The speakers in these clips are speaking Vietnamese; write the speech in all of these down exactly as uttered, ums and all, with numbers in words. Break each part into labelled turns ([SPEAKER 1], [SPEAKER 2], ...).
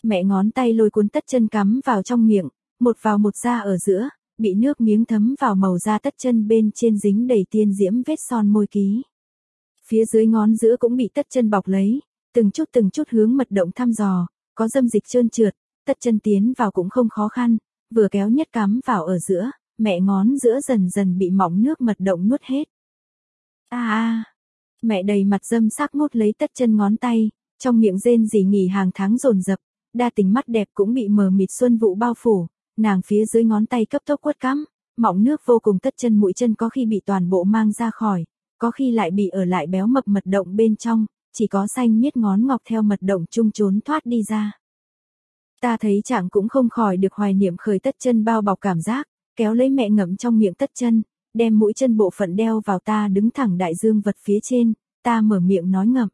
[SPEAKER 1] Mẹ ngón tay lôi cuốn tất chân cắm vào trong miệng, một vào một ra ở giữa, bị nước miếng thấm vào màu da tất chân bên trên dính đầy tiên diễm vết son môi ký. Phía dưới ngón giữa cũng bị tất chân bọc lấy, từng chút từng chút hướng mật động thăm dò, có dâm dịch trơn trượt, tất chân tiến vào cũng không khó khăn, vừa kéo nhất cắm vào ở giữa, mẹ ngón giữa dần dần bị mỏng nước mật động nuốt hết. A a, mẹ đầy mặt dâm sắc ngút lấy tất chân ngón tay, trong miệng rên rỉ nghỉ hàng tháng dồn dập, đa tình mắt đẹp cũng bị mờ mịt xuân vụ bao phủ, nàng phía dưới ngón tay cấp tốc quất cắm, mỏng nước vô cùng tất chân mũi chân có khi bị toàn bộ mang ra khỏi, có khi lại bị ở lại béo mập mật động bên trong, chỉ có xanh miết ngón ngọc theo mật động chung trốn thoát đi ra. Ta thấy chẳng cũng không khỏi được hoài niệm khởi tất chân bao bọc cảm giác, kéo lấy mẹ ngậm trong miệng tất chân, đem mũi chân bộ phận đeo vào ta đứng thẳng đại dương vật phía trên, ta mở miệng nói ngậm.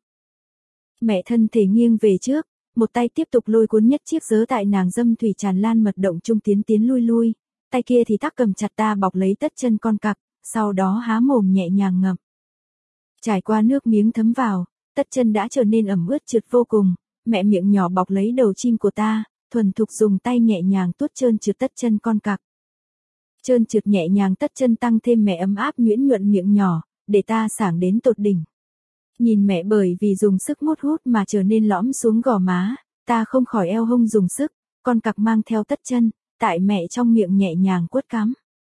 [SPEAKER 1] Mẹ thân thể nghiêng về trước, một tay tiếp tục lôi cuốn nhất chiếc giớ tại nàng dâm thủy tràn lan mật động trung tiến tiến lui lui, tay kia thì tắc cầm chặt ta bọc lấy tất chân con cặc, sau đó há mồm nhẹ nhàng ngậm. Trải qua nước miếng thấm vào, tất chân đã trở nên ẩm ướt trượt vô cùng, mẹ miệng nhỏ bọc lấy đầu chim của ta, thuần thục dùng tay nhẹ nhàng tuốt trơn trượt tất chân con cặc. Trơn trượt nhẹ nhàng tất chân tăng thêm mẹ ấm áp nhuyễn nhuận miệng nhỏ, để ta sảng đến tột đỉnh. Nhìn mẹ bởi vì dùng sức mút hút mà trở nên lõm xuống gò má, ta không khỏi eo hông dùng sức, con cặc mang theo tất chân, tại mẹ trong miệng nhẹ nhàng quất cắm.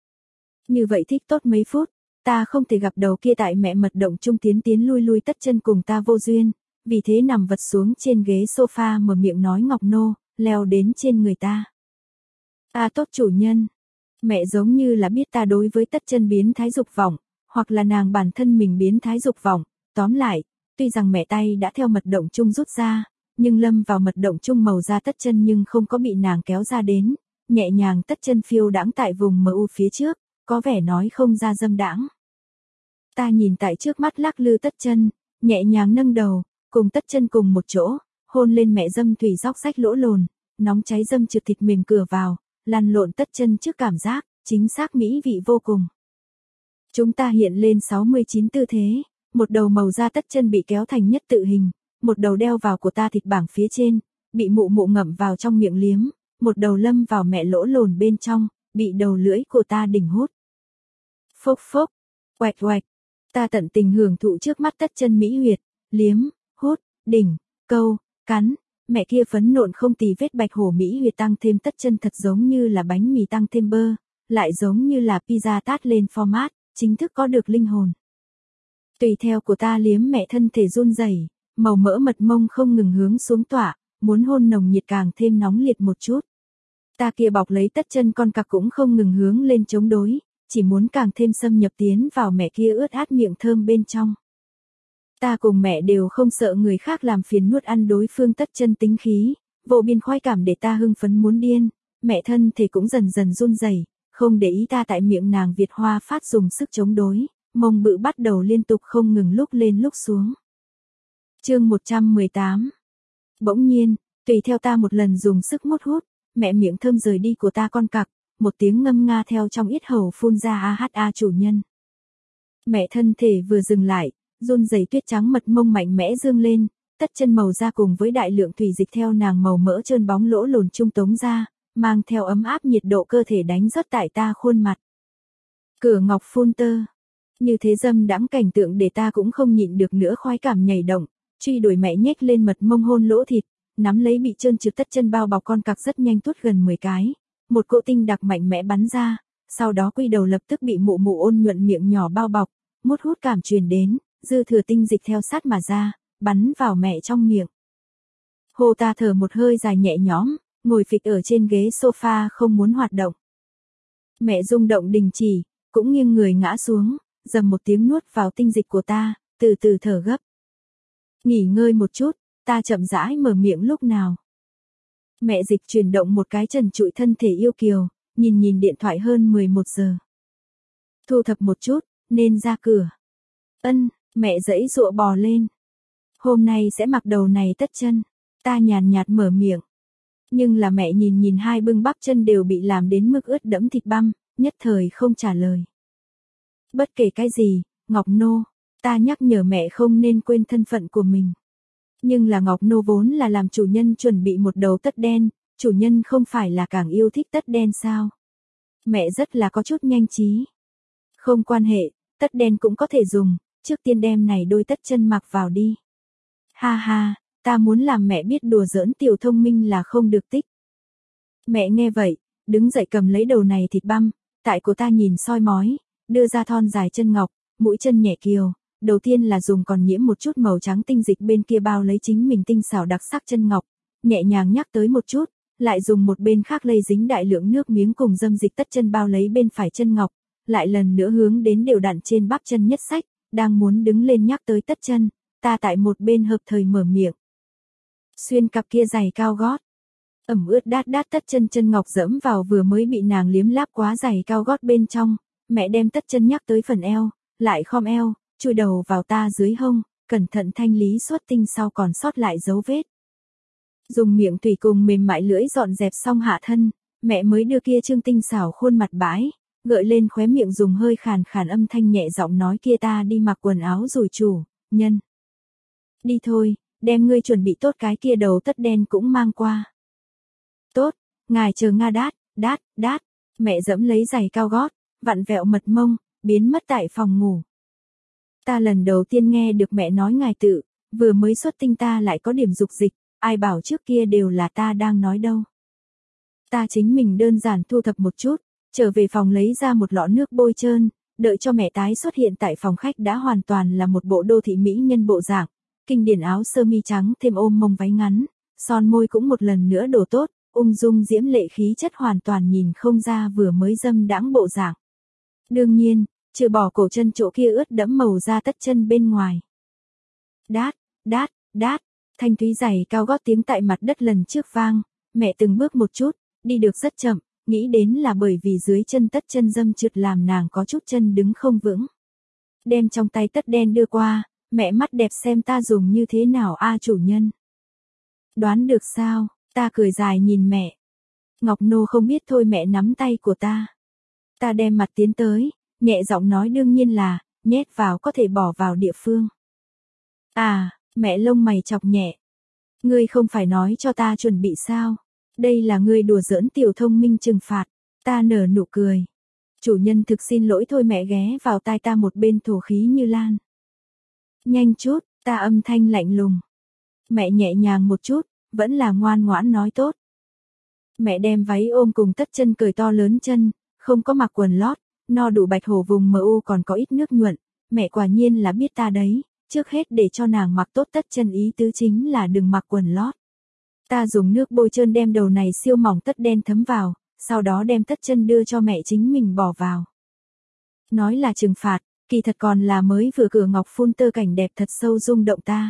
[SPEAKER 1] Như vậy thích tốt mấy phút, ta không thể gặp đầu kia tại mẹ mật động trung tiến tiến lui lui tất chân cùng ta vô duyên, vì thế nằm vật xuống trên ghế sofa mở miệng nói ngọc nô, leo đến trên người ta. Ta tốt chủ nhân. Mẹ giống như là biết ta đối với tất chân biến thái dục vọng, hoặc là nàng bản thân mình biến thái dục vọng, tóm lại, tuy rằng mẹ tay đã theo mật động chung rút ra, nhưng lâm vào mật động chung màu da tất chân nhưng không có bị nàng kéo ra đến, nhẹ nhàng tất chân phiêu đãng tại vùng mờ u phía trước, có vẻ nói không ra dâm đãng. Ta nhìn tại trước mắt lắc lư tất chân, nhẹ nhàng nâng đầu, cùng tất chân cùng một chỗ, hôn lên mẹ dâm thủy róc rách lỗ lồn, nóng cháy dâm trượt thịt mềm cửa vào, lăn lộn tất chân trước cảm giác, chính xác mỹ vị vô cùng. Chúng ta hiện lên sáu mươi chín tư thế, một đầu màu da tất chân bị kéo thành nhất tự hình, một đầu đeo vào của ta thịt bảng phía trên, bị mụ mụ ngậm vào trong miệng liếm, một đầu lâm vào mẹ lỗ lồn bên trong, bị đầu lưỡi của ta đỉnh hút. Phốc phốc, oạch oạch, ta tận tình hưởng thụ trước mắt tất chân mỹ huyệt, liếm, hút, đỉnh, câu, cắn, mẹ kia phấn nộn không tì vết bạch hổ mỹ huyệt tăng thêm tất chân thật giống như là bánh mì tăng thêm bơ, lại giống như là pizza tát lên format, chính thức có được linh hồn. Tùy theo của ta liếm mẹ thân thể run rẩy, màu mỡ mật mông không ngừng hướng xuống tỏa, muốn hôn nồng nhiệt càng thêm nóng liệt một chút. Ta kia bọc lấy tất chân con cặc cũng không ngừng hướng lên chống đối, chỉ muốn càng thêm xâm nhập tiến vào mẹ kia ướt át miệng thơm bên trong. Ta cùng mẹ đều không sợ người khác làm phiền nuốt ăn đối phương tất chân tính khí, vô biên khoái cảm để ta hưng phấn muốn điên, mẹ thân thể cũng dần dần run rẩy, không để ý ta tại miệng nàng Việt Hoa phát dùng sức chống đối, mông bự bắt đầu liên tục không ngừng lúc lên lúc xuống. Chương một trăm mười tám. Bỗng nhiên, tùy theo ta một lần dùng sức mút hút, mẹ miệng thơm rời đi của ta con cặc, một tiếng ngâm nga theo trong yết hầu phun ra a hát a chủ nhân. Mẹ thân thể vừa dừng lại, run rẩy tuyết trắng mật mông mạnh mẽ dương lên, tất chân màu da cùng với đại lượng thủy dịch theo nàng màu mỡ trơn bóng lỗ lồn trung tống ra, mang theo ấm áp nhiệt độ cơ thể đánh rớt tại ta khuôn mặt. Cửa ngọc phun tơ. Như thế dâm đãng cảnh tượng để ta cũng không nhịn được nữa khoái cảm nhảy động, truy đuổi mẹ nhếch lên mật mông hôn lỗ thịt, nắm lấy bị trơn trượt tất chân bao bọc con cặc rất nhanh tuốt gần mười cái, một cỗ tinh đặc mạnh mẽ bắn ra, sau đó quy đầu lập tức bị mụ mụ ôn nhuận miệng nhỏ bao bọc, mút hút cảm truyền đến, dư thừa tinh dịch theo sát mà ra, bắn vào mẹ trong miệng. Hồ ta thở một hơi dài nhẹ nhõm, ngồi phịch ở trên ghế sofa không muốn hoạt động. Mẹ rung động đình chỉ, cũng nghiêng người ngã xuống, dầm một tiếng nuốt vào tinh dịch của ta, từ từ thở gấp. Nghỉ ngơi một chút, ta chậm rãi mở miệng lúc nào. Mẹ dịch chuyển động một cái trần trụi thân thể yêu kiều, nhìn nhìn điện thoại hơn mười một giờ. Thu thập một chút, nên ra cửa. Ân, mẹ giãy giụa bò lên. Hôm nay sẽ mặc đầu này tất chân, ta nhàn nhạt mở miệng. Nhưng là mẹ nhìn nhìn hai bưng bắp chân đều bị làm đến mức ướt đẫm thịt băm, nhất thời không trả lời. Bất kể cái gì, Ngọc Nô, ta nhắc nhở mẹ không nên quên thân phận của mình. Nhưng là Ngọc Nô vốn là làm chủ nhân chuẩn bị một đầu tất đen, chủ nhân không phải là càng yêu thích tất đen sao? Mẹ rất là có chút nhanh trí. Không quan hệ, tất đen cũng có thể dùng, trước tiên đem này đôi tất chân mặc vào đi. Ha ha, ta muốn làm mẹ biết đùa giỡn tiểu thông minh là không được tích. Mẹ nghe vậy, đứng dậy cầm lấy đầu này thịt băm, tại của ta nhìn soi mói, đưa ra thon dài chân ngọc, mũi chân nhẹ kiều, đầu tiên là dùng còn nhiễm một chút màu trắng tinh dịch bên kia bao lấy chính mình tinh xảo đặc sắc chân ngọc, nhẹ nhàng nhắc tới một chút, lại dùng một bên khác lây dính đại lượng nước miếng cùng dâm dịch tất chân bao lấy bên phải chân ngọc, lại lần nữa hướng đến đều đặn trên bắp chân nhất sách, đang muốn đứng lên nhắc tới tất chân, ta tại một bên hợp thời mở miệng. Xuyên cặp kia giày cao gót, ẩm ướt đát đát tất chân chân ngọc dẫm vào vừa mới bị nàng liếm láp quá giày cao gót bên trong, mẹ đem tất chân nhắc tới phần eo, lại khom eo, chui đầu vào ta dưới hông, cẩn thận thanh lý xuất tinh sau còn sót lại dấu vết. Dùng miệng thủy cùng mềm mại lưỡi dọn dẹp xong hạ thân, mẹ mới đưa kia trương tinh xảo khuôn mặt bãi, gợi lên khóe miệng dùng hơi khàn khàn âm thanh nhẹ giọng nói kia ta đi mặc quần áo rồi chủ, nhân. Đi thôi, đem ngươi chuẩn bị tốt cái kia đầu tất đen cũng mang qua. Tốt, ngài chờ Nga đát, đát, đát, mẹ dẫm lấy giày cao gót, vặn vẹo mật mông, biến mất tại phòng ngủ. Ta lần đầu tiên nghe được mẹ nói ngài tự, vừa mới xuất tinh ta lại có điểm dục dịch, ai bảo trước kia đều là ta đang nói đâu. Ta chính mình đơn giản thu thập một chút, trở về phòng lấy ra một lọ nước bôi trơn, đợi cho mẹ tái xuất hiện tại phòng khách đã hoàn toàn là một bộ đô thị mỹ nhân bộ dạng, kinh điển áo sơ mi trắng thêm ôm mông váy ngắn, son môi cũng một lần nữa đổ tốt, ung dung diễm lệ khí chất hoàn toàn nhìn không ra vừa mới dâm đãng bộ dạng. Đương nhiên, trừ bỏ cổ chân chỗ kia ướt đẫm màu da tất chân bên ngoài. Đát, đát, đát, thanh thúy giày cao gót tiếng tại mặt đất lần trước vang, mẹ từng bước một chút, đi được rất chậm, nghĩ đến là bởi vì dưới chân tất chân dâm trượt làm nàng có chút chân đứng không vững. Đem trong tay tất đen đưa qua, mẹ mắt đẹp xem ta dùng như thế nào a chủ nhân. Đoán được sao, ta cười dài nhìn mẹ. Ngọc Nô không biết thôi mẹ nắm tay của ta. Ta đem mặt tiến tới, nhẹ giọng nói đương nhiên là, nhét vào có thể bỏ vào địa phương. À, mẹ lông mày chọc nhẹ. Ngươi không phải nói cho ta chuẩn bị sao? Đây là ngươi đùa giỡn tiểu thông minh trừng phạt. Ta nở nụ cười. Chủ nhân thực xin lỗi thôi mẹ ghé vào tai ta một bên thổ khí như lan. Nhanh chút, ta âm thanh lạnh lùng. Mẹ nhẹ nhàng một chút, vẫn là ngoan ngoãn nói tốt. Mẹ đem váy ôm cùng tất chân cởi to lớn chân, không có mặc quần lót, no đủ bạch hổ vùng mờ u còn có ít nước nhuận, mẹ quả nhiên là biết ta đấy, trước hết để cho nàng mặc tốt tất chân ý tứ chính là đừng mặc quần lót. Ta dùng nước bôi trơn đem đầu này siêu mỏng tất đen thấm vào, sau đó đem tất chân đưa cho mẹ chính mình bỏ vào. Nói là trừng phạt, kỳ thật còn là mới vừa cửa ngọc phun tơ cảnh đẹp thật sâu rung động ta.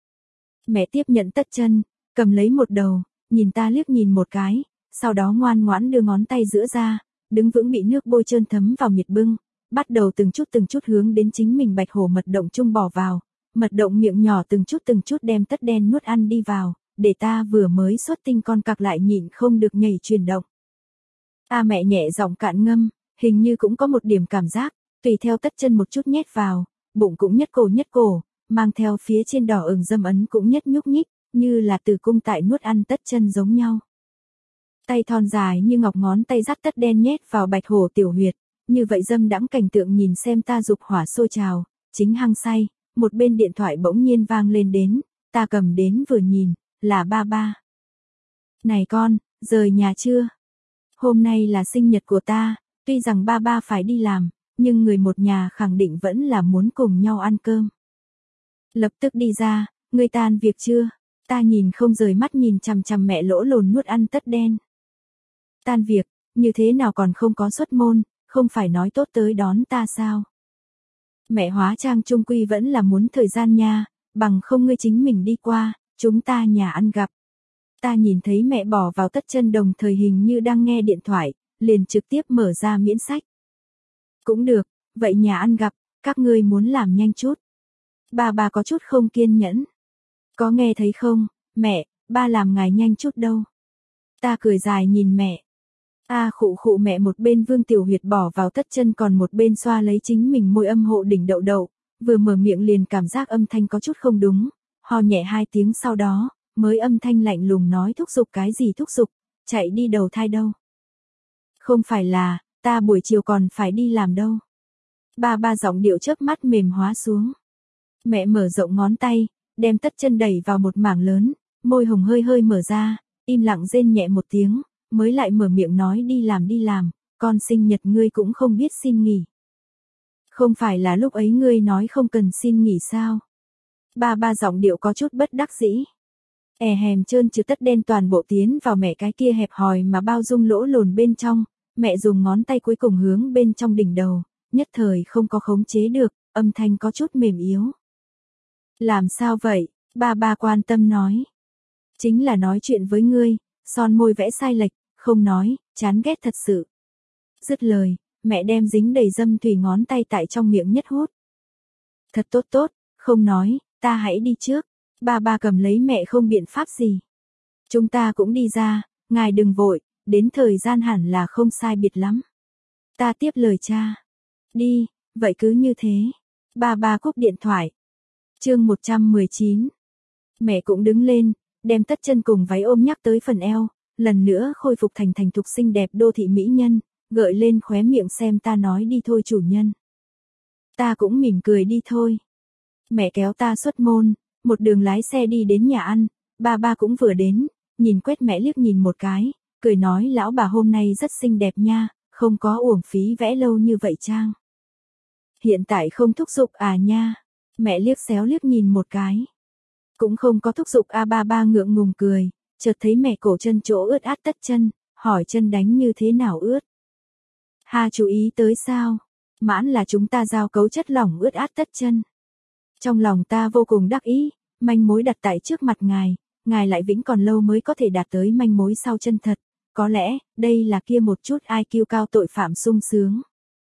[SPEAKER 1] Mẹ tiếp nhận tất chân, cầm lấy một đầu, nhìn ta liếc nhìn một cái, sau đó ngoan ngoãn đưa ngón tay giữa ra, đứng vững bị nước bôi trơn thấm vào miệt bưng, bắt đầu từng chút từng chút hướng đến chính mình bạch hổ mật động chung bỏ vào, mật động miệng nhỏ từng chút từng chút đem tất đen nuốt ăn đi vào, để ta vừa mới xuất tinh con cặc lại nhịn không được nhảy chuyển động. A mẹ nhẹ giọng cạn ngâm, hình như cũng có một điểm cảm giác, tùy theo tất chân một chút nhét vào, bụng cũng nhất cổ nhất cổ, mang theo phía trên đỏ ửng dâm ấn cũng nhất nhúc nhích, như là từ cung tại nuốt ăn tất chân giống nhau. Tay thon dài như ngọc ngón tay dắt tất đen nhét vào bạch hổ tiểu huyệt, như vậy dâm đãng cảnh tượng nhìn xem ta dục hỏa sôi trào, chính hăng say, một bên điện thoại bỗng nhiên vang lên đến, ta cầm đến vừa nhìn, là ba ba. Này con, rời nhà chưa? Hôm nay là sinh nhật của ta, tuy rằng ba ba phải đi làm, nhưng người một nhà khẳng định vẫn là muốn cùng nhau ăn cơm. Lập tức đi ra, ngươi tan việc chưa? Ta nhìn không rời mắt nhìn chằm chằm mẹ lỗ lồn nuốt ăn tất đen. Tan việc, như thế nào còn không có xuất môn, không phải nói tốt tới đón ta sao? Mẹ hóa trang trung quy vẫn là muốn thời gian nha, bằng không ngươi chính mình đi qua, chúng ta nhà ăn gặp. Ta nhìn thấy mẹ bỏ vào tất chân đồng thời hình như đang nghe điện thoại, liền trực tiếp mở ra miễn sách. Cũng được, vậy nhà ăn gặp, các ngươi muốn làm nhanh chút. Bà bà có chút không kiên nhẫn. Có nghe thấy không, mẹ, ba làm ngài nhanh chút đâu. Ta cười dài nhìn mẹ. A à, khụ khụ mẹ một bên vương tiểu huyệt bỏ vào tất chân còn một bên xoa lấy chính mình môi âm hộ đỉnh đậu đậu, vừa mở miệng liền cảm giác âm thanh có chút không đúng, ho nhẹ hai tiếng sau đó, mới âm thanh lạnh lùng nói thúc giục cái gì thúc giục, chạy đi đầu thai đâu. Không phải là, ta buổi chiều còn phải đi làm đâu. Ba ba giọng điệu chớp mắt mềm hóa xuống. Mẹ mở rộng ngón tay, đem tất chân đẩy vào một mảng lớn, môi hồng hơi hơi mở ra, im lặng rên nhẹ một tiếng, mới lại mở miệng nói đi làm đi làm, con sinh nhật ngươi cũng không biết xin nghỉ. Không phải là lúc ấy ngươi nói không cần xin nghỉ sao? Ba ba giọng điệu có chút bất đắc dĩ. È hèm trơn trừ tất đen toàn bộ tiến vào mẹ cái kia hẹp hòi mà bao dung lỗ lồn bên trong, mẹ dùng ngón tay cuối cùng hướng bên trong đỉnh đầu, nhất thời không có khống chế được, âm thanh có chút mềm yếu. Làm sao vậy? Ba ba quan tâm nói. Chính là nói chuyện với ngươi, son môi vẽ sai lệch, không nói, chán ghét thật sự. Dứt lời, mẹ đem dính đầy dâm thủy ngón tay tại trong miệng nhất hút. Thật tốt tốt, không nói, ta hãy đi trước. Ba ba cầm lấy mẹ không biện pháp gì. Chúng ta cũng đi ra, ngài đừng vội, đến thời gian hẳn là không sai biệt lắm. Ta tiếp lời cha. Đi, vậy cứ như thế. Ba ba cúp điện thoại. Chương một trăm mười chín. Mẹ cũng đứng lên, đem tất chân cùng váy ôm nhắc tới phần eo, lần nữa khôi phục thành thành thục xinh đẹp đô thị mỹ nhân, gợi lên khóe miệng xem ta nói đi thôi chủ nhân. Ta cũng mỉm cười đi thôi. Mẹ kéo ta xuất môn, một đường lái xe đi đến nhà ăn, ba ba cũng vừa đến, nhìn quét mẹ liếc nhìn một cái, cười nói lão bà hôm nay rất xinh đẹp nha, không có uổng phí vẽ lâu như vậy trang. Hiện tại không thúc giục à nha, mẹ liếc xéo liếc nhìn một cái. Cũng không có thúc giục a ba ba ngượng ngùng cười, chợt thấy mẹ cổ chân chỗ ướt át tất chân, hỏi chân đánh như thế nào ướt. Ha chú ý tới sao, mãn là chúng ta giao cấu chất lỏng ướt át tất chân. Trong lòng ta vô cùng đắc ý, manh mối đặt tại trước mặt ngài, ngài lại vĩnh còn lâu mới có thể đạt tới manh mối sau chân thật, có lẽ, đây là kia một chút i kiu cao tội phạm sung sướng.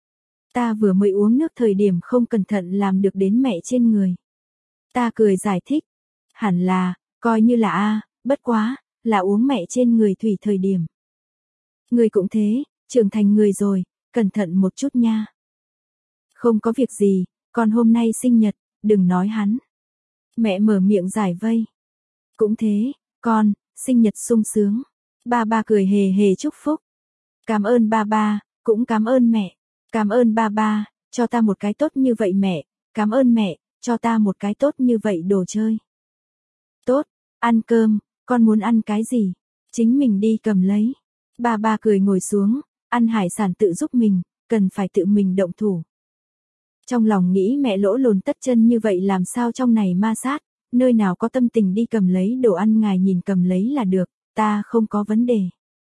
[SPEAKER 1] Ta vừa mới uống nước thời điểm không cẩn thận làm được đến mẹ trên người. Ta cười giải thích, hẳn là, coi như là a, bất quá, là uống mẹ trên người thủy thời điểm. Người cũng thế, trưởng thành người rồi, cẩn thận một chút nha. Không có việc gì, con hôm nay sinh nhật, đừng nói hắn. Mẹ mở miệng giải vây. Cũng thế, con, sinh nhật sung sướng. Ba ba cười hề hề chúc phúc. Cảm ơn ba ba, cũng cảm ơn mẹ. Cảm ơn ba ba, cho ta một cái tốt như vậy mẹ. Cảm ơn mẹ, cho ta một cái tốt như vậy đồ chơi. Tốt, ăn cơm, con muốn ăn cái gì? Chính mình đi cầm lấy. Ba ba cười ngồi xuống, ăn hải sản tự giúp mình, cần phải tự mình động thủ. Trong lòng nghĩ mẹ lỗ lồn tất chân như vậy làm sao trong này ma sát, nơi nào có tâm tình đi cầm lấy đồ ăn ngài nhìn cầm lấy là được, ta không có vấn đề.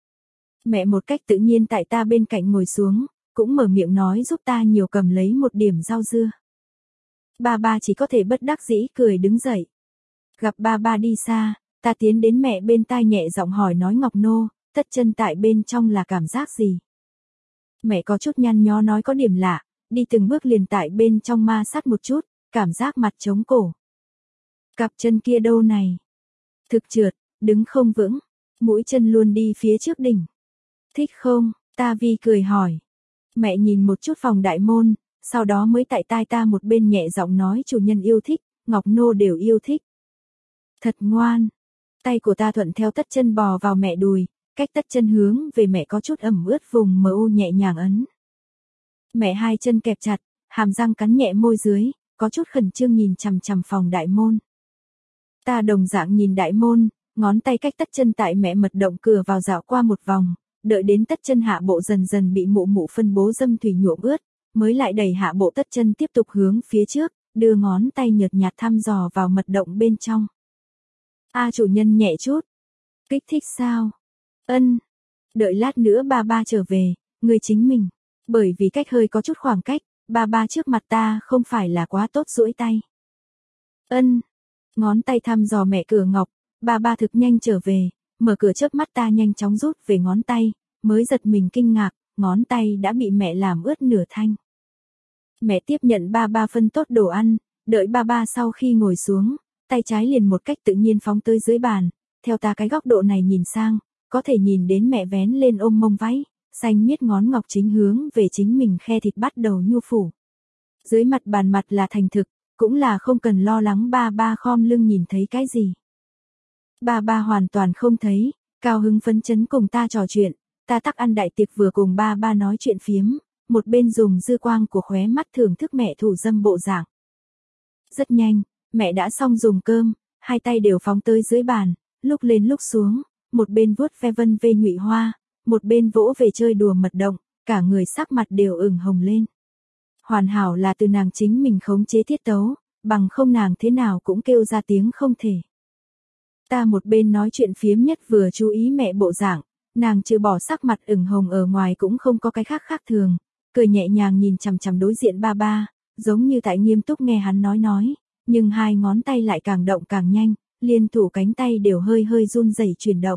[SPEAKER 1] Mẹ một cách tự nhiên tại ta bên cạnh ngồi xuống, cũng mở miệng nói giúp ta nhiều cầm lấy một điểm rau dưa. Ba ba chỉ có thể bất đắc dĩ cười đứng dậy. Gặp ba ba đi xa, ta tiến đến mẹ bên tai nhẹ giọng hỏi nói Ngọc Nô, tất chân tại bên trong là cảm giác gì? Mẹ có chút nhăn nhó nói có điểm lạ, đi từng bước liền tại bên trong ma sát một chút, cảm giác mặt trống cổ. Cặp chân kia đâu này? Thực trượt, đứng không vững, mũi chân luôn đi phía trước đỉnh. Thích không? Ta vi cười hỏi. Mẹ nhìn một chút phòng đại môn, sau đó mới tại tai ta một bên nhẹ giọng nói chủ nhân yêu thích, Ngọc Nô đều yêu thích. Thật ngoan. Tay của ta thuận theo tất chân bò vào mẹ đùi, cách tất chân hướng về mẹ có chút ẩm ướt vùng mờ u nhẹ nhàng ấn. Mẹ hai chân kẹp chặt, hàm răng cắn nhẹ môi dưới, có chút khẩn trương nhìn chằm chằm phòng đại môn. Ta đồng dạng nhìn đại môn, ngón tay cách tất chân tại mẹ mật động cửa vào dạo qua một vòng, đợi đến tất chân hạ bộ dần dần bị mụ mụ phân bố dâm thủy nhuộm ướt, mới lại đẩy hạ bộ tất chân tiếp tục hướng phía trước, đưa ngón tay nhợt nhạt thăm dò vào mật động bên trong. A chủ nhân nhẹ chút. Kích thích sao? Ân. Đợi lát nữa ba ba trở về, người chính mình. Bởi vì cách hơi có chút khoảng cách, ba ba trước mặt ta không phải là quá tốt duỗi tay. Ân. Ngón tay thăm dò mẹ cửa ngọc, ba ba thực nhanh trở về, mở cửa chớp mắt ta nhanh chóng rút về ngón tay, mới giật mình kinh ngạc, ngón tay đã bị mẹ làm ướt nửa thanh. Mẹ tiếp nhận ba ba phân tốt đồ ăn, đợi ba ba sau khi ngồi xuống, tay trái liền một cách tự nhiên phóng tới dưới bàn, theo ta cái góc độ này nhìn sang, có thể nhìn đến mẹ vén lên ôm mông váy, xanh miết ngón ngọc chính hướng về chính mình khe thịt bắt đầu nhu phủ. Dưới mặt bàn mặt là thành thực, cũng là không cần lo lắng ba ba khom lưng nhìn thấy cái gì. Ba ba hoàn toàn không thấy, cao hứng phấn chấn cùng ta trò chuyện, ta tắc ăn đại tiệc vừa cùng ba ba nói chuyện phiếm, một bên dùng dư quang của khóe mắt thưởng thức mẹ thủ dâm bộ dạng. Rất nhanh, mẹ đã xong dùng cơm, hai tay đều phóng tới dưới bàn, lúc lên lúc xuống, một bên vuốt ve vân vê nhụy hoa, một bên vỗ về chơi đùa mật động, cả người sắc mặt đều ửng hồng lên. Hoàn hảo là từ nàng chính mình khống chế tiết tấu, bằng không nàng thế nào cũng kêu ra tiếng không thể. Ta một bên nói chuyện phiếm nhất vừa chú ý mẹ bộ dạng, nàng trừ bỏ sắc mặt ửng hồng ở ngoài cũng không có cái khác khác thường, cười nhẹ nhàng nhìn chằm chằm đối diện ba ba, giống như tại nghiêm túc nghe hắn nói nói, nhưng hai ngón tay lại càng động càng nhanh, liên thủ cánh tay đều hơi hơi run rẩy chuyển động.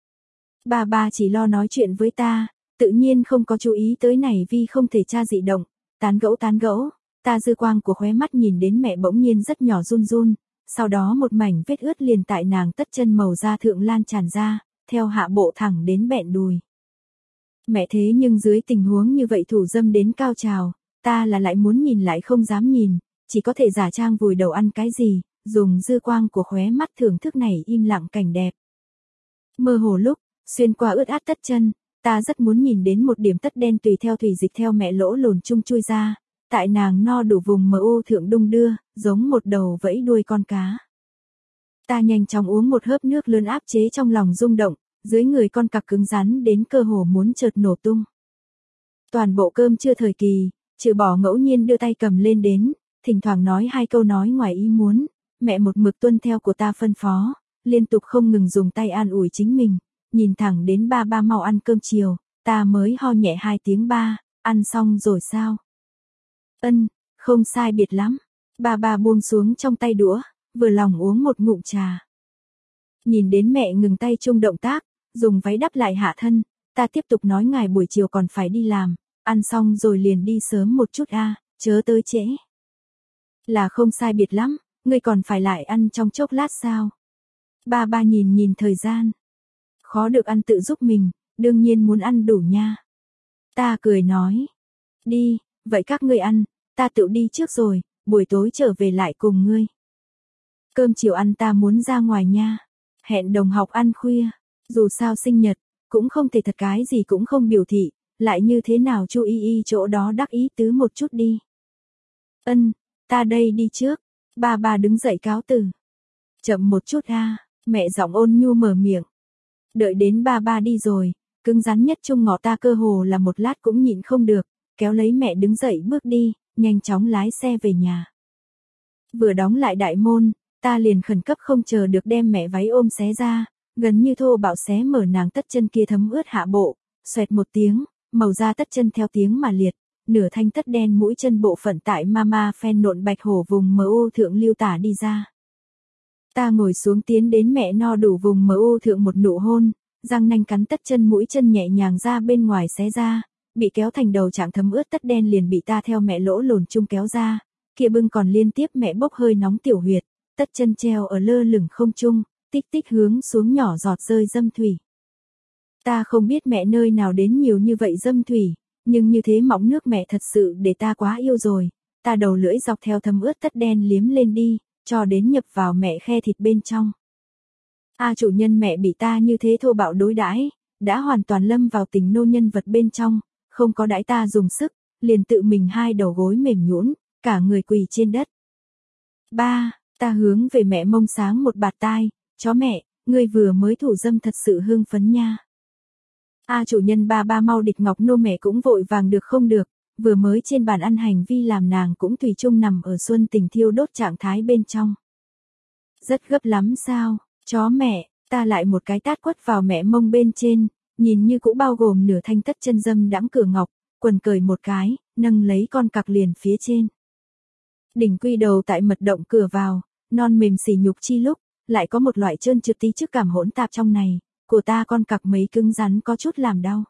[SPEAKER 1] Ba ba chỉ lo nói chuyện với ta, tự nhiên không có chú ý tới này vì không thể tra dị động, tán gẫu tán gẫu, ta dư quang của khóe mắt nhìn đến mẹ bỗng nhiên rất nhỏ run run, sau đó một mảnh vết ướt liền tại nàng tất chân màu da thượng lan tràn ra, theo hạ bộ thẳng đến bẹn đùi. Mẹ thế nhưng dưới tình huống như vậy thủ dâm đến cao trào, ta là lại muốn nhìn lại không dám nhìn, chỉ có thể giả trang vùi đầu ăn cái gì, dùng dư quang của khóe mắt thưởng thức này im lặng cảnh đẹp. Mơ hồ lúc, xuyên qua ướt át tất chân, ta rất muốn nhìn đến một điểm tất đen tùy theo thủy dịch theo mẹ lỗ lồn chung chui ra, tại nàng no đủ vùng mờ ô thượng đung đưa, giống một đầu vẫy đuôi con cá. Ta nhanh chóng uống một hớp nước lớn áp chế trong lòng rung động, dưới người con cặc cứng rắn đến cơ hồ muốn chợt nổ tung. Toàn bộ cơm trưa thời kỳ, trừ bỏ ngẫu nhiên đưa tay cầm lên đến, thỉnh thoảng nói hai câu nói ngoài ý muốn, mẹ một mực tuân theo của ta phân phó, liên tục không ngừng dùng tay an ủi chính mình, nhìn thẳng đến ba ba mau ăn cơm chiều, ta mới ho nhẹ hai tiếng ba, ăn xong rồi sao? Ân, không sai biệt lắm, ba ba buông xuống trong tay đũa, vừa lòng uống một ngụm trà. Nhìn đến mẹ ngừng tay chung động tác, dùng váy đắp lại hạ thân, ta tiếp tục nói ngài buổi chiều còn phải đi làm, ăn xong rồi liền đi sớm một chút a, chớ tới trễ. Là không sai biệt lắm, ngươi còn phải lại ăn trong chốc lát sao? Ba ba nhìn nhìn thời gian. Khó được ăn tự giúp mình, đương nhiên muốn ăn đủ nha. Ta cười nói. Đi, vậy các ngươi ăn, ta tự đi trước rồi, buổi tối trở về lại cùng ngươi. Cơm chiều ăn ta muốn ra ngoài nha. Hẹn đồng học ăn khuya, dù sao sinh nhật, cũng không thể thật cái gì cũng không biểu thị, lại như thế nào chu y y chỗ đó đắc ý tứ một chút đi. Ân, ta đây đi trước, ba ba đứng dậy cáo từ. Chậm một chút a, mẹ giọng ôn nhu mở miệng. Đợi đến ba ba đi rồi, cứng rắn nhất chung ngọ ta cơ hồ là một lát cũng nhịn không được, kéo lấy mẹ đứng dậy bước đi, nhanh chóng lái xe về nhà. Vừa đóng lại đại môn, ta liền khẩn cấp không chờ được đem mẹ váy ôm xé ra, gần như thô bạo xé mở nàng tất chân kia thấm ướt hạ bộ, xoẹt một tiếng, màu da tất chân theo tiếng mà liệt, nửa thanh tất đen mũi chân bộ phận tại mama phen nộn bạch hổ vùng mờ ô thượng lưu tả đi ra. Ta ngồi xuống tiến đến mẹ no đủ vùng mờ ô thượng một nụ hôn, răng nanh cắn tất chân mũi chân nhẹ nhàng ra bên ngoài xé ra, bị kéo thành đầu trạng thấm ướt tất đen liền bị ta theo mẹ lỗ lồn chung kéo ra, kia bưng còn liên tiếp mẹ bốc hơi nóng tiểu huyệt, tất chân treo ở lơ lửng không trung, tích tích hướng xuống nhỏ giọt rơi dâm thủy. Ta không biết mẹ nơi nào đến nhiều như vậy dâm thủy, nhưng như thế mỏng nước mẹ thật sự để ta quá yêu rồi, ta đầu lưỡi dọc theo thấm ướt tất đen liếm lên đi, cho đến nhập vào mẹ khe thịt bên trong. A chủ nhân mẹ bị ta như thế thô bạo đối đãi, đã hoàn toàn lâm vào tình nô nhân vật bên trong, không có đãi ta dùng sức, liền tự mình hai đầu gối mềm nhũn, cả người quỳ trên đất. Ba, ta hướng về mẹ mông sáng một bạt tai, chó mẹ, ngươi vừa mới thủ dâm thật sự hưng phấn nha. A chủ nhân ba ba mau địch ngọc nô mẹ cũng vội vàng được không được, vừa mới trên bàn ăn hành vi làm nàng cũng tùy chung nằm ở xuân tình thiêu đốt trạng thái bên trong. Rất gấp lắm sao, chó mẹ, ta lại một cái tát quất vào mẹ mông bên trên, nhìn như cũng bao gồm nửa thanh tất chân dâm đãng cửa ngọc, quần cởi một cái, nâng lấy con cặc liền phía trên. Đỉnh quy đầu tại mật động cửa vào, non mềm xỉ nhục chi lúc, lại có một loại trơn trượt tí trước cảm hỗn tạp trong này, của ta con cặc mấy cứng rắn có chút làm đau.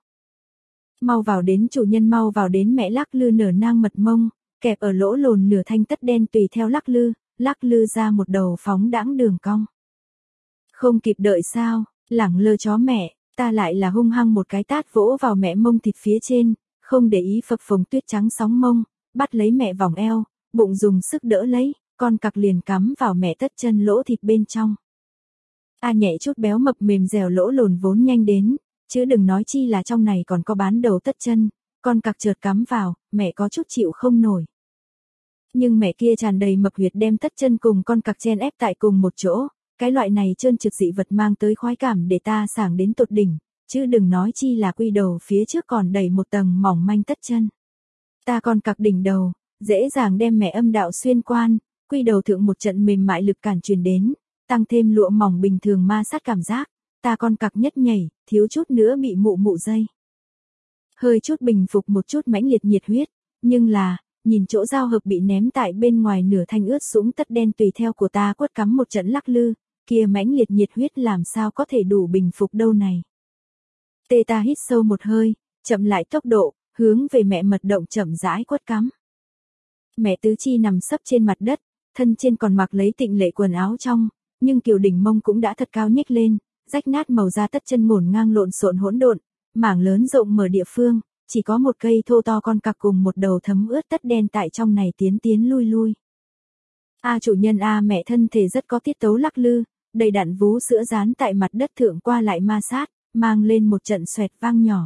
[SPEAKER 1] Mau vào đến chủ nhân mau vào đến mẹ lắc lư nở nang mật mông, kẹp ở lỗ lồn nửa thanh tất đen tùy theo lắc lư, lắc lư ra một đầu phóng đãng đường cong. Không kịp đợi sao, lẳng lơ chó mẹ, ta lại là hung hăng một cái tát vỗ vào mẹ mông thịt phía trên, không để ý phập phồng tuyết trắng sóng mông, bắt lấy mẹ vòng eo, bụng dùng sức đỡ lấy, con cặc liền cắm vào mẹ tất chân lỗ thịt bên trong. A nhẹ chút béo mập mềm dẻo lỗ lồn vốn nhanh đến, chứ đừng nói chi là trong này còn có bán đầu tất chân, con cặc chợt cắm vào, mẹ có chút chịu không nổi. Nhưng mẹ kia tràn đầy mập huyệt đem tất chân cùng con cặc chen ép tại cùng một chỗ, cái loại này trơn trượt dị vật mang tới khoái cảm để ta sảng đến tột đỉnh, chứ đừng nói chi là quy đầu phía trước còn đầy một tầng mỏng manh tất chân. Ta con cặc đỉnh đầu, dễ dàng đem mẹ âm đạo xuyên quan, quy đầu thượng một trận mềm mại lực cản truyền đến, tăng thêm lụa mỏng bình thường ma sát cảm giác, ta con cặc nhất nhảy, thiếu chút nữa bị mụ mụ dây. Hơi chút bình phục một chút mãnh liệt nhiệt huyết, nhưng là, nhìn chỗ giao hợp bị ném tại bên ngoài nửa thanh ướt sũng tất đen tùy theo của ta quất cắm một trận lắc lư, kia mãnh liệt nhiệt huyết làm sao có thể đủ bình phục đâu này. Tê ta hít sâu một hơi, chậm lại tốc độ, hướng về mẹ mật động chậm rãi quất cắm. Mẹ tứ chi nằm sấp trên mặt đất, thân trên còn mặc lấy tịnh lệ quần áo trong, nhưng kiều đỉnh mông cũng đã thật cao nhếch lên, rách nát màu da tất chân ngổn ngang lộn xộn hỗn độn, mảng lớn rộng mở địa phương, chỉ có một cây thô to con cặc cùng một đầu thấm ướt tất đen tại trong này tiến tiến lui lui. A chủ nhân a mẹ thân thể rất có tiết tấu lắc lư, đầy đặn vú sữa dán tại mặt đất thượng qua lại ma sát, mang lên một trận xoẹt vang nhỏ.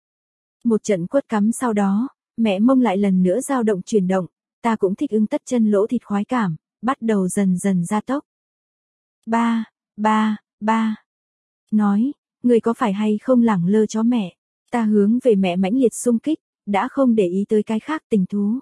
[SPEAKER 1] Một trận quất cắm sau đó, mẹ mông lại lần nữa dao động chuyển động, ta cũng thích ứng tất chân lỗ thịt khoái cảm, bắt đầu dần dần gia tốc. Ba, ba, ba. Nói, người có phải hay không lẳng lơ chó mẹ, ta hướng về mẹ mãnh liệt xung kích, đã không để ý tới cái khác tình thú.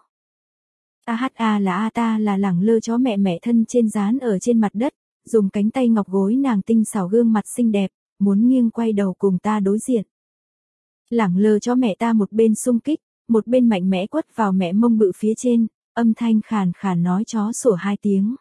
[SPEAKER 1] A hát a là a ta là lẳng lơ chó mẹ mẹ thân trên dán ở trên mặt đất, dùng cánh tay ngọc gối nàng tinh xảo gương mặt xinh đẹp, muốn nghiêng quay đầu cùng ta đối diện. Lẳng lơ chó mẹ ta một bên xung kích, một bên mạnh mẽ quất vào mẹ mông bự phía trên, âm thanh khàn khàn nói chó sủa hai tiếng.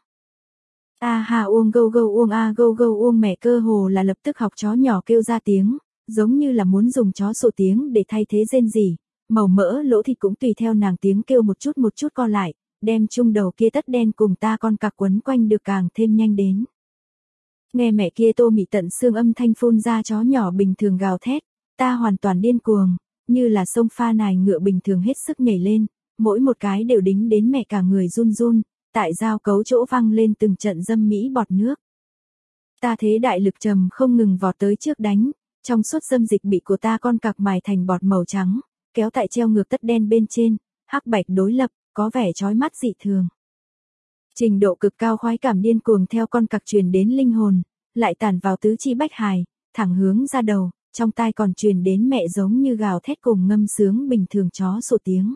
[SPEAKER 1] A ha uông gâu gâu uông a gâu gâu uông mẹ cơ hồ là lập tức học chó nhỏ kêu ra tiếng, giống như là muốn dùng chó sủa tiếng để thay thế rên rỉ, màu mỡ lỗ thịt cũng tùy theo nàng tiếng kêu một chút một chút co lại, đem chung đầu kia tất đen cùng ta con cặc quấn quanh được càng thêm nhanh đến. Nghe mẹ kia tô mị tận xương âm thanh phun ra chó nhỏ bình thường gào thét, ta hoàn toàn điên cuồng, như là sông pha nài ngựa bình thường hết sức nhảy lên, mỗi một cái đều đính đến mẹ cả người run run, tại giao cấu chỗ văng lên từng trận dâm mỹ bọt nước. Ta thế đại lực trầm không ngừng vọt tới trước đánh, trong suốt dâm dịch bị của ta con cặc mài thành bọt màu trắng, kéo tại treo ngược tất đen bên trên, hắc bạch đối lập, có vẻ chói mắt dị thường. Trình độ cực cao khoái cảm điên cuồng theo con cặc truyền đến linh hồn, lại tản vào tứ chi bách hài, thẳng hướng ra đầu, trong tai còn truyền đến mẹ giống như gào thét cùng ngâm sướng bình thường chó sủa tiếng.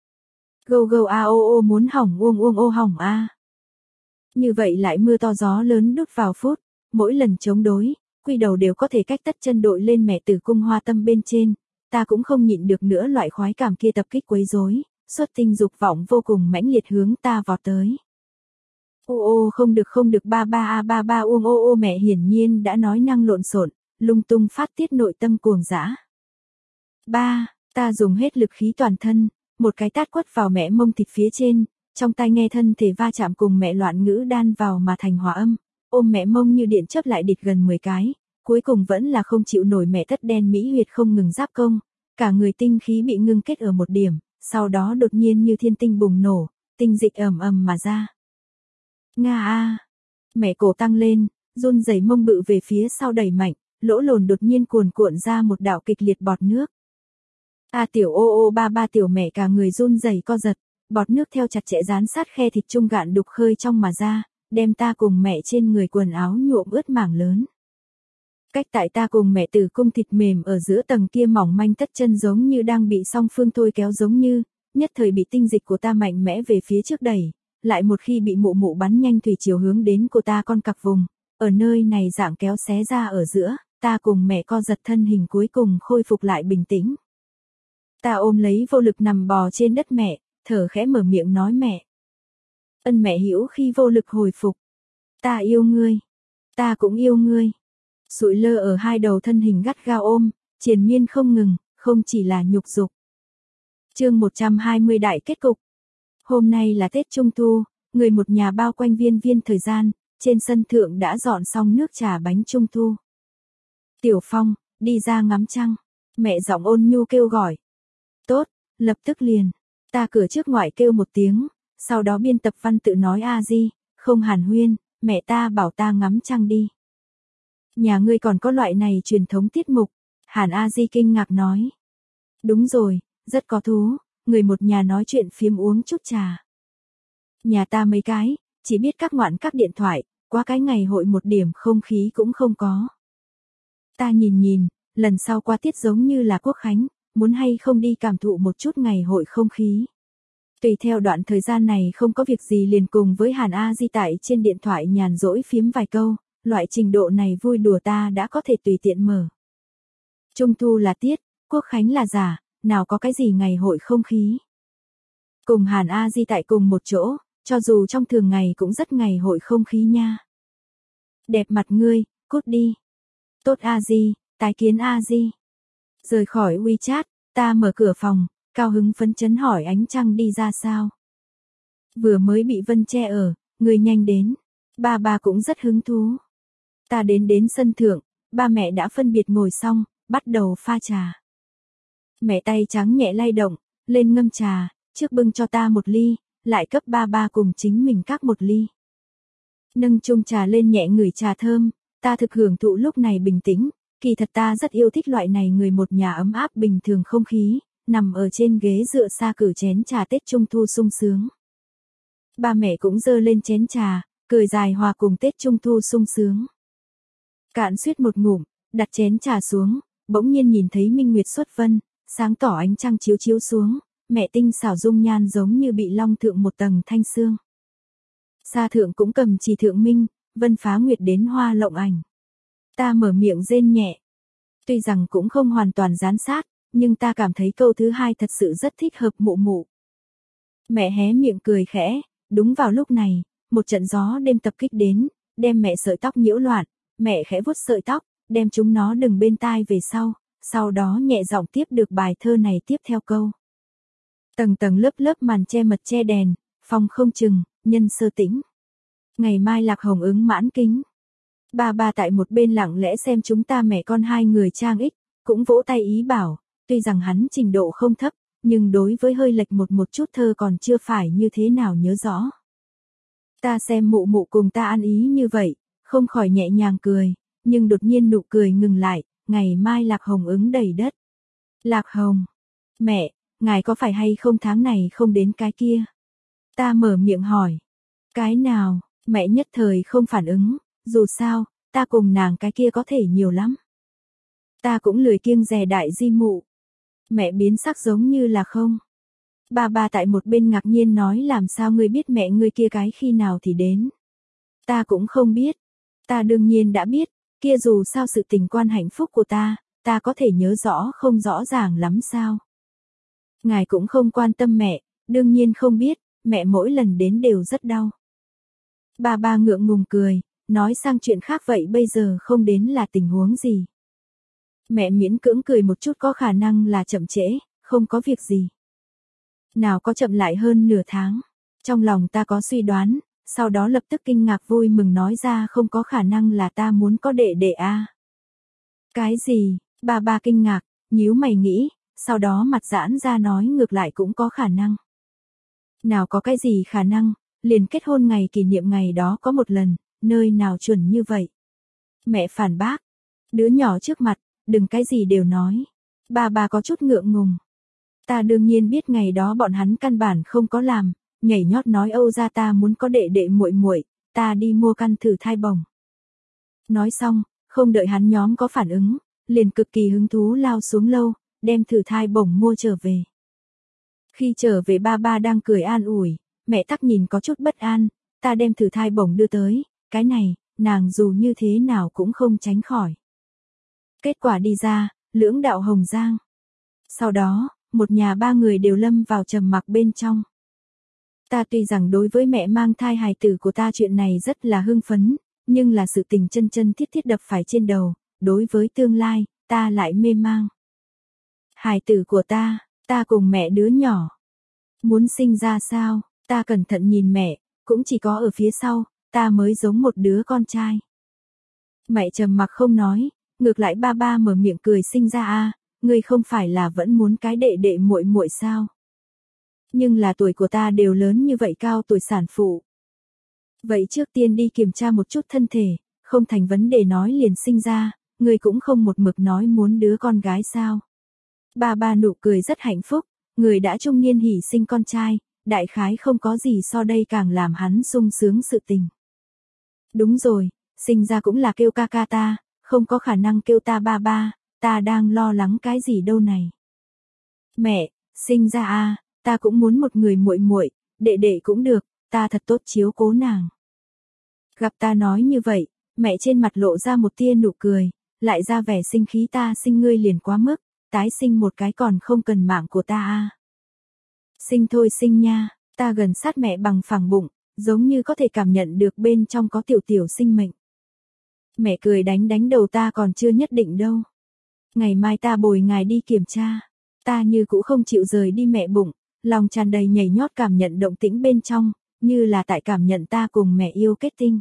[SPEAKER 1] Gâu gâu a ô ô muốn hỏng uông uông ô hỏng a. Như vậy lại mưa to gió lớn đút vào phút, mỗi lần chống đối, quy đầu đều có thể cách tất chân đội lên mẹ tử cung hoa tâm bên trên, ta cũng không nhịn được nữa loại khoái cảm kia tập kích quấy rối, xuất tinh dục vọng vô cùng mãnh liệt hướng ta vọt tới. Ô ô không được không được ba ba a ba ba uông ô ô mẹ hiển nhiên đã nói năng lộn xộn, lung tung phát tiết nội tâm cuồng dã. Ba, ta dùng hết lực khí toàn thân, một cái tát quất vào mẹ mông thịt phía trên, trong tai nghe thân thể va chạm cùng mẹ loạn ngữ đan vào mà thành hòa âm, ôm mẹ mông như điện chớp lại địt gần mười cái, cuối cùng vẫn là không chịu nổi mẹ tất đen mỹ huyệt không ngừng giáp công, cả người tinh khí bị ngưng kết ở một điểm, sau đó đột nhiên như thiên tinh bùng nổ, tinh dịch ầm ầm mà ra. Nga a, mẹ cổ tăng lên, run rẩy mông bự về phía sau đẩy mạnh, lỗ lồn đột nhiên cuồn cuộn ra một đạo kịch liệt bọt nước. A tiểu ô ô ba ba tiểu mẹ cả người run rẩy co giật, bọt nước theo chặt chẽ dán sát khe thịt trung gạn đục khơi trong mà ra, đem ta cùng mẹ trên người quần áo nhuộm ướt mảng lớn. Cách tại ta cùng mẹ tử cung thịt mềm ở giữa tầng kia mỏng manh tất chân giống như đang bị song phương thôi kéo giống như, nhất thời bị tinh dịch của ta mạnh mẽ về phía trước đẩy, lại một khi bị mụ mụ bắn nhanh thủy chiều hướng đến của ta con cặc vùng, ở nơi này dạng kéo xé ra ở giữa, ta cùng mẹ co giật thân hình cuối cùng khôi phục lại bình tĩnh. Ta ôm lấy vô lực nằm bò trên đất mẹ, thở khẽ mở miệng nói mẹ. Ân mẹ hiểu khi vô lực hồi phục. Ta yêu ngươi. Ta cũng yêu ngươi. Sụi lơ ở hai đầu thân hình gắt gao ôm, triền miên không ngừng, không chỉ là nhục dục. Chương một trăm hai mươi đại kết cục. Hôm nay là Tết Trung Thu, người một nhà bao quanh viên viên thời gian, trên sân thượng đã dọn xong nước trà bánh Trung Thu. Tiểu Phong, đi ra ngắm trăng. Mẹ giọng ôn nhu kêu gọi. Tốt, lập tức liền. Ta cửa trước ngoại kêu một tiếng, sau đó biên tập văn tự nói a di, không hàn huyên, mẹ ta bảo ta ngắm trăng đi. Nhà ngươi còn có loại này truyền thống tiết mục, Hàn A Di kinh ngạc nói. Đúng rồi, rất có thú, người một nhà nói chuyện phiếm uống chút trà. Nhà ta mấy cái, chỉ biết các ngoạn các điện thoại, qua cái ngày hội một điểm không khí cũng không có. Ta nhìn nhìn, lần sau qua tiết giống như là Quốc Khánh, muốn hay không đi cảm thụ một chút ngày hội không khí. Tùy theo đoạn thời gian này không có việc gì liền cùng với Hàn A Di tại trên điện thoại nhàn rỗi phiếm vài câu, loại trình độ này vui đùa ta đã có thể tùy tiện mở. Trung thu là tiết, Quốc Khánh là giả, nào có cái gì ngày hội không khí. Cùng Hàn A Di tại cùng một chỗ, cho dù trong thường ngày cũng rất ngày hội không khí nha. Đẹp mặt ngươi, cút đi. Tốt A Di, tái kiến A Di. Rời khỏi WeChat, ta mở cửa phòng, cao hứng phấn chấn hỏi ánh trăng đi ra sao. Vừa mới bị Vân che ở, người nhanh đến. Ba ba cũng rất hứng thú. Ta đến đến sân thượng, ba mẹ đã phân biệt ngồi xong, bắt đầu pha trà. Mẹ tay trắng nhẹ lay động, lên ngâm trà, trước bưng cho ta một ly, lại cấp ba ba cùng chính mình các một ly. Nâng chung trà lên nhẹ ngửi trà thơm, ta thực hưởng thụ lúc này bình tĩnh, kỳ thật ta rất yêu thích loại này người một nhà ấm áp bình thường không khí, nằm ở trên ghế dựa xa cử chén trà Tết Trung Thu sung sướng. Ba mẹ cũng dơ lên chén trà, cười dài hòa cùng Tết Trung Thu sung sướng. Cạn suýt một ngụm, đặt chén trà xuống, bỗng nhiên nhìn thấy minh nguyệt xuất vân, sáng tỏ ánh trăng chiếu chiếu xuống, mẹ tinh xảo dung nhan giống như bị long thượng một tầng thanh sương. Sa thượng cũng cầm chỉ thượng minh, vân phá nguyệt đến hoa lộng ảnh. Ta mở miệng rên nhẹ. Tuy rằng cũng không hoàn toàn gián sát, nhưng ta cảm thấy câu thứ hai thật sự rất thích hợp mụ mụ. Mẹ hé miệng cười khẽ, đúng vào lúc này, một trận gió đêm tập kích đến, đem mẹ sợi tóc nhiễu loạn, mẹ khẽ vuốt sợi tóc, đem chúng nó đừng bên tai về sau, sau đó nhẹ giọng tiếp được bài thơ này tiếp theo câu. Tầng tầng lớp lớp màn che mật che đèn, phòng không chừng, nhân sơ tĩnh. Ngày mai lạc hồng ứng mãn kính. Ba ba tại một bên lặng lẽ xem chúng ta mẹ con hai người trang ích, cũng vỗ tay ý bảo, tuy rằng hắn trình độ không thấp, nhưng đối với hơi lệch một một chút thơ còn chưa phải như thế nào nhớ rõ. Ta xem mụ mụ cùng ta ăn ý như vậy, không khỏi nhẹ nhàng cười, nhưng đột nhiên nụ cười ngừng lại, ngày mai lạc hồng ứng đầy đất. Lạc hồng, mẹ, ngài có phải hay không tháng này không đến cái kia? Ta mở miệng hỏi. Cái nào, mẹ nhất thời không phản ứng, dù sao, ta cùng nàng cái kia có thể nhiều lắm. Ta cũng lười kiêng dè đại di mụ. Mẹ biến sắc giống như là không. Ba ba tại một bên ngạc nhiên nói làm sao ngươi biết mẹ ngươi kia cái khi nào thì đến. Ta cũng không biết. Ta đương nhiên đã biết, kia dù sao sự tình quan hạnh phúc của ta, ta có thể nhớ rõ không rõ ràng lắm sao. Ngài cũng không quan tâm mẹ, đương nhiên không biết, mẹ mỗi lần đến đều rất đau. Ba ba ngượng ngùng cười, nói sang chuyện khác vậy bây giờ không đến là tình huống gì. Mẹ miễn cưỡng cười một chút có khả năng là chậm trễ, không có việc gì. Nào có chậm lại hơn nửa tháng. Trong lòng ta có suy đoán, sau đó lập tức kinh ngạc vui mừng nói ra không có khả năng là ta muốn có đệ đệ a. À. Cái gì? Ba ba kinh ngạc, nhíu mày nghĩ, sau đó mặt giãn ra nói ngược lại cũng có khả năng. Nào có cái gì khả năng, liền kết hôn ngày kỷ niệm ngày đó có một lần, nơi nào chuẩn như vậy. Mẹ phản bác, đứa nhỏ trước mặt, đừng cái gì đều nói. Ba ba có chút ngượng ngùng. Ta đương nhiên biết ngày đó bọn hắn căn bản không có làm, nhảy nhót nói Âu ra ta muốn có đệ đệ muội muội, ta đi mua căn thử thai bồng. Nói xong, không đợi hắn nhóm có phản ứng, liền cực kỳ hứng thú lao xuống lâu, đem thử thai bồng mua trở về. Khi trở về ba ba đang cười an ủi, mẹ tắc nhìn có chút bất an, ta đem thử thai bồng đưa tới, cái này, nàng dù như thế nào cũng không tránh khỏi. Kết quả đi ra, lưỡng đạo hồng giang. Sau đó, một nhà ba người đều lâm vào trầm mặc bên trong. Ta tuy rằng đối với mẹ mang thai hài tử của ta chuyện này rất là hưng phấn, nhưng là sự tình chân chân thiết thiết đập phải trên đầu, đối với tương lai, ta lại mê mang. Hài tử của ta, ta cùng mẹ đứa nhỏ. Muốn sinh ra sao, ta cẩn thận nhìn mẹ, cũng chỉ có ở phía sau, ta mới giống một đứa con trai. Mẹ trầm mặc không nói, ngược lại ba ba mở miệng cười sinh ra a, ngươi không phải là vẫn muốn cái đệ đệ muội muội sao? Nhưng là tuổi của ta đều lớn như vậy cao tuổi sản phụ. Vậy trước tiên đi kiểm tra một chút thân thể, không thành vấn đề nói liền sinh ra, người cũng không một mực nói muốn đứa con gái sao. Ba ba nụ cười rất hạnh phúc, người đã trung niên hỉ sinh con trai, đại khái không có gì so đây càng làm hắn sung sướng sự tình. Đúng rồi, sinh ra cũng là kêu ca ca ta, không có khả năng kêu ta ba ba, ta đang lo lắng cái gì đâu này. Mẹ, sinh ra a, ta cũng muốn một người muội muội, đệ đệ cũng được, ta thật tốt chiếu cố nàng. Gặp ta nói như vậy, mẹ trên mặt lộ ra một tia nụ cười, lại ra vẻ sinh khí ta sinh ngươi liền quá mức, tái sinh một cái còn không cần mạng của ta a. Sinh thôi sinh nha, ta gần sát mẹ bằng phẳng bụng, giống như có thể cảm nhận được bên trong có tiểu tiểu sinh mệnh. Mẹ cười đánh đánh đầu ta còn chưa nhất định đâu. Ngày mai ta bồi ngài đi kiểm tra. Ta như cũ không chịu rời đi mẹ bụng, lòng tràn đầy nhảy nhót cảm nhận động tĩnh bên trong, như là tại cảm nhận ta cùng mẹ yêu kết tinh.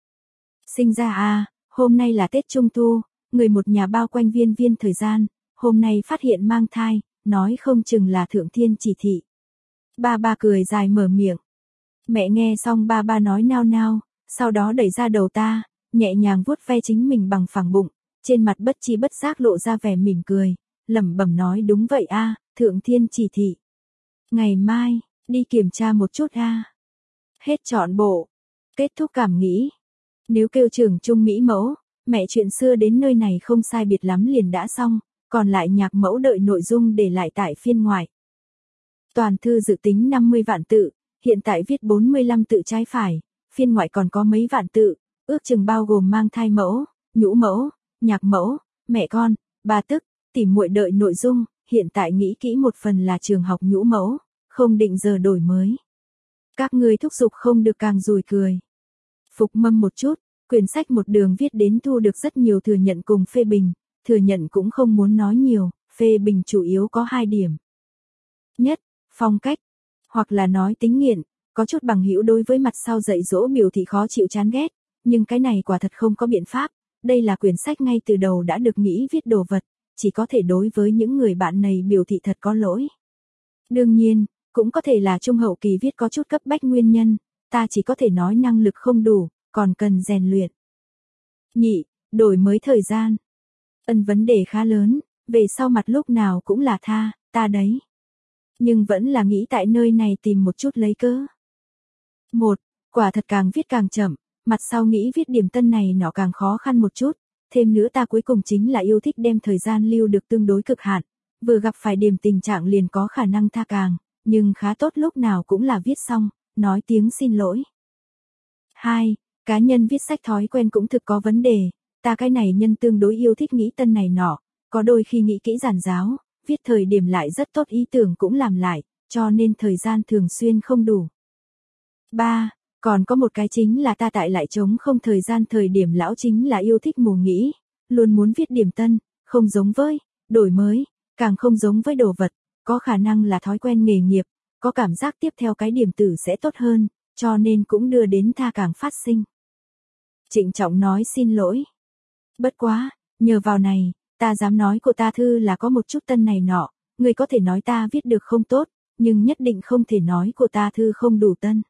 [SPEAKER 1] Sinh ra a, hôm nay là Tết Trung Thu, người một nhà bao quanh viên viên thời gian, hôm nay phát hiện mang thai, nói không chừng là thượng thiên chỉ thị. Ba ba cười dài mở miệng. Mẹ nghe xong ba ba nói nao nao, sau đó đẩy ra đầu ta, nhẹ nhàng vuốt ve chính mình bằng phẳng bụng, trên mặt bất chi bất giác lộ ra vẻ mỉm cười, lẩm bẩm nói đúng vậy a, thượng thiên chỉ thị. Ngày mai, đi kiểm tra một chút a. Hết trọn bộ. Kết thúc cảm nghĩ. Nếu kêu trưởng trung mỹ mẫu, mẹ chuyện xưa đến nơi này không sai biệt lắm liền đã xong, còn lại nhạc mẫu đợi nội dung để lại tại phiên ngoại. Toàn thư dự tính năm mươi vạn tự, hiện tại viết bốn mươi lăm tự trái phải, phiên ngoại còn có mấy vạn tự, ước chừng bao gồm mang thai mẫu, nhũ mẫu, nhạc mẫu, mẹ con, bà tức, tỉ muội đợi nội dung, hiện tại nghĩ kỹ một phần là trường học nhũ mẫu, không định giờ đổi mới. Các ngươi thúc giục không được càng rùi cười. Phục mâm một chút, quyển sách một đường viết đến thu được rất nhiều thừa nhận cùng phê bình, thừa nhận cũng không muốn nói nhiều, phê bình chủ yếu có hai điểm. Nhất, phong cách, hoặc là nói tính nghiện, có chút bằng hữu đối với mặt sau dạy dỗ biểu thị khó chịu chán ghét, nhưng cái này quả thật không có biện pháp, đây là quyển sách ngay từ đầu đã được nghĩ viết đồ vật, chỉ có thể đối với những người bạn này biểu thị thật có lỗi. Đương nhiên, cũng có thể là trung hậu kỳ viết có chút cấp bách nguyên nhân, ta chỉ có thể nói năng lực không đủ, còn cần rèn luyện. Nhị, đổi mới thời gian. Ân vấn đề khá lớn, về sau mặt lúc nào cũng là tha, ta đấy. Nhưng vẫn là nghĩ tại nơi này tìm một chút lấy cớ. Một, quả thật càng viết càng chậm, mặt sau nghĩ viết điểm tân này nó càng khó khăn một chút, thêm nữa ta cuối cùng chính là yêu thích đem thời gian lưu được tương đối cực hạn, vừa gặp phải điểm tình trạng liền có khả năng tha càng, nhưng khá tốt lúc nào cũng là viết xong, nói tiếng xin lỗi. Hai, cá nhân viết sách thói quen cũng thực có vấn đề, ta cái này nhân tương đối yêu thích nghĩ tân này nọ, có đôi khi nghĩ kỹ giản giáo, viết thời điểm lại rất tốt ý tưởng cũng làm lại, cho nên thời gian thường xuyên không đủ. Ba, còn có một cái chính là ta tại lại trống không thời gian thời điểm lão chính là yêu thích mù nghĩ, luôn muốn viết điểm tân, không giống với, đổi mới, càng không giống với đồ vật, có khả năng là thói quen nghề nghiệp, có cảm giác tiếp theo cái điểm tử sẽ tốt hơn, cho nên cũng đưa đến tha càng phát sinh. Trịnh trọng nói xin lỗi. Bất quá, nhờ vào này, ta dám nói của ta thư là có một chút tân này nọ, người có thể nói ta viết được không tốt, nhưng nhất định không thể nói của ta thư không đủ tân.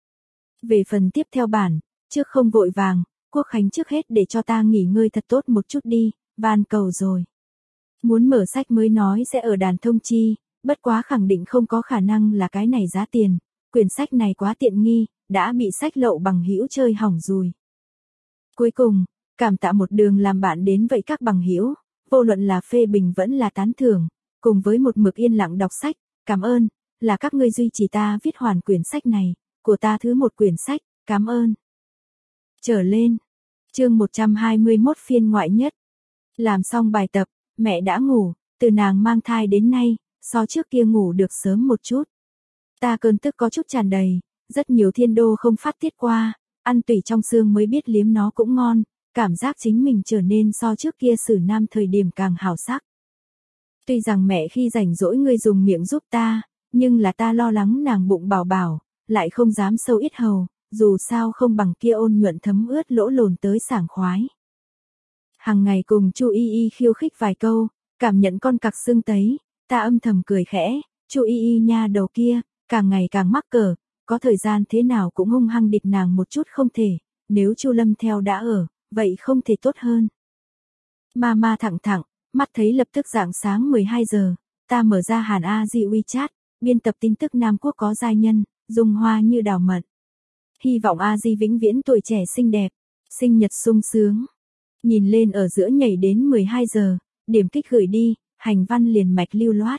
[SPEAKER 1] Về phần tiếp theo bản, trước không vội vàng, Quốc Khánh trước hết để cho ta nghỉ ngơi thật tốt một chút đi, van cầu rồi. Muốn mở sách mới nói sẽ ở đàn thông chi, bất quá khẳng định không có khả năng là cái này giá tiền, quyển sách này quá tiện nghi, đã bị sách lậu bằng hữu chơi hỏng rồi. Cuối cùng, cảm tạ một đường làm bạn đến vậy các bằng hữu, vô luận là phê bình vẫn là tán thưởng, cùng với một mực yên lặng đọc sách, cảm ơn, là các ngươi duy trì ta viết hoàn quyển sách này, của ta thứ một quyển sách, cảm ơn. Trở lên, chương một trăm hai mươi mốt phiên ngoại nhất. Làm xong bài tập, mẹ đã ngủ, từ nàng mang thai đến nay, so trước kia ngủ được sớm một chút. Ta cơn tức có chút tràn đầy, rất nhiều thiên đô không phát tiết qua, ăn tủy trong xương mới biết liếm nó cũng ngon, cảm giác chính mình trở nên so trước kia xử nam thời điểm càng hào sắc. Tuy rằng mẹ khi rảnh rỗi ngươi dùng miệng giúp ta, nhưng là ta lo lắng nàng bụng bảo bảo, lại không dám sâu ít hầu, dù sao không bằng kia ôn nhuận thấm ướt lỗ lồn tới sảng khoái. Hằng ngày cùng Chu Y Y khiêu khích vài câu, cảm nhận con cặc xương tấy, ta âm thầm cười khẽ, Chu Y Y nha đầu kia, càng ngày càng mắc cỡ, có thời gian thế nào cũng hung hăng địch nàng một chút không thể, nếu Chu Lâm theo đã ở, vậy không thể tốt hơn. Mama thẳng thẳng, mắt thấy lập tức rạng sáng mười hai giờ, ta mở ra Hàn A Di WeChat, biên tập tin tức Nam Quốc có giai nhân, dung hoa như đào mận. Hy vọng A Di vĩnh viễn tuổi trẻ xinh đẹp, sinh nhật sung sướng. Nhìn lên ở giữa nhảy đến mười hai giờ, điểm kích gửi đi, hành văn liền mạch lưu loát.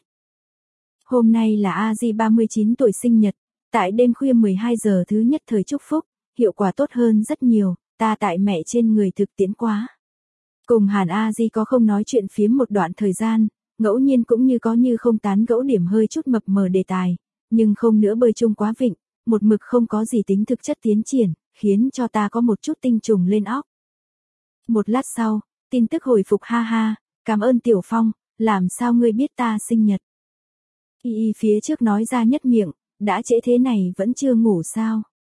[SPEAKER 1] Hôm nay là A Di ba mươi chín tuổi sinh nhật, tại đêm khuya mười hai giờ thứ nhất thời chúc phúc, hiệu quả tốt hơn rất nhiều, ta tại mẹ trên người thực tiễn quá. Cùng Hàn A Di có không nói chuyện phiếm một đoạn thời gian, ngẫu nhiên cũng như có như không tán gẫu điểm hơi chút mập mờ đề tài, nhưng không nữa bơi chung quá vịnh, một mực không có gì tính thực chất tiến triển, khiến cho ta có một chút tinh trùng lên óc. Một lát sau, tin tức hồi phục ha ha, cảm ơn Tiểu Phong, làm sao ngươi biết ta sinh nhật? Y y phía trước nói ra nhất miệng, đã trễ thế này vẫn chưa ngủ sao?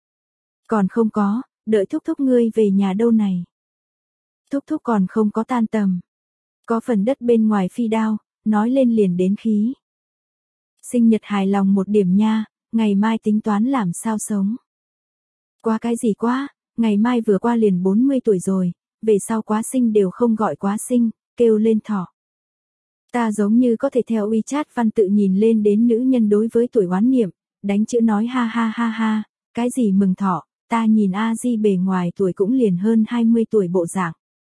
[SPEAKER 1] Còn không có, đợi thúc thúc ngươi về nhà đâu này. Thúc thúc còn không có tan tầm. Có phần đất bên ngoài phi đao, nói lên liền đến khí. Sinh nhật hài lòng một điểm nha, ngày mai tính toán làm sao sống. Qua cái gì quá, ngày mai vừa qua liền bốn mươi tuổi rồi, về sau quá sinh đều không gọi quá sinh, kêu lên thọ. Ta giống như có thể theo WeChat văn tự nhìn lên đến nữ nhân đối với tuổi oán niệm, đánh chữ nói ha ha ha ha, cái gì mừng thọ, ta nhìn A Di bề ngoài tuổi cũng liền hơn hai mươi tuổi bộ dạng.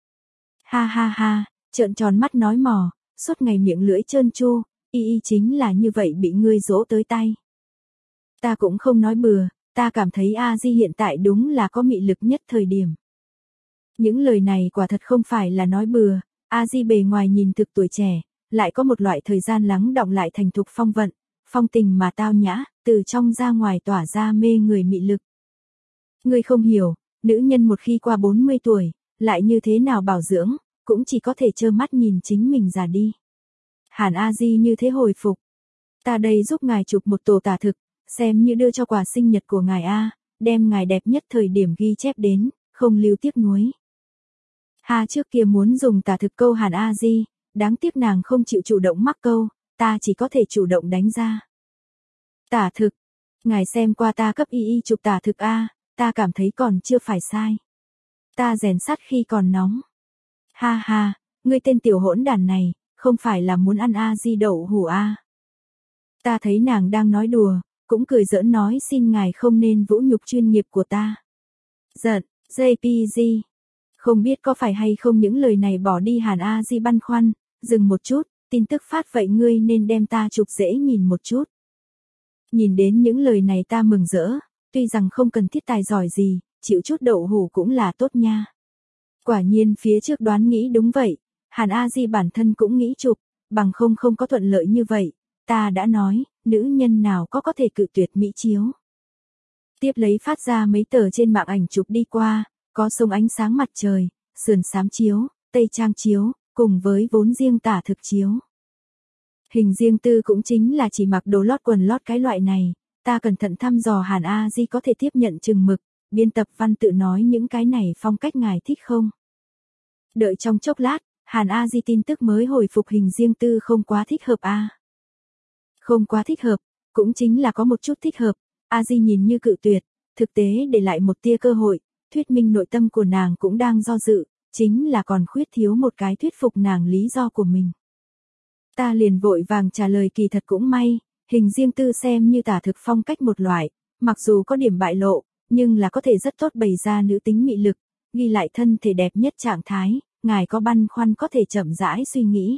[SPEAKER 1] Ha ha ha, trợn tròn mắt nói mò, suốt ngày miệng lưỡi trơn tru, y y chính là như vậy bị ngươi dỗ tới tay. Ta cũng không nói bừa, ta cảm thấy A Di hiện tại đúng là có mị lực nhất thời điểm. Những lời này quả thật không phải là nói bừa, A Di bề ngoài nhìn thực tuổi trẻ, lại có một loại thời gian lắng đọng lại thành thục phong vận, phong tình mà tao nhã, từ trong ra ngoài tỏa ra mê người mị lực. Ngươi không hiểu, nữ nhân một khi qua bốn mươi tuổi, lại như thế nào bảo dưỡng, cũng chỉ có thể trơ mắt nhìn chính mình già đi. Hàn A Di như thế hồi phục. Ta đây giúp ngài chụp một tổ tả thực, xem như đưa cho quà sinh nhật của ngài A, đem ngài đẹp nhất thời điểm ghi chép đến, không lưu tiếc nuối. Ha trước kia muốn dùng tả thực câu Hàn A Di, đáng tiếc nàng không chịu chủ động mắc câu, ta chỉ có thể chủ động đánh ra. Tả thực, ngài xem qua ta cấp y y chụp tả thực A, ta cảm thấy còn chưa phải sai. Ta rèn sắt khi còn nóng. Ha ha, ngươi tên tiểu hỗn đàn này, không phải là muốn ăn A Di đậu hủ A. Ta thấy nàng đang nói đùa, cũng cười giỡn nói xin ngài không nên vũ nhục chuyên nghiệp của ta. Giận, gi pê giê. Không biết có phải hay không những lời này bỏ đi Hàn A Di băn khoăn, dừng một chút, tin tức phát vậy ngươi nên đem ta chụp dễ nhìn một chút. Nhìn đến những lời này ta mừng rỡ, tuy rằng không cần thiết tài giỏi gì, chịu chút đậu hủ cũng là tốt nha. Quả nhiên phía trước đoán nghĩ đúng vậy, Hàn A Di bản thân cũng nghĩ chụp, bằng không không có thuận lợi như vậy, ta đã nói, nữ nhân nào có có thể cự tuyệt mỹ chiếu. Tiếp lấy phát ra mấy tờ trên mạng ảnh chụp đi qua, có sông ánh sáng mặt trời, sườn xám chiếu, tây trang chiếu, cùng với vốn riêng tả thực chiếu. Hình riêng tư cũng chính là chỉ mặc đồ lót quần lót cái loại này, ta cẩn thận thăm dò Hàn A Di có thể tiếp nhận chừng mực, biên tập văn tự nói những cái này phong cách ngài thích không. Đợi trong chốc lát, Hàn A Di tin tức mới hồi phục hình riêng tư không quá thích hợp a. Không quá thích hợp, cũng chính là có một chút thích hợp, A Di nhìn như cự tuyệt, thực tế để lại một tia cơ hội, thuyết minh nội tâm của nàng cũng đang do dự, chính là còn khuyết thiếu một cái thuyết phục nàng lý do của mình. Ta liền vội vàng trả lời kỳ thật cũng may, hình riêng tư xem như tả thực phong cách một loại, mặc dù có điểm bại lộ, nhưng là có thể rất tốt bày ra nữ tính mị lực, ghi lại thân thể đẹp nhất trạng thái, ngài có băn khoăn có thể chậm rãi suy nghĩ.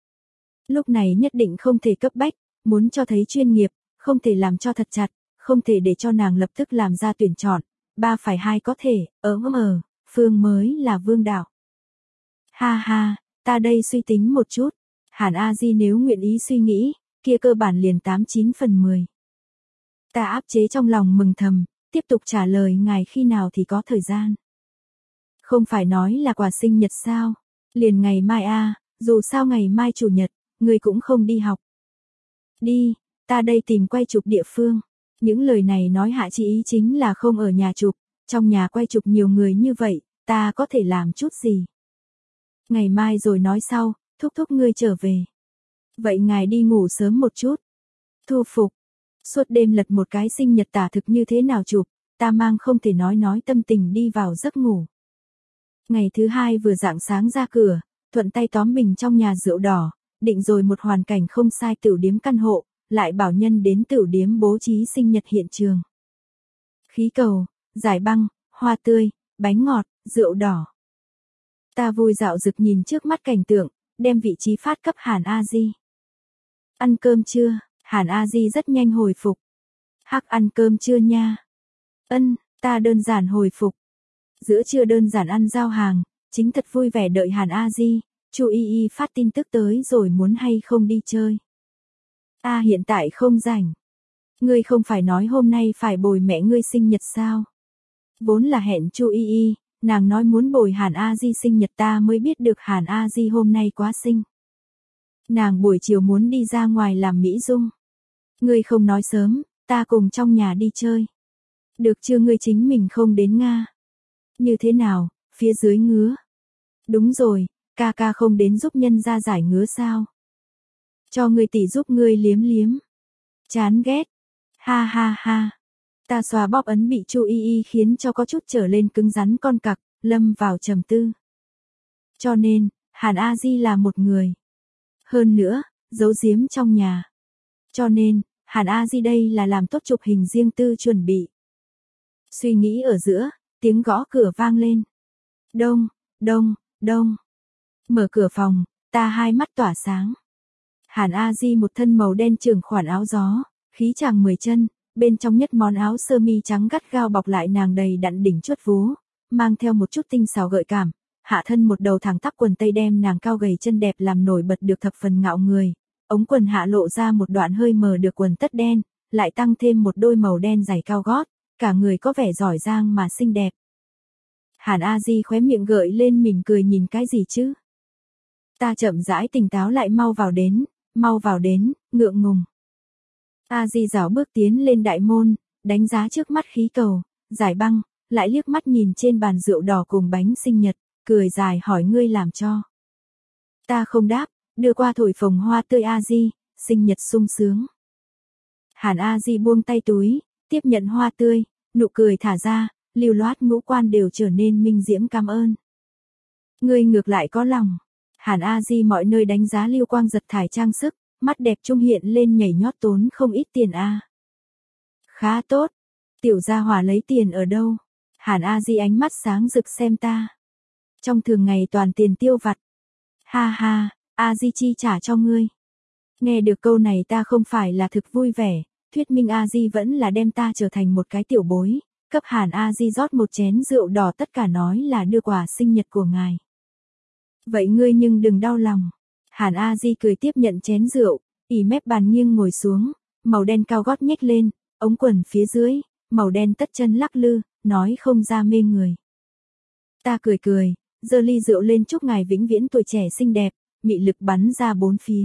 [SPEAKER 1] Lúc này nhất định không thể cấp bách, muốn cho thấy chuyên nghiệp, không thể làm cho thật chặt, không thể để cho nàng lập tức làm ra tuyển chọn, ba phải hai có thể, ở ở, phương mới là vương đạo. Ha ha, ta đây suy tính một chút, Hàn A Di nếu nguyện ý suy nghĩ, kia cơ bản liền tám chín phần mười. Ta áp chế trong lòng mừng thầm, tiếp tục trả lời ngài khi nào thì có thời gian. Không phải nói là quà sinh nhật sao, liền ngày mai a, dù sao ngày mai chủ nhật, người cũng không đi học. Đi, ta đây tìm quay chụp địa phương. Những lời này nói hạ chị ý chính là không ở nhà chụp, trong nhà quay chụp nhiều người như vậy, ta có thể làm chút gì. Ngày mai rồi nói sau, thúc thúc ngươi trở về. Vậy ngài đi ngủ sớm một chút. Thu phục. Suốt đêm lật một cái sinh nhật tả thực như thế nào chụp, ta mang không thể nói nói tâm tình đi vào giấc ngủ. Ngày thứ hai vừa rạng sáng ra cửa, thuận tay tóm mình trong nhà rượu đỏ, định rồi một hoàn cảnh không sai tửu điếm căn hộ, lại bảo nhân đến tửu điếm bố trí sinh nhật hiện trường. Khí cầu, giải băng, hoa tươi, bánh ngọt, rượu đỏ. Ta vui dạo dực nhìn trước mắt cảnh tượng, đem vị trí phát cấp Hàn A Di. Ăn cơm chưa? Hàn A Di rất nhanh hồi phục. Hắc ăn cơm chưa nha? Ân, ta đơn giản hồi phục. Giữa trưa đơn giản ăn giao hàng, chính thật vui vẻ đợi Hàn A Di. Chu Y Y phát tin tức tới rồi muốn hay không đi chơi. A à, hiện tại không rảnh. Ngươi không phải nói hôm nay phải bồi mẹ ngươi sinh nhật sao? Vốn là hẹn Chu Y Y, nàng nói muốn bồi Hàn A Di sinh nhật, ta mới biết được Hàn A Di hôm nay quá sinh. Nàng buổi chiều muốn đi ra ngoài làm mỹ dung. Ngươi không nói sớm, ta cùng trong nhà đi chơi. Được chưa, ngươi chính mình không đến Nga? Như thế nào, phía dưới ngứa? Đúng rồi, ca ca không đến giúp nhân ra giải ngứa sao? Cho ngươi tỷ giúp ngươi liếm liếm. Chán ghét. Ha ha ha. Ta xòa bóp ấn bị Chu Y Y khiến cho có chút trở lên cứng rắn con cặc, lâm vào trầm tư. Cho nên, Hàn A Di là một người. Hơn nữa, giấu giếm trong nhà. Cho nên, Hàn A Di đây là làm tốt chụp hình riêng tư chuẩn bị. Suy nghĩ ở giữa, tiếng gõ cửa vang lên. Đông, đông, đông. Mở cửa phòng, ta hai mắt tỏa sáng. Hàn A Di một thân màu đen trường khoản áo gió, khí chàng mười chân, bên trong nhất món áo sơ mi trắng gắt gao bọc lại nàng đầy đặn đỉnh chuốt vú, mang theo một chút tinh xảo gợi cảm, hạ thân một đầu thẳng tắp quần tây đem nàng cao gầy chân đẹp làm nổi bật được thập phần ngạo người, ống quần hạ lộ ra một đoạn hơi mờ được quần tất đen, lại tăng thêm một đôi màu đen giày cao gót, cả người có vẻ giỏi giang mà xinh đẹp. Hàn A Di khóe miệng gợi lên mỉm cười, nhìn cái gì chứ? Ta chậm rãi tỉnh táo lại, mau vào đến, mau vào đến, ngượng ngùng. A Di rảo bước tiến lên đại môn, đánh giá trước mắt khí cầu, giải băng, lại liếc mắt nhìn trên bàn rượu đỏ cùng bánh sinh nhật, cười dài hỏi ngươi làm cho. Ta không đáp, đưa qua thổi phồng hoa tươi. A Di, sinh nhật sung sướng. Hàn A Di buông tay túi, tiếp nhận hoa tươi, nụ cười thả ra, lưu loát ngũ quan đều trở nên minh diễm, cảm ơn. Ngươi ngược lại có lòng. Hàn A Di mọi nơi đánh giá lưu quang giật thải trang sức, mắt đẹp trung hiện lên nhảy nhót, tốn không ít tiền a. À. Khá tốt. Tiểu gia hỏa lấy tiền ở đâu? Hàn A Di ánh mắt sáng rực xem ta. Trong thường ngày toàn tiền tiêu vặt. Ha ha, A Di chi trả cho ngươi. Nghe được câu này ta không phải là thực vui vẻ, thuyết minh A Di vẫn là đem ta trở thành một cái tiểu bối, cấp Hàn A Di rót một chén rượu đỏ, tất cả nói là đưa quà sinh nhật của ngài. Vậy ngươi nhưng đừng đau lòng. Hàn A Di cười tiếp nhận chén rượu, ỉ mép bàn nghiêng ngồi xuống, màu đen cao gót nhếch lên, ống quần phía dưới, màu đen tất chân lắc lư, nói không ra mê người. Ta cười cười, giơ ly rượu lên chúc ngài vĩnh viễn tuổi trẻ xinh đẹp, mị lực bắn ra bốn phía.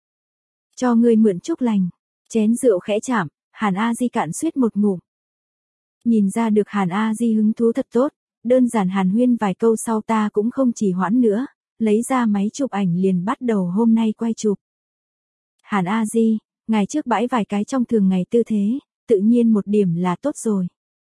[SPEAKER 1] Cho ngươi mượn chúc lành. Chén rượu khẽ chạm, Hàn A Di cạn suýt một ngụm. Nhìn ra được Hàn A Di hứng thú thật tốt, đơn giản hàn huyên vài câu sau ta cũng không trì hoãn nữa, lấy ra máy chụp ảnh liền bắt đầu hôm nay quay chụp. Hàn A Di, ngày trước bãi vài cái trong thường ngày tư thế, tự nhiên một điểm là tốt rồi.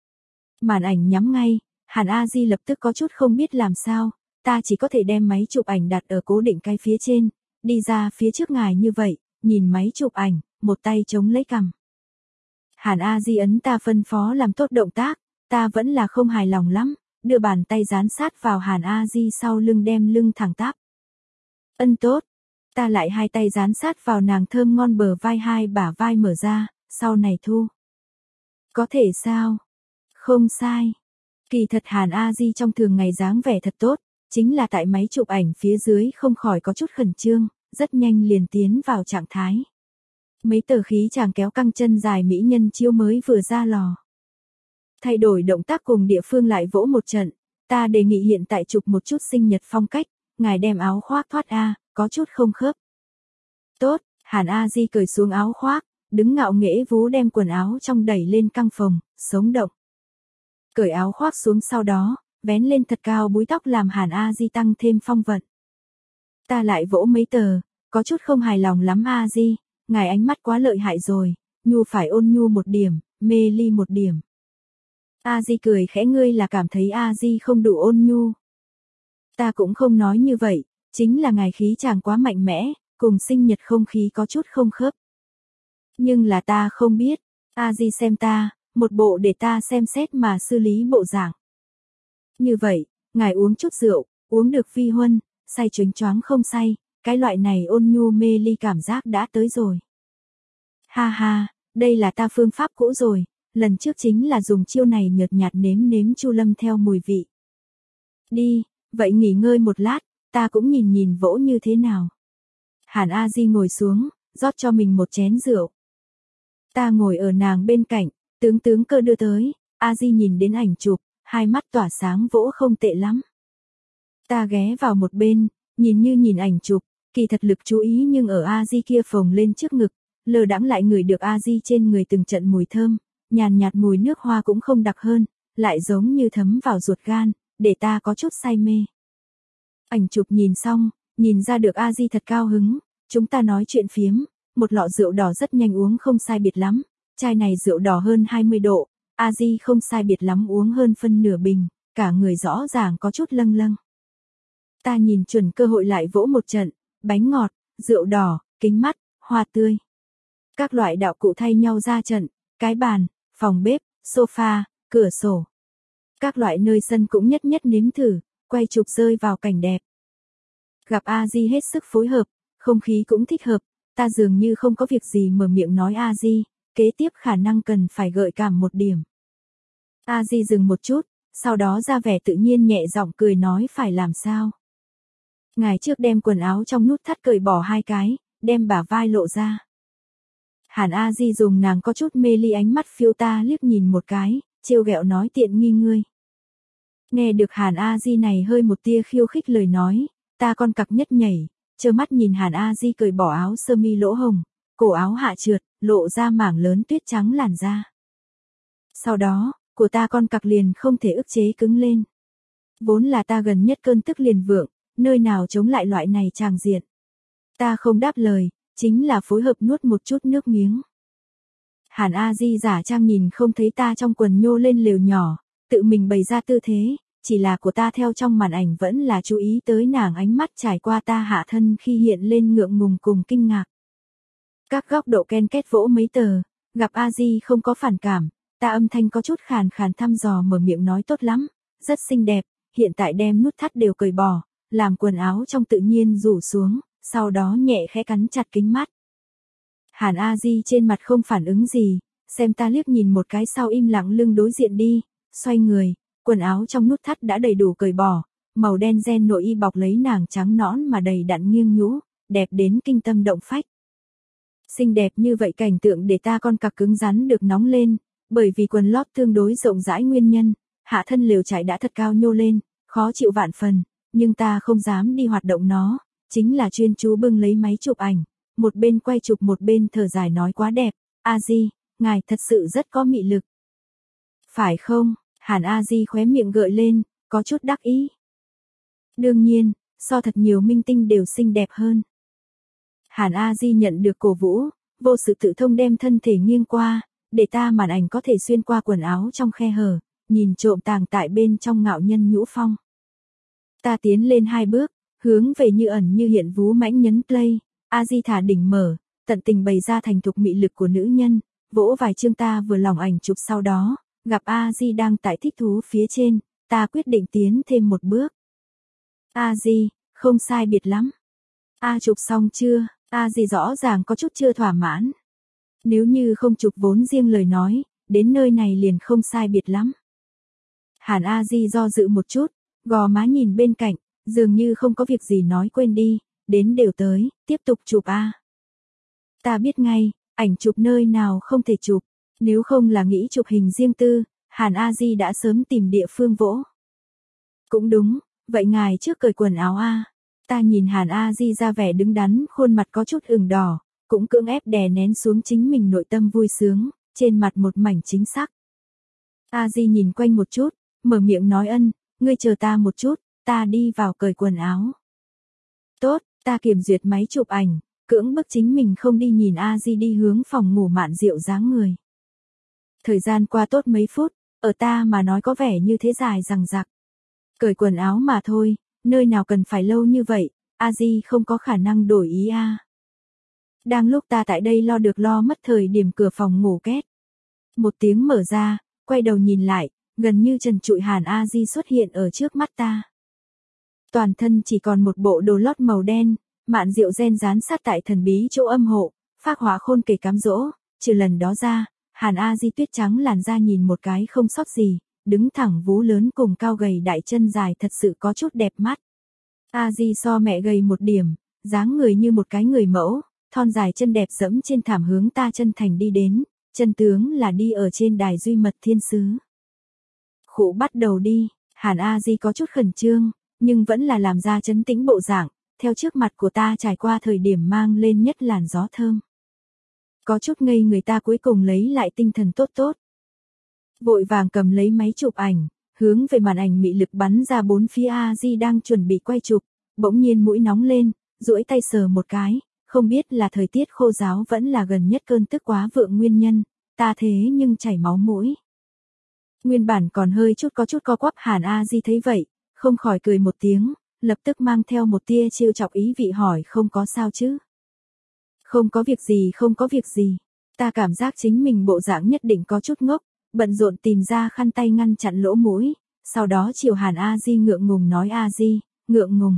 [SPEAKER 1] Màn ảnh nhắm ngay, Hàn A Di lập tức có chút không biết làm sao, ta chỉ có thể đem máy chụp ảnh đặt ở cố định cái phía trên, đi ra phía trước ngài như vậy, nhìn máy chụp ảnh, một tay chống lấy cằm. Hàn A Di ấn ta phân phó làm tốt động tác, ta vẫn là không hài lòng lắm, đưa bàn tay dán sát vào Hàn A Di sau lưng đem lưng thẳng tắp. Ân tốt, ta lại hai tay dán sát vào nàng thơm ngon bờ vai, hai bả vai mở ra, sau này thu. Có thể sao? Không sai. Kỳ thật Hàn A Di trong thường ngày dáng vẻ thật tốt, chính là tại máy chụp ảnh phía dưới không khỏi có chút khẩn trương, rất nhanh liền tiến vào trạng thái. Mấy tờ khí chàng kéo căng chân dài mỹ nhân chiếu mới vừa ra lò. Thay đổi động tác cùng địa phương lại vỗ một trận, ta đề nghị hiện tại chụp một chút sinh nhật phong cách, ngài đem áo khoác thoát a, có chút không khớp. Tốt, Hàn A Di cởi xuống áo khoác, đứng ngạo nghễ vú đem quần áo trong đẩy lên căng phồng, sống động. Cởi áo khoác xuống sau đó, vén lên thật cao búi tóc làm Hàn A Di tăng thêm phong vận. Ta lại vỗ mấy tờ, có chút không hài lòng lắm. A Di, ngài ánh mắt quá lợi hại rồi, nhu phải ôn nhu một điểm, mê ly một điểm. A Di cười khẽ, ngươi là cảm thấy A Di không đủ ôn nhu. Ta cũng không nói như vậy, chính là ngài khí chàng quá mạnh mẽ, cùng sinh nhật không khí có chút không khớp. Nhưng là ta không biết, A Di xem ta, một bộ để ta xem xét mà xử lý bộ dạng. Như vậy, ngài uống chút rượu, uống được phi huân, say choáng choáng không say, cái loại này ôn nhu mê ly cảm giác đã tới rồi. Ha ha, đây là ta phương pháp cũ rồi, lần trước chính là dùng chiêu này nhợt nhạt nếm nếm Chu Lâm theo mùi vị. Đi, vậy nghỉ ngơi một lát, ta cũng nhìn nhìn vỗ như thế nào. Hàn A Di ngồi xuống, rót cho mình một chén rượu. Ta ngồi ở nàng bên cạnh, tướng tướng cơ đưa tới, A Di nhìn đến ảnh chụp, hai mắt tỏa sáng vỗ không tệ lắm. Ta ghé vào một bên, nhìn như nhìn ảnh chụp, kỳ thật lực chú ý nhưng ở A Di kia phồng lên trước ngực, lờ đãng lại ngửi được A Di trên người từng trận mùi thơm, nhàn nhạt mùi nước hoa cũng không đặc hơn, lại giống như thấm vào ruột gan, để ta có chút say mê. Ảnh chụp nhìn xong, nhìn ra được A Di thật cao hứng, chúng ta nói chuyện phiếm, một lọ rượu đỏ rất nhanh uống không sai biệt lắm, chai này rượu đỏ hơn hai mươi độ, A Di không sai biệt lắm uống hơn phân nửa bình, cả người rõ ràng có chút lâng lâng. Ta nhìn chuẩn cơ hội lại vỗ một trận, bánh ngọt, rượu đỏ, kính mắt, hoa tươi. Các loại đạo cụ thay nhau ra trận, cái bàn, phòng bếp, sofa, cửa sổ. Các loại nơi sân cũng nhất nhất nếm thử, quay chụp rơi vào cảnh đẹp. Gặp A Di hết sức phối hợp, không khí cũng thích hợp, ta dường như không có việc gì mở miệng nói A Di, kế tiếp khả năng cần phải gợi cảm một điểm. A Di dừng một chút, sau đó ra vẻ tự nhiên nhẹ giọng cười nói phải làm sao. Ngài trước đem quần áo trong nút thắt cởi bỏ hai cái, đem bả vai lộ ra. Hàn A Di dùng nàng có chút mê ly ánh mắt phiêu ta liếc nhìn một cái, trêu ghẹo nói tiện nghi ngươi. Nghe được Hàn A Di này hơi một tia khiêu khích lời nói, ta con cặc nhất nhảy, trơ mắt nhìn Hàn A Di cởi bỏ áo sơ mi lỗ hồng, cổ áo hạ trượt, lộ ra mảng lớn tuyết trắng làn da. Sau đó, của ta con cặc liền không thể ức chế cứng lên. Vốn là ta gần nhất cơn tức liền vượng, nơi nào chống lại loại này tràng diện. Ta không đáp lời, chính là phối hợp nuốt một chút nước miếng. Hàn A Di giả trang nhìn không thấy ta trong quần nhô lên lều nhỏ, tự mình bày ra tư thế, chỉ là của ta theo trong màn ảnh vẫn là chú ý tới nàng ánh mắt trải qua ta hạ thân khi hiện lên ngượng ngùng cùng kinh ngạc. Các góc độ ken két vỗ mấy tờ, gặp A Di không có phản cảm, ta âm thanh có chút khàn khàn thăm dò mở miệng nói tốt lắm, rất xinh đẹp, hiện tại đem nút thắt đều cởi bỏ, làm quần áo trong tự nhiên rủ xuống, sau đó nhẹ khẽ cắn chặt kính mắt. Hàn A Di trên mặt không phản ứng gì, xem ta liếc nhìn một cái sau im lặng lưng đối diện đi, xoay người, quần áo trong nút thắt đã đầy đủ cởi bỏ, màu đen ren nội y bọc lấy nàng trắng nõn mà đầy đặn nghiêng nhũ, đẹp đến kinh tâm động phách. Xinh đẹp như vậy cảnh tượng để ta con cặc cứng rắn được nóng lên, bởi vì quần lót tương đối rộng rãi nguyên nhân, hạ thân lều trại đã thật cao nhô lên, khó chịu vạn phần, nhưng ta không dám đi hoạt động nó, chính là chuyên chú bưng lấy máy chụp ảnh, một bên quay chụp một bên thở dài nói quá đẹp, A Di, ngài thật sự rất có mị lực. Phải không? Hàn A Di khóe miệng gợi lên, có chút đắc ý. Đương nhiên, so thật nhiều minh tinh đều xinh đẹp hơn. Hàn A Di nhận được cổ vũ, vô sự tự thông đem thân thể nghiêng qua, để ta màn ảnh có thể xuyên qua quần áo trong khe hở, nhìn trộm tàng tại bên trong ngạo nhân nhũ phong. Ta tiến lên hai bước, hướng về như ẩn như hiện vú mãnh nhấn play, A Di thả đỉnh mở, tận tình bày ra thành thục mị lực của nữ nhân, vỗ vài chương ta vừa lòng ảnh chụp sau đó, gặp A Di đang tại thích thú phía trên, ta quyết định tiến thêm một bước. A Di, không sai biệt lắm. A chụp xong chưa? A Di rõ ràng có chút chưa thỏa mãn. Nếu như không chụp vốn riêng lời nói, đến nơi này liền không sai biệt lắm. Hàn A Di do dự một chút, gò má nhìn bên cạnh, dường như không có việc gì nói quên đi, đến đều tới, tiếp tục chụp A. Ta biết ngay, ảnh chụp nơi nào không thể chụp, nếu không là nghĩ chụp hình riêng tư, Hàn A Di đã sớm tìm địa phương vỗ. Cũng đúng, vậy ngài trước cởi quần áo A. Ta nhìn Hàn A Di ra vẻ đứng đắn, khuôn mặt có chút ửng đỏ, cũng cưỡng ép đè nén xuống chính mình nội tâm vui sướng, trên mặt một mảnh chính xác. A Di nhìn quanh một chút, mở miệng nói ân, ngươi chờ ta một chút, ta đi vào cởi quần áo. Tốt, ta kiểm duyệt máy chụp ảnh, cưỡng bức chính mình không đi nhìn A Di đi hướng phòng ngủ Mạn Diệu dáng người. Thời gian qua tốt mấy phút, ở ta mà nói có vẻ như thế dài dằng dặc. Cởi quần áo mà thôi, nơi nào cần phải lâu như vậy, A Di không có khả năng đổi ý a. À. Đang lúc ta tại đây lo được lo mất thời điểm cửa phòng ngủ két. Một tiếng mở ra, quay đầu nhìn lại, gần như trần trụi Hàn A Di xuất hiện ở trước mắt ta. Toàn thân chỉ còn một bộ đồ lót màu đen, Mạn Diệu ren dán sát tại thần bí chỗ âm hộ, phác họa khôn kể cám dỗ, trừ lần đó ra, Hàn A Di tuyết trắng làn da nhìn một cái không sót gì, đứng thẳng vú lớn cùng cao gầy đại chân dài thật sự có chút đẹp mắt. A Di so mẹ gầy một điểm, dáng người như một cái người mẫu, thon dài chân đẹp dẫm trên thảm hướng ta chân thành đi đến, chân tướng là đi ở trên đài duy mật thiên sứ. Khụ bắt đầu đi, Hàn A Di có chút khẩn trương, nhưng vẫn là làm ra trấn tĩnh bộ dạng, theo trước mặt của ta trải qua thời điểm mang lên nhất làn gió thơm. Có chút ngây người ta cuối cùng lấy lại tinh thần tốt tốt. Vội vàng cầm lấy máy chụp ảnh, hướng về màn ảnh mị lực bắn ra bốn phía A Di đang chuẩn bị quay chụp, bỗng nhiên mũi nóng lên, duỗi tay sờ một cái, không biết là thời tiết khô ráo vẫn là gần nhất cơn tức quá vượng nguyên nhân, ta thế nhưng chảy máu mũi. Nguyên bản còn hơi chút có chút co quắp Hàn A Di thấy vậy, không khỏi cười một tiếng, lập tức mang theo một tia trêu chọc ý vị hỏi không có sao chứ. Không có việc gì không có việc gì, ta cảm giác chính mình bộ dạng nhất định có chút ngốc, bận rộn tìm ra khăn tay ngăn chặn lỗ mũi, sau đó chiều Hàn A Di ngượng ngùng nói A Di, ngượng ngùng.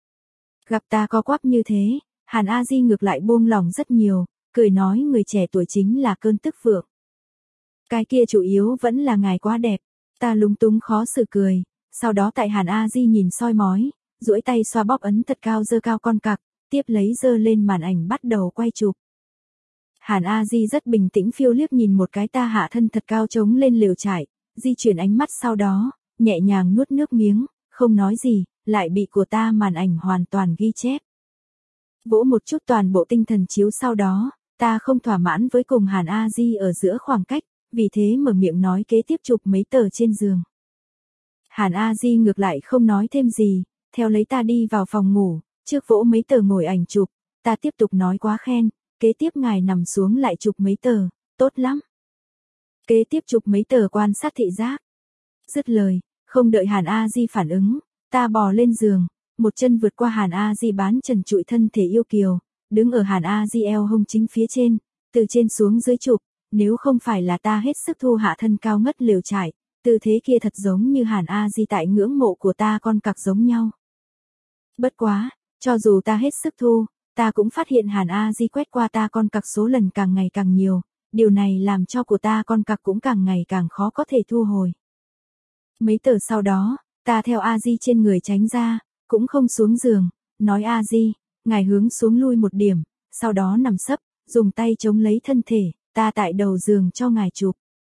[SPEAKER 1] Gặp ta co quắp như thế, Hàn A Di ngược lại buông lòng rất nhiều, cười nói người trẻ tuổi chính là cơn tức vượng. Cái kia chủ yếu vẫn là ngài quá đẹp, ta lúng túng khó xử cười, sau đó tại Hàn A Di nhìn soi mói, duỗi tay xoa bóp ấn thật cao dơ cao con cặc, tiếp lấy dơ lên màn ảnh bắt đầu quay chụp. Hàn A Di rất bình tĩnh phiêu liếc nhìn một cái ta hạ thân thật cao trống lên lều trải, di chuyển ánh mắt sau đó, nhẹ nhàng nuốt nước miếng, không nói gì, lại bị của ta màn ảnh hoàn toàn ghi chép. Vỗ một chút toàn bộ tinh thần chiếu sau đó, ta không thỏa mãn với cùng Hàn A Di ở giữa khoảng cách, vì thế mở miệng nói kế tiếp chụp mấy tờ trên giường. Hàn A Di ngược lại không nói thêm gì, theo lấy ta đi vào phòng ngủ, trước vỗ mấy tờ ngồi ảnh chụp, ta tiếp tục nói quá khen, kế tiếp ngài nằm xuống lại chụp mấy tờ, tốt lắm. Kế tiếp chụp mấy tờ quan sát thị giác. Dứt lời, không đợi Hàn A Di phản ứng, ta bò lên giường, một chân vượt qua Hàn A Di bán trần trụi thân thể yêu kiều, đứng ở Hàn A Di eo hông chính phía trên, từ trên xuống dưới chụp, nếu không phải là ta hết sức thu hạ thân cao ngất lều trải, tư thế kia thật giống như Hàn A Di tại ngưỡng mộ của ta con cặc giống nhau. Bất quá, cho dù ta hết sức thu, ta cũng phát hiện Hàn A Di quét qua ta con cặc số lần càng ngày càng nhiều, điều này làm cho của ta con cặc cũng càng ngày càng khó có thể thu hồi. Mấy tờ sau đó, ta theo A Di trên người tránh ra, cũng không xuống giường, nói A Di, ngài hướng xuống lui một điểm, sau đó nằm sấp, dùng tay chống lấy thân thể, ta tại đầu giường cho ngài chụp.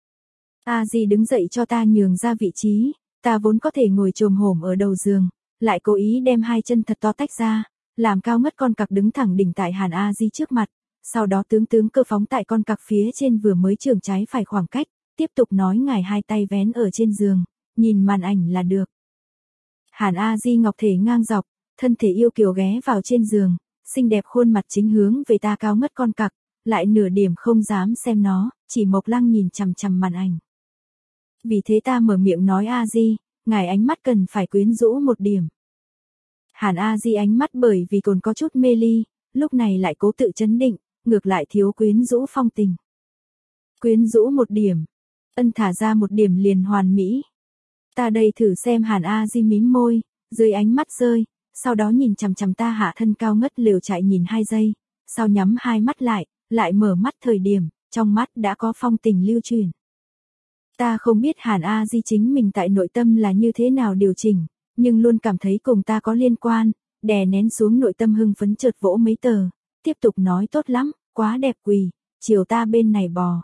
[SPEAKER 1] A Di đứng dậy cho ta nhường ra vị trí, ta vốn có thể ngồi chồm hổm ở đầu giường, lại cố ý đem hai chân thật to tách ra, làm cao ngất con cặc đứng thẳng đỉnh tại Hàn A Di trước mặt, sau đó tướng tướng cơ phóng tại con cặc phía trên vừa mới trưởng trái phải khoảng cách, tiếp tục nói ngài hai tay vén ở trên giường, nhìn màn ảnh là được. Hàn A Di ngọc thể ngang dọc, thân thể yêu kiều ghé vào trên giường, xinh đẹp khuôn mặt chính hướng về ta cao ngất con cặc, lại nửa điểm không dám xem nó, chỉ mộc lăng nhìn chằm chằm màn ảnh. Vì thế ta mở miệng nói A Di, ngài ánh mắt cần phải quyến rũ một điểm. Hàn A Di ánh mắt bởi vì còn có chút mê ly, lúc này lại cố tự chấn định, ngược lại thiếu quyến rũ phong tình. Quyến rũ một điểm, ân thả ra một điểm liền hoàn mỹ. Ta đây thử xem Hàn A Di mím môi, dưới ánh mắt rơi, sau đó nhìn chằm chằm ta hạ thân cao ngất lều trại nhìn hai giây, sau nhắm hai mắt lại, lại mở mắt thời điểm, trong mắt đã có phong tình lưu truyền. Ta không biết Hàn A Di chính mình tại nội tâm là như thế nào điều chỉnh, nhưng luôn cảm thấy cùng ta có liên quan, đè nén xuống nội tâm hưng phấn chợt vỗ mấy tờ, tiếp tục nói tốt lắm, quá đẹp quỳ, chiều ta bên này bò.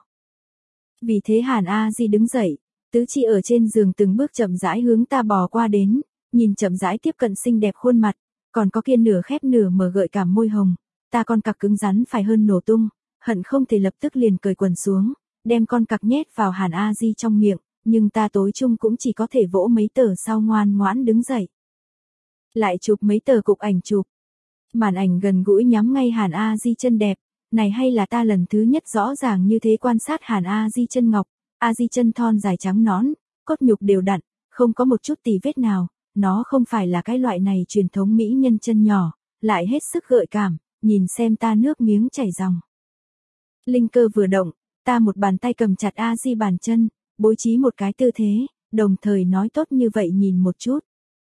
[SPEAKER 1] Vì thế Hàn A Di đứng dậy, tứ chi ở trên giường từng bước chậm rãi hướng ta bò qua đến, nhìn chậm rãi tiếp cận xinh đẹp khuôn mặt, còn có kia nửa khép nửa mở gợi cảm môi hồng, ta con cặc cứng rắn phải hơn nổ tung, hận không thể lập tức liền cởi quần xuống, đem con cặc nhét vào Hàn A Di trong miệng, nhưng ta tối chung cũng chỉ có thể vỗ mấy tờ sau ngoan ngoãn đứng dậy. Lại chụp mấy tờ cục ảnh chụp. Màn ảnh gần gũi nhắm ngay Hàn A Di chân đẹp, này hay là ta lần thứ nhất rõ ràng như thế quan sát Hàn A Di chân ngọc, A Di chân thon dài trắng nõn, cốt nhục đều đặn, không có một chút tì vết nào, nó không phải là cái loại này truyền thống mỹ nhân chân nhỏ, lại hết sức gợi cảm, nhìn xem ta nước miếng chảy ròng. Linh cơ vừa động, ta một bàn tay cầm chặt A Di bàn chân, bố trí một cái tư thế, đồng thời nói tốt như vậy nhìn một chút.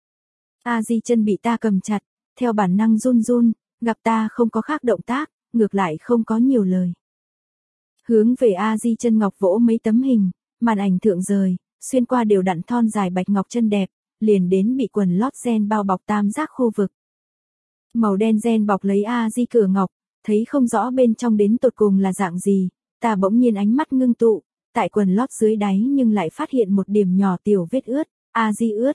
[SPEAKER 1] A Di chân bị ta cầm chặt, theo bản năng run run, gặp ta không có khác động tác, ngược lại không có nhiều lời. Hướng về A Di chân ngọc vỗ mấy tấm hình, màn ảnh thượng rời, xuyên qua đều đặn thon dài bạch ngọc chân đẹp, liền đến bị quần lót ren bao bọc tam giác khu vực. Màu đen ren bọc lấy A Di cửa ngọc, thấy không rõ bên trong đến tột cùng là dạng gì, ta bỗng nhiên ánh mắt ngưng tụ, tại quần lót dưới đáy nhưng lại phát hiện một điểm nhỏ tiểu vết ướt, A Di ướt.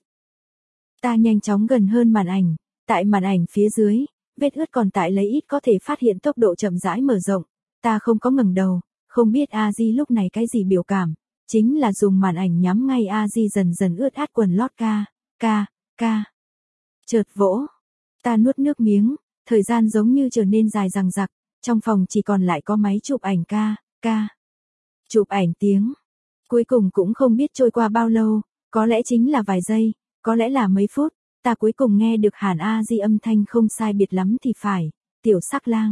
[SPEAKER 1] Ta nhanh chóng gần hơn màn ảnh, tại màn ảnh phía dưới, vết ướt còn tại lấy ít có thể phát hiện tốc độ chậm rãi mở rộng, ta không có ngẩng đầu, không biết A Di lúc này cái gì biểu cảm, chính là dùng màn ảnh nhắm ngay A Di dần dần ướt át quần lót ca, ca, ca. Chợt vỗ, ta nuốt nước miếng, thời gian giống như trở nên dài dằng dặc, trong phòng chỉ còn lại có máy chụp ảnh ca, ca. Chụp ảnh tiếng, cuối cùng cũng không biết trôi qua bao lâu, có lẽ chính là vài giây, có lẽ là mấy phút, ta cuối cùng nghe được Hàn A Di âm thanh không sai biệt lắm thì phải, tiểu sắc lang.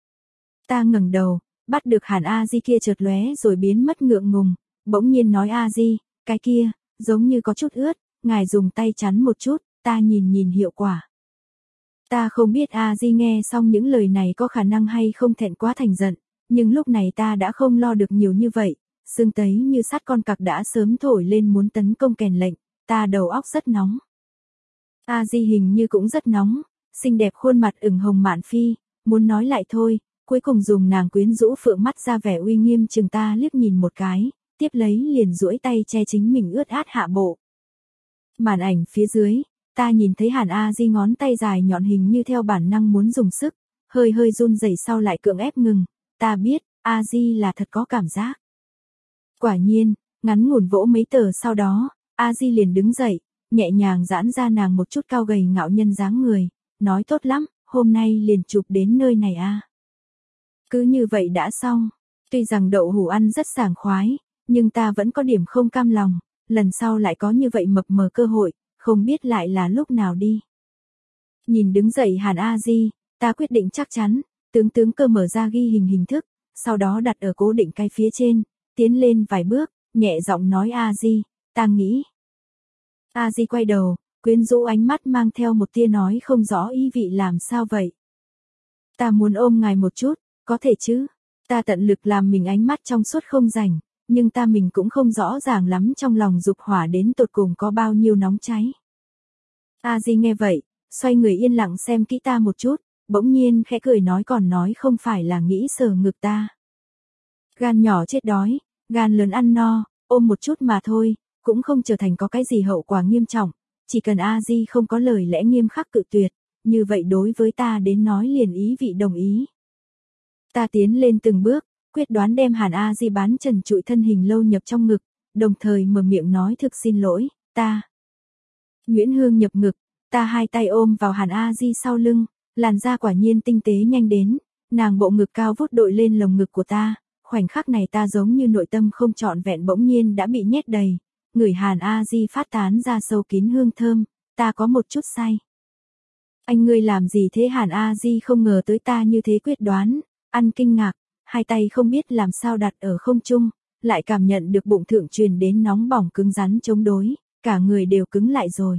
[SPEAKER 1] Ta ngẩng đầu, bắt được Hàn A Di kia chợt lóe rồi biến mất ngượng ngùng, bỗng nhiên nói A Di, cái kia, giống như có chút ướt, ngài dùng tay chắn một chút, ta nhìn nhìn hiệu quả. Ta không biết A Di nghe xong những lời này có khả năng hay không thẹn quá thành giận, nhưng lúc này ta đã không lo được nhiều như vậy, xương tấy như sắt con cặc đã sớm thổi lên muốn tấn công kèn lệnh, ta đầu óc rất nóng. A Di hình như cũng rất nóng, xinh đẹp khuôn mặt ửng hồng mạn phi, muốn nói lại thôi, cuối cùng dùng nàng quyến rũ phượng mắt ra vẻ uy nghiêm chừng ta liếc nhìn một cái, tiếp lấy liền duỗi tay che chính mình ướt át hạ bộ. Màn ảnh phía dưới, ta nhìn thấy Hàn A Di ngón tay dài nhọn hình như theo bản năng muốn dùng sức, hơi hơi run rẩy sau lại cưỡng ép ngừng, ta biết, A Di là thật có cảm giác. Quả nhiên, ngắn ngủn vỗ mấy tờ sau đó, A Di liền đứng dậy, nhẹ nhàng giãn ra nàng một chút cao gầy ngạo nhân dáng người, nói tốt lắm, hôm nay liền chụp đến nơi này a. À. Cứ như vậy đã xong, tuy rằng đậu hũ ăn rất sảng khoái, nhưng ta vẫn có điểm không cam lòng, lần sau lại có như vậy mập mờ cơ hội, không biết lại là lúc nào đi. Nhìn đứng dậy Hàn A Di, ta quyết định chắc chắn, tướng tướng cơ mở ra ghi hình hình thức, sau đó đặt ở cố định cái phía trên, tiến lên vài bước, nhẹ giọng nói A Di, ta nghĩ. A Di quay đầu, quyến rũ ánh mắt mang theo một tia nói không rõ ý vị làm sao vậy. Ta muốn ôm ngài một chút, có thể chứ? Ta tận lực làm mình ánh mắt trong suốt không rảnh, nhưng ta mình cũng không rõ ràng lắm trong lòng dục hỏa đến tột cùng có bao nhiêu nóng cháy. A Di nghe vậy, xoay người yên lặng xem kỹ ta một chút, bỗng nhiên khẽ cười nói còn nói không phải là nghĩ sờ ngực ta. Gan nhỏ chết đói, gan lớn ăn no, ôm một chút mà thôi, cũng không trở thành có cái gì hậu quả nghiêm trọng, chỉ cần A Di không có lời lẽ nghiêm khắc cự tuyệt, như vậy đối với ta đến nói liền ý vị đồng ý. Ta tiến lên từng bước, quyết đoán đem Hàn A Di bán trần trụi thân hình lâu nhập trong ngực, đồng thời mở miệng nói thực xin lỗi, ta. Nguyễn Hương nhập ngực, ta hai tay ôm vào Hàn A Di sau lưng, làn da quả nhiên tinh tế nhanh đến, nàng bộ ngực cao vút đội lên lồng ngực của ta, khoảnh khắc này ta giống như nội tâm không trọn vẹn bỗng nhiên đã bị nhét đầy, người Hàn A Di phát tán ra sâu kín hương thơm, ta có một chút say. Anh ngươi làm gì thế? Hàn A Di không ngờ tới ta như thế quyết đoán, ăn kinh ngạc, hai tay không biết làm sao đặt ở không trung, lại cảm nhận được bụng thượng truyền đến nóng bỏng cứng rắn chống đối, cả người đều cứng lại rồi.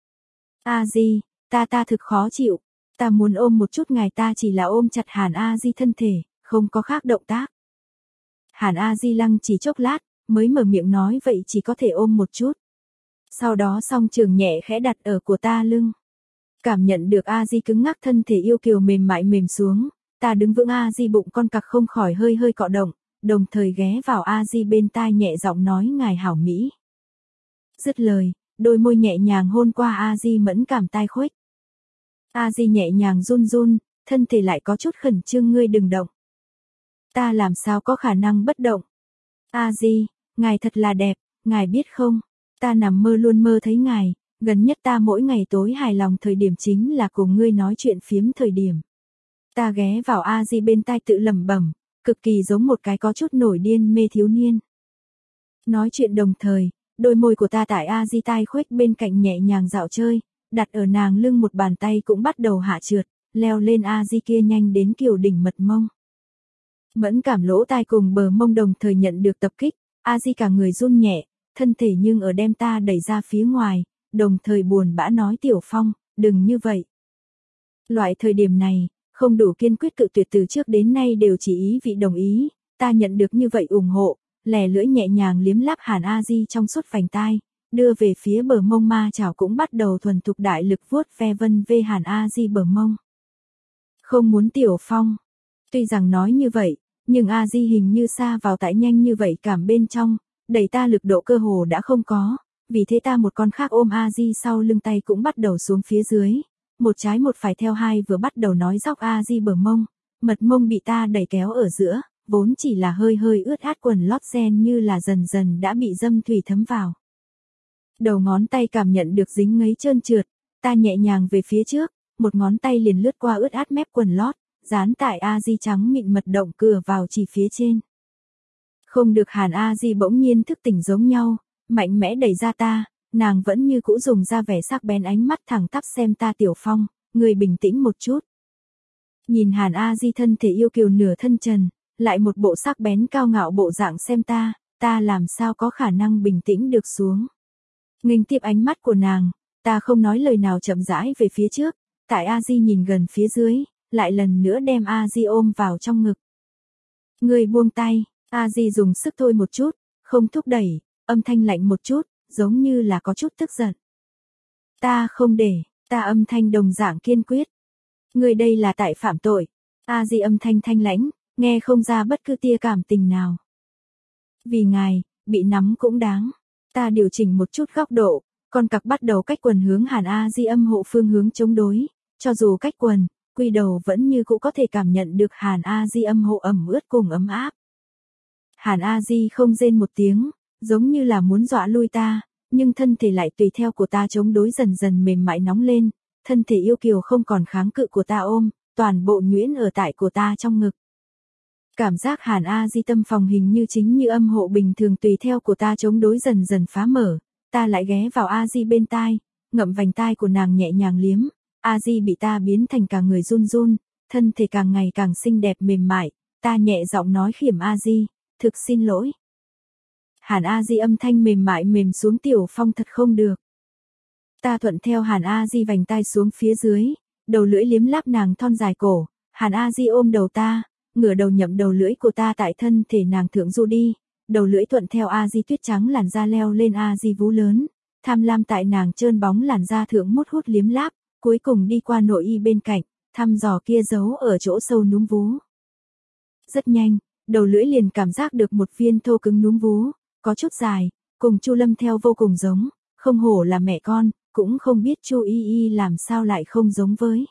[SPEAKER 1] A Di, ta ta thực khó chịu, ta muốn ôm một chút ngài, ta chỉ là ôm chặt Hàn A Di thân thể, không có khác động tác. Hàn A Di lăng chỉ chốc lát, mới mở miệng nói vậy chỉ có thể ôm một chút. Sau đó song trường nhẹ khẽ đặt ở của ta lưng. Cảm nhận được A Di cứng ngắc thân thể yêu kiều mềm mại mềm xuống, ta đứng vững A Di bụng con cặc không khỏi hơi hơi cọ động, đồng thời ghé vào A Di bên tai nhẹ giọng nói ngài hảo mỹ. Dứt lời, đôi môi nhẹ nhàng hôn qua A Di mẫn cảm tai khuếch. A Di nhẹ nhàng run run, thân thể lại có chút khẩn trương, ngươi đừng động. Ta làm sao có khả năng bất động. A Di, ngài thật là đẹp, ngài biết không, ta nằm mơ luôn mơ thấy ngài, gần nhất ta mỗi ngày tối hài lòng thời điểm chính là cùng ngươi nói chuyện phiếm thời điểm. Ta ghé vào A Di bên tai tự lẩm bẩm, cực kỳ giống một cái có chút nổi điên mê thiếu niên. Nói chuyện đồng thời, đôi môi của ta tại A Di tai khuếch bên cạnh nhẹ nhàng dạo chơi, đặt ở nàng lưng một bàn tay cũng bắt đầu hạ trượt, leo lên A Di kia nhanh đến kiểu đỉnh mật mông. Mẫn cảm lỗ tai cùng bờ mông đồng thời nhận được tập kích, A Di cả người run nhẹ, thân thể nhưng ở đem ta đẩy ra phía ngoài, đồng thời buồn bã nói Tiểu Phong, đừng như vậy. Loại thời điểm này, không đủ kiên quyết cự tuyệt từ trước đến nay đều chỉ ý vị đồng ý, ta nhận được như vậy ủng hộ, lè lưỡi nhẹ nhàng liếm láp Hàn A Di trong suốt vành tai, đưa về phía bờ mông ma chảo cũng bắt đầu thuần thục đại lực vuốt ve vân vê Hàn A Di bờ mông. Không muốn Tiểu Phong. Tuy rằng nói như vậy, nhưng A Di hình như xa vào tại nhanh như vậy cảm bên trong, đẩy ta lực độ cơ hồ đã không có, vì thế ta một con khác ôm A Di sau lưng tay cũng bắt đầu xuống phía dưới, một trái một phải theo hai vừa bắt đầu nói dóc A Di bờ mông, mật mông bị ta đẩy kéo ở giữa, vốn chỉ là hơi hơi ướt át quần lót gen như là dần dần đã bị dâm thủy thấm vào. Đầu ngón tay cảm nhận được dính ngấy trơn trượt, ta nhẹ nhàng về phía trước, một ngón tay liền lướt qua ướt át mép quần lót, dán tại A Di trắng mịn mật động cửa vào chỉ phía trên. Không được Hàn A Di bỗng nhiên thức tỉnh giống nhau, mạnh mẽ đẩy ra ta, nàng vẫn như cũ dùng ra vẻ sắc bén ánh mắt thẳng tắp xem ta Tiểu Phong, người bình tĩnh một chút. Nhìn Hàn A Di thân thể yêu kiều nửa thân trần, lại một bộ sắc bén cao ngạo bộ dạng xem ta, ta làm sao có khả năng bình tĩnh được xuống. Nghênh tiếp ánh mắt của nàng, ta không nói lời nào chậm rãi về phía trước, tại A Di nhìn gần phía dưới, lại lần nữa đem A Di ôm vào trong ngực. Người buông tay, A Di dùng sức thôi một chút, không thúc đẩy, âm thanh lạnh một chút, giống như là có chút tức giận. Ta không để, ta âm thanh đồng dạng kiên quyết. Người đây là tại phạm tội. A Di âm thanh thanh lãnh, nghe không ra bất cứ tia cảm tình nào. Vì ngài, bị nắm cũng đáng. Ta điều chỉnh một chút góc độ, con cặc bắt đầu cách quần hướng Hàn A Di âm hộ phương hướng chống đối, cho dù cách quần, quy đầu vẫn như cũ có thể cảm nhận được Hàn A Di âm hộ ẩm ướt cùng ấm áp. Hàn A Di không rên một tiếng, giống như là muốn dọa lui ta, nhưng thân thể lại tùy theo của ta chống đối dần dần mềm mại nóng lên, thân thể yêu kiều không còn kháng cự của ta ôm, toàn bộ nhuyễn ở tại của ta trong ngực. Cảm giác Hàn A Di tâm phòng hình như chính như âm hộ bình thường tùy theo của ta chống đối dần dần phá mở, ta lại ghé vào A Di bên tai, ngậm vành tai của nàng nhẹ nhàng liếm, A Di bị ta biến thành cả người run run, thân thể càng ngày càng xinh đẹp mềm mại, ta nhẹ giọng nói khiểm A Di, thực xin lỗi. Hàn A Di âm thanh mềm mại mềm xuống Tiểu Phong thật không được. Ta thuận theo Hàn A Di vành tai xuống phía dưới, đầu lưỡi liếm láp nàng thon dài cổ, Hàn A Di ôm đầu ta, ngửa đầu nhậm đầu lưỡi của ta tại thân thể nàng thượng du đi, đầu lưỡi thuận theo A Di tuyết trắng làn da leo lên A Di vú lớn, tham lam tại nàng trơn bóng làn da thượng mút hút liếm láp, cuối cùng đi qua nội y bên cạnh, thăm dò kia giấu ở chỗ sâu núm vú. Rất nhanh, đầu lưỡi liền cảm giác được một viên thô cứng núm vú, có chút dài, cùng Chu Lâm theo vô cùng giống, không hổ là mẹ con, cũng không biết Chu Y Y làm sao lại không giống với.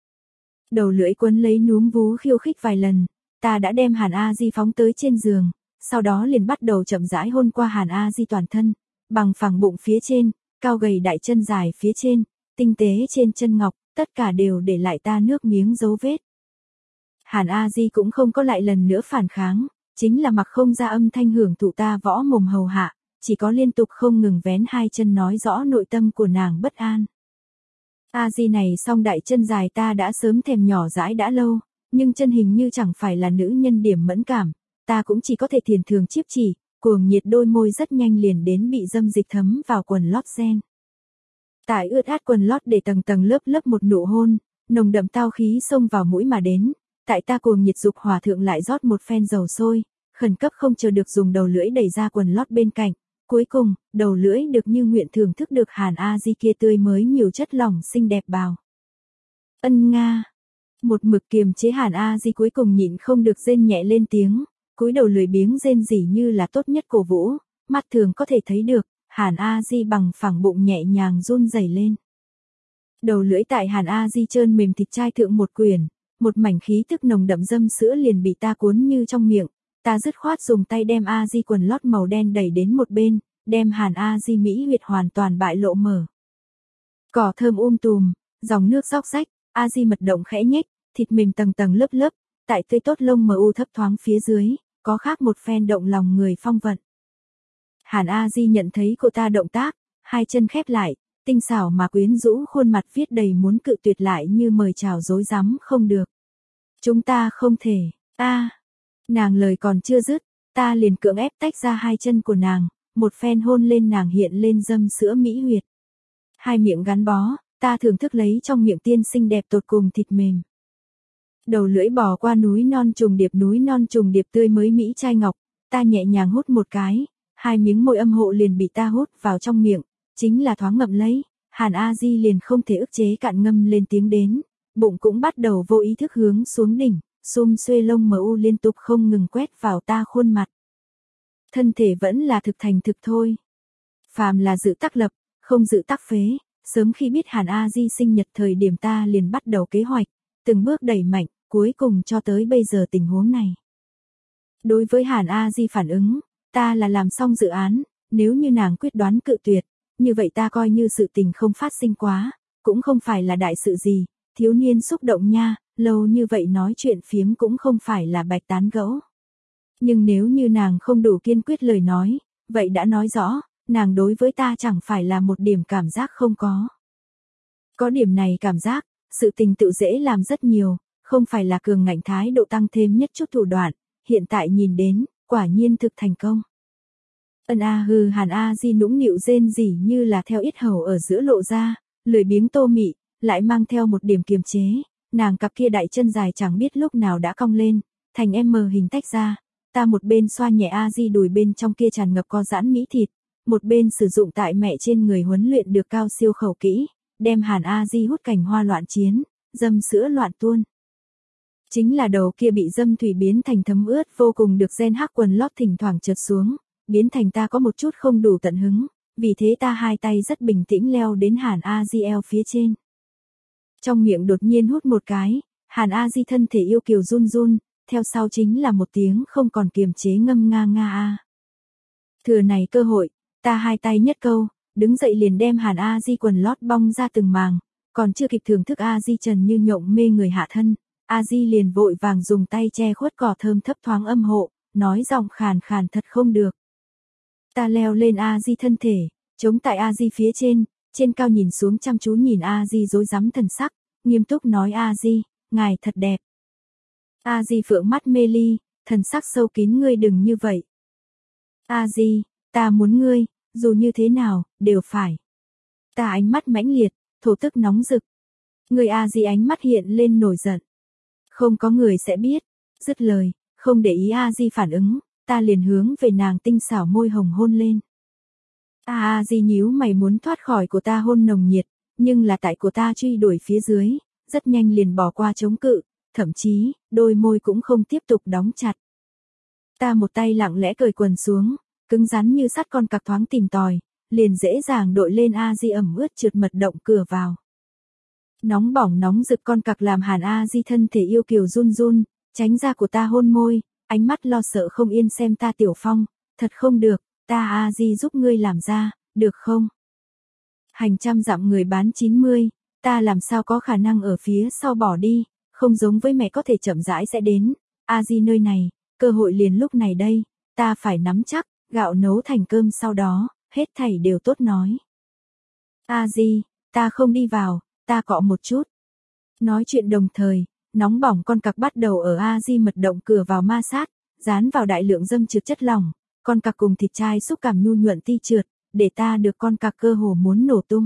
[SPEAKER 1] Đầu lưỡi quấn lấy núm vú khiêu khích vài lần, ta đã đem Hàn A Di phóng tới trên giường, sau đó liền bắt đầu chậm rãi hôn qua Hàn A Di toàn thân, bằng phẳng bụng phía trên, cao gầy đại chân dài phía trên, tinh tế trên chân ngọc, tất cả đều để lại ta nước miếng dấu vết. Hàn A Di cũng không có lại lần nữa phản kháng, chính là mặc không ra âm thanh hưởng thụ ta võ mồm hầu hạ, chỉ có liên tục không ngừng vén hai chân nói rõ nội tâm của nàng bất an. A Di này song đại chân dài ta đã sớm thèm nhỏ dãi đã lâu, nhưng chân hình như chẳng phải là nữ nhân điểm mẫn cảm, ta cũng chỉ có thể thiền thường chiếp chỉ, cuồng nhiệt đôi môi rất nhanh liền đến bị dâm dịch thấm vào quần lót gen. Tại ướt át quần lót để tầng tầng lớp lớp một nụ hôn, nồng đậm tao khí xông vào mũi mà đến, tại ta cuồng nhiệt dục hòa thượng lại rót một phen dầu sôi, khẩn cấp không chờ được dùng đầu lưỡi đẩy ra quần lót bên cạnh, cuối cùng, đầu lưỡi được như nguyện thưởng thức được Hàn A Di kia tươi mới nhiều chất lỏng xinh đẹp bào. Ân nga. Một mực kiềm chế Hàn A Di cuối cùng nhịn không được rên nhẹ lên tiếng, cúi đầu lười biếng rên rỉ như là tốt nhất cổ vũ, mắt thường có thể thấy được, Hàn A Di bằng phẳng bụng nhẹ nhàng run rẩy lên. Đầu lưỡi tại Hàn A Di trơn mềm thịt chai thượng một quyển, một mảnh khí tức nồng đậm dâm sữa liền bị ta cuốn như trong miệng, ta dứt khoát dùng tay đem A Di quần lót màu đen đẩy đến một bên, đem Hàn A Di mỹ huyệt hoàn toàn bại lộ mở. Cỏ thơm um tùm, dòng nước róc rách, A Di mật động khẽ nhếch, thịt mềm tầng tầng lớp lớp, tại tươi tốt lông mờ u thấp thoáng phía dưới, có khác một phen động lòng người phong vận. Hàn A Di nhận thấy cô ta động tác, hai chân khép lại, tinh xảo mà quyến rũ khuôn mặt viết đầy muốn cự tuyệt lại như mời chào dối rắm không được. Chúng ta không thể, a nàng lời còn chưa dứt, ta liền cưỡng ép tách ra hai chân của nàng, một phen hôn lên nàng hiện lên dâm sữa mỹ huyệt. Hai miệng gắn bó, ta thưởng thức lấy trong miệng tiên xinh đẹp tột cùng thịt mềm. Đầu lưỡi bò qua núi non trùng điệp núi non trùng điệp tươi mới mỹ trai ngọc, ta nhẹ nhàng hút một cái, hai miếng môi âm hộ liền bị ta hút vào trong miệng, chính là thoáng ngậm lấy, Hàn A Di liền không thể ức chế cạn ngâm lên tiếng đến, bụng cũng bắt đầu vô ý thức hướng xuống đỉnh, xum xuê lông mờ u liên tục không ngừng quét vào ta khuôn mặt. Thân thể vẫn là thực thành thực thôi. Phàm là dự tắc lập, không dự tắc phế, sớm khi biết Hàn A Di sinh nhật thời điểm ta liền bắt đầu kế hoạch, từng bước đẩy mạnh, cuối cùng cho tới bây giờ tình huống này. Đối với Hàn A Di phản ứng, ta là làm xong dự án, nếu như nàng quyết đoán cự tuyệt, như vậy ta coi như sự tình không phát sinh quá, cũng không phải là đại sự gì, thiếu niên xúc động nha, lâu như vậy nói chuyện phiếm cũng không phải là bạch tán gẫu. Nhưng nếu như nàng không đủ kiên quyết lời nói, vậy đã nói rõ, nàng đối với ta chẳng phải là một điểm cảm giác không có. Có điểm này cảm giác, sự tình tự dễ làm rất nhiều, không phải là cường ngạnh thái độ tăng thêm nhất chút thủ đoạn, hiện tại nhìn đến, quả nhiên thực thành công. Ân a hừ Hàn A Di nũng nịu rên rỉ như là theo yết hầu ở giữa lộ ra, lười biếng tô mị, lại mang theo một điểm kiềm chế, nàng cặp kia đại chân dài chẳng biết lúc nào đã cong lên, thành M hình tách ra, ta một bên xoa nhẹ A Di đùi bên trong kia tràn ngập co giãn mỹ thịt, một bên sử dụng tại mẹ trên người huấn luyện được cao siêu khẩu kỹ, đem Hàn A Di hút cành hoa loạn chiến, dâm sữa loạn tuôn. Chính là đầu kia bị dâm thủy biến thành thấm ướt vô cùng được gen hắc quần lót thỉnh thoảng trượt xuống, biến thành ta có một chút không đủ tận hứng, vì thế ta hai tay rất bình tĩnh leo đến Hàn A Di eo phía trên. Trong miệng đột nhiên hút một cái, Hàn A Di thân thể yêu kiều run run, theo sau chính là một tiếng không còn kiềm chế ngâm nga nga a. Thừa này cơ hội, ta hai tay nhất câu, đứng dậy liền đem Hàn A Di quần lót bong ra từng màng, còn chưa kịp thưởng thức A Di trần như nhộng mê người hạ thân, A Di liền vội vàng dùng tay che khuất cỏ thơm thấp thoáng âm hộ, nói giọng khàn khàn thật không được. Ta leo lên A Di thân thể, chống tại A Di phía trên, trên cao nhìn xuống chăm chú nhìn A Di rối rắm thần sắc, nghiêm túc nói A Di, ngài thật đẹp. A Di phượng mắt mê ly, thần sắc sâu kín ngươi đừng như vậy. A Di, ta muốn ngươi, dù như thế nào, đều phải. Ta ánh mắt mãnh liệt, thổ tức nóng rực. Người A Di ánh mắt hiện lên nổi giận. Không có người sẽ biết, dứt lời, không để ý A Di phản ứng, ta liền hướng về nàng tinh xảo môi hồng hôn lên. A A Di nhíu mày muốn thoát khỏi của ta hôn nồng nhiệt, nhưng là tại của ta truy đuổi phía dưới, rất nhanh liền bỏ qua chống cự, thậm chí, đôi môi cũng không tiếp tục đóng chặt. Ta một tay lặng lẽ cởi quần xuống, cứng rắn như sắt con cặc thoáng tìm tòi, liền dễ dàng đội lên A Di ẩm ướt trượt mật động cửa vào. Nóng bỏng nóng rực con cặc làm Hàn A Di thân thể yêu kiều run run, tránh ra của ta hôn môi, ánh mắt lo sợ không yên xem ta Tiểu Phong, thật không được, ta A Di giúp ngươi làm ra, được không? Hành trăm dặm người bán chín mươi, ta làm sao có khả năng ở phía sau bỏ đi, không giống với mẹ có thể chậm rãi sẽ đến, A Di nơi này, cơ hội liền lúc này đây, ta phải nắm chắc, gạo nấu thành cơm sau đó, hết thảy đều tốt nói. A Di, ta không đi vào, ta cọ một chút. Nói chuyện đồng thời, nóng bỏng con cặc bắt đầu ở A Di mật động cửa vào ma sát, dán vào đại lượng dâm trượt chất lỏng, con cặc cùng thịt chai xúc cảm nhu nhuận ti trượt, để ta được con cặc cơ hồ muốn nổ tung.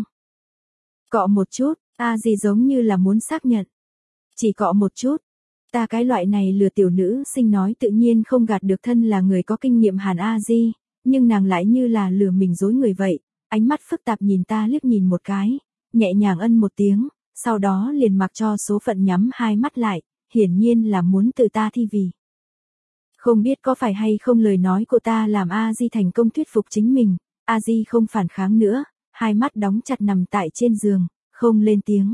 [SPEAKER 1] Cọ một chút, A Di giống như là muốn xác nhận. Chỉ cọ một chút. Ta cái loại này lừa tiểu nữ sinh nói tự nhiên không gạt được thân là người có kinh nghiệm Hàn A Di, nhưng nàng lại như là lừa mình dối người vậy, ánh mắt phức tạp nhìn ta liếc nhìn một cái, nhẹ nhàng ân một tiếng, sau đó liền mặc cho số phận nhắm hai mắt lại, hiển nhiên là muốn từ ta thi vì. Không biết có phải hay không lời nói của ta làm A Di thành công thuyết phục chính mình, A Di không phản kháng nữa, hai mắt đóng chặt nằm tại trên giường, không lên tiếng.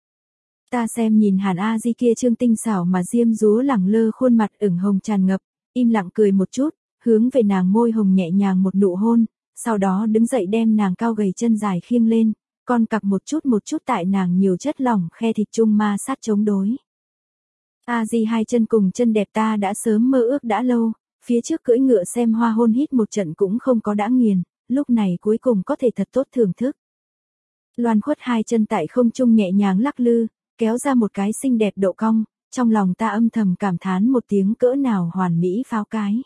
[SPEAKER 1] Ta xem nhìn Hàn A Di kia trương tinh xảo mà diêm dúa lẳng lơ khuôn mặt ửng hồng tràn ngập, im lặng cười một chút, hướng về nàng môi hồng nhẹ nhàng một nụ hôn, sau đó đứng dậy đem nàng cao gầy chân dài khiêng lên, con cặc một chút một chút tại nàng nhiều chất lỏng khe thịt chung ma sát chống đối. A Di hai chân cùng chân đẹp ta đã sớm mơ ước đã lâu, phía trước cưỡi ngựa xem hoa hôn hít một trận cũng không có đã nghiền, lúc này cuối cùng có thể thật tốt thưởng thức. Loan khuất hai chân tại không trung nhẹ nhàng lắc lư, kéo ra một cái xinh đẹp độ cong, trong lòng ta âm thầm cảm thán một tiếng cỡ nào hoàn mỹ pháo cái.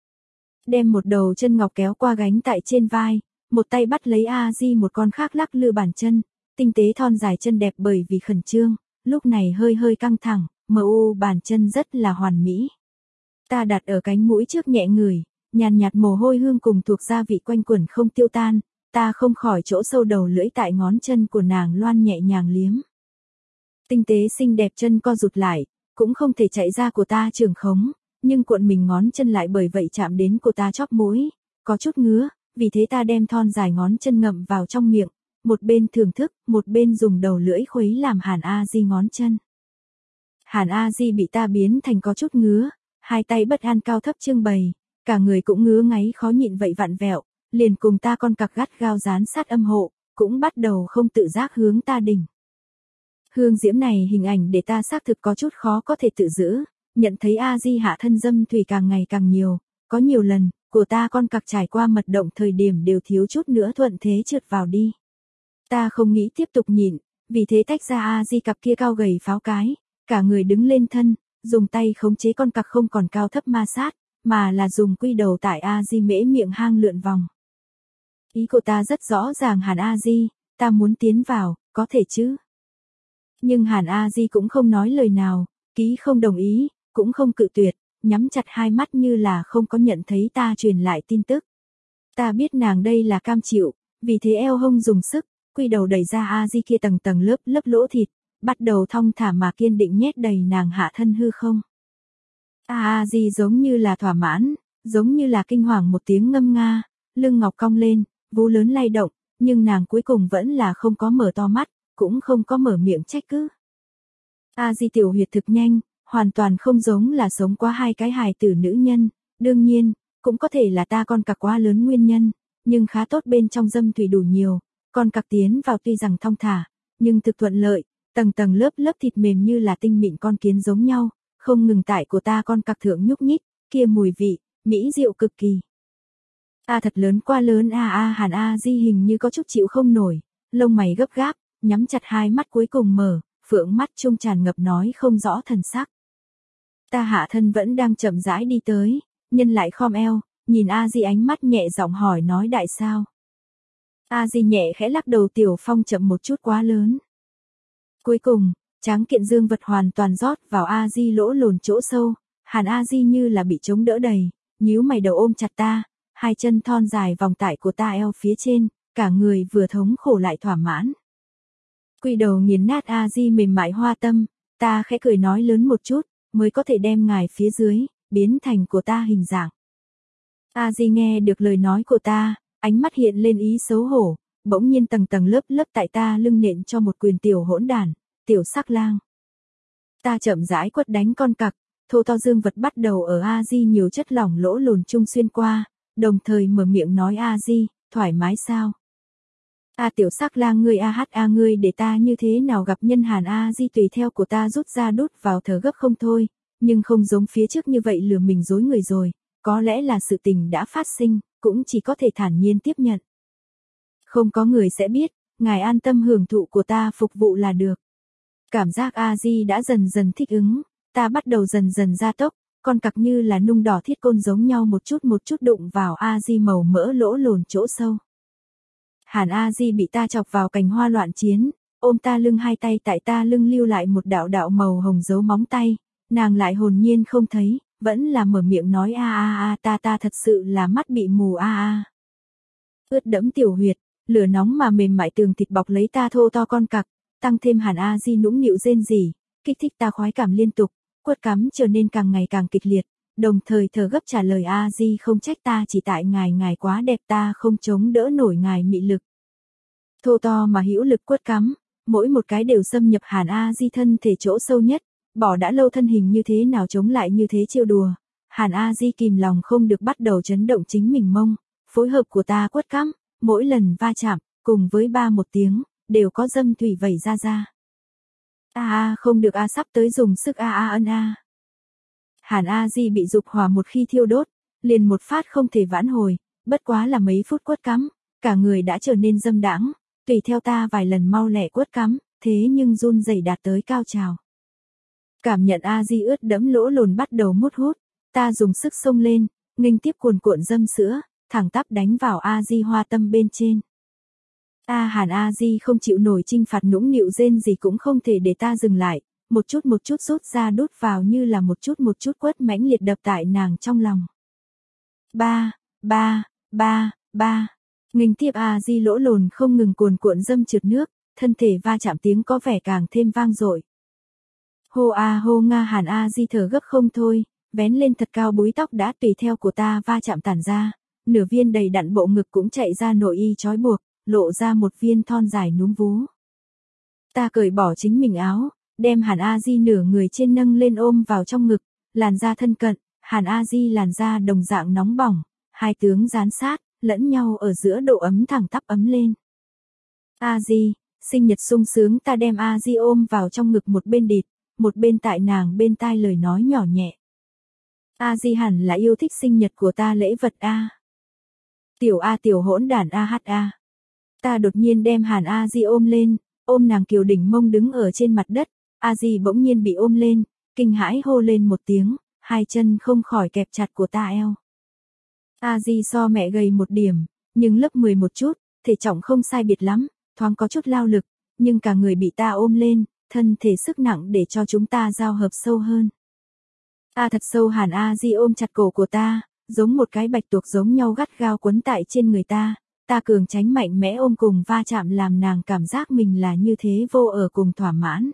[SPEAKER 1] Đem một đầu chân ngọc kéo qua gánh tại trên vai, một tay bắt lấy A Di một con khác lắc lư bàn chân, tinh tế thon dài chân đẹp bởi vì khẩn trương, lúc này hơi hơi căng thẳng, mờ u bàn chân rất là hoàn mỹ. Ta đặt ở cánh mũi trước nhẹ ngửi, nhàn nhạt mồ hôi hương cùng thuộc gia vị quanh quẩn không tiêu tan, ta không khỏi chỗ sâu đầu lưỡi tại ngón chân của nàng loan nhẹ nhàng liếm. Tinh tế xinh đẹp chân co rụt lại, cũng không thể chạy ra của ta trường khống, nhưng cuộn mình ngón chân lại bởi vậy chạm đến của ta chóp mũi, có chút ngứa, vì thế ta đem thon dài ngón chân ngậm vào trong miệng, một bên thưởng thức, một bên dùng đầu lưỡi khuấy làm Hàn A Di ngón chân. Hàn A Di bị ta biến thành có chút ngứa, hai tay bất an cao thấp trưng bày, cả người cũng ngứa ngáy khó nhịn vậy vặn vẹo, liền cùng ta con cặc gắt gao dán sát âm hộ, cũng bắt đầu không tự giác hướng ta đỉnh. Hương diễm này hình ảnh để ta xác thực có chút khó có thể tự giữ, nhận thấy A Di hạ thân dâm thủy càng ngày càng nhiều, có nhiều lần, của ta con cặc trải qua mật động thời điểm đều thiếu chút nữa thuận thế trượt vào đi. Ta không nghĩ tiếp tục nhịn, vì thế tách ra A Di cặp kia cao gầy pháo cái, cả người đứng lên thân, dùng tay khống chế con cặc không còn cao thấp ma sát, mà là dùng quy đầu tại A Di mễ miệng hang lượn vòng. Ý của ta rất rõ ràng Hàn A Di, ta muốn tiến vào, có thể chứ? Nhưng Hàn A Di cũng không nói lời nào, ký không đồng ý, cũng không cự tuyệt, nhắm chặt hai mắt như là không có nhận thấy ta truyền lại tin tức. Ta biết nàng đây là cam chịu, vì thế eo hông dùng sức, quy đầu đẩy ra A Di kia tầng tầng lớp lớp lỗ thịt, bắt đầu thong thả mà kiên định nhét đầy nàng hạ thân hư không. A A Di giống như là thỏa mãn, giống như là kinh hoàng một tiếng ngâm nga, lưng ngọc cong lên, vú lớn lay động, nhưng nàng cuối cùng vẫn là không có mở to mắt, cũng không có mở miệng trách cứ. A Di tiểu huyệt thực nhanh, hoàn toàn không giống là sống qua hai cái hài tử nữ nhân, đương nhiên, cũng có thể là ta con cặc quá lớn nguyên nhân, nhưng khá tốt bên trong dâm thủy đủ nhiều, con cặc tiến vào tuy rằng thong thả, nhưng thực thuận lợi, tầng tầng lớp lớp thịt mềm như là tinh mịn con kiến giống nhau, không ngừng tại của ta con cặc thượng nhúc nhích, kia mùi vị, mỹ diệu cực kỳ. A thật lớn quá lớn a a Hàn A Di hình như có chút chịu không nổi, lông mày gấp gáp, nhắm chặt hai mắt cuối cùng mở, phượng mắt trung tràn ngập nói không rõ thần sắc. Ta hạ thân vẫn đang chậm rãi đi tới, nhân lại khom eo, nhìn A Di ánh mắt nhẹ giọng hỏi nói đại sao. A Di nhẹ khẽ lắc đầu tiểu phong chậm một chút quá lớn. Cuối cùng, tráng kiện dương vật hoàn toàn rót vào A Di lỗ lồn chỗ sâu, Hàn A Di như là bị chống đỡ đầy, nhíu mày đầu ôm chặt ta, hai chân thon dài vòng tại của ta eo phía trên, cả người vừa thống khổ lại thỏa mãn. Quy đầu nghiền nát A Di mềm mại hoa tâm, ta khẽ cười nói lớn một chút, mới có thể đem ngài phía dưới, biến thành của ta hình dạng. A Di nghe được lời nói của ta, ánh mắt hiện lên ý xấu hổ, bỗng nhiên tầng tầng lớp lớp tại ta lưng nện cho một quyền tiểu hỗn đản, tiểu sắc lang. Ta chậm rãi quất đánh con cặc, thô to dương vật bắt đầu ở A Di nhiều chất lỏng lỗ lồn chung xuyên qua, đồng thời mở miệng nói A Di, thoải mái sao? A tiểu sắc lang ngươi a hát a ngươi để ta như thế nào gặp nhân Hàn A Di tùy theo của ta rút ra đút vào thở gấp không thôi, nhưng không giống phía trước như vậy lừa mình dối người rồi, có lẽ là sự tình đã phát sinh, cũng chỉ có thể thản nhiên tiếp nhận. Không có người sẽ biết, ngài an tâm hưởng thụ của ta phục vụ là được. Cảm giác A Di đã dần dần thích ứng, ta bắt đầu dần dần gia tốc, con cặc như là nung đỏ thiết côn giống nhau một chút một chút đụng vào A Di màu mỡ lỗ lồn chỗ sâu. Hàn A Di bị ta chọc vào cành hoa loạn chiến, ôm ta lưng hai tay tại ta lưng lưu lại một đạo đạo màu hồng dấu móng tay, nàng lại hồn nhiên không thấy, vẫn là mở miệng nói a a a ta ta thật sự là mắt bị mù a a. Ướt đẫm tiểu huyệt, lửa nóng mà mềm mại tường thịt bọc lấy ta thô to con cặc, tăng thêm Hàn A Di nũng nịu rên rỉ, kích thích ta khoái cảm liên tục, quất cắm trở nên càng ngày càng kịch liệt, đồng thời thở gấp trả lời A Di không trách ta chỉ tại ngài ngài quá đẹp ta không chống đỡ nổi ngài mị lực. Thô to mà hữu lực quất cắm, mỗi một cái đều xâm nhập Hàn A Di thân thể chỗ sâu nhất, bỏ đã lâu thân hình như thế nào chống lại như thế chiêu đùa. Hàn A Di kìm lòng không được bắt đầu chấn động chính mình mông, phối hợp của ta quất cắm, mỗi lần va chạm, cùng với ba một tiếng, đều có dâm thủy vẩy ra ra. A a không được a sắp tới dùng sức a a ân a. Hàn A Di bị dục hỏa một khi thiêu đốt, liền một phát không thể vãn hồi, bất quá là mấy phút quất cắm, cả người đã trở nên dâm đãng, tùy theo ta vài lần mau lẹ quất cắm, thế nhưng run rẩy đạt tới cao trào. Cảm nhận A Di ướt đẫm lỗ lồn bắt đầu mút hút, ta dùng sức xông lên, nghênh tiếp cuồn cuộn dâm sữa, thẳng tắp đánh vào A Di hoa tâm bên trên. A Hàn A Di không chịu nổi chinh phạt nũng nịu rên gì cũng không thể để ta dừng lại, một chút một chút rút ra đút vào như là một chút một chút quất mãnh liệt đập tại nàng trong lòng. Ba, ba, ba, ba, nghênh tiếp A Di lỗ lồn không ngừng cuồn cuộn dâm trượt nước, thân thể va chạm tiếng có vẻ càng thêm vang dội. Hô a hô nga Hàn A Di thở gấp không thôi, vén lên thật cao búi tóc đã tùy theo của ta va chạm tản ra, nửa viên đầy đặn bộ ngực cũng chạy ra nội y trói buộc, lộ ra một viên thon dài núm vú. Ta cởi bỏ chính mình áo, đem Hàn A Di nửa người trên nâng lên ôm vào trong ngực, làn da thân cận, Hàn A Di làn da đồng dạng nóng bỏng, hai tướng dán sát, lẫn nhau ở giữa độ ấm thẳng tắp ấm lên. A Di, sinh nhật sung sướng ta đem A Di ôm vào trong ngực một bên địt, một bên tại nàng bên tai lời nói nhỏ nhẹ. A Di hẳn là yêu thích sinh nhật của ta lễ vật a. Tiểu A tiểu hỗn đản a hát a. Ta đột nhiên đem Hàn A Di ôm lên, ôm nàng kiều đỉnh mông đứng ở trên mặt đất, A Di bỗng nhiên bị ôm lên, kinh hãi hô lên một tiếng, hai chân không khỏi kẹp chặt của ta eo. A Di so mẹ gầy một điểm, nhưng lớp mười một chút, thể trọng không sai biệt lắm, thoáng có chút lao lực, nhưng cả người bị ta ôm lên, thân thể sức nặng để cho chúng ta giao hợp sâu hơn. A thật sâu Hàn A Di ôm chặt cổ của ta, giống một cái bạch tuộc giống nhau gắt gao quấn tại trên người ta, ta cường tránh mạnh mẽ ôm cùng va chạm làm nàng cảm giác mình là như thế vô ở cùng thỏa mãn.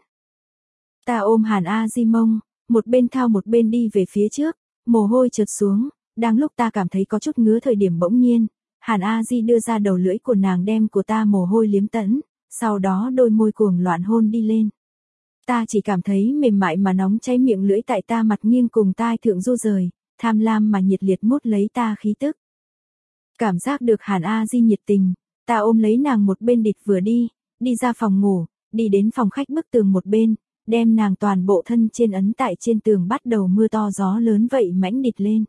[SPEAKER 1] Ta ôm Hàn A Di mông, một bên thao một bên đi về phía trước, mồ hôi trượt xuống, đang lúc ta cảm thấy có chút ngứa thời điểm bỗng nhiên, Hàn A Di đưa ra đầu lưỡi của nàng đem của ta mồ hôi liếm tẫn, sau đó đôi môi cuồng loạn hôn đi lên. Ta chỉ cảm thấy mềm mại mà nóng cháy miệng lưỡi tại ta mặt nghiêng cùng tai thượng du rời, tham lam mà nhiệt liệt mút lấy ta khí tức. Cảm giác được Hàn A Di nhiệt tình, ta ôm lấy nàng một bên địt vừa đi, đi ra phòng ngủ, đi đến phòng khách bức tường một bên, đem nàng toàn bộ thân trên ấn tại trên tường bắt đầu mưa to gió lớn vậy mãnh địt lên.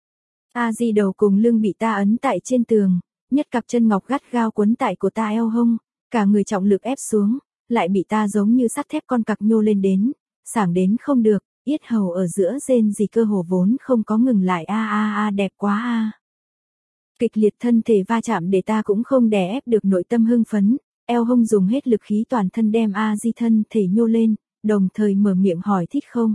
[SPEAKER 1] A Di đầu cùng lưng bị ta ấn tại trên tường, nhất cặp chân ngọc gắt gao quấn tại của ta eo hông, cả người trọng lực ép xuống, lại bị ta giống như sắt thép con cặc nhô lên đến, sảng đến không được, yết hầu ở giữa rên gì cơ hồ vốn không có ngừng lại a a a đẹp quá a. Kịch liệt thân thể va chạm để ta cũng không đè ép được nội tâm hưng phấn, eo hông dùng hết lực khí toàn thân đem A Di thân thể nhô lên, đồng thời mở miệng hỏi thích không.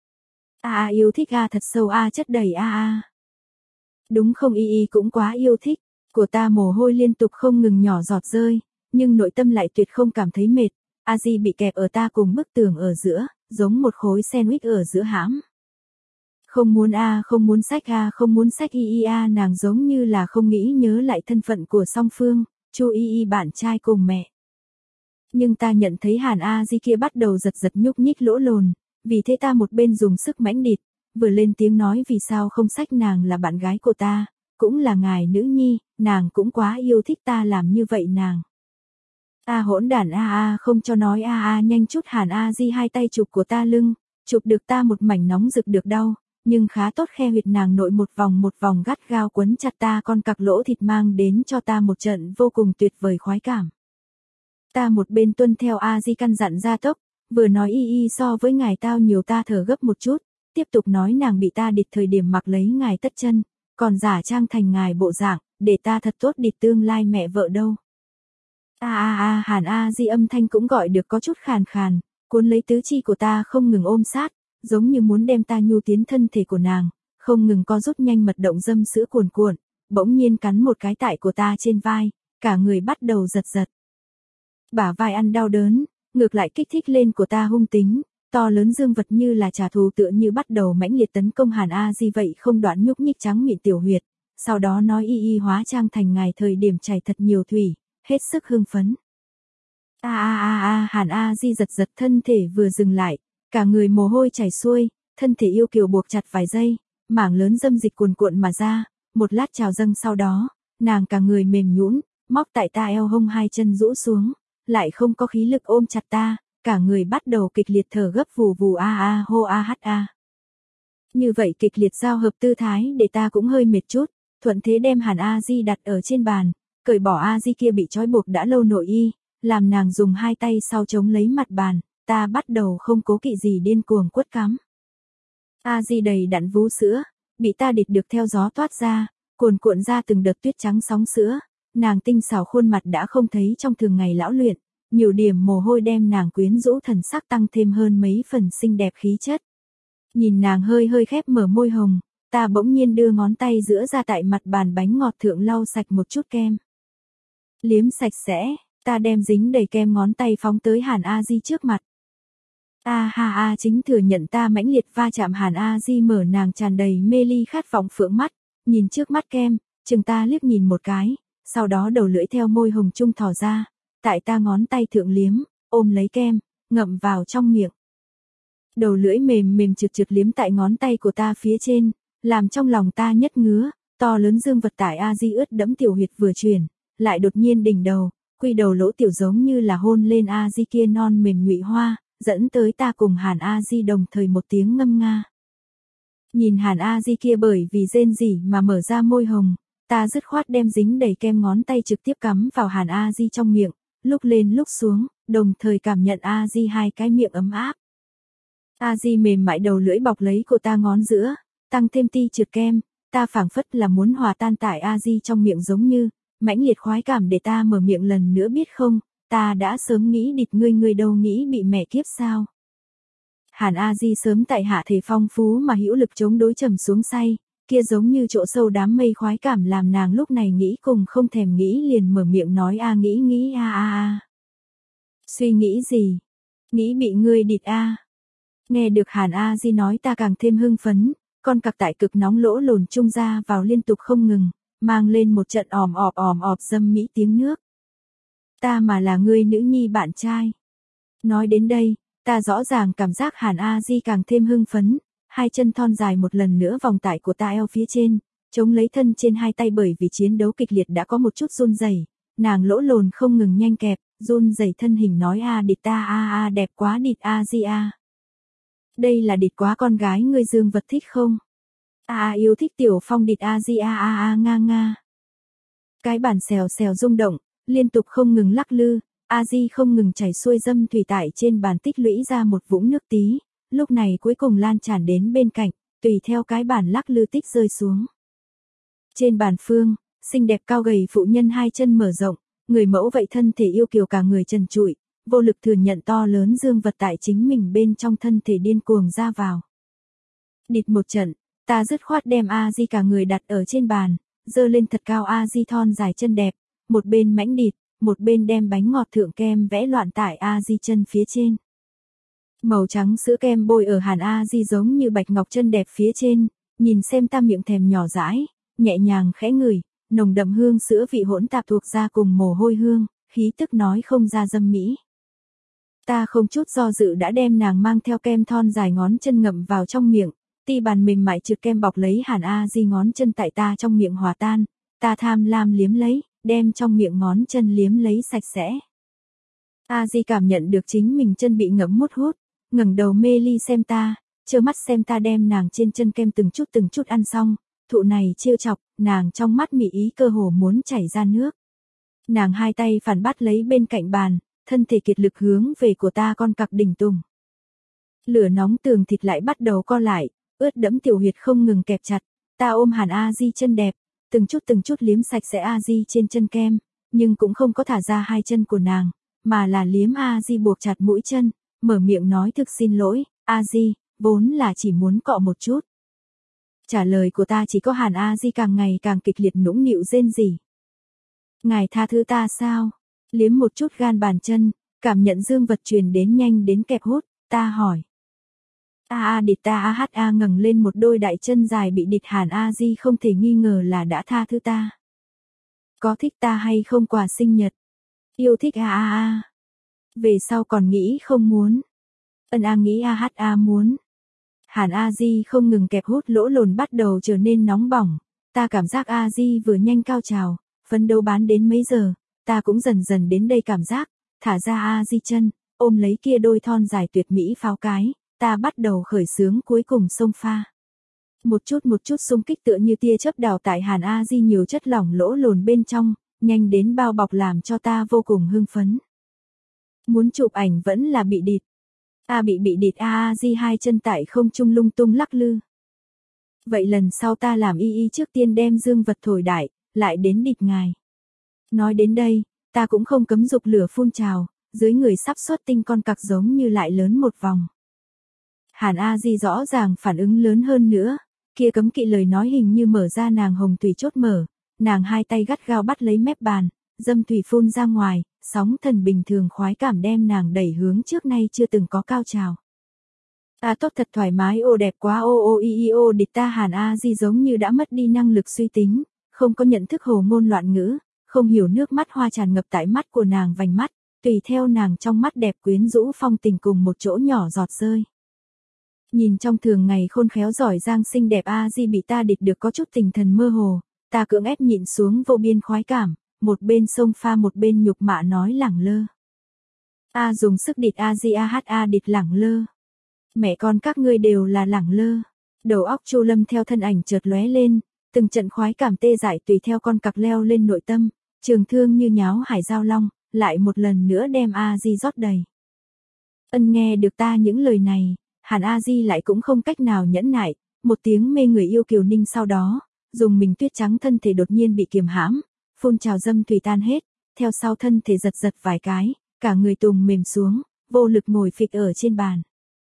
[SPEAKER 1] A a yêu thích a thật sâu a chất đầy a a. Đúng không y y cũng quá yêu thích, của ta mồ hôi liên tục không ngừng nhỏ giọt rơi, nhưng nội tâm lại tuyệt không cảm thấy mệt. A Di bị kẹp ở ta cùng bức tường ở giữa, giống một khối sandwich ở giữa hãm. Không muốn a không muốn sách a không muốn sách y y a nàng giống như là không nghĩ nhớ lại thân phận của song phương, chu y y bạn trai cùng mẹ. Nhưng ta nhận thấy Hàn A Di kia bắt đầu giật giật nhúc nhích lỗ lồn, vì thế ta một bên dùng sức mãnh địt, vừa lên tiếng nói vì sao không sách nàng là bạn gái của ta, cũng là ngài nữ nhi, nàng cũng quá yêu thích ta làm như vậy nàng. A hỗn đản a a không cho nói a a nhanh chút Hàn A Di hai tay chụp của ta lưng, chụp được ta một mảnh nóng rực được đau, nhưng khá tốt khe huyệt nàng nội một vòng một vòng gắt gao quấn chặt ta con cặc lỗ thịt mang đến cho ta một trận vô cùng tuyệt vời khoái cảm. Ta một bên tuân theo A Di căn dặn gia tốc, vừa nói y y so với ngài tao nhiều ta thở gấp một chút, tiếp tục nói nàng bị ta địt thời điểm mặc lấy ngài tất chân, còn giả trang thành ngài bộ dạng, để ta thật tốt địt tương lai mẹ vợ đâu. A a a Hàn A Di âm thanh cũng gọi được có chút khàn khàn, cuốn lấy tứ chi của ta không ngừng ôm sát, giống như muốn đem ta nhu tiến thân thể của nàng, không ngừng co rút nhanh mật động dâm sữa cuồn cuộn, bỗng nhiên cắn một cái tại của ta trên vai, cả người bắt đầu giật giật. Bả vai ăn đau đớn, ngược lại kích thích lên của ta hung tính, to lớn dương vật như là trả thù tựa như bắt đầu mãnh liệt tấn công Hàn A Di vậy không đoạn nhúc nhích trắng miệng tiểu huyệt, sau đó nói y y hóa trang thành ngài thời điểm chảy thật nhiều thủy, hết sức hưng phấn. A a a a Hàn A Di giật giật thân thể vừa dừng lại, cả người mồ hôi chảy xuôi, thân thể yêu kiều buộc chặt vài giây, mảng lớn dâm dịch cuồn cuộn mà ra, một lát trào dâng sau đó, nàng cả người mềm nhũn, móc tại ta eo hông hai chân rũ xuống, lại không có khí lực ôm chặt ta, cả người bắt đầu kịch liệt thở gấp vù vù a a hô a hát a. Như vậy kịch liệt giao hợp tư thái để ta cũng hơi mệt chút, thuận thế đem Hàn A Di đặt ở trên bàn, cởi bỏ A Di kia bị trói buộc đã lâu nội y, làm nàng dùng hai tay sau chống lấy mặt bàn, ta bắt đầu không cố kỵ gì điên cuồng quất cắm. A Di đầy đặn vú sữa, bị ta địt được theo gió toát ra, cuồn cuộn ra từng đợt tuyết trắng sóng sữa, nàng tinh xảo khuôn mặt đã không thấy trong thường ngày lão luyện, nhiều điểm mồ hôi đem nàng quyến rũ thần sắc tăng thêm hơn mấy phần xinh đẹp khí chất. Nhìn nàng hơi hơi khép mở môi hồng, ta bỗng nhiên đưa ngón tay giữa ra tại mặt bàn bánh ngọt thượng lau sạch một chút kem. Liếm sạch sẽ, ta đem dính đầy kem ngón tay phóng tới Hàn A Di trước mặt. A ha a chính thừa nhận ta mãnh liệt va chạm Hàn A Di mở nàng tràn đầy mê ly khát vọng phượng mắt, nhìn trước mắt kem, chừng ta liếc nhìn một cái, sau đó đầu lưỡi theo môi hồng trung thò ra, tại ta ngón tay thượng liếm, ôm lấy kem, ngậm vào trong miệng. Đầu lưỡi mềm mềm trượt trượt liếm tại ngón tay của ta phía trên, làm trong lòng ta nhất ngứa, to lớn dương vật tại A Di ướt đẫm tiểu huyệt vừa chuyển, lại đột nhiên đỉnh đầu, quy đầu lỗ tiểu giống như là hôn lên A Di kia non mềm nhụy hoa, dẫn tới ta cùng Hàn A Di đồng thời một tiếng ngâm nga. Nhìn Hàn A Di kia bởi vì rên rỉ mà mở ra môi hồng, ta dứt khoát đem dính đầy kem ngón tay trực tiếp cắm vào Hàn A Di trong miệng, lúc lên lúc xuống, đồng thời cảm nhận A Di hai cái miệng ấm áp. A Di mềm mại đầu lưỡi bọc lấy của ta ngón giữa, tăng thêm ti trượt kem, ta phảng phất là muốn hòa tan tại A Di trong miệng giống như, mãnh liệt khoái cảm để ta mở miệng lần nữa biết không, ta đã sớm nghĩ địt ngươi ngươi đâu nghĩ bị mẹ kiếp sao. Hàn A Di sớm tại hạ thể phong phú mà hữu lực chống đối trầm xuống say, kia giống như chỗ sâu đám mây khoái cảm làm nàng lúc này nghĩ cùng không thèm nghĩ liền mở miệng nói a nghĩ nghĩ a a a. Suy nghĩ gì? Nghĩ bị ngươi địt a. Nghe được Hàn A Di nói ta càng thêm hưng phấn, con cặc tại cực nóng lỗ lồn trung ra vào liên tục không ngừng, mang lên một trận òm ọp òm ọp dâm mỹ tiếng nước. Ta mà là ngươi nữ nhi bạn trai. Nói đến đây, ta rõ ràng cảm giác Hàn A Di càng thêm hưng phấn, hai chân thon dài một lần nữa vòng tại của ta eo phía trên, chống lấy thân trên hai tay bởi vì chiến đấu kịch liệt đã có một chút run rẩy, nàng lỗ lồn không ngừng nhanh kẹp, run rẩy thân hình nói a địt ta a a đẹp quá địt A Di a. Đây là địt quá con gái ngươi dương vật thích không? A a yêu thích tiểu phong địt A Di a a a nga nga. Cái bàn xèo xèo rung động, liên tục không ngừng lắc lư, A Di không ngừng chảy xuôi dâm thủy tại trên bàn tích lũy ra một vũng nước tí, lúc này cuối cùng lan tràn đến bên cạnh, tùy theo cái bàn lắc lư tích rơi xuống. Trên bàn phương, xinh đẹp cao gầy phụ nhân hai chân mở rộng, người mẫu vậy thân thể yêu kiều cả người trần trụi, vô lực thừa nhận to lớn dương vật tại chính mình bên trong thân thể điên cuồng ra vào. Địt một trận, ta dứt khoát đem A Di cả người đặt ở trên bàn, giơ lên thật cao A Di thon dài chân đẹp, một bên mãnh địt, một bên đem bánh ngọt thượng kem vẽ loạn tại A Di chân phía trên. Màu trắng sữa kem bôi ở Hàn A Di giống như bạch ngọc chân đẹp phía trên, nhìn xem ta miệng thèm nhỏ dãi, nhẹ nhàng khẽ ngửi, nồng đậm hương sữa vị hỗn tạp thuộc ra cùng mồ hôi hương, khí tức nói không ra dâm mỹ. Ta không chút do dự đã đem nàng mang theo kem thon dài ngón chân ngậm vào trong miệng, ti bàn mềm mại trượt kem bọc lấy Hàn A Di ngón chân tại ta trong miệng hòa tan, ta tham lam liếm lấy, đem trong miệng ngón chân liếm lấy sạch sẽ. A Di cảm nhận được chính mình chân bị ngấm mút hút, ngẩng đầu mê ly xem ta, trơ mắt xem ta đem nàng trên chân kem từng chút từng chút ăn xong, thụ này trêu chọc, nàng trong mắt mị ý cơ hồ muốn chảy ra nước. Nàng hai tay phản bắt lấy bên cạnh bàn, thân thể kiệt lực hướng về của ta con cặc đỉnh tùng. Lửa nóng tường thịt lại bắt đầu co lại, ướt đẫm tiểu huyệt không ngừng kẹp chặt, ta ôm Hàn A Di chân đẹp, từng chút từng chút liếm sạch sẽ A Di trên chân kem, nhưng cũng không có thả ra hai chân của nàng, mà là liếm A Di buộc chặt mũi chân, mở miệng nói thực xin lỗi, A Di, vốn là chỉ muốn cọ một chút. Trả lời của ta chỉ có Hàn A Di càng ngày càng kịch liệt nũng nịu rên rỉ. Ngài tha thứ ta sao? Liếm một chút gan bàn chân, cảm nhận dương vật truyền đến nhanh đến kẹp hút, ta hỏi. A a địt ta a hát a ngẩng lên một đôi đại chân dài bị địt Hàn A Di không thể nghi ngờ là đã tha thứ ta. Có thích ta hay không quà sinh nhật? Yêu thích a a a. Về sau còn nghĩ không muốn. Ân a nghĩ a hát a muốn. Hàn A Di không ngừng kẹp hút lỗ lồn bắt đầu trở nên nóng bỏng, ta cảm giác A Di vừa nhanh cao trào, phấn đấu bán đến mấy giờ, ta cũng dần dần đến đây cảm giác, thả ra A Di chân, ôm lấy kia đôi thon dài tuyệt mỹ pháo cái, ta bắt đầu khởi xướng cuối cùng xông pha. Một chút một chút xung kích tựa như tia chớp đào tại Hàn A Di nhiều chất lỏng lỗ lồn bên trong, nhanh đến bao bọc làm cho ta vô cùng hưng phấn. Muốn chụp ảnh vẫn là bị địt. A bị bị địt A A Di hai chân tại không trung lung tung lắc lư. Vậy lần sau ta làm y y trước tiên đem dương vật thổi đại, lại đến địt ngài. Nói đến đây, ta cũng không cấm dục lửa phun trào, dưới người sắp xuất tinh con cặc giống như lại lớn một vòng. Hàn A Di rõ ràng phản ứng lớn hơn nữa, kia cấm kỵ lời nói hình như mở ra nàng hồng tùy chốt mở, nàng hai tay gắt gao bắt lấy mép bàn, dâm thủy phun ra ngoài, sóng thần bình thường khoái cảm đem nàng đẩy hướng trước nay chưa từng có cao trào. Ta tốt thật thoải mái ô đẹp quá ô ô y y ô địch ta Hàn A Di giống như đã mất đi năng lực suy tính, không có nhận thức hồ ngôn loạn ngữ, không hiểu nước mắt hoa tràn ngập tại mắt của nàng vành mắt, tùy theo nàng trong mắt đẹp quyến rũ phong tình cùng một chỗ nhỏ giọt rơi. Nhìn trong thường ngày khôn khéo giỏi giang xinh đẹp A Di bị ta địch được có chút tình thần mơ hồ, ta cưỡng ép nhịn xuống vô biên khoái cảm, một bên xông pha một bên nhục mạ nói lẳng lơ. A dùng sức địch A Di A hát A địch lẳng lơ. Mẹ con các ngươi đều là lẳng lơ. Đầu óc Chu Lâm theo thân ảnh chợt lóe lên, từng trận khoái cảm tê dại tùy theo con cặc leo lên nội tâm, trường thương như nháo hải giao long, lại một lần nữa đem A Di rót đầy. Ân nghe được ta những lời này, Hàn A Di lại cũng không cách nào nhẫn nại, một tiếng mê người yêu kiều ninh sau đó, dùng mình tuyết trắng thân thể đột nhiên bị kiềm hãm, phun trào dâm thủy tan hết, theo sau thân thể giật giật vài cái, cả người tùng mềm xuống, vô lực ngồi phịch ở trên bàn.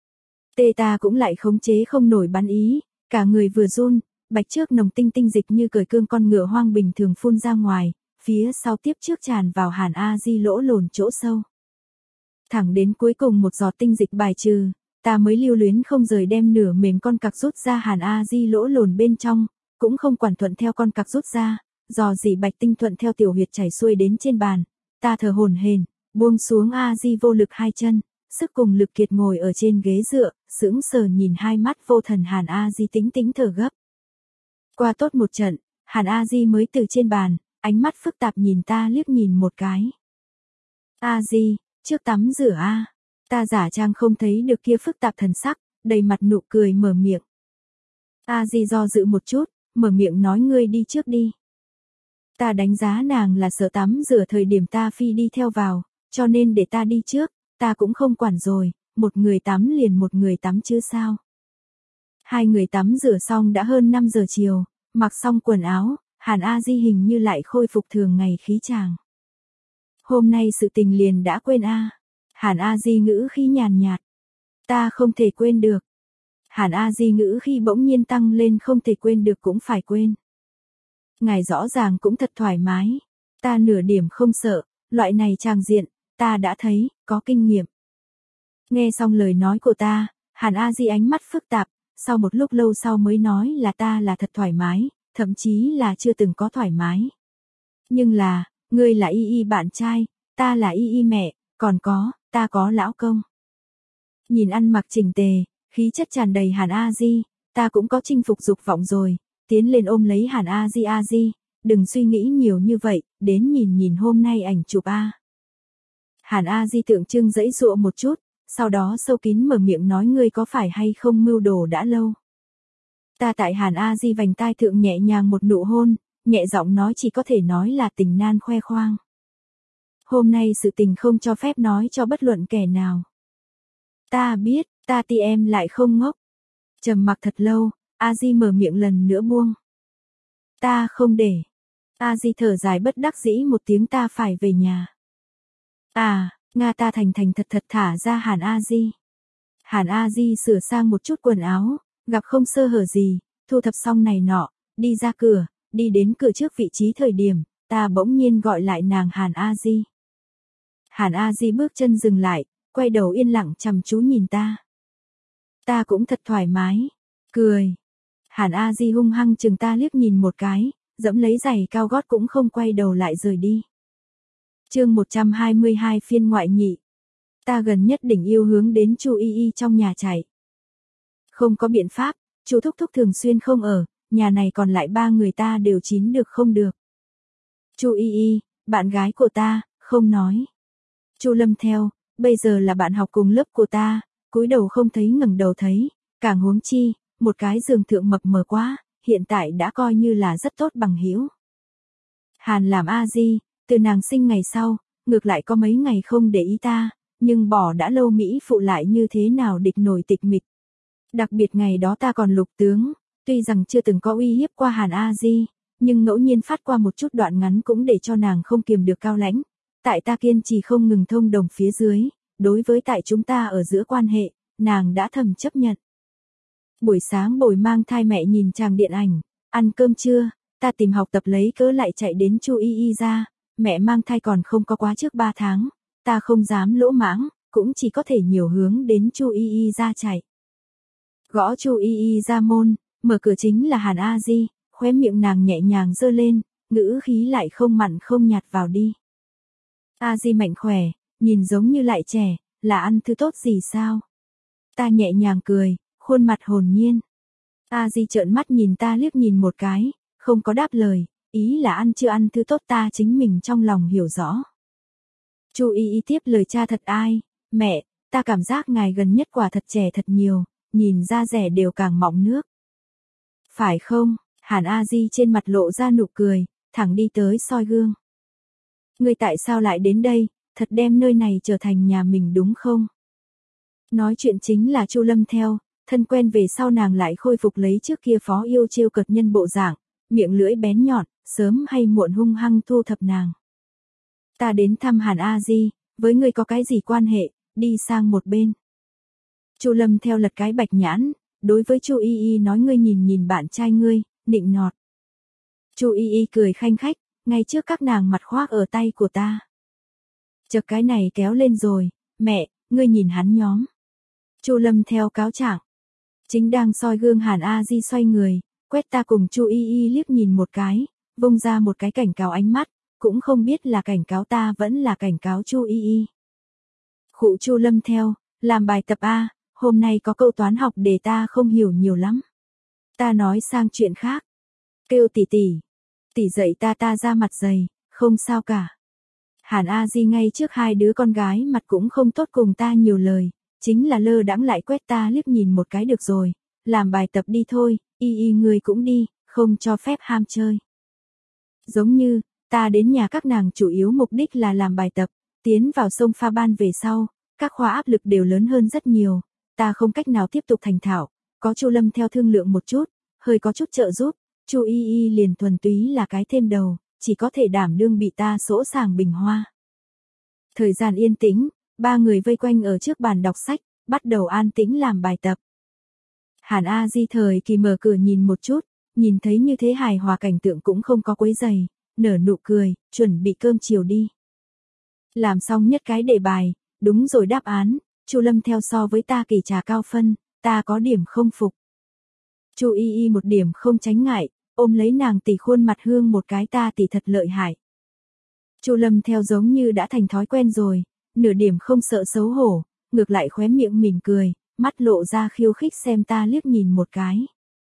[SPEAKER 1] Tê ta cũng lại khống chế không nổi bắn ý, cả người vừa run, bạch trước nồng tinh tinh dịch như cởi cương con ngựa hoang bình thường phun ra ngoài, phía sau tiếp trước tràn vào Hàn A Di lỗ lồn chỗ sâu. Thẳng đến cuối cùng một giọt tinh dịch bài trừ, ta mới lưu luyến không rời đem nửa mềm con cặc rút ra Hàn A Di lỗ lồn bên trong, cũng không quản thuận theo con cặc rút ra, dò dỉ bạch tinh thuận theo tiểu huyệt chảy xuôi đến trên bàn, ta thở hổn hển, buông xuống A Di vô lực hai chân, sức cùng lực kiệt ngồi ở trên ghế dựa, sững sờ nhìn hai mắt vô thần Hàn A Di tính tính thở gấp. Qua tốt một trận, Hàn A Di mới từ trên bàn, ánh mắt phức tạp nhìn ta liếc nhìn một cái. A Di, trước tắm rửa a. Ta giả trang không thấy được kia phức tạp thần sắc, đầy mặt nụ cười mở miệng. A Di do dự một chút, mở miệng nói ngươi đi trước đi. Ta đánh giá nàng là sợ tắm rửa thời điểm ta phi đi theo vào, cho nên để ta đi trước, ta cũng không quản rồi, một người tắm liền một người tắm chứ sao. Hai người tắm rửa xong đã hơn năm giờ chiều, mặc xong quần áo, Hàn A Di hình như lại khôi phục thường ngày khí chàng. Hôm nay sự tình liền đã quên a. Hàn A Di ngữ khi nhàn nhạt. Ta không thể quên được. Hàn A Di ngữ khi bỗng nhiên tăng lên không thể quên được cũng phải quên. Ngài rõ ràng cũng thật thoải mái. Ta nửa điểm không sợ, loại này tràng diện, ta đã thấy, có kinh nghiệm. Nghe xong lời nói của ta, Hàn A Di ánh mắt phức tạp, sau một lúc lâu sau mới nói là ta là thật thoải mái, thậm chí là chưa từng có thoải mái. Nhưng là, ngươi là y y bạn trai, ta là y y mẹ, còn có, ta có lão công. Nhìn ăn mặc chỉnh tề, khí chất tràn đầy Hàn A Di, ta cũng có chinh phục dục vọng rồi, tiến lên ôm lấy Hàn A Di A Di, đừng suy nghĩ nhiều như vậy, đến nhìn nhìn hôm nay ảnh chụp a. Hàn A Di tượng trưng giãy giụa một chút, sau đó sâu kín mở miệng nói ngươi có phải hay không mưu đồ đã lâu. Ta tại Hàn A Di vành tai thượng nhẹ nhàng một nụ hôn, nhẹ giọng nói chỉ có thể nói là tình nan khoe khoang. Hôm nay sự tình không cho phép nói cho bất luận kẻ nào. Ta biết, ta ti em lại không ngốc. Trầm mặc thật lâu, A Di mở miệng lần nữa buông. Ta không để. A Di thở dài bất đắc dĩ một tiếng ta phải về nhà. À, Nga ta thành thành thật thật thả ra Hàn A Di. Hàn A Di sửa sang một chút quần áo, gặp không sơ hở gì, thu thập xong này nọ, đi ra cửa, đi đến cửa trước vị trí thời điểm, ta bỗng nhiên gọi lại nàng Hàn A Di. Hàn A Di bước chân dừng lại, quay đầu yên lặng chăm chú nhìn ta. Ta cũng thật thoải mái, cười. Hàn A Di hung hăng chừng ta liếc nhìn một cái, dẫm lấy giày cao gót cũng không quay đầu lại rời đi. Chương một trăm hai mươi hai phiên ngoại nhị. Ta gần nhất đỉnh yêu hướng đến Chu Y Y trong nhà chạy. Không có biện pháp, Chu Thúc Thúc thường xuyên không ở, nhà này còn lại ba người ta đều chín được không được. Chu Y Y, bạn gái của ta, không nói. Chu Lâm theo, bây giờ là bạn học cùng lớp của ta, cúi đầu không thấy ngẩng đầu thấy, càng huống chi, một cái giường thượng mập mờ quá, hiện tại đã coi như là rất tốt bằng hữu. Hàn làm a di, từ nàng sinh ngày sau, ngược lại có mấy ngày không để ý ta, nhưng bỏ đã lâu Mỹ phụ lại như thế nào địch nổi tịch mịch. Đặc biệt ngày đó ta còn lục tướng, tuy rằng chưa từng có uy hiếp qua Hàn a di, nhưng ngẫu nhiên phát qua một chút đoạn ngắn cũng để cho nàng không kiềm được cao lãnh. Tại ta kiên trì không ngừng thông đồng phía dưới, đối với tại chúng ta ở giữa quan hệ, nàng đã thầm chấp nhận. Buổi sáng bồi mang thai mẹ nhìn chàng điện ảnh, ăn cơm trưa, ta tìm học tập lấy cớ lại chạy đến Chu Y Y ra, mẹ mang thai còn không có quá trước ba tháng, ta không dám lỗ mãng, cũng chỉ có thể nhiều hướng đến Chu Y Y ra chạy. Gõ Chu Y Y ra môn, mở cửa chính là Hàn A Di, khóe miệng nàng nhẹ nhàng giơ lên, ngữ khí lại không mặn không nhạt vào đi. A Di mạnh khỏe, nhìn giống như lại trẻ, là ăn thứ tốt gì sao? Ta nhẹ nhàng cười, khuôn mặt hồn nhiên. A Di trợn mắt nhìn ta liếc nhìn một cái, không có đáp lời, ý là ăn chưa ăn thứ tốt ta chính mình trong lòng hiểu rõ. Chu Y Y tiếp lời cha thật ai, mẹ, ta cảm giác ngài gần nhất quả thật trẻ thật nhiều, nhìn da rẻ đều càng mọng nước. Phải không? Hàn A Di trên mặt lộ ra nụ cười, thẳng đi tới soi gương. Ngươi tại sao lại đến đây, thật đem nơi này trở thành nhà mình đúng không? Nói chuyện chính là Chu Lâm theo, thân quen về sau nàng lại khôi phục lấy trước kia phó yêu trêu cợt nhân bộ dạng, miệng lưỡi bén nhọn, sớm hay muộn hung hăng thu thập nàng. Ta đến thăm Hàn A Di, với ngươi có cái gì quan hệ, đi sang một bên. Chu Lâm theo lật cái bạch nhãn, đối với Chu Y Y nói ngươi nhìn nhìn bạn trai ngươi, nịnh nọt. Chu Y Y cười khanh khách, ngay trước các nàng mặt khoác ở tay của ta. Chợt cái này kéo lên rồi, mẹ, ngươi nhìn hắn nhóm. Chu Lâm theo cáo trạng. Chính đang soi gương Hàn A Di xoay người, quét ta cùng Chu Y Y liếc nhìn một cái, vung ra một cái cảnh cáo ánh mắt, cũng không biết là cảnh cáo ta vẫn là cảnh cáo Chu Y Y. Khụ Chu Lâm theo, làm bài tập A, hôm nay có câu toán học để ta không hiểu nhiều lắm. Ta nói sang chuyện khác. Kêu tỷ tỷ. Tỷ dạy ta ta ra mặt dày, không sao cả. Hàn A Di ngay trước hai đứa con gái mặt cũng không tốt cùng ta nhiều lời, chính là lơ đãng lại quét ta liếc nhìn một cái được rồi, làm bài tập đi thôi, Y Y người cũng đi, không cho phép ham chơi. Giống như, ta đến nhà các nàng chủ yếu mục đích là làm bài tập, tiến vào sông pha ban về sau, các khóa áp lực đều lớn hơn rất nhiều, ta không cách nào tiếp tục thành thạo, có Chu Lâm theo thương lượng một chút, hơi có chút trợ giúp, Chu Y Y liền thuần túy là cái thêm đầu, chỉ có thể đảm đương bị ta sỗ sàng bình hoa. Thời gian yên tĩnh, ba người vây quanh ở trước bàn đọc sách, bắt đầu an tĩnh làm bài tập. Hàn A Di thời kỳ mở cửa nhìn một chút, nhìn thấy như thế hài hòa cảnh tượng cũng không có quấy giày, nở nụ cười, chuẩn bị cơm chiều đi. Làm xong nhất cái đề bài, đúng rồi đáp án, Chu Lâm theo so với ta kỳ trà cao phân, ta có điểm không phục. Chu Y Y một điểm không tránh ngại, ôm lấy nàng tỷ khuôn mặt hương một cái ta tỷ thật lợi hại. Chu Lâm theo giống như đã thành thói quen rồi, nửa điểm không sợ xấu hổ, ngược lại khóe miệng mỉm cười, mắt lộ ra khiêu khích xem ta liếc nhìn một cái.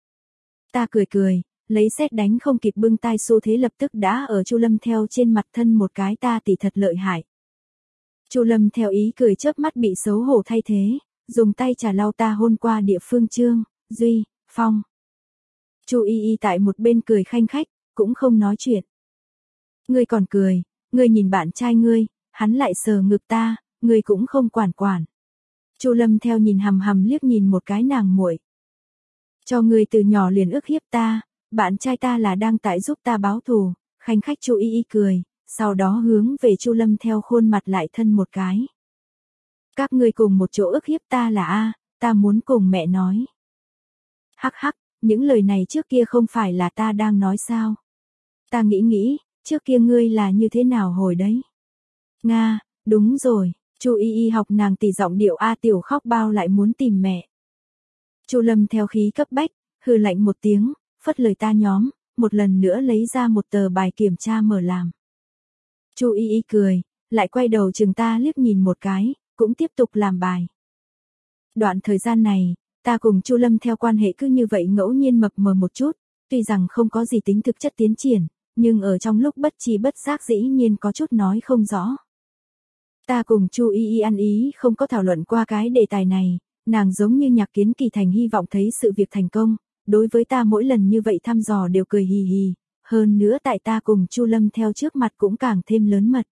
[SPEAKER 1] Ta cười cười, lấy sét đánh không kịp bưng tai xu thế lập tức đã ở Chu Lâm theo trên mặt thân một cái ta tỷ thật lợi hại. Chu Lâm theo ý cười chớp mắt bị xấu hổ thay thế, dùng tay trà lau ta hôn qua địa phương Trương, Duy, Phong. Chu Y Y tại một bên cười khanh khách, cũng không nói chuyện. Ngươi còn cười, ngươi nhìn bạn trai ngươi, hắn lại sờ ngực ta, ngươi cũng không quản quản. Chu Lâm theo nhìn hằm hằm liếc nhìn một cái nàng muội. Cho ngươi từ nhỏ liền ức hiếp ta, bạn trai ta là đang tại giúp ta báo thù, khanh khách Chu Y Y cười, sau đó hướng về Chu Lâm theo khuôn mặt lại thân một cái. Các ngươi cùng một chỗ ức hiếp ta là a, ta muốn cùng mẹ nói. Hắc hắc, những lời này trước kia không phải là ta đang nói sao? Ta nghĩ nghĩ, trước kia ngươi là như thế nào hồi đấy? Nga, đúng rồi, Chu Y Y học nàng tỷ giọng điệu a tiểu khóc bao lại muốn tìm mẹ. Chu Lâm theo khí cấp bách, hừ lạnh một tiếng, phất lời ta nhóm, một lần nữa lấy ra một tờ bài kiểm tra mở làm. Chu Y Y cười, lại quay đầu chừng ta liếc nhìn một cái, cũng tiếp tục làm bài. Đoạn thời gian này, ta cùng Chu Lâm theo quan hệ cứ như vậy ngẫu nhiên mập mờ một chút, tuy rằng không có gì tính thực chất tiến triển, nhưng ở trong lúc bất tri bất giác dĩ nhiên có chút nói không rõ. Ta cùng Chu Y Y ăn ý không có thảo luận qua cái đề tài này, nàng giống như Nhạc Kiến Kỳ Thành hy vọng thấy sự việc thành công, đối với ta mỗi lần như vậy thăm dò đều cười hì hì, hơn nữa tại ta cùng Chu Lâm theo trước mặt cũng càng thêm lớn mật.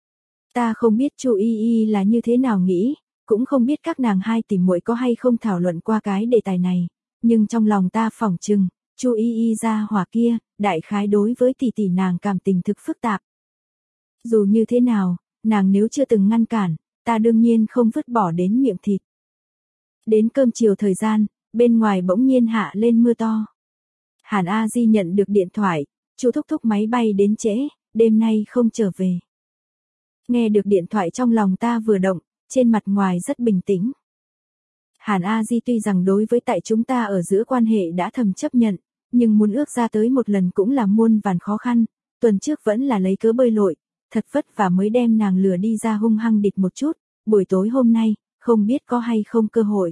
[SPEAKER 1] Ta không biết Chu Y Y là như thế nào nghĩ, cũng không biết các nàng hai tỷ muội có hay không thảo luận qua cái đề tài này, nhưng trong lòng ta phỏng chừng, Chu Y Y gia hỏa kia, đại khái đối với tỷ tỷ nàng cảm tình thực phức tạp. Dù như thế nào, nàng nếu chưa từng ngăn cản, ta đương nhiên không vứt bỏ đến miệng thịt. Đến cơm chiều thời gian, bên ngoài bỗng nhiên hạ lên mưa to. Hàn A Di nhận được điện thoại, Chu thúc thúc máy bay đến trễ, đêm nay không trở về. Nghe được điện thoại trong lòng ta vừa động, trên mặt ngoài rất bình tĩnh. Hàn A Di tuy rằng đối với tại chúng ta ở giữa quan hệ đã thầm chấp nhận, nhưng muốn ước ra tới một lần cũng là muôn vàn khó khăn, tuần trước vẫn là lấy cớ bơi lội, thật vất vả mới đem nàng lừa đi ra hung hăng địch một chút, buổi tối hôm nay, không biết có hay không cơ hội.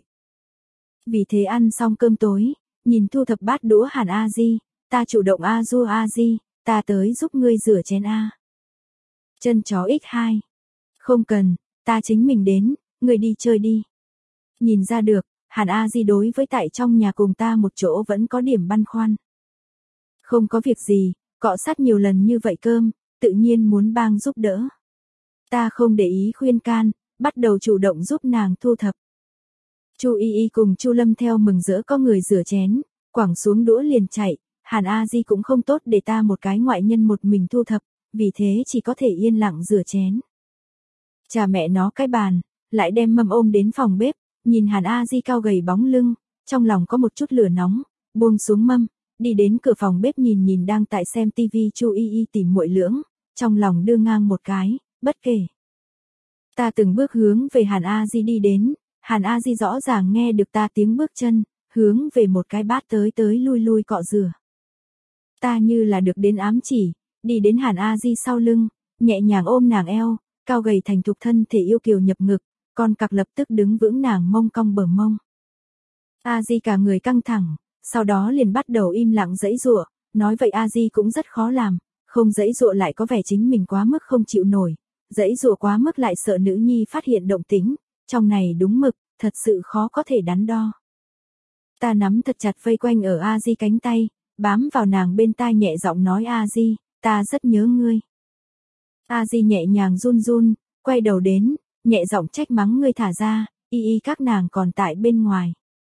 [SPEAKER 1] Vì thế ăn xong cơm tối, nhìn thu thập bát đũa Hàn A Di, ta chủ động A Du A Di, ta tới giúp ngươi rửa chén A. Chân chó x hai. Không cần, ta chính mình đến, ngươi đi chơi đi. Nhìn ra được, Hàn A Di đối với tại trong nhà cùng ta một chỗ vẫn có điểm băn khoăn. Không có việc gì, cọ sát nhiều lần như vậy cơm, tự nhiên muốn bang giúp đỡ. Ta không để ý khuyên can, bắt đầu chủ động giúp nàng thu thập. Chu Y Y cùng Chu Lâm theo mừng rỡ có người rửa chén, quẳng xuống đũa liền chạy, Hàn A Di cũng không tốt để ta một cái ngoại nhân một mình thu thập, vì thế chỉ có thể yên lặng rửa chén. Cha mẹ nó cái bàn, lại đem mâm ôm đến phòng bếp, nhìn Hàn A Di cao gầy bóng lưng, trong lòng có một chút lửa nóng, buông xuống mâm, đi đến cửa phòng bếp nhìn nhìn đang tại xem tivi Chu Y Y tìm muội lưỡng, trong lòng đưa ngang một cái, bất kể. Ta từng bước hướng về Hàn A Di đi đến, Hàn A Di rõ ràng nghe được ta tiếng bước chân, hướng về một cái bát tới tới lui lui cọ rửa. Ta như là được đến ám chỉ, đi đến Hàn A Di sau lưng, nhẹ nhàng ôm nàng eo, cao gầy thành thục thân thể yêu kiều nhập ngực, con cặc lập tức đứng vững nàng mông cong bờ mông. A Di cả người căng thẳng, sau đó liền bắt đầu im lặng giãy giụa, nói vậy A Di cũng rất khó làm, không giãy giụa lại có vẻ chính mình quá mức không chịu nổi, giãy giụa quá mức lại sợ nữ nhi phát hiện động tĩnh, trong này đúng mực, thật sự khó có thể đắn đo. Ta nắm thật chặt vây quanh ở A Di cánh tay, bám vào nàng bên tai nhẹ giọng nói A Di, ta rất nhớ ngươi. A Di nhẹ nhàng run run, quay đầu đến, nhẹ giọng trách mắng ngươi thả ra, y y các nàng còn tại bên ngoài.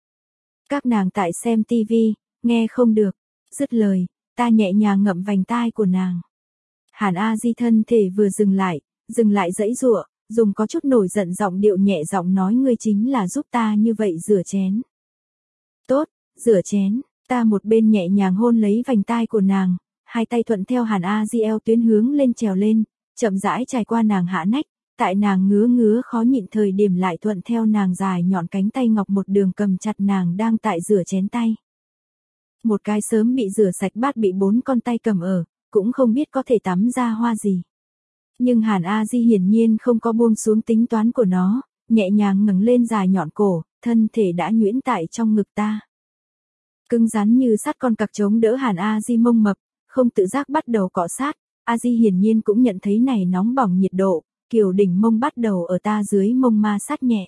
[SPEAKER 1] Các nàng tại xem tivi, nghe không được, dứt lời, ta nhẹ nhàng ngậm vành tai của nàng. Hàn A Di thân thể vừa dừng lại, dừng lại giãy giụa, dùng có chút nổi giận giọng điệu nhẹ giọng nói ngươi chính là giúp ta như vậy rửa chén. Tốt, rửa chén, ta một bên nhẹ nhàng hôn lấy vành tai của nàng, hai tay thuận theo Hàn A Di eo tuyến hướng lên trèo lên, chậm rãi trải qua nàng hạ nách, tại nàng ngứa ngứa khó nhịn thời điểm lại thuận theo nàng dài nhọn cánh tay ngọc một đường cầm chặt nàng đang tại rửa chén tay. Một cái sớm bị rửa sạch bát bị bốn con tay cầm ở, cũng không biết có thể tắm ra hoa gì. Nhưng Hàn A Di hiển nhiên không có buông xuống tính toán của nó, nhẹ nhàng ngẩng lên dài nhọn cổ, thân thể đã nhuyễn tại trong ngực ta. Cứng rắn như sắt con cặc chống đỡ Hàn A Di mông mập, không tự giác bắt đầu cọ sát, A Di hiển nhiên cũng nhận thấy này nóng bỏng nhiệt độ, kiều đỉnh mông bắt đầu ở ta dưới mông ma sát nhẹ.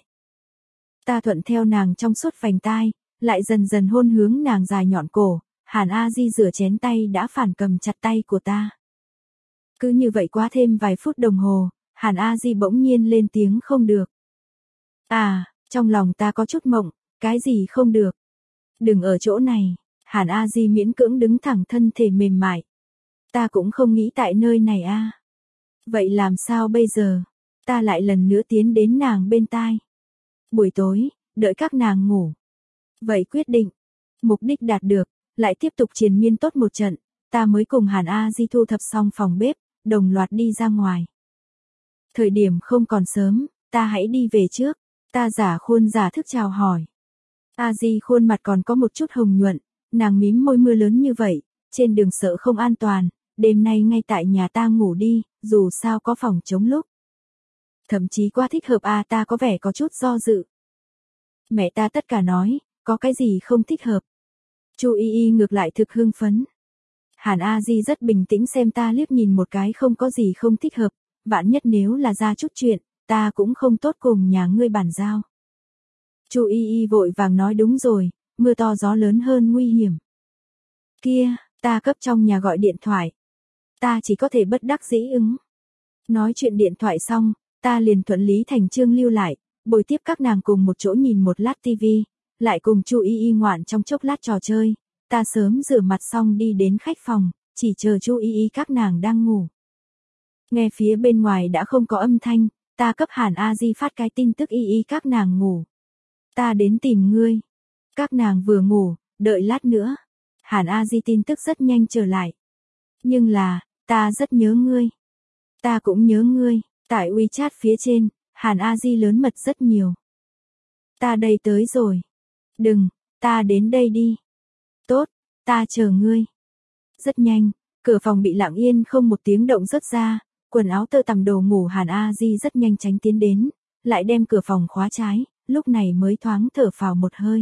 [SPEAKER 1] Ta thuận theo nàng trong suốt vành tai, lại dần dần hôn hướng nàng dài nhọn cổ, Hàn A Di rửa chén tay đã phản cầm chặt tay của ta. Cứ như vậy quá thêm vài phút đồng hồ, Hàn A Di bỗng nhiên lên tiếng không được. À, trong lòng ta có chút mộng, cái gì không được? Đừng ở chỗ này, Hàn A Di miễn cưỡng đứng thẳng thân thể mềm mại. Ta cũng không nghĩ tại nơi này a. À. Vậy làm sao bây giờ? Ta lại lần nữa tiến đến nàng bên tai. Buổi tối, đợi các nàng ngủ. Vậy quyết định, mục đích đạt được, lại tiếp tục triền miên tốt một trận, ta mới cùng Hàn A Di thu thập xong phòng bếp, đồng loạt đi ra ngoài. Thời điểm không còn sớm, ta hãy đi về trước, ta giả khuôn giả thức chào hỏi. A Di khuôn mặt còn có một chút hồng nhuận, nàng mím môi mưa lớn như vậy, trên đường sợ không an toàn, đêm nay ngay tại nhà ta ngủ đi, dù sao có phòng chống lúc. Thậm chí quá thích hợp a ta có vẻ có chút do dự. Mẹ ta tất cả nói, có cái gì không thích hợp. Chu Y Y ngược lại thực hưng phấn. Hàn A Di rất bình tĩnh xem ta liếc nhìn một cái không có gì không thích hợp, vạn nhất nếu là ra chút chuyện, ta cũng không tốt cùng nhà ngươi bàn giao. Chu Y Y vội vàng nói đúng rồi, mưa to gió lớn hơn nguy hiểm. Kia, ta cấp trong nhà gọi điện thoại. Ta chỉ có thể bất đắc dĩ ứng. Nói chuyện điện thoại xong, ta liền thuận lý thành chương lưu lại, bồi tiếp các nàng cùng một chỗ nhìn một lát tivi, lại cùng Chu Y Y ngoạn trong chốc lát trò chơi. Ta sớm rửa mặt xong đi đến khách phòng, chỉ chờ Chu Y Y các nàng đang ngủ. Nghe phía bên ngoài đã không có âm thanh, ta cấp Hàn A Di phát cái tin tức Y Y các nàng ngủ. Ta đến tìm ngươi. Các nàng vừa ngủ, đợi lát nữa. Hàn A Di tin tức rất nhanh trở lại. Nhưng là, ta rất nhớ ngươi. Ta cũng nhớ ngươi, tại WeChat phía trên, Hàn A Di lớn mật rất nhiều. Ta đây tới rồi. Đừng, ta đến đây đi. Tốt, ta chờ ngươi. Rất nhanh, cửa phòng bị lặng yên không một tiếng động rớt ra, quần áo tơ tằm đồ ngủ Hàn A Di rất nhanh tránh tiến đến, lại đem cửa phòng khóa trái, lúc này mới thoáng thở phào một hơi.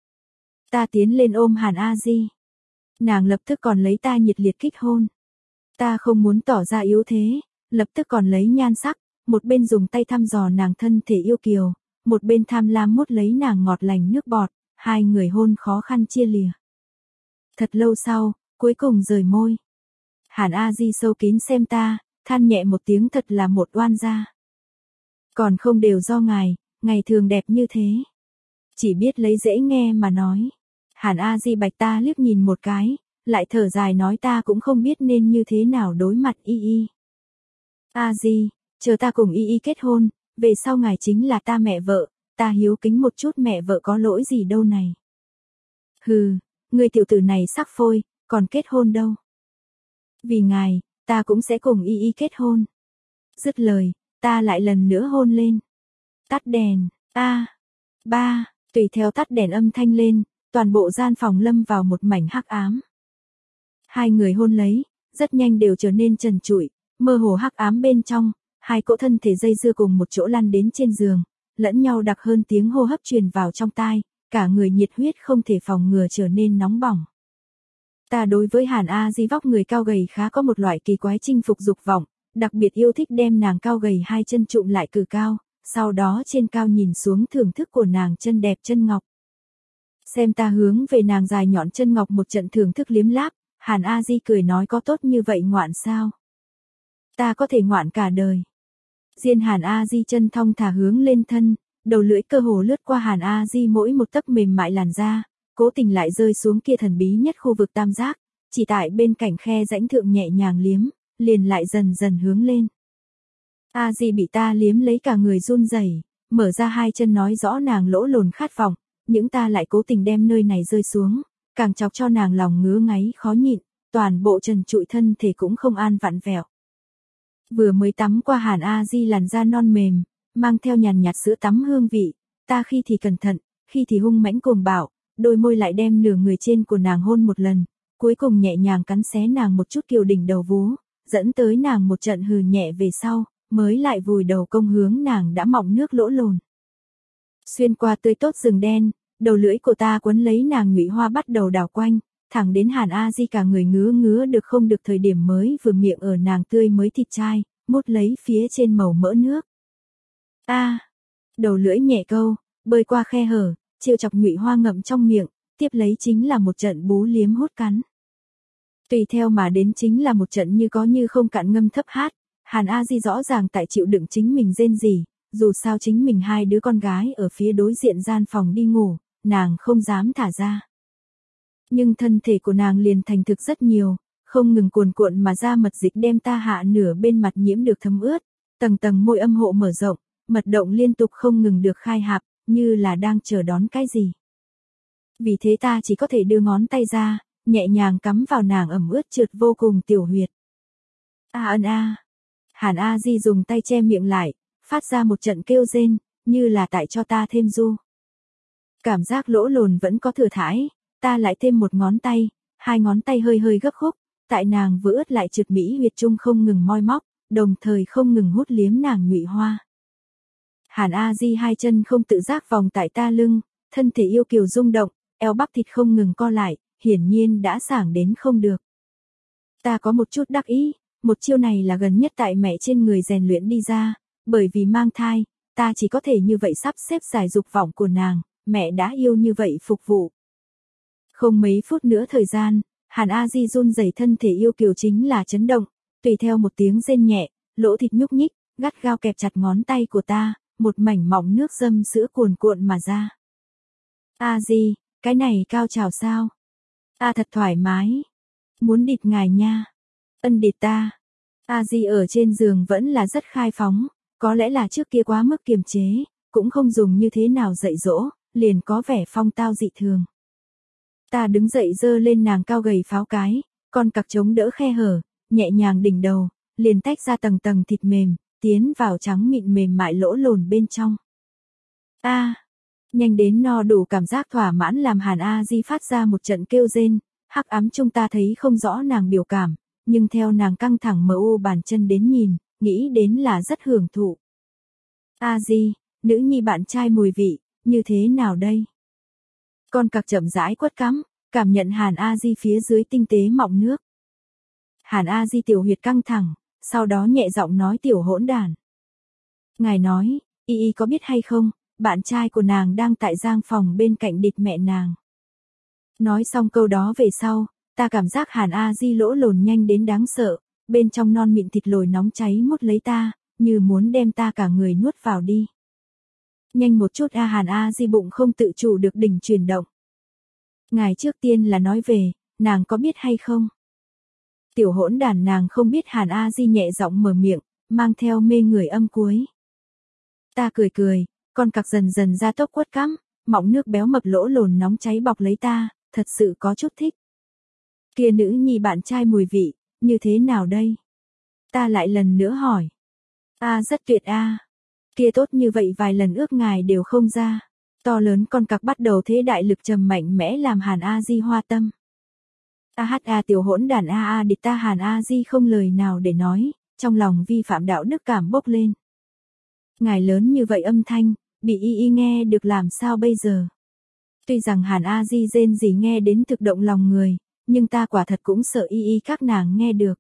[SPEAKER 1] Ta tiến lên ôm Hàn A Di. Nàng lập tức còn lấy ta nhiệt liệt kích hôn. Ta không muốn tỏ ra yếu thế, lập tức còn lấy nhan sắc, một bên dùng tay thăm dò nàng thân thể yêu kiều, một bên tham lam mút lấy nàng ngọt lành nước bọt, hai người hôn khó khăn chia lìa. Thật lâu sau, cuối cùng rời môi. Hàn A Di sâu kín xem ta, than nhẹ một tiếng thật là một oan gia. Còn không đều do ngài, ngày thường đẹp như thế. Chỉ biết lấy dễ nghe mà nói. Hàn A Di bạch ta liếc nhìn một cái, lại thở dài nói ta cũng không biết nên như thế nào đối mặt Y Y. A Di, chờ ta cùng Y Y kết hôn, về sau ngài chính là ta mẹ vợ, ta hiếu kính một chút mẹ vợ có lỗi gì đâu này. Hừ, người tiểu tử này sắc phôi, còn kết hôn đâu. Vì ngài, ta cũng sẽ cùng Y Y kết hôn. Dứt lời, ta lại lần nữa hôn lên. Tắt đèn, a, ba, tùy theo tắt đèn âm thanh lên, toàn bộ gian phòng lâm vào một mảnh hắc ám. Hai người hôn lấy, rất nhanh đều trở nên trần trụi, mơ hồ hắc ám bên trong, hai cỗ thân thể dây dưa cùng một chỗ lăn đến trên giường, lẫn nhau đặc hơn tiếng hô hấp truyền vào trong tai, cả người nhiệt huyết không thể phòng ngừa trở nên nóng bỏng. Ta đối với Hàn A Di vóc người cao gầy khá có một loại kỳ quái chinh phục dục vọng, đặc biệt yêu thích đem nàng cao gầy hai chân trụm lại cử cao, sau đó trên cao nhìn xuống thưởng thức của nàng chân đẹp chân ngọc. Xem ta hướng về nàng dài nhọn chân ngọc một trận thưởng thức liếm láp, Hàn A Di cười nói có tốt như vậy ngoạn sao? Ta có thể ngoạn cả đời. Diên Hàn A Di chân thong thả hướng lên thân, đầu lưỡi cơ hồ lướt qua Hàn A Di mỗi một tấc mềm mại làn da, cố tình lại rơi xuống kia thần bí nhất khu vực tam giác, chỉ tại bên cạnh khe rãnh thượng nhẹ nhàng liếm, liền lại dần dần hướng lên. A Di bị ta liếm lấy cả người run rẩy, mở ra hai chân nói rõ nàng lỗ lồn khát vọng, những ta lại cố tình đem nơi này rơi xuống, càng chọc cho nàng lòng ngứa ngáy khó nhịn, toàn bộ trần trụi thân thể cũng không an vặn vẹo. Vừa mới tắm qua Hàn A Di làn da non mềm, mang theo nhàn nhạt sữa tắm hương vị, ta khi thì cẩn thận, khi thì hung mãnh cuồng bạo, đôi môi lại đem nửa người trên của nàng hôn một lần, cuối cùng nhẹ nhàng cắn xé nàng một chút kiều đỉnh đầu vú, dẫn tới nàng một trận hừ nhẹ về sau, mới lại vùi đầu công hướng nàng đã mọng nước lỗ lồn. Xuyên qua tươi tốt rừng đen, đầu lưỡi của ta quấn lấy nàng nhụy hoa bắt đầu đảo quanh, thẳng đến Hàn A Di cả người ngứa ngứa được không được thời điểm mới vừa miệng ở nàng tươi mới thịt chai, mút lấy phía trên màu mỡ nước. A, đầu lưỡi nhẹ câu, bơi qua khe hở, chiêu chọc nhụy hoa ngậm trong miệng, tiếp lấy chính là một trận bú liếm hút cắn. Tùy theo mà đến chính là một trận như có như không cạn ngâm thấp hát, Hàn A Di rõ ràng tại chịu đựng chính mình rên rỉ, dù sao chính mình hai đứa con gái ở phía đối diện gian phòng đi ngủ, nàng không dám thả ra. Nhưng thân thể của nàng liền thành thực rất nhiều, không ngừng cuồn cuộn mà ra mật dịch đem ta hạ nửa bên mặt nhiễm được thấm ướt, tầng tầng môi âm hộ mở rộng, mật động liên tục không ngừng được khai hạp, như là đang chờ đón cái gì. Vì thế ta chỉ có thể đưa ngón tay ra, nhẹ nhàng cắm vào nàng ẩm ướt trượt vô cùng tiểu huyệt. A ân a. Hàn A Di dùng tay che miệng lại, phát ra một trận kêu rên, như là tại cho ta thêm du. Cảm giác lỗ lồn vẫn có thừa thãi, ta lại thêm một ngón tay, hai ngón tay hơi hơi gấp khúc, tại nàng vừa ướt lại trượt mỹ huyệt trung không ngừng moi móc, đồng thời không ngừng hút liếm nàng nhụy hoa. Hàn A Di hai chân không tự giác vòng tại ta lưng, thân thể yêu kiều rung động, eo bắp thịt không ngừng co lại, hiển nhiên đã sảng đến không được. Ta có một chút đắc ý, một chiêu này là gần nhất tại mẹ trên người rèn luyện đi ra, Bởi vì mang thai, ta chỉ có thể như vậy sắp xếp giải dục vọng của nàng, mẹ đã yêu như vậy phục vụ. Không mấy phút nữa thời gian, Hàn A Di run rẩy thân thể yêu kiều chính là chấn động, tùy theo một tiếng rên nhẹ, lỗ thịt nhúc nhích, gắt gao kẹp chặt ngón tay của ta, một mảnh mỏng nước dâm sữa cuồn cuộn mà ra. A Di, cái này cao trào sao? Ta thật thoải mái. Muốn địt ngài nha. Ân địt ta. A Di ở trên giường vẫn là rất khai phóng, có lẽ là trước kia quá mức kiềm chế, cũng không dùng như thế nào dạy dỗ, liền có vẻ phong tao dị thường. Ta đứng dậy dơ lên nàng cao gầy pháo cái, con cặc chống đỡ khe hở, nhẹ nhàng đỉnh đầu, liền tách ra tầng tầng thịt mềm, tiến vào trắng mịn mềm mại lỗ lồn bên trong. A, à, nhanh đến no đủ cảm giác thỏa mãn làm Hàn A Di phát ra một trận kêu rên, hắc ám chúng ta thấy không rõ nàng biểu cảm, nhưng theo nàng căng thẳng mở ô bàn chân đến nhìn, nghĩ đến là rất hưởng thụ. A Di, nữ nhi bạn trai mùi vị, như thế nào đây? Con cặc chậm rãi quất cắm, cảm nhận Hàn A Di phía dưới tinh tế mọng nước. Hàn A Di tiểu huyệt căng thẳng, sau đó nhẹ giọng nói tiểu hỗn đàn. Ngài nói, y y có biết hay không, bạn trai của nàng đang tại giang phòng bên cạnh địt mẹ nàng. Nói xong câu đó về sau, ta cảm giác Hàn A Di lỗ lồn nhanh đến đáng sợ, bên trong non mịn thịt lồi nóng cháy mút lấy ta, như muốn đem ta cả người nuốt vào đi. Nhanh một chút a Hàn A Di bụng không tự chủ được đỉnh chuyển động. Ngài trước tiên là nói về, nàng có biết hay không? Tiểu hỗn đàn nàng không biết Hàn A Di nhẹ giọng mở miệng, mang theo mê người âm cuối. Ta cười cười, con cặc dần dần ra tốc quất cắm, mọng nước béo mập lỗ lồn nóng cháy bọc lấy ta, thật sự có chút thích. Kia nữ nhi bạn trai mùi vị, như thế nào đây? Ta lại lần nữa hỏi. A rất tuyệt a. Kia tốt như vậy vài lần ước ngài đều không ra. To lớn con cặc bắt đầu thế đại lực trầm mạnh mẽ làm Hàn A Di hoa tâm. A hát a tiểu hỗn đàn a a địch ta Hàn A Di không lời nào để nói, trong lòng vi phạm đạo đức cảm bốc lên. Ngài lớn như vậy âm thanh, bị y y nghe được làm sao bây giờ? Tuy rằng Hàn A Di rên gì nghe đến thực động lòng người, nhưng ta quả thật cũng sợ y y các nàng nghe được.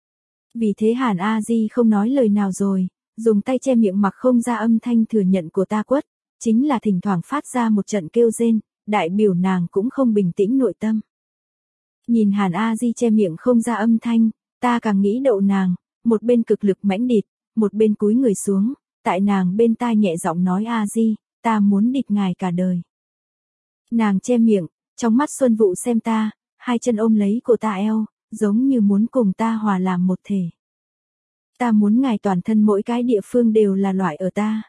[SPEAKER 1] Vì thế Hàn A Di không nói lời nào rồi, dùng tay che miệng mặc không ra âm thanh thừa nhận của ta quất, chính là thỉnh thoảng phát ra một trận kêu rên, đại biểu nàng cũng không bình tĩnh nội tâm. Nhìn Hàn A Di che miệng không ra âm thanh, ta càng nghĩ đậu nàng, một bên cực lực mãnh địt, một bên cúi người xuống, tại nàng bên tai nhẹ giọng nói A Di, ta muốn địt ngài cả đời. Nàng che miệng, trong mắt xuân vụ xem ta, hai chân ôm lấy cổ ta eo, giống như muốn cùng ta hòa làm một thể. Ta muốn ngài toàn thân mỗi cái địa phương đều là loại ở ta.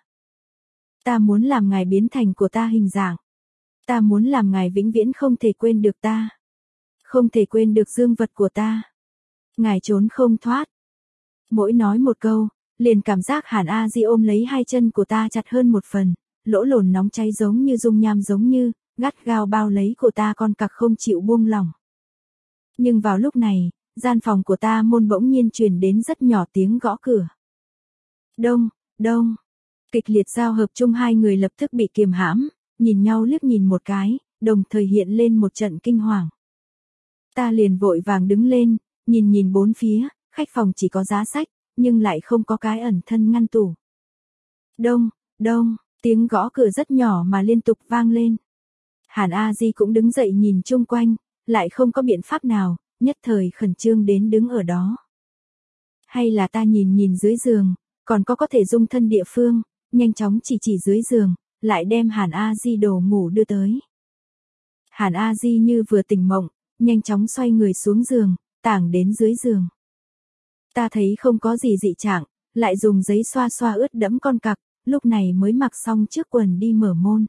[SPEAKER 1] Ta muốn làm ngài biến thành của ta hình dạng. Ta muốn làm ngài vĩnh viễn không thể quên được ta. Không thể quên được dương vật của ta. Ngài trốn không thoát. Mỗi nói một câu, liền cảm giác Hàn A Di ôm lấy hai chân của ta chặt hơn một phần, lỗ lồn nóng cháy giống như dung nham giống như, gắt gao bao lấy của ta con cặc không chịu buông lỏng. Nhưng vào lúc này, gian phòng của ta môn bỗng nhiên truyền đến rất nhỏ tiếng gõ cửa. Đông, đông. Kịch liệt giao hợp chung hai người lập tức bị kiềm hãm, nhìn nhau liếc nhìn một cái, đồng thời hiện lên một trận kinh hoàng. Ta liền vội vàng đứng lên, nhìn nhìn bốn phía, khách phòng chỉ có giá sách, nhưng lại không có cái ẩn thân ngăn tủ. Đông, đông, tiếng gõ cửa rất nhỏ mà liên tục vang lên. Hàn A Di cũng đứng dậy nhìn chung quanh, lại không có biện pháp nào, nhất thời khẩn trương đến đứng ở đó. Hay là ta nhìn nhìn dưới giường, còn có có thể dung thân địa phương, nhanh chóng chỉ chỉ dưới giường, lại đem Hàn A Di đồ ngủ đưa tới. Hàn A Di như vừa tỉnh mộng, nhanh chóng xoay người xuống giường, tảng đến dưới giường. Ta thấy không có gì dị trạng, lại dùng giấy xoa xoa ướt đẫm con cặc, lúc này mới mặc xong trước quần đi mở môn.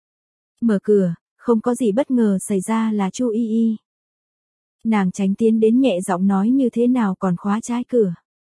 [SPEAKER 1] Mở cửa, không có gì bất ngờ xảy ra là Chu Y Y. Nàng tránh tiến đến nhẹ giọng nói như thế nào còn khóa trái cửa.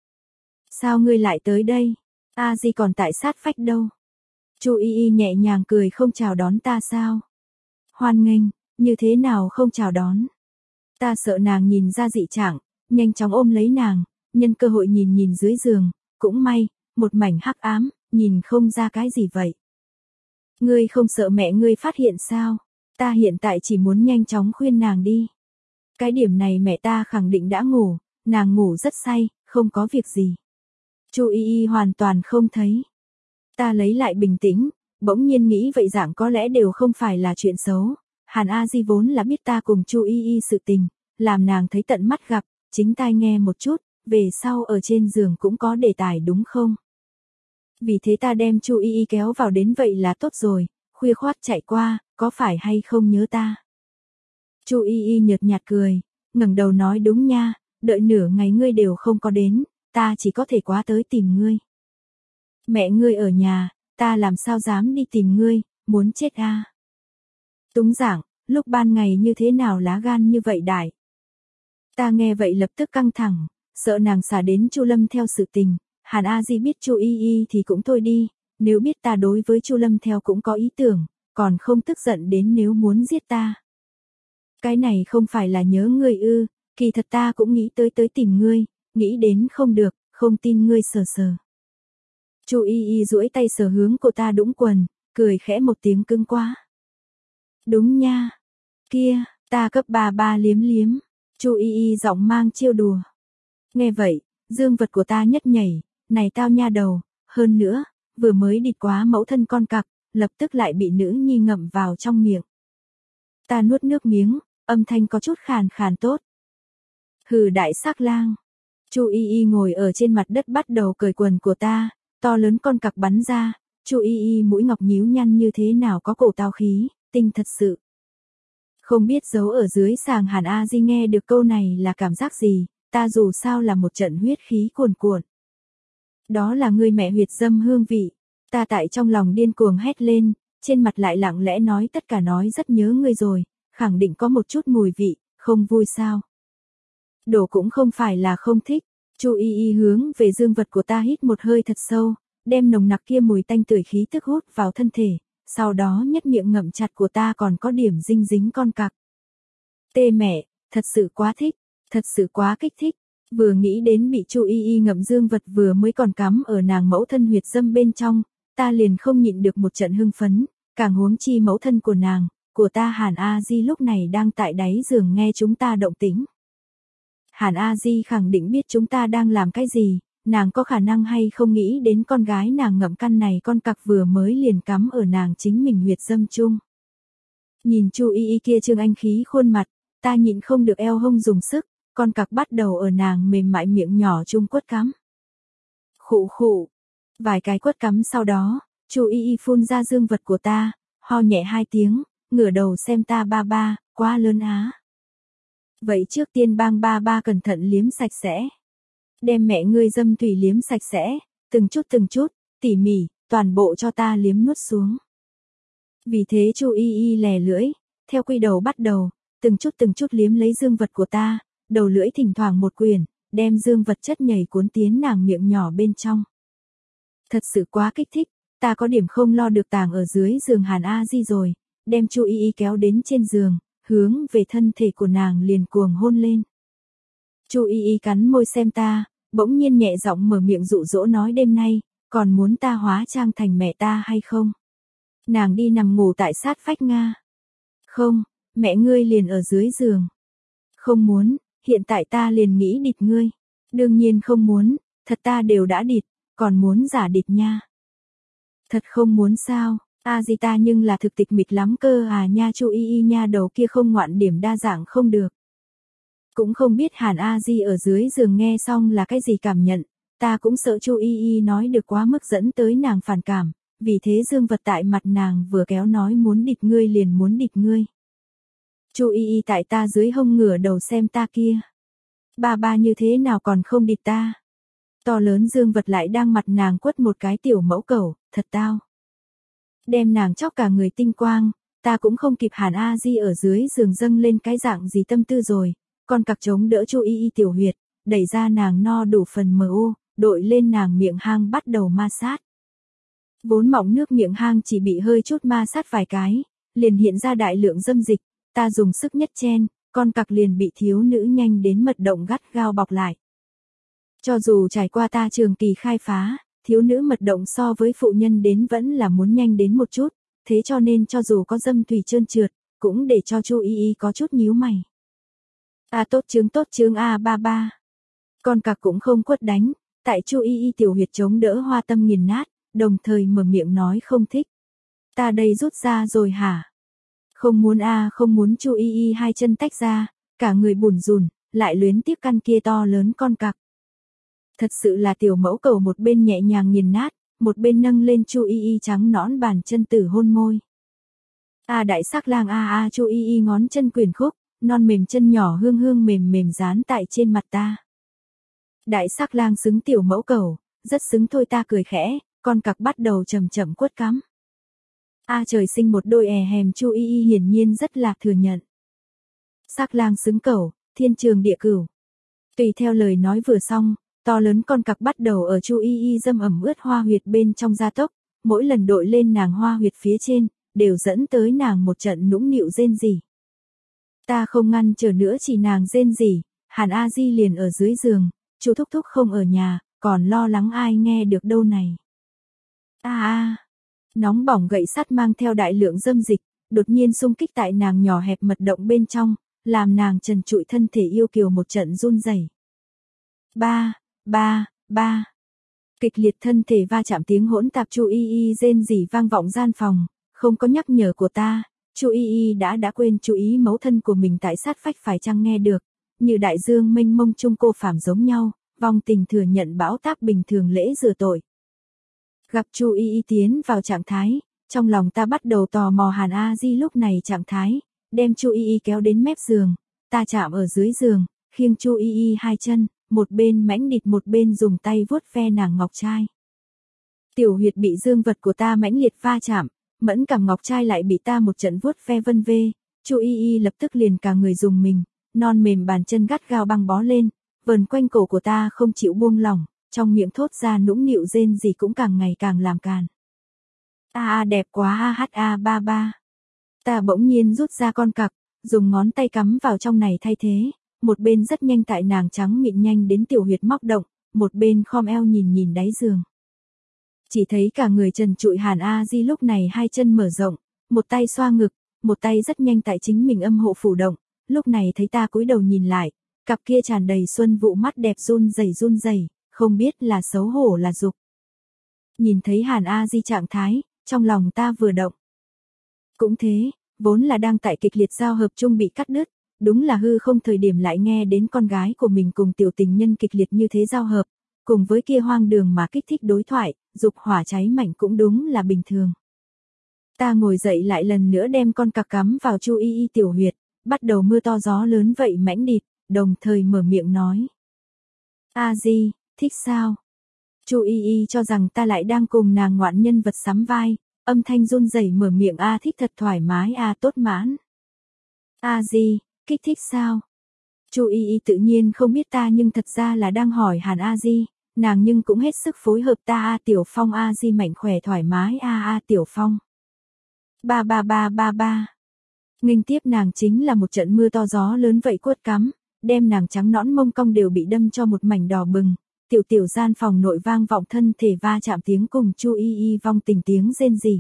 [SPEAKER 1] Sao ngươi lại tới đây? A Di còn tại sát phách đâu? Chu Y Y nhẹ nhàng cười không chào đón ta sao? Hoan nghênh, như thế nào không chào đón? Ta sợ nàng nhìn ra dị trạng, nhanh chóng ôm lấy nàng, nhân cơ hội nhìn nhìn dưới giường, cũng may, một mảnh hắc ám, nhìn không ra cái gì vậy. Ngươi không sợ mẹ ngươi phát hiện sao? Ta hiện tại chỉ muốn nhanh chóng khuyên nàng đi. Cái điểm này mẹ ta khẳng định đã ngủ, nàng ngủ rất say, không có việc gì. Chu Y Y hoàn toàn không thấy. Ta lấy lại bình tĩnh, bỗng nhiên nghĩ vậy dạng có lẽ đều không phải là chuyện xấu. Hàn A Di vốn là biết ta cùng Chu Y Y sự tình, làm nàng thấy tận mắt gặp, chính tai nghe một chút, về sau ở trên giường cũng có đề tài đúng không? Vì thế ta đem Chu Y Y kéo vào đến vậy là tốt rồi, khuya khoắt chạy qua, có phải hay không nhớ ta? Chu Y Y nhợt nhạt cười, ngẩng đầu nói đúng nha, đợi nửa ngày ngươi đều không có đến, ta chỉ có thể quá tới tìm ngươi. Mẹ ngươi ở nhà, ta làm sao dám đi tìm ngươi, muốn chết a. À? Túng giảng, lúc ban ngày như thế nào lá gan như vậy đại. Ta nghe vậy lập tức căng thẳng, sợ nàng xả đến Chu Lâm theo sự tình, Hàn A Di biết Chu Y Y thì cũng thôi đi, nếu biết ta đối với Chu Lâm theo cũng có ý tưởng, còn không tức giận đến nếu muốn giết ta. Cái này không phải là nhớ ngươi ư, kỳ thật ta cũng nghĩ tới tới tìm ngươi, nghĩ đến không được, không tin ngươi sờ sờ. Chu Y Y duỗi tay sờ hướng cô ta đũng quần, cười khẽ một tiếng cứng quá. Đúng nha. Kia, ta cấp ba ba liếm liếm. Chu Y Y giọng mang trêu đùa. Nghe vậy, dương vật của ta nhất nhảy, này tao nha đầu, hơn nữa, vừa mới địt quá mẫu thân con cặc, lập tức lại bị nữ nhi ngậm vào trong miệng. Ta nuốt nước miếng, âm thanh có chút khàn khàn tốt. Hừ đại sắc lang. Chu Y Y ngồi ở trên mặt đất bắt đầu cởi quần của ta, to lớn con cặc bắn ra, Chu Y Y mũi ngọc nhíu nhăn như thế nào có cổ tao khí, tinh thật sự. Không biết giấu ở dưới sàng Hàn A Di nghe được câu này là cảm giác gì, ta dù sao là một trận huyết khí cuồn cuộn. Đó là ngươi mẹ huyệt dâm hương vị, ta tại trong lòng điên cuồng hét lên, trên mặt lại lặng lẽ nói tất cả nói rất nhớ ngươi rồi, khẳng định có một chút mùi vị, không vui sao. Đổ cũng không phải là không thích, Chu Y Y hướng về dương vật của ta hít một hơi thật sâu, đem nồng nặc kia mùi tanh tưởi khí tức hút vào thân thể, sau đó nhất miệng ngậm chặt của ta còn có điểm dinh dính con cặc. Tê mẹ, thật sự quá thích, thật sự quá kích thích, vừa nghĩ đến bị Chu Y Y ngậm dương vật vừa mới còn cắm ở nàng mẫu thân huyệt dâm bên trong, ta liền không nhịn được một trận hưng phấn, càng huống chi mẫu thân của nàng, của ta Hàn A Di lúc này đang tại đáy giường nghe chúng ta động tĩnh. Hàn A Di khẳng định biết chúng ta đang làm cái gì, nàng có khả năng hay không nghĩ đến con gái nàng ngậm căn này con cặc vừa mới liền cắm ở nàng chính mình huyệt dâm chung. Nhìn Chu Y Y kia trương anh khí khuôn mặt, ta nhịn không được eo hông dùng sức, con cặc bắt đầu ở nàng mềm mại miệng nhỏ chung quất cắm. Khụ khụ, vài cái quất cắm sau đó, Chu Y Y phun ra dương vật của ta, ho nhẹ hai tiếng, ngửa đầu xem ta ba ba, quá lớn á. Vậy trước tiên bang ba ba cẩn thận liếm sạch sẽ. Đem mẹ ngươi dâm thủy liếm sạch sẽ, từng chút từng chút, tỉ mỉ, toàn bộ cho ta liếm nuốt xuống. Vì thế Chu Y Y lè lưỡi, theo quy đầu bắt đầu, từng chút từng chút liếm lấy dương vật của ta, đầu lưỡi thỉnh thoảng một quyền, đem dương vật chất nhảy cuốn tiến nàng miệng nhỏ bên trong. Thật sự quá kích thích, ta có điểm không lo được tàng ở dưới giường Hàn A Di rồi, đem Chu Y Y kéo đến trên giường, hướng về thân thể của nàng liền cuồng hôn lên. Chu Y Y cắn môi xem ta, bỗng nhiên nhẹ giọng mở miệng dụ dỗ nói đêm nay, còn muốn ta hóa trang thành mẹ ta hay không? Nàng đi nằm ngủ tại sát vách Nga. Không, mẹ ngươi liền ở dưới giường. Không muốn, hiện tại ta liền nghĩ địt ngươi. Đương nhiên không muốn, thật ta đều đã địt, còn muốn giả địt nha. Thật không muốn sao, A Di ta nhưng là thực tịch mịch lắm cơ à nha. Chu Y Y nha đầu kia không ngoạn điểm đa dạng không được. Cũng không biết Hàn A Di ở dưới giường nghe xong là cái gì cảm nhận, ta cũng sợ Chu Y Y nói được quá mức dẫn tới nàng phản cảm, vì thế dương vật tại mặt nàng vừa kéo nói muốn địt ngươi liền muốn địt ngươi. Chu Y Y tại ta dưới hông ngửa đầu xem ta kia. Ba ba như thế nào còn không địt ta. To lớn dương vật lại đang mặt nàng quất một cái tiểu mẫu cẩu, thật tao. Đem nàng chóc cả người tinh quang, ta cũng không kịp Hàn A Di ở dưới giường dâng lên cái dạng gì tâm tư rồi. Con cặc chống đỡ Chu Y Y tiểu huyệt, đẩy ra nàng no đủ phần mờ u, đội lên nàng miệng hang bắt đầu ma sát. Vốn mỏng nước miệng hang chỉ bị hơi chút ma sát vài cái, liền hiện ra đại lượng dâm dịch, ta dùng sức nhất chen, con cặc liền bị thiếu nữ nhanh đến mật động gắt gao bọc lại. Cho dù trải qua ta trường kỳ khai phá, thiếu nữ mật động so với phụ nhân đến vẫn là muốn nhanh đến một chút, thế cho nên cho dù có dâm thủy trơn trượt, cũng để cho Chu Y Y có chút nhíu mày. A tốt chương tốt chương A ba ba. Con cặc cũng không quất đánh, tại Chu Y Y tiểu huyệt chống đỡ hoa tâm nghiền nát, đồng thời mở miệng nói không thích. Ta đây rút ra rồi hả? Không muốn a à, không muốn. Chu Y Y hai chân tách ra, cả người bủn rủn, lại luyến tiếc căn kia to lớn con cặc. Thật sự là tiểu mẫu cầu, một bên nhẹ nhàng nghiền nát, một bên nâng lên Chu Y Y trắng nõn bàn chân tử hôn môi. A à, đại sắc lang a a. Chu Y Y ngón chân quyền khúc, non mềm chân nhỏ hương hương mềm mềm dán tại trên mặt ta. Đại sắc lang xứng tiểu mẫu cầu, rất xứng thôi. Ta cười khẽ, con cặc bắt đầu chậm chậm quất cắm. A à, trời sinh một đôi è hèm. Chu Y Y hiển nhiên rất là thừa nhận. Sắc lang xứng cẩu, thiên trường địa cửu. Tùy theo lời nói vừa xong, to lớn con cặc bắt đầu ở Chu Y Y dâm ẩm ướt hoa huyệt bên trong gia tốc, mỗi lần đội lên nàng hoa huyệt phía trên, đều dẫn tới nàng một trận nũng nịu rên rỉ. Ta không ngăn trở nữa, chỉ nàng rên rỉ, Hàn A Di liền ở dưới giường, Chu thúc thúc không ở nhà, còn lo lắng ai nghe được đâu này. A a, nóng bỏng gậy sắt mang theo đại lượng dâm dịch, đột nhiên xung kích tại nàng nhỏ hẹp mật động bên trong, làm nàng trần trụi thân thể yêu kiều một trận run rẩy. Ba, ba, ba. Kịch liệt thân thể va chạm tiếng hỗn tạp Chu Y Y rên rỉ vang vọng gian phòng, không có nhắc nhở của ta, Chu Y Y đã đã quên chú ý mẫu thân của mình tại sát vách phải chăng nghe được, như đại dương mênh mông trung cô phàm giống nhau, vong tình thừa nhận bão táp bình thường lễ rửa tội. Gặp Chu Y Y tiến vào trạng thái, trong lòng ta bắt đầu tò mò Hàn A Di lúc này trạng thái, đem Chu Y Y kéo đến mép giường, ta chạm ở dưới giường, khiêng Chu Y Y hai chân, một bên mãnh địt một bên dùng tay vuốt ve nàng ngọc trai. Tiểu huyệt bị dương vật của ta mãnh liệt va chạm, mẫn cảm ngọc trai lại bị ta một trận vuốt ve vân vê, Chu Y Y lập tức liền cả người dùng mình, non mềm bàn chân gắt gao băng bó lên, vờn quanh cổ của ta không chịu buông lỏng, trong miệng thốt ra nũng nịu rên gì cũng càng ngày càng làm càn. A a đẹp quá a hát a ba ba. Ta bỗng nhiên rút ra con cặc, dùng ngón tay cắm vào trong này thay thế, một bên rất nhanh tại nàng trắng mịn nhanh đến tiểu huyệt móc động, một bên khom eo nhìn nhìn đáy giường. Chỉ thấy cả người trần trụi Hàn A Di lúc này hai chân mở rộng, một tay xoa ngực, một tay rất nhanh tại chính mình âm hộ phủ động, lúc này thấy ta cúi đầu nhìn lại, cặp kia tràn đầy xuân vụ mắt đẹp run rẩy run rẩy, không biết là xấu hổ là dục. Nhìn thấy Hàn A Di trạng thái, trong lòng ta vừa động. Cũng thế, vốn là đang tại kịch liệt giao hợp chung bị cắt đứt, đúng là hư không thời điểm lại nghe đến con gái của mình cùng tiểu tình nhân kịch liệt như thế giao hợp, cùng với kia hoang đường mà kích thích đối thoại, dục hỏa cháy mạnh cũng đúng là bình thường. Ta ngồi dậy lại lần nữa đem con cặc cắm vào Chu Y Y tiểu huyệt, bắt đầu mưa to gió lớn vậy mãnh địt, đồng thời mở miệng nói. A Di, thích sao? Chu Y Y cho rằng ta lại đang cùng nàng ngoạn nhân vật sắm vai, âm thanh run rẩy mở miệng a thích thật thoải mái a tốt mãn. A Di, kích thích sao? Chu Y Y tự nhiên không biết ta nhưng thật ra là đang hỏi Hàn A Di, nàng nhưng cũng hết sức phối hợp ta a Tiểu Phong A Di mạnh khỏe thoải mái a a Tiểu Phong. Ba ba ba ba ba. Nghênh tiếp nàng chính là một trận mưa to gió lớn vậy quất cắm, đem nàng trắng nõn mông cong đều bị đâm cho một mảnh đỏ bừng, tiểu tiểu gian phòng nội vang vọng thân thể va chạm tiếng cùng Chu Y Y vong tình tiếng rên rỉ.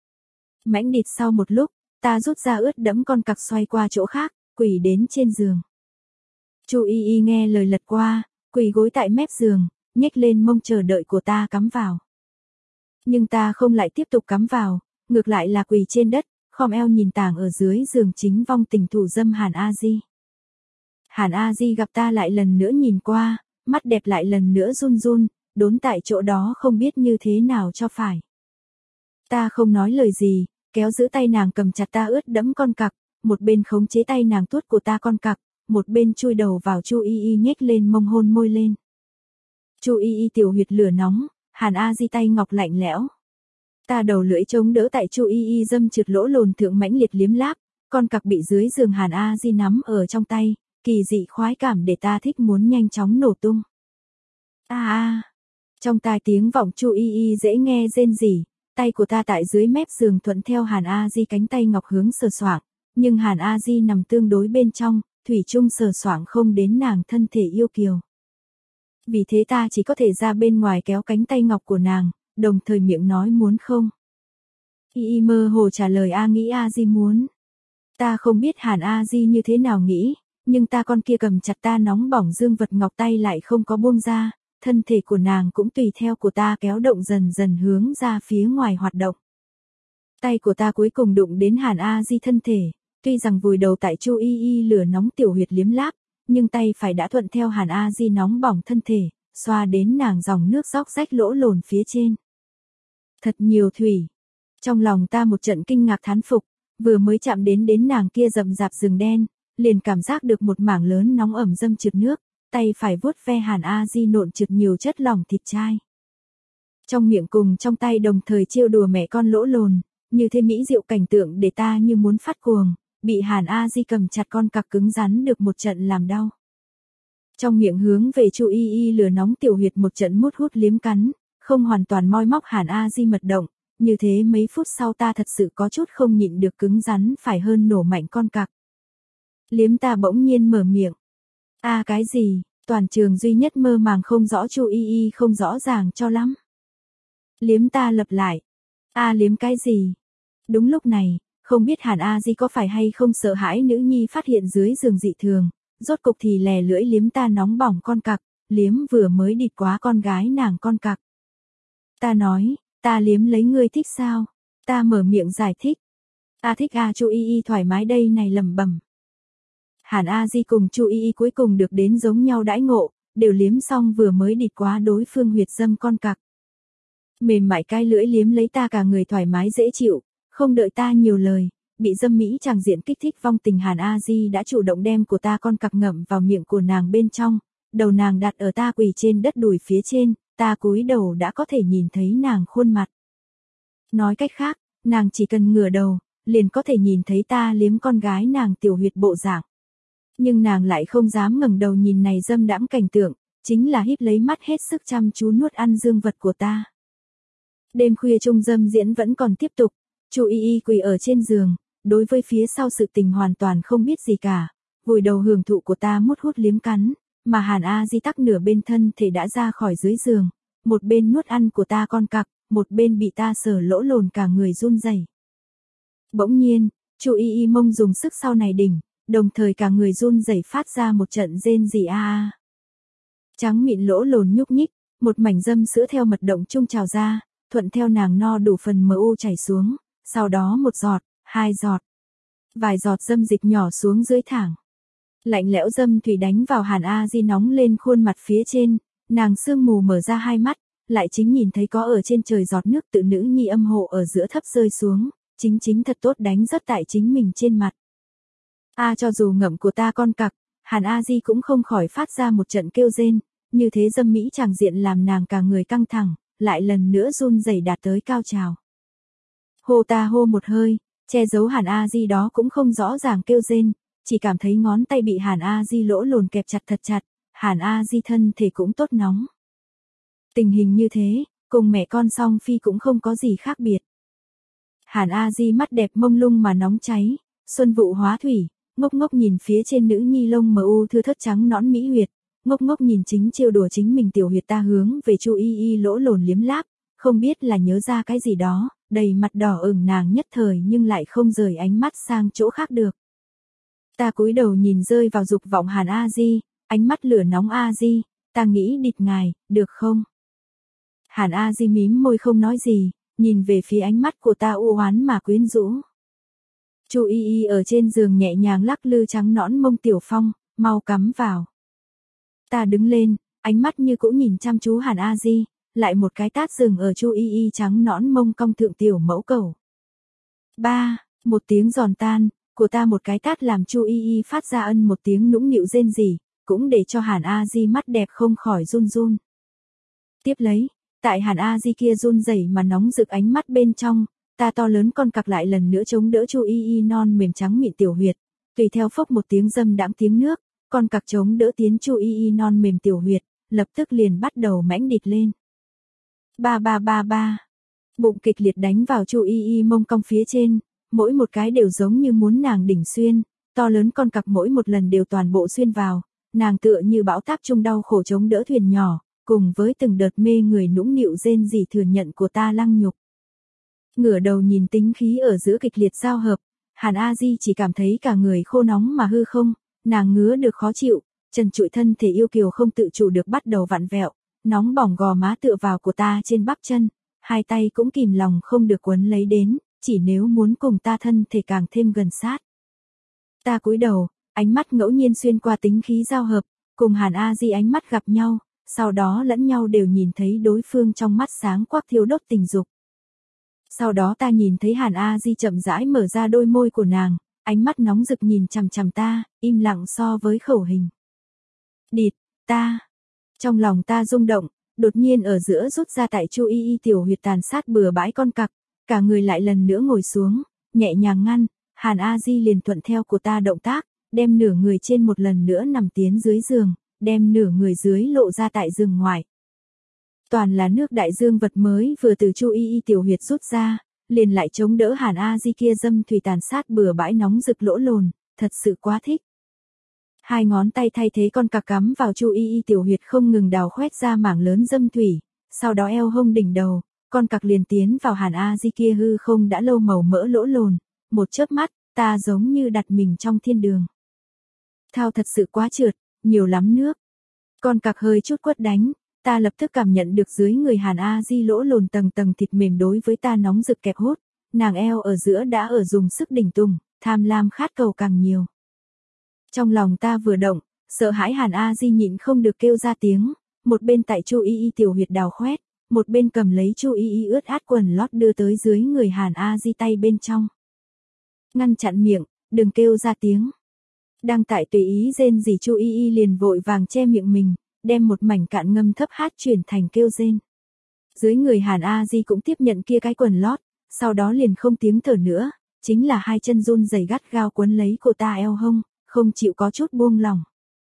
[SPEAKER 1] Mãnh địt sau một lúc, ta rút ra ướt đẫm con cặc xoay qua chỗ khác, quỳ đến trên giường. Chu Y Y nghe lời lật qua, quỳ gối tại mép giường, nhếch lên mông chờ đợi của ta cắm vào. Nhưng ta không lại tiếp tục cắm vào, ngược lại là quỳ trên đất, khom eo nhìn tàng ở dưới giường chính vong tình thủ dâm Hàn A Di. Hàn A Di gặp ta lại lần nữa nhìn qua, mắt đẹp lại lần nữa run run, đốn tại chỗ đó không biết như thế nào cho phải. Ta không nói lời gì, kéo giữ tay nàng cầm chặt ta ướt đẫm con cặc, một bên khống chế tay nàng tuốt của ta con cặc, một bên chui đầu vào Chu Y Y nhếch lên mông hôn môi lên. Chu Y Y tiểu huyệt lửa nóng, Hàn A Di tay ngọc lạnh lẽo. Ta đầu lưỡi chống đỡ tại Chu Y Y dâm trượt lỗ lồn thượng mãnh liệt liếm láp, con cặc bị dưới giường Hàn A Di nắm ở trong tay, kỳ dị khoái cảm để ta thích muốn nhanh chóng nổ tung. A a. Trong tai tiếng vọng Chu Y Y dễ nghe rên rỉ, tay của ta tại dưới mép giường thuận theo Hàn A Di cánh tay ngọc hướng sờ soạng, nhưng Hàn A Di nằm tương đối bên trong, thủy chung sờ soạng không đến nàng thân thể yêu kiều. Vì thế ta chỉ có thể ra bên ngoài kéo cánh tay ngọc của nàng, đồng thời miệng nói muốn không. Y Y mơ hồ trả lời a nghĩ A Di muốn. Ta không biết Hàn A Di như thế nào nghĩ, nhưng ta con kia cầm chặt ta nóng bỏng dương vật ngọc tay lại không có buông ra, thân thể của nàng cũng tùy theo của ta kéo động dần dần hướng ra phía ngoài hoạt động. Tay của ta cuối cùng đụng đến Hàn A Di thân thể, tuy rằng vùi đầu tại Chu Y Y lửa nóng tiểu huyệt liếm láp, nhưng tay phải đã thuận theo Hàn A Di nóng bỏng thân thể, xoa đến nàng dòng nước róc rách lỗ lồn phía trên. Thật nhiều thủy. Trong lòng ta một trận kinh ngạc thán phục, vừa mới chạm đến đến nàng kia rậm rạp rừng đen, liền cảm giác được một mảng lớn nóng ẩm dâm trượt nước, tay phải vuốt ve Hàn A Di nộn trượt nhiều chất lỏng thịt trai. Trong miệng cùng trong tay đồng thời trêu đùa mẹ con lỗ lồn, như thế mỹ diệu cảnh tượng để ta như muốn phát cuồng, bị Hàn A Di cầm chặt con cặc cứng rắn được một trận làm đau. Trong miệng hướng về Chu Y Y lửa nóng tiểu huyệt một trận mút hút liếm cắn, không hoàn toàn moi móc Hàn A Di mật động, như thế mấy phút sau ta thật sự có chút không nhịn được cứng rắn phải hơn nổ mạnh con cặc. Liếm ta bỗng nhiên mở miệng. A à, cái gì, toàn trường duy nhất mơ màng không rõ Chu Y Y không rõ ràng cho lắm. Liếm ta lặp lại. A à, liếm cái gì? Đúng lúc này, không biết Hàn A Di có phải hay không sợ hãi nữ nhi phát hiện dưới giường dị thường, rốt cục thì lè lưỡi liếm ta nóng bỏng con cặc, liếm vừa mới địt quá con gái nàng con cặc. Ta nói, ta liếm lấy ngươi thích sao? Ta mở miệng giải thích. A thích a Chu Y Y thoải mái đây này lẩm bẩm. Hàn A Di cùng Chu Y Y cuối cùng được đến giống nhau đãi ngộ, đều liếm xong vừa mới địt quá đối phương huyệt dâm con cặc. Mềm mại cái lưỡi liếm lấy ta cả người thoải mái dễ chịu, không đợi ta nhiều lời, bị dâm mỹ chàng diện kích thích vong tình Hàn A Di đã chủ động đem của ta con cặc ngậm vào miệng của nàng bên trong, đầu nàng đặt ở ta quỳ trên đất đùi phía trên, ta cúi đầu đã có thể nhìn thấy nàng khuôn mặt. Nói cách khác, nàng chỉ cần ngửa đầu, liền có thể nhìn thấy ta liếm con gái nàng tiểu huyệt bộ dạng. Nhưng nàng lại không dám ngẩng đầu nhìn này dâm đãm cảnh tượng, chính là híp lấy mắt hết sức chăm chú nuốt ăn dương vật của ta. Đêm khuya trung dâm diễn vẫn còn tiếp tục, Chu Y Y quỳ ở trên giường, đối với phía sau sự tình hoàn toàn không biết gì cả, vùi đầu hưởng thụ của ta mút hút liếm cắn, mà Hàn A Di tắc nửa bên thân thể đã ra khỏi dưới giường, một bên nuốt ăn của ta con cặc, một bên bị ta sờ lỗ lồn cả người run rẩy. Bỗng nhiên, Chu Y Y mông dùng sức sau này đỉnh, đồng thời cả người run rẩy phát ra một trận rên rỉ a a. Trắng mịn lỗ lồn nhúc nhích, một mảnh dâm sữa theo mật động trung trào ra, thuận theo nàng no đủ phần mờ u chảy xuống, sau đó một giọt, hai giọt, vài giọt dâm dịch nhỏ xuống dưới thẳng. Lạnh lẽo dâm thủy đánh vào Hàn A Di nóng lên khuôn mặt phía trên, nàng sương mù mở ra hai mắt, lại chính nhìn thấy có ở trên trời giọt nước tự nữ nhi âm hộ ở giữa thấp rơi xuống, chính chính thật tốt đánh rất tại chính mình trên mặt. A à, cho dù ngậm của ta con cặc, Hàn A Di cũng không khỏi phát ra một trận kêu rên, như thế dâm mỹ chàng diện làm nàng cả người căng thẳng, lại lần nữa run rẩy đạt tới cao trào. Hô ta hô một hơi, che giấu Hàn A Di đó cũng không rõ ràng kêu rên, chỉ cảm thấy ngón tay bị Hàn A Di lỗ lồn kẹp chặt thật chặt, Hàn A Di thân thể cũng tốt nóng. Tình hình như thế, cùng mẹ con song phi cũng không có gì khác biệt. Hàn A Di mắt đẹp mông lung mà nóng cháy, xuân vụ hóa thủy, ngốc ngốc nhìn phía trên nữ nhi lông mờ u thưa thớt trắng nõn mỹ huyệt, ngốc ngốc nhìn chính trêu đùa chính mình tiểu huyệt ta hướng về Chu Y Y lỗ lồn liếm láp, không biết là nhớ ra cái gì đó, đầy mặt đỏ ửng nàng nhất thời nhưng lại không rời ánh mắt sang chỗ khác được. Ta cúi đầu nhìn rơi vào dục vọng Hàn A Di, ánh mắt lửa nóng A Di, ta nghĩ địt ngài, được không? Hàn A Di mím môi không nói gì, nhìn về phía ánh mắt của ta u oán mà quyến rũ. Chu Y Y ở trên giường nhẹ nhàng lắc lư trắng nõn mông tiểu phong, mau cắm vào. Ta đứng lên, ánh mắt như cũng nhìn chăm chú Hàn A Di, lại một cái tát dừng ở Chu Y Y trắng nõn mông cong thượng tiểu mẫu cầu. Ba, một tiếng giòn tan, của ta một cái tát làm Chu Y Y phát ra ân một tiếng nũng nịu rên rỉ, cũng để cho Hàn A Di mắt đẹp không khỏi run run. Tiếp lấy, tại Hàn A Di kia run rẩy mà nóng rực ánh mắt bên trong, ta to lớn con cặc lại lần nữa chống đỡ Chu Y Y non mềm trắng mịn tiểu huyệt, tùy theo phốc một tiếng dâm đãng tiếng nước, con cặc chống đỡ tiến Chu Y Y non mềm tiểu huyệt, lập tức liền bắt đầu mãnh địt lên. Ba ba ba ba. Bụng kịch liệt đánh vào Chu Y Y mông cong phía trên, mỗi một cái đều giống như muốn nàng đỉnh xuyên, to lớn con cặc mỗi một lần đều toàn bộ xuyên vào, nàng tựa như bão táp chung đau khổ chống đỡ thuyền nhỏ, cùng với từng đợt mê người nũng nịu rên rỉ thừa nhận của ta lăng nhục. Ngửa đầu nhìn tính khí ở giữa kịch liệt giao hợp, Hàn A Di chỉ cảm thấy cả người khô nóng mà hư không, nàng ngứa được khó chịu, trần trụi thân thể yêu kiều không tự chủ được bắt đầu vặn vẹo, nóng bỏng gò má tựa vào của ta trên bắp chân, hai tay cũng kìm lòng không được quấn lấy đến, chỉ nếu muốn cùng ta thân thể càng thêm gần sát. Ta cúi đầu, ánh mắt ngẫu nhiên xuyên qua tính khí giao hợp, cùng Hàn A Di ánh mắt gặp nhau, sau đó lẫn nhau đều nhìn thấy đối phương trong mắt sáng quắc thiêu đốt tình dục. Sau đó ta nhìn thấy Hàn A Di chậm rãi mở ra đôi môi của nàng, ánh mắt nóng rực nhìn chằm chằm ta, im lặng so với khẩu hình. Địt, ta. Trong lòng ta rung động, đột nhiên ở giữa rút ra tại Chu Y Y tiểu huyệt tàn sát bừa bãi con cặc, cả người lại lần nữa ngồi xuống, nhẹ nhàng ngăn, Hàn A Di liền thuận theo của ta động tác, đem nửa người trên một lần nữa nằm tiến dưới giường, đem nửa người dưới lộ ra tại giường ngoài. Toàn là nước đại dương vật mới vừa từ Chu Y Y tiểu huyệt rút ra, liền lại chống đỡ Hàn A Di kia dâm thủy tàn sát bừa bãi nóng rực lỗ lồn, thật sự quá thích. Hai ngón tay thay thế con cặc cắm vào Chu Y Y tiểu huyệt không ngừng đào khoét ra mảng lớn dâm thủy, sau đó eo hông đỉnh đầu, con cặc liền tiến vào Hàn A Di kia hư không đã lâu màu mỡ lỗ lồn, một chớp mắt, ta giống như đặt mình trong thiên đường. Thao thật sự quá trượt, nhiều lắm nước. Con cặc hơi chút quất đánh, ta lập tức cảm nhận được dưới người Hàn A Di lỗ lồn tầng tầng thịt mềm đối với ta nóng rực kẹp hốt, nàng eo ở giữa đã ở dùng sức đỉnh tùng, tham lam khát cầu càng nhiều. Trong lòng ta vừa động, sợ hãi Hàn A Di nhịn không được kêu ra tiếng, một bên tại Chu Y Y tiểu huyệt đào khoét, một bên cầm lấy Chu Y Y ướt át quần lót đưa tới dưới người Hàn A Di tay bên trong. Ngăn chặn miệng, đừng kêu ra tiếng. Đang tại tùy ý rên rỉ Chu Y Y liền vội vàng che miệng mình, đem một mảnh cạn ngâm thấp hát chuyển thành kêu rên. Dưới người Hàn A Di cũng tiếp nhận kia cái quần lót, sau đó liền không tiếng thở nữa, chính là hai chân run rẩy gắt gao quấn lấy cô ta eo hông, không chịu có chút buông lòng.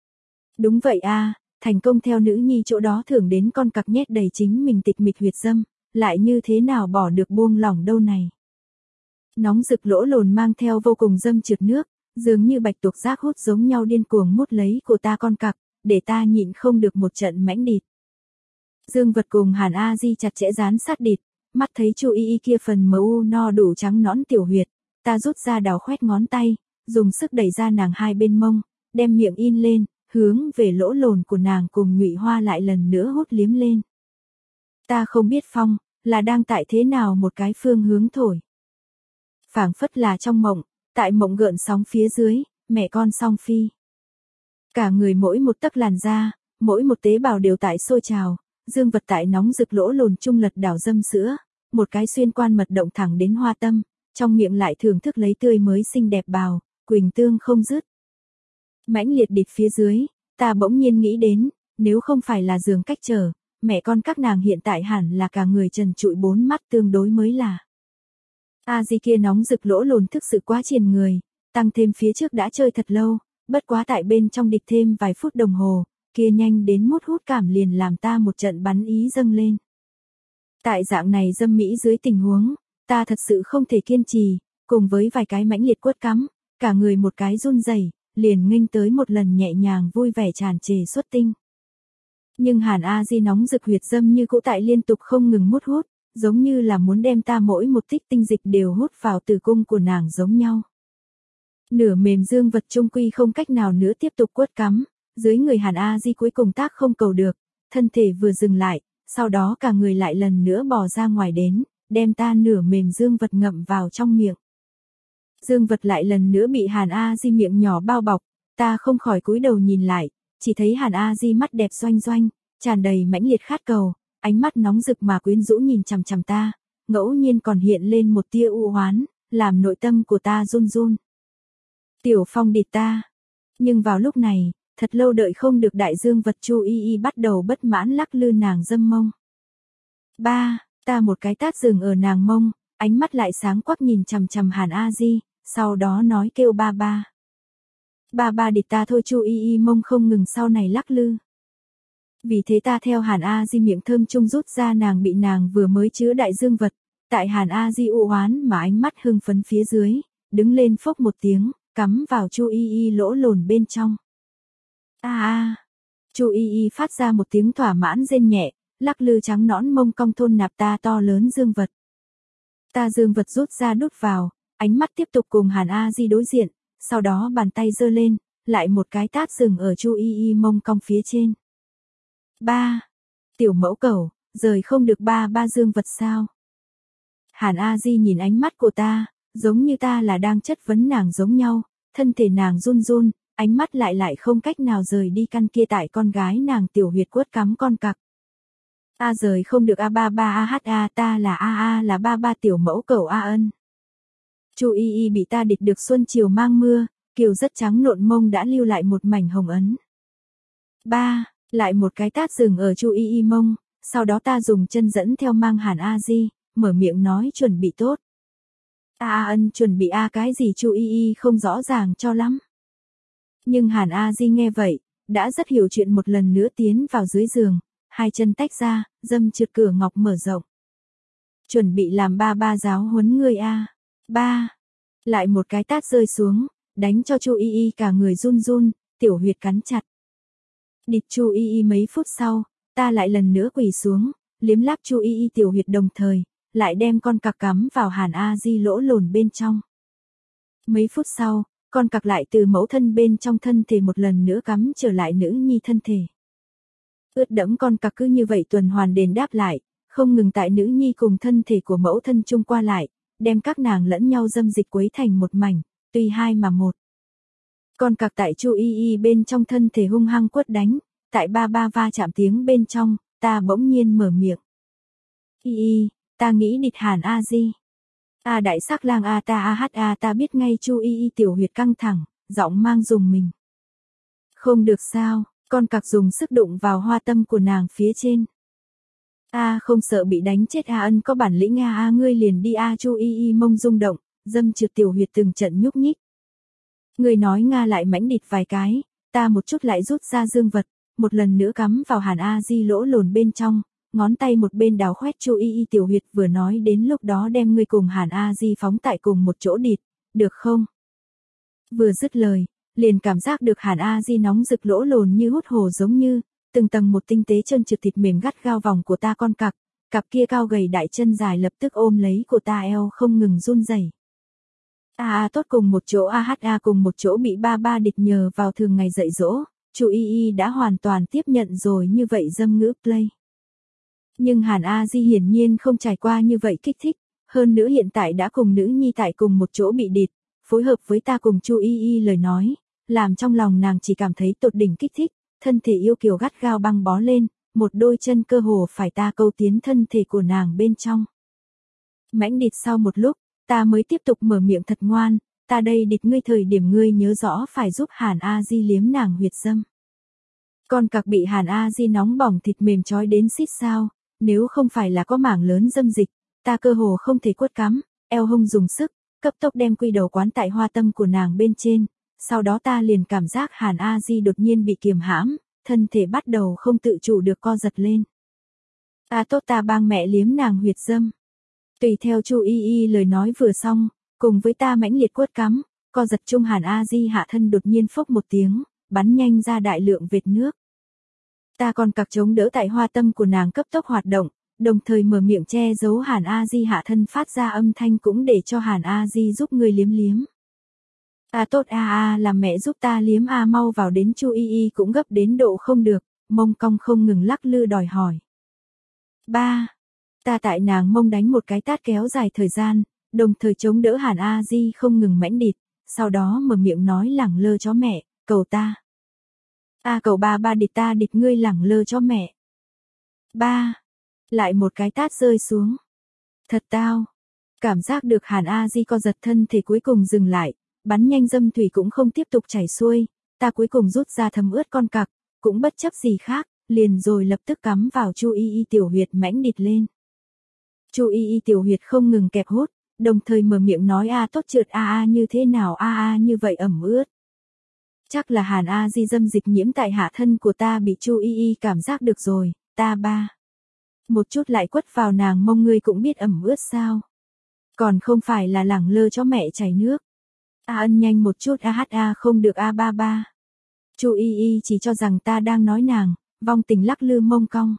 [SPEAKER 1] Đúng vậy a, thành công theo nữ nhi chỗ đó thưởng đến con cặc nhét đầy chính mình tịch mịch huyệt dâm, lại như thế nào bỏ được buông lòng đâu này. Nóng rực lỗ lồn mang theo vô cùng dâm trượt nước, dường như bạch tuộc giác hút giống nhau điên cuồng mút lấy của ta con cặc, để ta nhịn không được một trận mãnh địt. Dương vật cùng Hàn A Di chặt chẽ dán sát địt, mắt thấy Chu Y Y kia phần mờ u no đủ trắng nõn tiểu huyệt, ta rút ra đào khoét ngón tay, dùng sức đẩy ra nàng hai bên mông, đem miệng in lên, hướng về lỗ lồn của nàng cùng Nhụy Hoa lại lần nữa hút liếm lên. Ta không biết phong, là đang tại thế nào một cái phương hướng thổi. Phảng phất là trong mộng, tại mộng gợn sóng phía dưới, mẹ con song phi. Cả người mỗi một tấc làn da, mỗi một tế bào đều tại sôi trào, dương vật tại nóng rực lỗ lồn trung lật đảo dâm sữa, một cái xuyên quan mật động thẳng đến hoa tâm, trong miệng lại thưởng thức lấy tươi mới xinh đẹp bào, quỳnh tương không dứt. Mãnh liệt địt phía dưới, ta bỗng nhiên nghĩ đến, nếu không phải là giường cách trở, mẹ con các nàng hiện tại hẳn là cả người trần trụi bốn mắt tương đối mới là. A Di kia nóng rực lỗ lồn thực sự quá triền người, tăng thêm phía trước đã chơi thật lâu, bất quá tại bên trong địch thêm vài phút đồng hồ, kia nhanh đến mút hút cảm liền làm ta một trận bắn ý dâng lên. Tại dạng này dâm mỹ dưới tình huống, ta thật sự không thể kiên trì, cùng với vài cái mãnh liệt quất cắm, cả người một cái run rẩy, liền nghênh tới một lần nhẹ nhàng vui vẻ tràn trề xuất tinh. Nhưng Hàn A Di nóng rực huyệt dâm như cũ tại liên tục không ngừng mút hút, giống như là muốn đem ta mỗi một tích tinh dịch đều hút vào tử cung của nàng giống nhau. Nửa mềm dương vật trung quy không cách nào nữa tiếp tục quất cắm, dưới người Hàn A Di cuối cùng tác không cầu được, thân thể vừa dừng lại, sau đó cả người lại lần nữa bò ra ngoài đến, đem ta nửa mềm dương vật ngậm vào trong miệng. Dương vật lại lần nữa bị Hàn A Di miệng nhỏ bao bọc, ta không khỏi cúi đầu nhìn lại, chỉ thấy Hàn A Di mắt đẹp doanh doanh, tràn đầy mãnh liệt khát cầu, ánh mắt nóng rực mà quyến rũ nhìn chằm chằm ta, ngẫu nhiên còn hiện lên một tia u hoán, làm nội tâm của ta run run. Tiểu Phong địt ta. Nhưng vào lúc này, thật lâu đợi không được đại dương vật Chu Y Y bắt đầu bất mãn lắc lư nàng dâm mông. Ba, ta một cái tát dừng ở nàng mông, ánh mắt lại sáng quắc nhìn chằm chằm Hàn A Di, sau đó nói kêu ba ba. Ba ba địt ta thôi. Chu Y Y mông không ngừng sau này lắc lư. Vì thế ta theo Hàn A Di miệng thơm chung rút ra nàng bị nàng vừa mới chứa đại dương vật, tại Hàn A Di u oán mà ánh mắt hưng phấn phía dưới, đứng lên phốc một tiếng, cắm vào Chu Y Y lỗ lồn bên trong. A a. Chu Y Y phát ra một tiếng thỏa mãn rên nhẹ, lắc lư trắng nõn mông cong thôn nạp ta to lớn dương vật. Ta dương vật rút ra đút vào, ánh mắt tiếp tục cùng Hàn A Di đối diện, sau đó bàn tay giơ lên, lại một cái tát dừng ở Chu Y Y mông cong phía trên. Ba. Tiểu mẫu cẩu, rời không được ba ba dương vật sao? Hàn A Di nhìn ánh mắt của ta, giống như ta là đang chất vấn nàng giống nhau, thân thể nàng run run, ánh mắt lại lại không cách nào rời đi căn kia tại con gái nàng tiểu huyệt quất cắm con cặc. A rời không được a ba ba a h a ta là a a là ba ba tiểu mẫu cẩu a ân. Chu Y Y bị ta địch được xuân chiều mang mưa, kiều rất trắng nộn mông đã lưu lại một mảnh hồng ấn. Ba, lại một cái tát dừng ở Chu Y Y mông, sau đó ta dùng chân dẫn theo mang Hàn A Di, mở miệng nói chuẩn bị tốt. A a ân chuẩn bị a cái gì Chu Y Y không rõ ràng cho lắm. Nhưng Hàn A Di nghe vậy, đã rất hiểu chuyện một lần nữa tiến vào dưới giường, hai chân tách ra, dâm trượt cửa ngọc mở rộng. Chuẩn bị làm ba ba giáo huấn ngươi a. Ba. Lại một cái tát rơi xuống, đánh cho Chu Y Y cả người run run, tiểu huyệt cắn chặt. Địt Chu Y Y mấy phút sau, ta lại lần nữa quỳ xuống, liếm láp Chu Y Y tiểu huyệt đồng thời, lại đem con cặc cắm vào Hàn A Di lỗ lồn bên trong. Mấy phút sau, con cặc lại từ mẫu thân bên trong thân thể một lần nữa cắm trở lại nữ nhi thân thể. Ướt đẫm con cặc cứ như vậy tuần hoàn đền đáp lại, không ngừng tại nữ nhi cùng thân thể của mẫu thân chung qua lại, đem các nàng lẫn nhau dâm dịch quấy thành một mảnh, tuy hai mà một. Con cặc tại Chu Y Y bên trong thân thể hung hăng quất đánh, tại ba ba va chạm tiếng bên trong, ta bỗng nhiên mở miệng. Y Y, ta nghĩ địt Hàn A Di. A đại sắc lang a ta a h a ta biết ngay Chu Y Y tiểu huyệt căng thẳng, giọng mang dùng mình. Không được sao, con cặc dùng sức đụng vào hoa tâm của nàng phía trên. A không sợ bị đánh chết a ân có bản lĩnh a a ngươi liền đi a Chu Y Y mông rung động, dâm trượt tiểu huyệt từng trận nhúc nhích. Ngươi nói Nga lại mãnh địt vài cái, ta một chút lại rút ra dương vật, một lần nữa cắm vào Hàn A Di lỗ lồn bên trong, ngón tay một bên đào khoét Chu Y Y tiểu huyệt vừa nói đến lúc đó đem ngươi cùng Hàn A Di phóng tại cùng một chỗ địt, được không? Vừa dứt lời, liền cảm giác được Hàn A Di nóng rực lỗ lồn như hút hồ giống như, từng tầng một tinh tế chân trượt thịt mềm gắt gao vòng của ta con cặc, cặp kia cao gầy đại chân dài lập tức ôm lấy của ta eo không ngừng run rẩy. A a tốt cùng một chỗ a hát a cùng một chỗ bị ba ba địch nhờ vào thường ngày dạy dỗ, Chu Y Y đã hoàn toàn tiếp nhận rồi như vậy dâm ngữ play. Nhưng Hàn A Di hiển nhiên không trải qua như vậy kích thích, hơn nữa hiện tại đã cùng nữ nhi tại cùng một chỗ bị địt, phối hợp với ta cùng Chu Y Y lời nói, làm trong lòng nàng chỉ cảm thấy tột đỉnh kích thích, thân thể yêu kiều gắt gao băng bó lên, một đôi chân cơ hồ phải ta câu tiến thân thể của nàng bên trong. Mãnh địt sau một lúc, ta mới tiếp tục mở miệng thật ngoan, ta đây địt ngươi thời điểm ngươi nhớ rõ phải giúp Hàn A Di liếm nàng huyệt dâm. Con cặc bị Hàn A Di nóng bỏng thịt mềm trói đến xít sao, nếu không phải là có mảng lớn dâm dịch, ta cơ hồ không thể quất cắm, eo hông dùng sức, cấp tốc đem quy đầu quán tại hoa tâm của nàng bên trên, sau đó ta liền cảm giác Hàn A Di đột nhiên bị kiềm hãm, thân thể bắt đầu không tự chủ được co giật lên. Ta tốt ta bang mẹ liếm nàng huyệt dâm. Tùy theo Chu Y Y lời nói vừa xong, cùng với ta mãnh liệt quất cắm, co giật chung Hàn A Di hạ thân đột nhiên phốc một tiếng, bắn nhanh ra đại lượng vệt nước. Ta còn cặc chống đỡ tại hoa tâm của nàng cấp tốc hoạt động, đồng thời mở miệng che giấu Hàn A Di hạ thân phát ra âm thanh cũng để cho Hàn A Di giúp người liếm liếm. A tốt a a làm mẹ giúp ta liếm a mau vào đến Chu Y Y cũng gấp đến độ không được, mông cong không ngừng lắc lư đòi hỏi. Ba. Ta tại nàng mông đánh một cái tát kéo dài thời gian, đồng thời chống đỡ Hàn A Di không ngừng mãnh địt, sau đó mở miệng nói lẳng lơ chó mẹ, cầu ta. A cầu ba ba địt ta địt ngươi lẳng lơ chó mẹ. Ba. Lại một cái tát rơi xuống. Thật tao. Cảm giác được Hàn A Di co giật thân thể cuối cùng dừng lại, bắn nhanh dâm thủy cũng không tiếp tục chảy xuôi, ta cuối cùng rút ra thấm ướt con cặc, cũng bất chấp gì khác, liền rồi lập tức cắm vào Chu Y Y tiểu huyệt mãnh địt lên. Chu Y Y tiểu huyệt không ngừng kẹp hút, đồng thời mở miệng nói a tốt trượt a a như thế nào a a như vậy ẩm ướt. Chắc là Hàn A Di dâm dịch nhiễm tại hạ thân của ta bị Chu Y Y cảm giác được rồi, ta ba. Một chút lại quất vào nàng mông ngươi cũng biết ẩm ướt sao. Còn không phải là lẳng lơ cho mẹ chảy nước. A ân nhanh một chút a hát a không được a ba ba. Chu Y Y chỉ cho rằng ta đang nói nàng, vong tình lắc lư mông cong.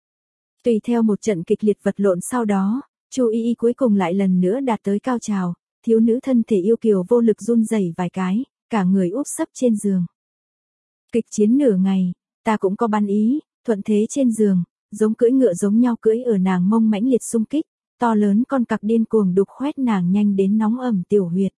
[SPEAKER 1] Tùy theo một trận kịch liệt vật lộn sau đó, Chu Y Y cuối cùng lại lần nữa đạt tới cao trào, thiếu nữ thân thể yêu kiều vô lực run rẩy vài cái, cả người úp sấp trên giường. Kịch chiến nửa ngày, ta cũng có bắn ý, thuận thế trên giường, giống cưỡi ngựa giống nhau cưỡi ở nàng mông mãnh liệt xung kích, to lớn con cặc điên cuồng đục khoét nàng nhanh đến nóng ẩm tiểu huyệt.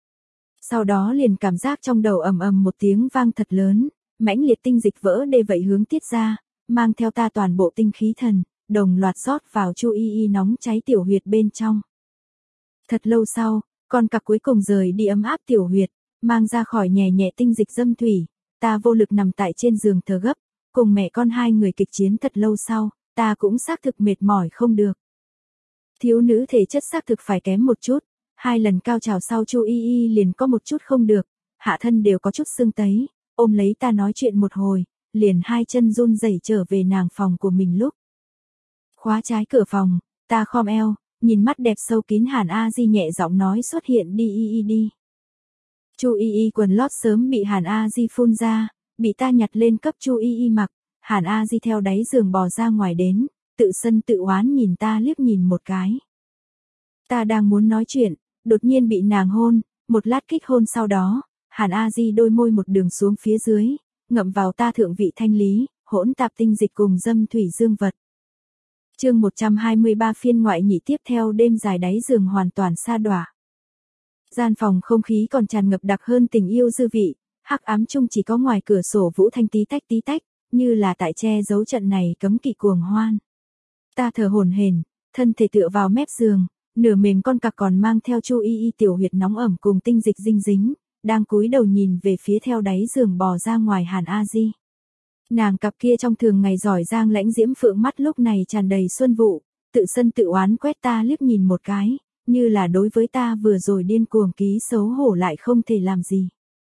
[SPEAKER 1] Sau đó liền cảm giác trong đầu ầm ầm một tiếng vang thật lớn, mãnh liệt tinh dịch vỡ đê vậy hướng tiết ra, mang theo ta toàn bộ tinh khí thần, đồng loạt rót vào Chu Y Y nóng cháy tiểu huyệt bên trong. Thật lâu sau, con cặc cuối cùng rời đi ấm áp tiểu huyệt, mang ra khỏi nhẹ nhẹ tinh dịch dâm thủy, ta vô lực nằm tại trên giường thở gấp, cùng mẹ con hai người kịch chiến thật lâu sau, ta cũng xác thực mệt mỏi không được. Thiếu nữ thể chất xác thực phải kém một chút, hai lần cao trào sau Chu Y Y liền có một chút không được, hạ thân đều có chút sưng tấy, ôm lấy ta nói chuyện một hồi, liền hai chân run rẩy trở về nàng phòng của mình lúc. Khóa trái cửa phòng, ta khom eo, nhìn mắt đẹp sâu kín Hàn A Di nhẹ giọng nói xuất hiện đi y y đi. Chu Y Y quần lót sớm bị Hàn A Di phun ra, bị ta nhặt lên cấp Chu Y Y mặc, Hàn A Di theo đáy giường bò ra ngoài đến, tự sân tự oán nhìn ta liếc nhìn một cái. Ta đang muốn nói chuyện, đột nhiên bị nàng hôn, một lát kích hôn sau đó, Hàn A Di đôi môi một đường xuống phía dưới, ngậm vào ta thượng vị thanh lý, hỗn tạp tinh dịch cùng dâm thủy dương vật. Chương một trăm hai mươi ba phiên ngoại nhị tiếp theo đêm dài đáy giường hoàn toàn sa đọa. Gian phòng không khí còn tràn ngập đặc hơn tình yêu dư vị, hắc ám chung chỉ có ngoài cửa sổ vũ thanh tí tách tí tách, như là tại che giấu trận này cấm kỵ cuồng hoan. Ta thở hổn hển, thân thể tựa vào mép giường, nửa mềm con cặc còn mang theo Chu Y Y tiểu huyệt nóng ẩm cùng tinh dịch dinh dính, đang cúi đầu nhìn về phía theo đáy giường bò ra ngoài Hàn A Di. Nàng cặp kia trong thường ngày giỏi giang lãnh diễm phượng mắt lúc này tràn đầy xuân vụ, tự sân tự oán quét ta liếc nhìn một cái, như là đối với ta vừa rồi điên cuồng ký xấu hổ lại không thể làm gì.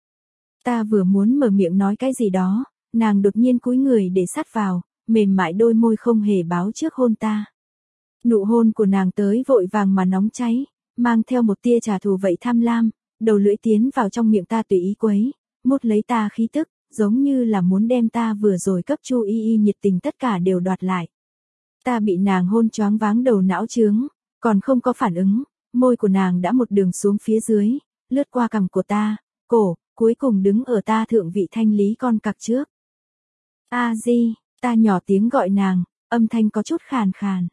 [SPEAKER 1] Ta vừa muốn mở miệng nói cái gì đó, nàng đột nhiên cúi người để sát vào, mềm mại đôi môi không hề báo trước hôn ta. Nụ hôn của nàng tới vội vàng mà nóng cháy, mang theo một tia trả thù vậy tham lam, đầu lưỡi tiến vào trong miệng ta tùy ý quấy, mút lấy ta khí tức, giống như là muốn đem ta vừa rồi cấp Chu Y Y nhiệt tình tất cả đều đoạt lại. Ta bị nàng hôn choáng váng đầu não trướng, còn không có phản ứng, môi của nàng đã một đường xuống phía dưới, lướt qua cằm của ta, cổ, cuối cùng đứng ở ta thượng vị thanh lý con cặc trước. A Di, ta nhỏ tiếng gọi nàng, âm thanh có chút khàn khàn.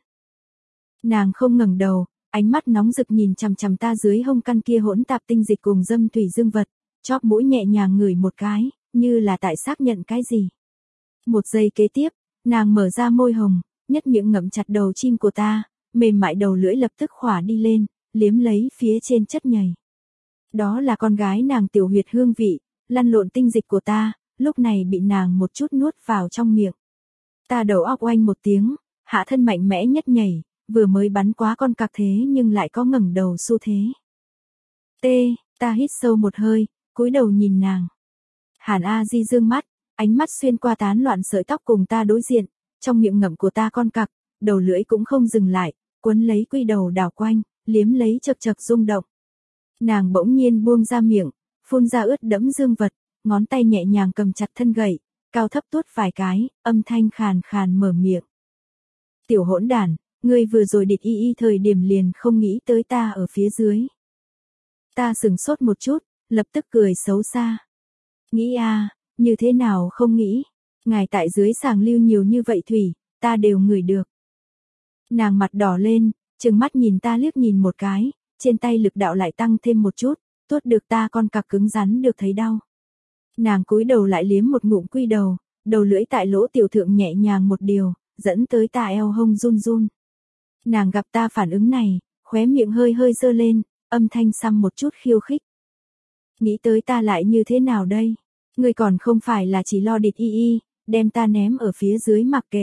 [SPEAKER 1] Nàng không ngẩng đầu, ánh mắt nóng rực nhìn chằm chằm ta dưới hông căn kia hỗn tạp tinh dịch cùng dâm thủy dương vật, chóp mũi nhẹ nhàng ngửi một cái, như là tại xác nhận cái gì. Một giây kế tiếp, nàng mở ra môi hồng, nhất miệng ngậm chặt đầu chim của ta, mềm mại đầu lưỡi lập tức khỏa đi lên, liếm lấy phía trên chất nhầy. Đó là con gái nàng tiểu huyệt hương vị, lăn lộn tinh dịch của ta, lúc này bị nàng một chút nuốt vào trong miệng. Ta đầu óc oanh một tiếng, hạ thân mạnh mẽ nhất nhảy, vừa mới bắn quá con cặc thế nhưng lại có ngẩng đầu xu thế. Tê, ta hít sâu một hơi, cúi đầu nhìn nàng. Hàn A Di dương mắt, ánh mắt xuyên qua tán loạn sợi tóc cùng ta đối diện, trong miệng ngậm của ta con cặc, đầu lưỡi cũng không dừng lại, quấn lấy quy đầu đảo quanh, liếm lấy chật chật rung động. Nàng bỗng nhiên buông ra miệng, phun ra ướt đẫm dương vật, ngón tay nhẹ nhàng cầm chặt thân gậy, cao thấp tuốt vài cái, âm thanh khàn khàn mở miệng. Tiểu hỗn đản, ngươi vừa rồi địch y y thời điểm liền không nghĩ tới ta ở phía dưới. Ta sừng sốt một chút, lập tức cười xấu xa. Nghĩ à, như thế nào không nghĩ, ngài tại dưới sàng lưu nhiều như vậy thủy, ta đều ngửi được. Nàng mặt đỏ lên, trừng mắt nhìn ta liếc nhìn một cái, trên tay lực đạo lại tăng thêm một chút, tuốt được ta con cặc cứng rắn được thấy đau. Nàng cúi đầu lại liếm một ngụm quy đầu, đầu lưỡi tại lỗ tiểu thượng nhẹ nhàng một điều, dẫn tới ta eo hông run run. Nàng gặp ta phản ứng này, khóe miệng hơi hơi dơ lên, âm thanh xăm một chút khiêu khích. Nghĩ tới ta lại như thế nào đây? Ngươi còn không phải là chỉ lo địch y y, đem ta ném ở phía dưới mặc kệ.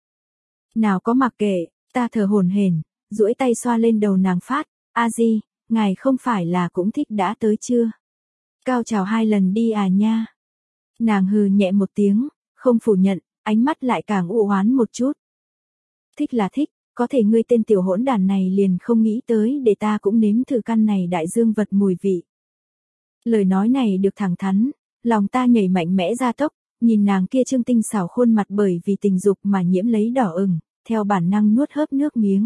[SPEAKER 1] Nào có mặc kệ, ta thở hổn hển, duỗi tay xoa lên đầu nàng phát, A Di, ngài không phải là cũng thích đã tới chưa? Cao trào hai lần đi à nha. Nàng hừ nhẹ một tiếng, không phủ nhận, ánh mắt lại càng u oán một chút. Thích là thích, có thể ngươi tên tiểu hỗn đàn này liền không nghĩ tới để ta cũng nếm thử căn này đại dương vật mùi vị. Lời nói này được thẳng thắn, lòng ta nhảy mạnh mẽ ra tốc, nhìn nàng kia trương tinh xảo khuôn mặt bởi vì tình dục mà nhiễm lấy đỏ ửng, theo bản năng nuốt hớp nước miếng.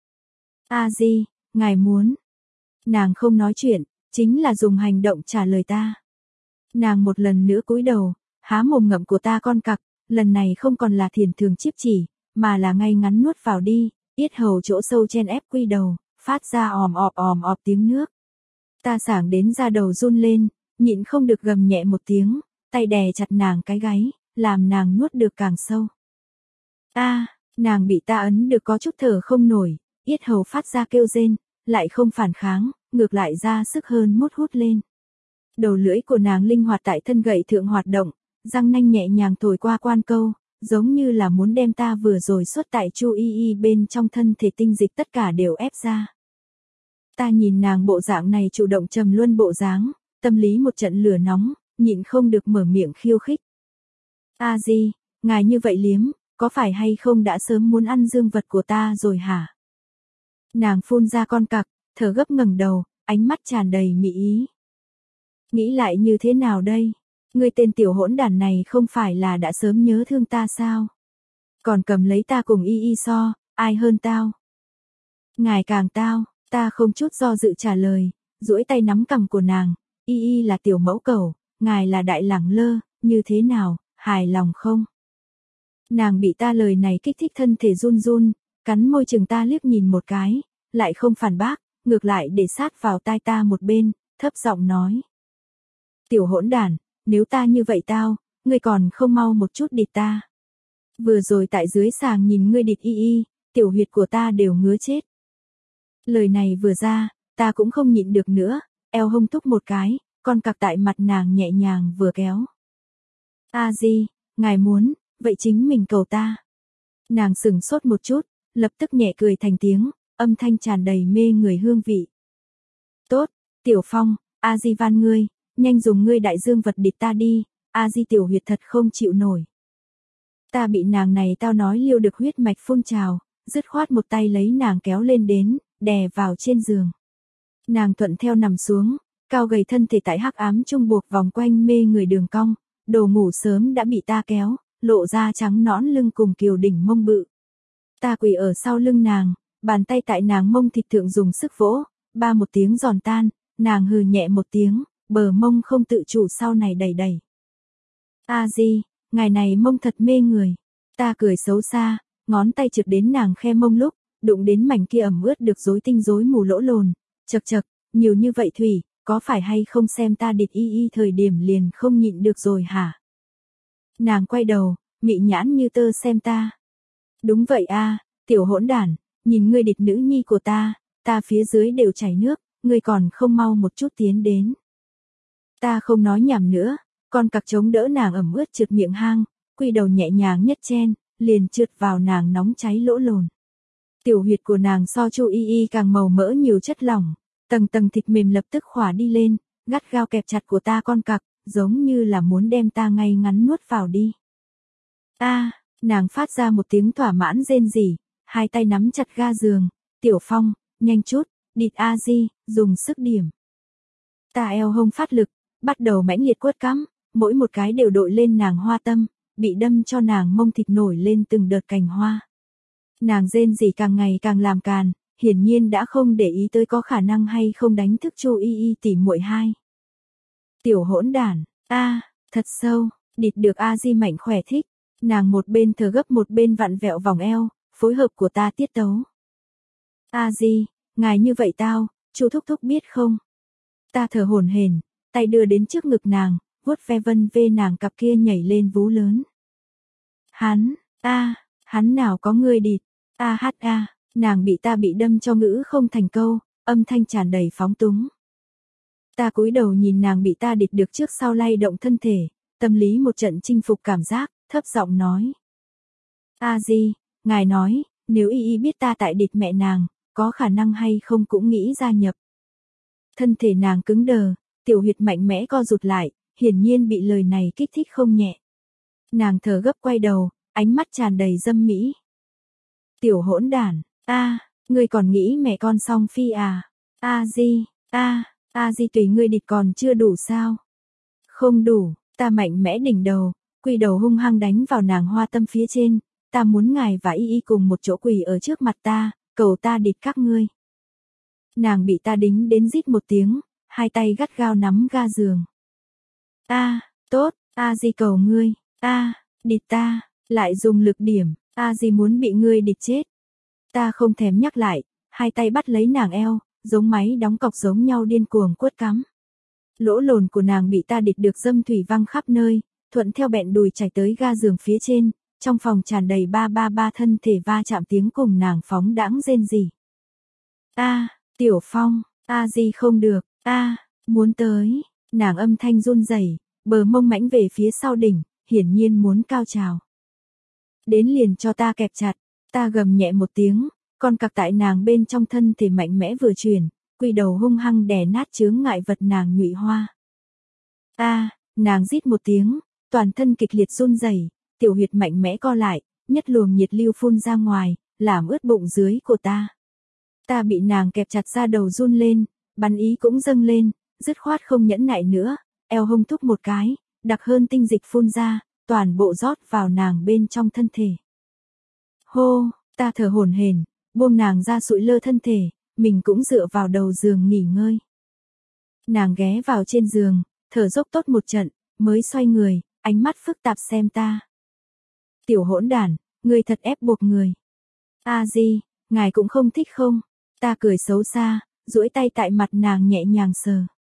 [SPEAKER 1] A Di, ngài muốn. Nàng không nói chuyện, chính là dùng hành động trả lời ta. Nàng một lần nữa cúi đầu, há mồm ngậm của ta con cặc, lần này không còn là thiền thường chiếp chỉ, mà là ngay ngắn nuốt vào đi, yết hầu chỗ sâu chen ép quy đầu, phát ra òm ọp òm ọp tiếng nước. Ta sảng đến da đầu run lên, nhịn không được gầm nhẹ một tiếng, tay đè chặt nàng cái gáy, làm nàng nuốt được càng sâu. A, nàng bị ta ấn được có chút thở không nổi, yết hầu phát ra kêu rên, lại không phản kháng, ngược lại ra sức hơn mút hút lên. Đầu lưỡi của nàng linh hoạt tại thân gậy thượng hoạt động, răng nanh nhẹ nhàng thổi qua quan câu, giống như là muốn đem ta vừa rồi xuất tại chu y y bên trong thân thể tinh dịch tất cả đều ép ra. Ta nhìn nàng bộ dạng này chủ động trầm luân bộ dáng, tâm lý một trận lửa nóng, nhịn không được mở miệng khiêu khích. A Di, ngài như vậy liếm, có phải hay không đã sớm muốn ăn dương vật của ta rồi hả? Nàng phun ra con cặc, thở gấp ngẩng đầu, ánh mắt tràn đầy mị ý. Nghĩ lại như thế nào đây? Ngươi tên tiểu hỗn đản này không phải là đã sớm nhớ thương ta sao? Còn cầm lấy ta cùng y y so, ai hơn tao? Ngài càng tao, ta không chút do dự trả lời, duỗi tay nắm cằm của nàng, y y là tiểu mẫu cẩu, ngài là đại lẳng lơ, như thế nào, hài lòng không? Nàng bị ta lời này kích thích thân thể run run, cắn môi chừng ta liếc nhìn một cái, lại không phản bác, ngược lại để sát vào tai ta một bên, thấp giọng nói. Tiểu hỗn đản, nếu ta như vậy tao, ngươi còn không mau một chút địt ta. Vừa rồi tại dưới sàng nhìn ngươi địt y y, tiểu huyệt của ta đều ngứa chết. Lời này vừa ra, ta cũng không nhịn được nữa, eo hông thúc một cái, con cặc tại mặt nàng nhẹ nhàng vừa kéo. A Di, ngài muốn, vậy chính mình cầu ta. Nàng sững sốt một chút, lập tức nhẹ cười thành tiếng, âm thanh tràn đầy mê người hương vị. Tốt, Tiểu Phong, A Di van ngươi, nhanh dùng ngươi đại dương vật địt ta đi, A Di tiểu huyệt thật không chịu nổi. Ta bị nàng này tao nói liêu được huyết mạch phun trào, dứt khoát một tay lấy nàng kéo lên đến, đè vào trên giường. Nàng thuận theo nằm xuống, cao gầy thân thể tại hắc ám trung buộc vòng quanh mê người đường cong, đồ ngủ sớm đã bị ta kéo, lộ ra trắng nõn lưng cùng kiều đỉnh mông bự. Ta quỳ ở sau lưng nàng, bàn tay tại nàng mông thịt thượng dùng sức vỗ, ba một tiếng giòn tan, nàng hừ nhẹ một tiếng, bờ mông không tự chủ sau này đầy đầy. A Di, ngài này mông thật mê người. Ta cười xấu xa, ngón tay trượt đến nàng khe mông lúc, đụng đến mảnh kia ẩm ướt được rối tinh rối mù lỗ lồn, chật chật, nhiều như vậy thủy, có phải hay không xem ta địt y y thời điểm liền không nhịn được rồi hả? Nàng quay đầu, mị nhãn như tơ xem ta. Đúng vậy a, tiểu hỗn đản, nhìn ngươi địt nữ nhi của ta, ta phía dưới đều chảy nước, ngươi còn không mau một chút tiến đến. Ta không nói nhảm nữa, con cặc chống đỡ nàng ẩm ướt trượt miệng hang, quy đầu nhẹ nhàng nhất chen, liền trượt vào nàng nóng cháy lỗ lồn. Tiểu huyệt của nàng so chu y y càng màu mỡ nhiều chất lỏng, tầng tầng thịt mềm lập tức khỏa đi lên, gắt gao kẹp chặt của ta con cặc, giống như là muốn đem ta ngay ngắn nuốt vào đi. A, nàng phát ra một tiếng thỏa mãn rên rỉ, hai tay nắm chặt ga giường, Tiểu Phong, nhanh chút, địt A Di, dùng sức điểm. Ta eo hông phát lực, bắt đầu mãnh liệt quất cắm, mỗi một cái đều đội lên nàng hoa tâm, bị đâm cho nàng mông thịt nổi lên từng đợt cành hoa. Nàng rên rỉ càng ngày càng làm càn, hiển nhiên đã không để ý tới có khả năng hay không đánh thức chu y y tỉ muội hai. Tiểu hỗn đản, a, thật sâu, địt được A Di mạnh khỏe thích, nàng một bên thở gấp một bên vặn vẹo vòng eo, phối hợp của ta tiết tấu. A Di, ngài như vậy tao, chu thúc thúc biết không? Ta thở hổn hển, tay đưa đến trước ngực nàng, vuốt ve vân vê nàng cặp kia nhảy lên vú lớn. Hắn, a, hắn nào có ngươi địt, a hát a, nàng bị ta bị đâm cho ngữ không thành câu, âm thanh tràn đầy phóng túng. Ta cúi đầu nhìn nàng bị ta địt được trước sau lay động thân thể, tâm lý một trận chinh phục cảm giác, thấp giọng nói. A Di, ngài nói, nếu y y biết ta tại địt mẹ nàng, có khả năng hay không cũng nghĩ gia nhập. Thân thể nàng cứng đờ, tiểu huyệt mạnh mẽ co rụt lại, hiển nhiên bị lời này kích thích không nhẹ. Nàng thở gấp quay đầu, ánh mắt tràn đầy dâm mỹ. Tiểu hỗn đản, a, ngươi còn nghĩ mẹ con song phi à? A Di, a, A Di tùy ngươi địt còn chưa đủ sao? Không đủ, ta mạnh mẽ đỉnh đầu, quỳ đầu hung hăng đánh vào nàng hoa tâm phía trên, ta muốn ngài và y y cùng một chỗ quỳ ở trước mặt ta, cầu ta địt các ngươi. Nàng bị ta đính đến rít một tiếng, hai tay gắt gao nắm ga giường. A, tốt, A Di cầu ngươi, a, địt ta, lại dùng lực điểm, A Di muốn bị ngươi địch chết. Ta không thèm nhắc lại, hai tay bắt lấy nàng eo, giống máy đóng cọc giống nhau điên cuồng quất cắm. Lỗ lồn của nàng bị ta địch được dâm thủy văng khắp nơi, thuận theo bẹn đùi chảy tới ga giường phía trên, trong phòng tràn đầy ba ba ba thân thể va chạm tiếng cùng nàng phóng đãng rên rỉ. A, Tiểu Phong, A Di không được, a, muốn tới, nàng âm thanh run rẩy, bờ mông mãnh về phía sau đỉnh, hiển nhiên muốn cao trào. Đến liền cho ta kẹp chặt, ta gầm nhẹ một tiếng, con cặc tại nàng bên trong thân thể mạnh mẽ vừa chuyển, quy đầu hung hăng đè nát chướng ngại vật nàng nhụy hoa. A, nàng rít một tiếng, toàn thân kịch liệt run rẩy, tiểu huyệt mạnh mẽ co lại, nhất luồng nhiệt lưu phun ra ngoài, làm ướt bụng dưới của ta. Ta bị nàng kẹp chặt ra đầu run lên, bắn ý cũng dâng lên, dứt khoát không nhẫn nại nữa, eo hông thúc một cái, đặc hơn tinh dịch phun ra, toàn bộ rót vào nàng bên trong thân thể. Hô, ta thở hổn hển, buông nàng ra sụi lơ thân thể, mình cũng dựa vào đầu giường nghỉ ngơi. Nàng ghé vào trên giường, thở dốc tốt một trận, mới xoay người, ánh mắt phức tạp xem ta. Tiểu hỗn đản, ngươi thật ép buộc người. A Di, ngài cũng không thích không? Ta cười xấu xa, duỗi tay tại mặt nàng nhẹ nhàng sờ.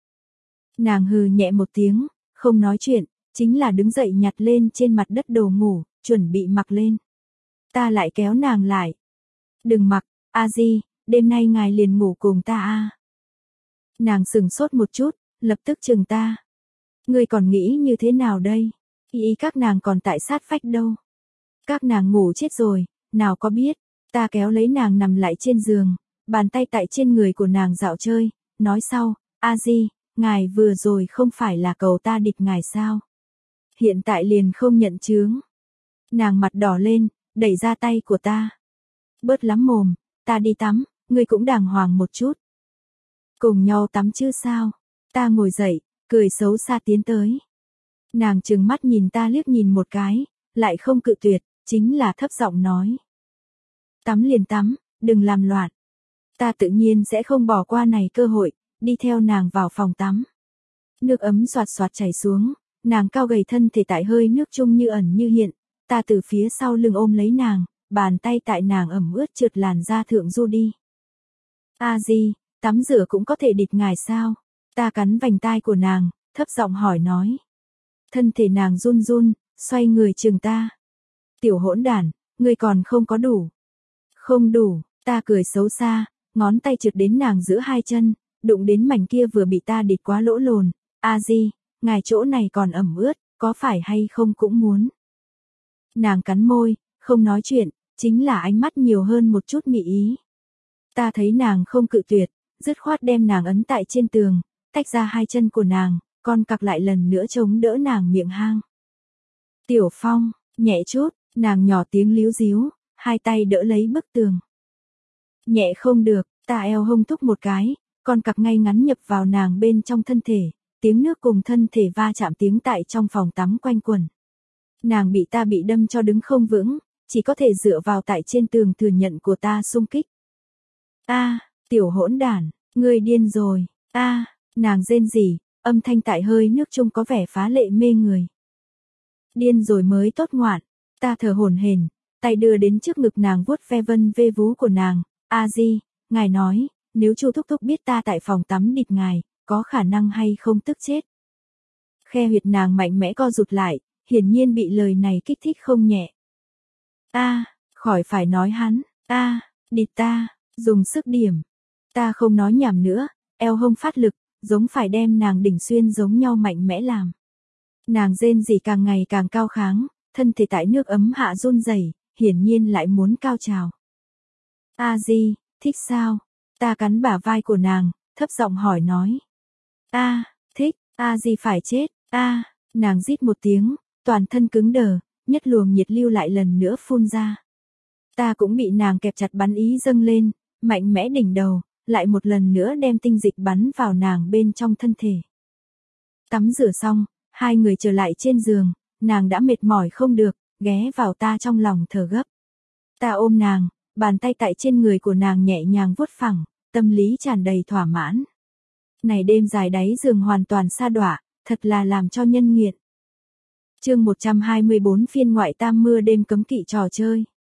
[SPEAKER 1] Nàng hừ nhẹ một tiếng, không nói chuyện, chính là đứng dậy nhặt lên trên mặt đất đồ ngủ, chuẩn bị mặc lên. Ta lại kéo nàng lại. Đừng mặc, A Di, đêm nay ngài liền ngủ cùng ta a. Nàng sừng sốt một chút, lập tức chừng ta. Ngươi còn nghĩ như thế nào đây? Ý các nàng còn tại sát vách đâu. Các nàng ngủ chết rồi, nào có biết. Ta kéo lấy nàng nằm lại trên giường, bàn tay tại trên người của nàng dạo chơi, nói sau, A Di, ngài vừa rồi không phải là cầu ta địch ngài sao? Hiện tại liền không nhận chướng. Nàng mặt đỏ lên, đẩy ra tay của ta. Bớt lắm mồm, ta đi tắm, ngươi cũng đàng hoàng một chút. Cùng nhau tắm chứ sao? Ta ngồi dậy, cười xấu xa tiến tới. Nàng trừng mắt nhìn ta liếc nhìn một cái, lại không cự tuyệt, chính là thấp giọng nói. Tắm liền tắm, đừng làm loạn. Ta tự nhiên sẽ không bỏ qua này cơ hội, đi theo nàng vào phòng tắm. Nước ấm xoạt xoạt chảy xuống, nàng cao gầy thân thể tại hơi nước chung như ẩn như hiện, ta từ phía sau lưng ôm lấy nàng, bàn tay tại nàng ẩm ướt trượt làn da thượng du đi. A Di, tắm rửa cũng có thể địch ngài sao? Ta cắn vành tai của nàng, thấp giọng hỏi nói. Thân thể nàng run run, xoay người chừng ta. Tiểu hỗn đản, ngươi còn không có đủ. Không đủ, ta cười xấu xa, ngón tay trượt đến nàng giữa hai chân, đụng đến mảnh kia vừa bị ta địch quá lỗ lồn. A Di, ngài chỗ này còn ẩm ướt, có phải hay không cũng muốn. Nàng cắn môi, không nói chuyện, chính là ánh mắt nhiều hơn một chút mị ý. Ta thấy nàng không cự tuyệt, dứt khoát đem nàng ấn tại trên tường, tách ra hai chân của nàng, con cặc lại lần nữa chống đỡ nàng miệng hang. Tiểu Phong, nhẹ chút, nàng nhỏ tiếng líu díu, hai tay đỡ lấy bức tường. Nhẹ không được, ta eo hông thúc một cái, con cặc ngay ngắn nhập vào nàng bên trong thân thể, tiếng nước cùng thân thể va chạm tiếng tại trong phòng tắm quanh quẩn. Nàng bị ta bị đâm cho đứng không vững, chỉ có thể dựa vào tại trên tường thừa nhận của ta xung kích. A, tiểu hỗn đản, ngươi điên rồi. A, nàng rên rỉ, âm thanh tại hơi nước chung có vẻ phá lệ mê người. Điên rồi mới tốt ngoạn, ta thở hổn hển, tay đưa đến trước ngực nàng vuốt ve vân vê vú của nàng. A Di, ngài nói, nếu Chu thúc thúc biết ta tại phòng tắm địch ngài, có khả năng hay không tức chết. Khe huyệt nàng mạnh mẽ co rụt lại, hiển nhiên bị lời này kích thích không nhẹ. A, khỏi phải nói hắn, a, địch ta, dùng sức điểm. Ta không nói nhảm nữa, eo hông phát lực, giống phải đem nàng đỉnh xuyên giống nhau mạnh mẽ làm. Nàng rên rỉ càng ngày càng cao kháng, thân thể tại nước ấm hạ run rẩy, hiển nhiên lại muốn cao trào. A Di, thích sao? Ta cắn bả vai của nàng, thấp giọng hỏi nói. A, thích, A Di phải chết, a, nàng rít một tiếng, toàn thân cứng đờ, nhất luồng nhiệt lưu lại lần nữa phun ra. Ta cũng bị nàng kẹp chặt bắn ý dâng lên, mạnh mẽ đỉnh đầu, lại một lần nữa đem tinh dịch bắn vào nàng bên trong thân thể. Tắm rửa xong, hai người trở lại trên giường, nàng đã mệt mỏi không được, ghé vào ta trong lòng thở gấp. Ta ôm nàng, bàn tay tại trên người của nàng nhẹ nhàng vuốt phẳng, tâm lý tràn đầy thỏa mãn. Này đêm dài đáy giường hoàn toàn sa đọa, thật là làm cho nhân nghiện. Chương một trăm hai mươi bốn phiên ngoại tam mưa đêm cấm kỵ trò chơi.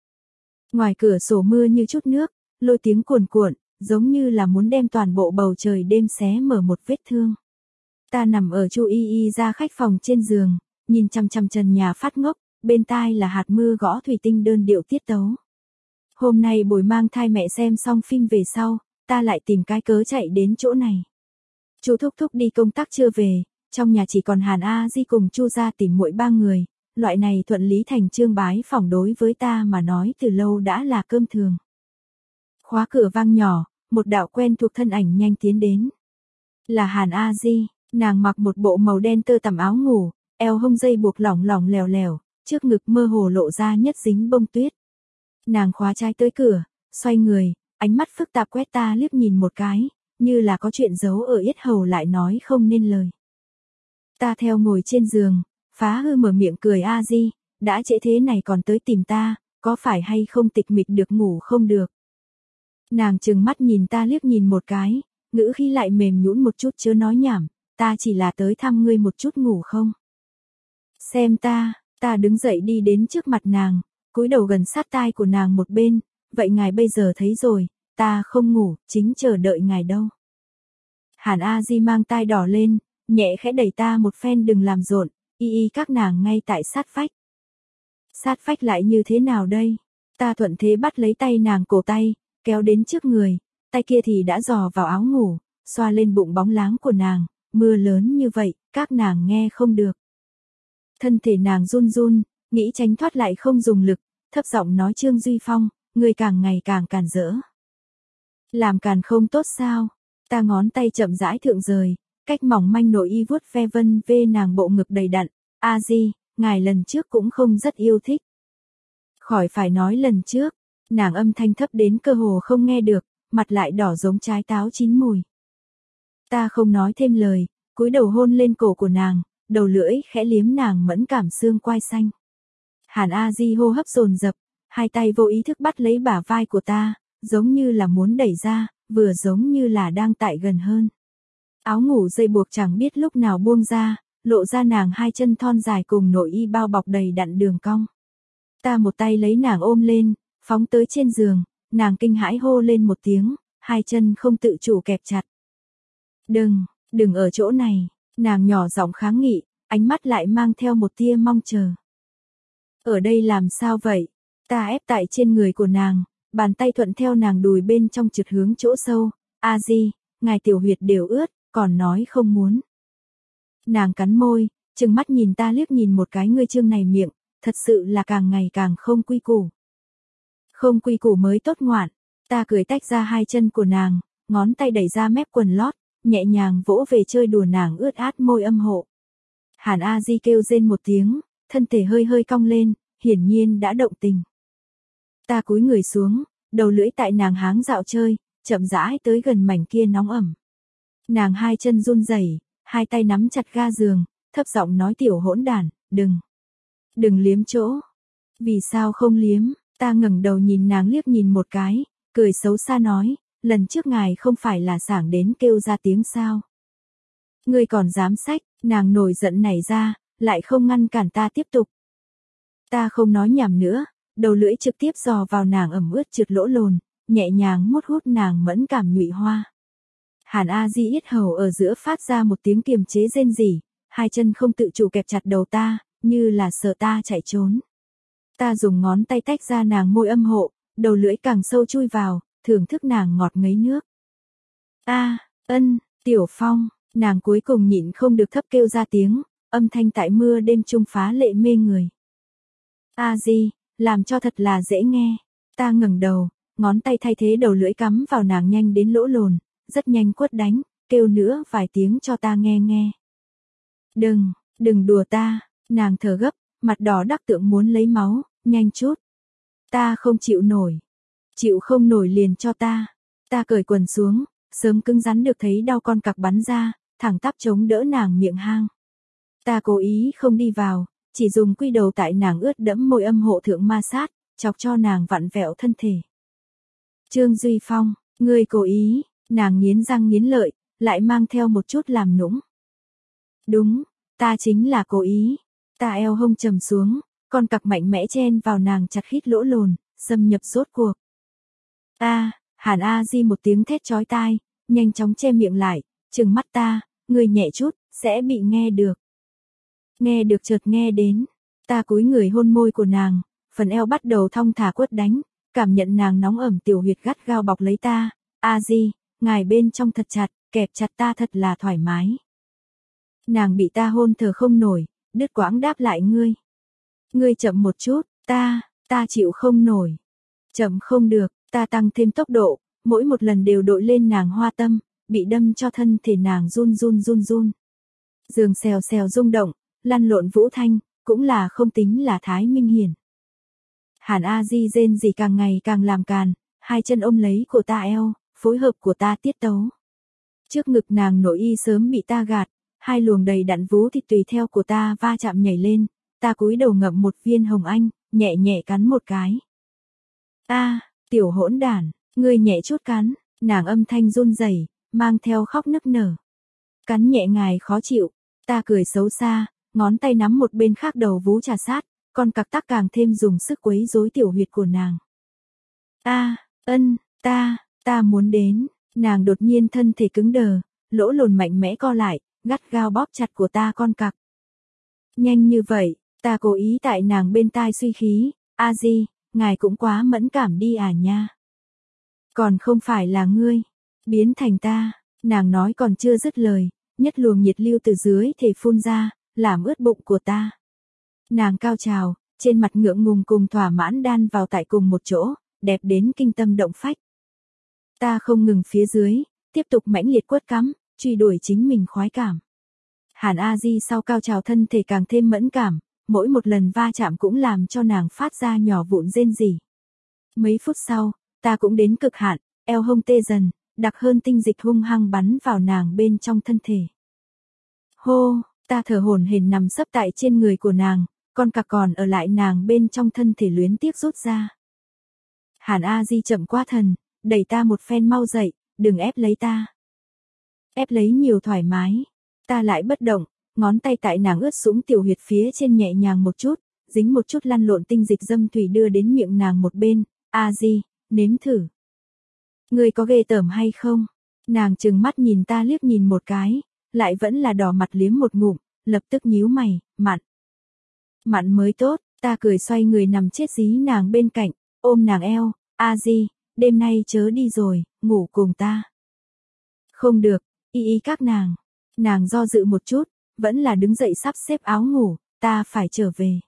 [SPEAKER 1] Ngoài cửa sổ mưa như chút nước, lôi tiếng cuồn cuộn, giống như là muốn đem toàn bộ bầu trời đêm xé mở một vết thương. Ta nằm ở chu y y ra khách phòng trên giường, nhìn chằm chằm trần nhà phát ngốc, bên tai là hạt mưa gõ thủy tinh đơn điệu tiết tấu. Hôm nay buổi mang thai mẹ xem xong phim về sau, ta lại tìm cái cớ chạy đến chỗ này. Chú thúc thúc đi công tác chưa về, trong nhà chỉ còn Hàn A Di cùng Chu gia tìm muội ba người, loại này thuận lý thành chương bái phỏng đối với ta mà nói từ lâu đã là cơm thường. Khóa cửa vang nhỏ, một đạo quen thuộc thân ảnh nhanh tiến đến. Là Hàn A Di, nàng mặc một bộ màu đen tơ tằm áo ngủ, eo hông dây buộc lỏng lỏng lèo lèo, trước ngực mơ hồ lộ ra nhất dính bông tuyết. Nàng khóa trái tới cửa, xoay người, ánh mắt phức tạp quét ta liếc nhìn một cái, như là có chuyện giấu ở yết hầu lại nói không nên lời. Ta theo ngồi trên giường, phá hư mở miệng cười A Di, đã trễ thế này còn tới tìm ta, có phải hay không tịch mịch được ngủ không được. Nàng trừng mắt nhìn ta liếc nhìn một cái, ngữ khí lại mềm nhũn một chút chớ nói nhảm, ta chỉ là tới thăm ngươi một chút ngủ không. Xem ta, ta đứng dậy đi đến trước mặt nàng, cúi đầu gần sát tai của nàng một bên, vậy ngài bây giờ thấy rồi, ta không ngủ, chính chờ đợi ngài đâu. Hàn A Di mang tai đỏ lên, nhẹ khẽ đẩy ta một phen đừng làm rộn, y y các nàng ngay tại sát vách. Sát vách lại như thế nào đây? Ta thuận thế bắt lấy tay nàng cổ tay, kéo đến trước người, tay kia thì đã dò vào áo ngủ, xoa lên bụng bóng láng của nàng, mưa lớn như vậy, các nàng nghe không được. Thân thể nàng run run, nghĩ tránh thoát lại không dùng lực, thấp giọng nói Trương Duy Phong, người càng ngày càng càn rỡ. Làm càn không tốt sao? Ta ngón tay chậm rãi thượng rời, cách mỏng manh nội y vuốt ve vân vê nàng bộ ngực đầy đặn, A Di, ngài lần trước cũng không rất yêu thích. Khỏi phải nói lần trước, nàng âm thanh thấp đến cơ hồ không nghe được, mặt lại đỏ giống trái táo chín mùi. Ta không nói thêm lời, cúi đầu hôn lên cổ của nàng, đầu lưỡi khẽ liếm nàng mẫn cảm xương quai xanh. Hàn A Di hô hấp dồn dập, hai tay vô ý thức bắt lấy bả vai của ta, giống như là muốn đẩy ra, vừa giống như là đang tại gần hơn. Áo ngủ dây buộc chẳng biết lúc nào buông ra, lộ ra nàng hai chân thon dài cùng nội y bao bọc đầy đặn đường cong. Ta một tay lấy nàng ôm lên, phóng tới trên giường, nàng kinh hãi hô lên một tiếng, hai chân không tự chủ kẹp chặt. Đừng, đừng ở chỗ này, nàng nhỏ giọng kháng nghị, ánh mắt lại mang theo một tia mong chờ. Ở đây làm sao vậy? Ta ép tại trên người của nàng, bàn tay thuận theo nàng đùi bên trong trượt hướng chỗ sâu, A Di, ngài tiểu huyệt đều ướt, còn nói không muốn. Nàng cắn môi, trừng mắt nhìn ta liếc nhìn một cái ngươi trương này miệng, thật sự là càng ngày càng không quy củ. Không quy củ mới tốt ngoạn, ta cười tách ra hai chân của nàng, ngón tay đẩy ra mép quần lót, nhẹ nhàng vỗ về chơi đùa nàng ướt át môi âm hộ. Hàn A Di kêu rên một tiếng, thân thể hơi hơi cong lên, hiển nhiên đã động tình. Ta cúi người xuống, đầu lưỡi tại nàng háng dạo chơi, chậm rãi tới gần mảnh kia nóng ẩm. Nàng hai chân run rẩy, hai tay nắm chặt ga giường, thấp giọng nói tiểu hỗn đản, đừng, đừng liếm chỗ. Vì sao không liếm? Ta ngẩng đầu nhìn nàng liếc nhìn một cái, cười xấu xa nói, lần trước ngài không phải là sảng đến kêu ra tiếng sao? Ngươi còn dám xách? Nàng nổi giận nảy ra, lại không ngăn cản ta tiếp tục. Ta không nói nhảm nữa, đầu lưỡi trực tiếp dò vào nàng ẩm ướt trượt lỗ lồn, nhẹ nhàng mút hút nàng mẫn cảm nhụy hoa. Hàn A Di yết hầu ở giữa phát ra một tiếng kiềm chế rên rỉ, hai chân không tự chủ kẹp chặt đầu ta, như là sợ ta chạy trốn. Ta dùng ngón tay tách ra nàng môi âm hộ, đầu lưỡi càng sâu chui vào, thưởng thức nàng ngọt ngấy nước. A, ân, Tiểu Phong, nàng cuối cùng nhịn không được thấp kêu ra tiếng, âm thanh tại mưa đêm trung phá lệ mê người. A Di, làm cho thật là dễ nghe. Ta ngẩng đầu, ngón tay thay thế đầu lưỡi cắm vào nàng nhanh đến lỗ lồn, rất nhanh quất đánh, kêu nữa vài tiếng cho ta nghe nghe. Đừng, đừng đùa ta, nàng thở gấp, mặt đỏ đắc tượng muốn lấy máu, nhanh chút. Ta không chịu nổi. Chịu không nổi liền cho ta. Ta cởi quần xuống, sớm cứng rắn được thấy đau con cặc bắn ra, thẳng tắp chống đỡ nàng miệng hang. Ta cố ý không đi vào, chỉ dùng quy đầu tại nàng ướt đẫm môi âm hộ thượng ma sát, chọc cho nàng vặn vẹo thân thể. Trương Duy Phong, ngươi cố ý, nàng nghiến răng nghiến lợi, lại mang theo một chút làm nũng. Đúng, ta chính là cố ý. Ta eo hông trầm xuống, con cặc mạnh mẽ chen vào nàng chặt khít lỗ lồn, xâm nhập rốt cuộc. A, Hàn A Di một tiếng thét chói tai, nhanh chóng che miệng lại, trừng mắt ta, người nhẹ chút, sẽ bị nghe được. Nghe được chợt nghe đến, ta cúi người hôn môi của nàng, phần eo bắt đầu thong thả quất đánh, cảm nhận nàng nóng ẩm tiểu huyệt gắt gao bọc lấy ta, A Di, ngài bên trong thật chặt, kẹp chặt ta thật là thoải mái. Nàng bị ta hôn thở không nổi, đứt quãng đáp lại ngươi. Ngươi chậm một chút, ta, ta chịu không nổi. Chậm không được, ta tăng thêm tốc độ, mỗi một lần đều đội lên nàng hoa tâm, bị đâm cho thân thể nàng run run run run. Giường xèo xèo rung động, lăn lộn vũ thanh, cũng là không tính là Thái Minh Hiển. Hàn A Di rên rỉ càng ngày càng làm càn, hai chân ôm lấy của ta eo, phối hợp của ta tiết tấu. Trước ngực nàng nội y sớm bị ta gạt, hai luồng đầy đặn vú thịt tùy theo của ta va chạm nhảy lên, ta cúi đầu ngậm một viên hồng anh, nhẹ nhẹ cắn một cái. A, tiểu hỗn đản, ngươi nhẹ chút cắn, nàng âm thanh run rẩy, mang theo khóc nức nở. Cắn nhẹ ngài khó chịu, ta cười xấu xa, ngón tay nắm một bên khác đầu vú trà sát, con cặc tắc càng thêm dùng sức quấy rối tiểu huyệt của nàng. A, ân, ta, ta muốn đến, nàng đột nhiên thân thể cứng đờ, lỗ lồn mạnh mẽ co lại, gắt gao bóp chặt của ta con cặc. Nhanh như vậy, ta cố ý tại nàng bên tai suy khí, A Di, ngài cũng quá mẫn cảm đi à nha. Còn không phải là ngươi, biến thành ta, nàng nói còn chưa dứt lời, nhất luồng nhiệt lưu từ dưới thể phun ra, làm ướt bụng của ta. Nàng cao trào, trên mặt ngượng ngùng cùng thỏa mãn đan vào tại cùng một chỗ, đẹp đến kinh tâm động phách. Ta không ngừng phía dưới, tiếp tục mãnh liệt quất cắm, truy đuổi chính mình khoái cảm. Hàn A Di sau cao trào thân thể càng thêm mẫn cảm, mỗi một lần va chạm cũng làm cho nàng phát ra nhỏ vụn rên rỉ. Mấy phút sau, ta cũng đến cực hạn, eo hông tê dần, đặc hơn tinh dịch hung hăng bắn vào nàng bên trong thân thể. Hô, ta thở hổn hển nằm sấp tại trên người của nàng, con cặc còn ở lại nàng bên trong thân thể luyến tiếc rút ra. Hàn A Di chậm qua thần, đẩy ta một phen mau dậy, đừng ép lấy ta. Ép lấy nhiều thoải mái, ta lại bất động, ngón tay tại nàng ướt sũng tiểu huyệt phía trên nhẹ nhàng một chút, dính một chút lăn lộn tinh dịch dâm thủy đưa đến miệng nàng một bên, A Di, nếm thử. Ngươi có ghê tởm hay không? Nàng trừng mắt nhìn ta liếc nhìn một cái, lại vẫn là đỏ mặt liếm một ngụm, lập tức nhíu mày, mặn. Mặn mới tốt, ta cười xoay người nằm chết dí nàng bên cạnh, ôm nàng eo, A Di, đêm nay chớ đi rồi, ngủ cùng ta. Không được, y y các nàng. Nàng do dự một chút, vẫn là đứng dậy sắp xếp áo ngủ, ta phải trở về.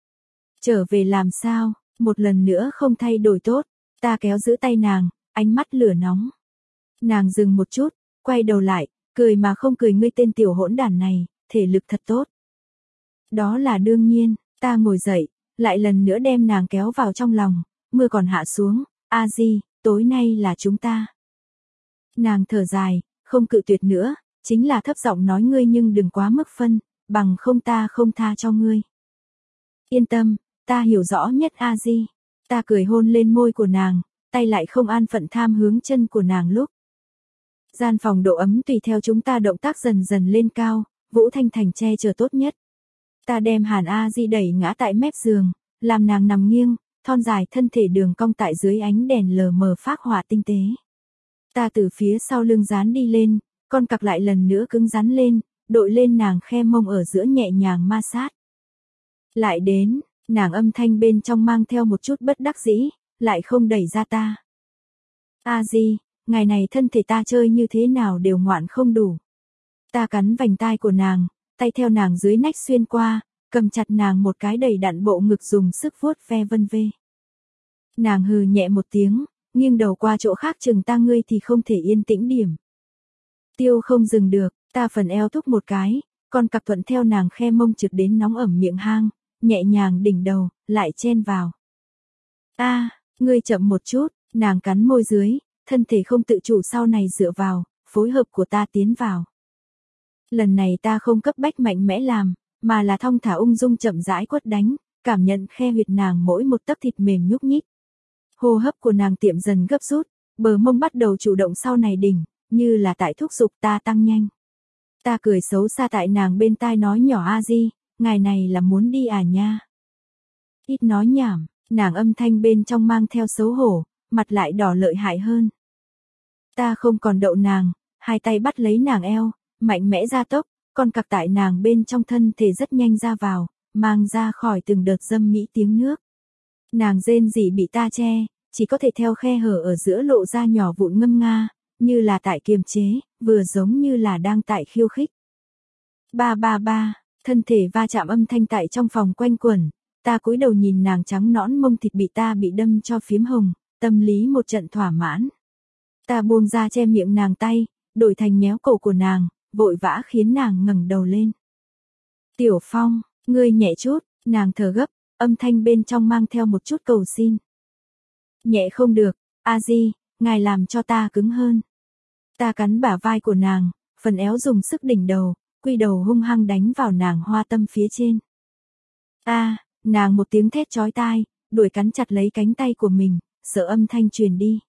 [SPEAKER 1] Trở về làm sao, một lần nữa không thay đổi tốt, ta kéo giữ tay nàng, ánh mắt lửa nóng. Nàng dừng một chút, quay đầu lại, cười mà không cười ngươi tên tiểu hỗn đản này, thể lực thật tốt. Đó là đương nhiên, ta ngồi dậy, lại lần nữa đem nàng kéo vào trong lòng, mưa còn hạ xuống, A Di, tối nay là chúng ta. Nàng thở dài, không cự tuyệt nữa, chính là thấp giọng nói ngươi nhưng đừng quá mức phân, bằng không ta không tha cho ngươi. Yên tâm, ta hiểu rõ nhất A Di. Ta cười hôn lên môi của nàng, tay lại không an phận tham hướng chân của nàng lúc. Gian phòng độ ấm tùy theo chúng ta động tác dần dần lên cao, Vũ Thanh Thành che chở tốt nhất. Ta đem Hàn A Di đẩy ngã tại mép giường, làm nàng nằm nghiêng, thon dài thân thể đường cong tại dưới ánh đèn lờ mờ phác họa tinh tế. Ta từ phía sau lưng dán đi lên, con cặc lại lần nữa cứng rắn lên, đội lên nàng khe mông ở giữa nhẹ nhàng ma sát. Lại đến, nàng âm thanh bên trong mang theo một chút bất đắc dĩ, lại không đẩy ra ta. A Di, ngày này thân thể ta chơi như thế nào đều ngoạn không đủ. Ta cắn vành tai của nàng, tay theo nàng dưới nách xuyên qua, cầm chặt nàng một cái đầy đặn bộ ngực dùng sức vuốt ve vân vê. Nàng hừ nhẹ một tiếng, nghiêng đầu qua chỗ khác chừng ta ngươi thì không thể yên tĩnh điểm. Tiêu không dừng được, ta phần eo thúc một cái, con cặc thuận theo nàng khe mông trượt đến nóng ẩm miệng hang, nhẹ nhàng đỉnh đầu, lại chen vào. A, ngươi chậm một chút, nàng cắn môi dưới, thân thể không tự chủ sau này dựa vào, phối hợp của ta tiến vào. Lần này ta không cấp bách mạnh mẽ làm, mà là thong thả ung dung chậm rãi quất đánh, cảm nhận khe huyệt nàng mỗi một tấc thịt mềm nhúc nhích. Hô hấp của nàng tiệm dần gấp rút, bờ mông bắt đầu chủ động sau này đỉnh, như là tại thúc giục ta tăng nhanh. Ta cười xấu xa tại nàng bên tai nói nhỏ A Di, ngày này là muốn đi à nha. Ít nói nhảm, Nàng âm thanh bên trong mang theo xấu hổ, mặt lại đỏ lợi hại hơn. Ta không còn đậu nàng, hai tay bắt lấy nàng eo, mạnh mẽ ra tốc, con cặc tại nàng bên trong thân thể rất nhanh ra vào, mang ra khỏi từng đợt dâm mỹ tiếng nước. Nàng rên rỉ bị ta che, chỉ có thể theo khe hở ở giữa lộ ra nhỏ vụn ngâm nga, như là tại kiềm chế, vừa giống như là đang tại khiêu khích. Ba ba ba, thân thể va chạm âm thanh tại trong phòng quanh quẩn, ta cúi đầu nhìn nàng trắng nõn mông thịt bị ta bị đâm cho phiếm hồng, tâm lý một trận thỏa mãn. Ta buông ra che miệng nàng tay, đổi thành méo cổ của nàng, vội vã khiến nàng ngẩng đầu lên. Tiểu Phong, ngươi nhẹ chút, nàng thở gấp, âm thanh bên trong mang theo một chút cầu xin. Nhẹ không được, a di, ngài làm cho ta cứng hơn. Ta cắn bả vai của nàng, phần éo dùng sức đỉnh đầu, quy đầu hung hăng đánh vào nàng hoa tâm phía trên. A, nàng một tiếng thét chói tai, đuổi cắn chặt lấy cánh tay của mình, sợ âm thanh truyền đi.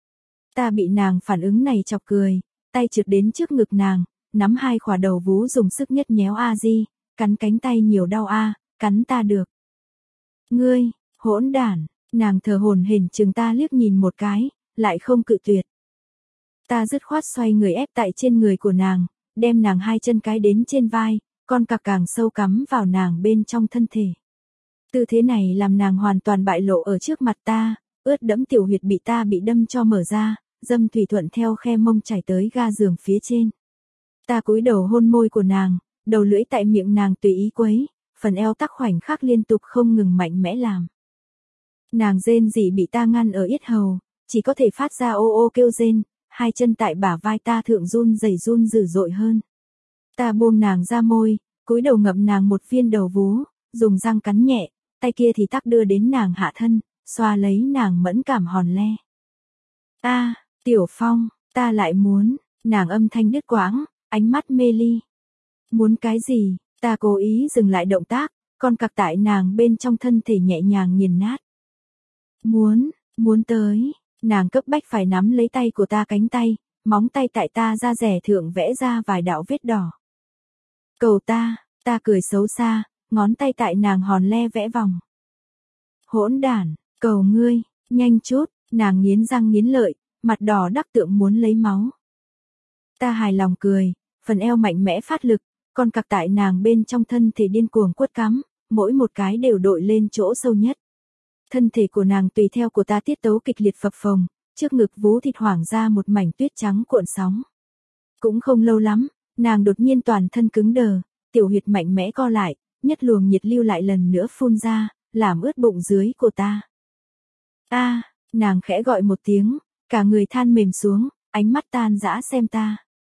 [SPEAKER 1] Ta bị nàng phản ứng này chọc cười, tay trượt đến trước ngực nàng, nắm hai khỏa đầu vú dùng sức nhất nhéo a di, cắn cánh tay nhiều đau a, cắn ta được. Ngươi, hỗn đản, nàng thở hổn hển chừng ta liếc nhìn một cái, lại không cự tuyệt. Ta dứt khoát xoay người ép tại trên người của nàng, đem nàng hai chân cái đến trên vai, con cặc càng sâu cắm vào nàng bên trong thân thể. Tư thế này làm nàng hoàn toàn bại lộ ở trước mặt ta, ướt đẫm tiểu huyệt bị ta bị đâm cho mở ra, dâm thủy thuận theo khe mông chảy tới ga giường phía trên. Ta cúi đầu hôn môi của nàng, đầu lưỡi tại miệng nàng tùy ý quấy, phần eo tắc khoảnh khắc liên tục không ngừng mạnh mẽ làm. Nàng rên rỉ bị ta ngăn ở yết hầu, chỉ có thể phát ra ô ô kêu rên, hai chân tại bả vai ta thượng run rẩy run dữ dội hơn. Ta buông nàng ra môi, cúi đầu ngậm nàng một viên đầu vú, dùng răng cắn nhẹ, tay kia thì tắc đưa đến nàng hạ thân, xoa lấy nàng mẫn cảm hòn le. A, Tiểu Phong, ta lại muốn, nàng âm thanh đứt quãng, ánh mắt mê ly. Muốn cái gì? Ta cố ý dừng lại động tác, con cặc tại nàng bên trong thân thể nhẹ nhàng nghiền nát. Muốn, muốn tới, nàng cấp bách phải nắm lấy tay của ta cánh tay, móng tay tại ta da rẻ thượng vẽ ra vài đạo vết đỏ. Cầu ta, ta cười xấu xa, ngón tay tại nàng hòn le vẽ vòng. Hỗn đản, cầu ngươi, nhanh chút, nàng nghiến răng nghiến lợi, mặt đỏ đắc tượng muốn lấy máu. Ta hài lòng cười, phần eo mạnh mẽ phát lực, con cặc tại nàng bên trong thân thể điên cuồng quất cắm, mỗi một cái đều đội lên chỗ sâu nhất. Thân thể của nàng tùy theo của ta tiết tấu kịch liệt phập phồng, trước ngực vú thịt hoảng ra một mảnh tuyết trắng cuộn sóng. Cũng không lâu lắm, nàng đột nhiên toàn thân cứng đờ, tiểu huyệt mạnh mẽ co lại, nhất luồng nhiệt lưu lại lần nữa phun ra, làm ướt bụng dưới của ta. A, nàng khẽ gọi một tiếng, cả người than mềm xuống, ánh mắt tan dã xem ta.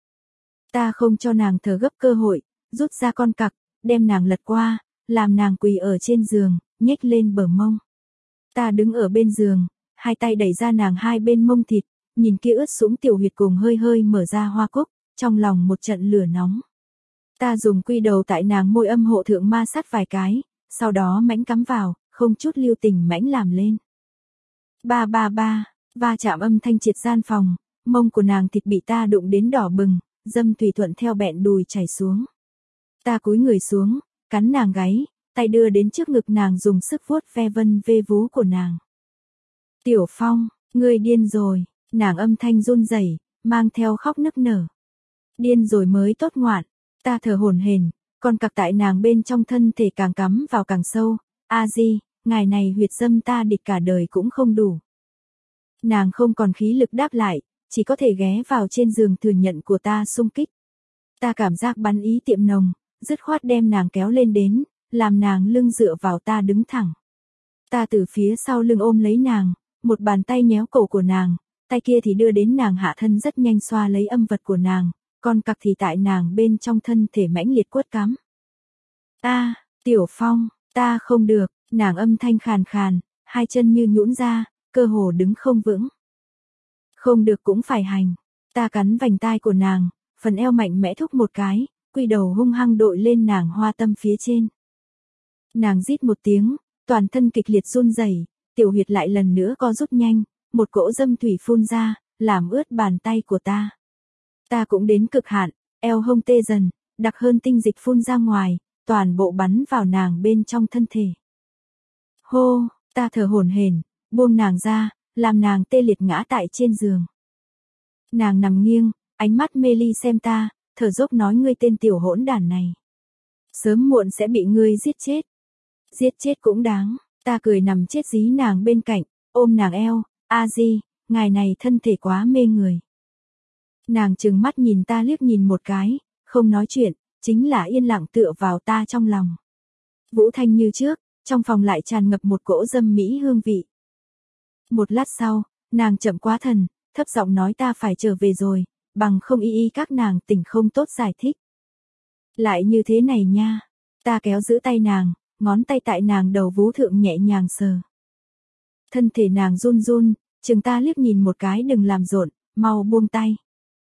[SPEAKER 1] Ta không cho nàng thở gấp cơ hội, rút ra con cặc, đem nàng lật qua, làm nàng quỳ ở trên giường, nhếch lên bờ mông. Ta đứng ở bên giường, hai tay đẩy ra nàng hai bên mông thịt, nhìn kia ướt sũng tiểu huyệt cùng hơi hơi mở ra hoa cúc, trong lòng một trận lửa nóng. Ta dùng quy đầu tại nàng môi âm hộ thượng ma sát vài cái, sau đó mãnh cắm vào, không chút lưu tình mãnh làm lên. Ba ba ba, va chạm âm thanh triệt gian phòng, mông của nàng thịt bị ta đụng đến đỏ bừng, dâm thủy thuận theo bẹn đùi chảy xuống. Ta cúi người xuống, cắn nàng gáy, tay đưa đến trước ngực nàng dùng sức vuốt ve vân vê vú của nàng. Tiểu Phong, ngươi điên rồi, nàng âm thanh run rẩy, mang theo khóc nức nở. Điên rồi mới tốt ngoạn, ta thở hổn hển, con cặc tại nàng bên trong thân thể càng cắm vào càng sâu, a di, ngài này huyệt dâm ta địch cả đời cũng không đủ. Nàng không còn khí lực đáp lại, chỉ có thể ghé vào trên giường thừa nhận của ta xung kích. Ta cảm giác bắn ý tiệm nồng, dứt khoát đem nàng kéo lên đến, làm nàng lưng dựa vào ta đứng thẳng. Ta từ phía sau lưng ôm lấy nàng, một bàn tay nhéo cổ của nàng, tay kia thì đưa đến nàng hạ thân rất nhanh xoa lấy âm vật của nàng, con cặc thì tại nàng bên trong thân thể mãnh liệt quất cắm. Ta, Tiểu Phong, ta không được, nàng âm thanh khàn khàn, hai chân như nhũn ra, cơ hồ đứng không vững. Không được cũng phải hành, ta cắn vành tai của nàng, phần eo mạnh mẽ thúc một cái, quy đầu hung hăng đội lên nàng hoa tâm phía trên. Nàng rít một tiếng, toàn thân kịch liệt run rẩy, tiểu huyệt lại lần nữa co rút nhanh, một cỗ dâm thủy phun ra, làm ướt bàn tay của ta. Ta cũng đến cực hạn, eo hông tê dần, đặc hơn tinh dịch phun ra ngoài, toàn bộ bắn vào nàng bên trong thân thể. Hô, Ta thở hổn hển, buông nàng ra, làm nàng tê liệt ngã tại trên giường. Nàng nằm nghiêng, ánh mắt mê ly xem ta, thở dốc nói ngươi tên tiểu hỗn đản này. Sớm muộn sẽ bị ngươi giết chết. Giết chết cũng đáng, ta cười nằm chết dí nàng bên cạnh, ôm nàng eo, a di, ngài này thân thể quá mê người. Nàng trừng mắt nhìn ta liếc nhìn một cái, không nói chuyện, chính là yên lặng tựa vào ta trong lòng. Vũ Thanh như trước, trong phòng lại tràn ngập một cỗ dâm mỹ hương vị. Một lát sau, nàng chậm quá thần, thấp giọng nói ta phải trở về rồi, bằng không y y các nàng tỉnh không tốt giải thích. Lại như thế này nha, ta kéo giữ tay nàng, ngón tay tại nàng đầu vú thượng nhẹ nhàng sờ. Thân thể nàng run run, chừng ta liếc nhìn một cái đừng làm rộn, mau buông tay.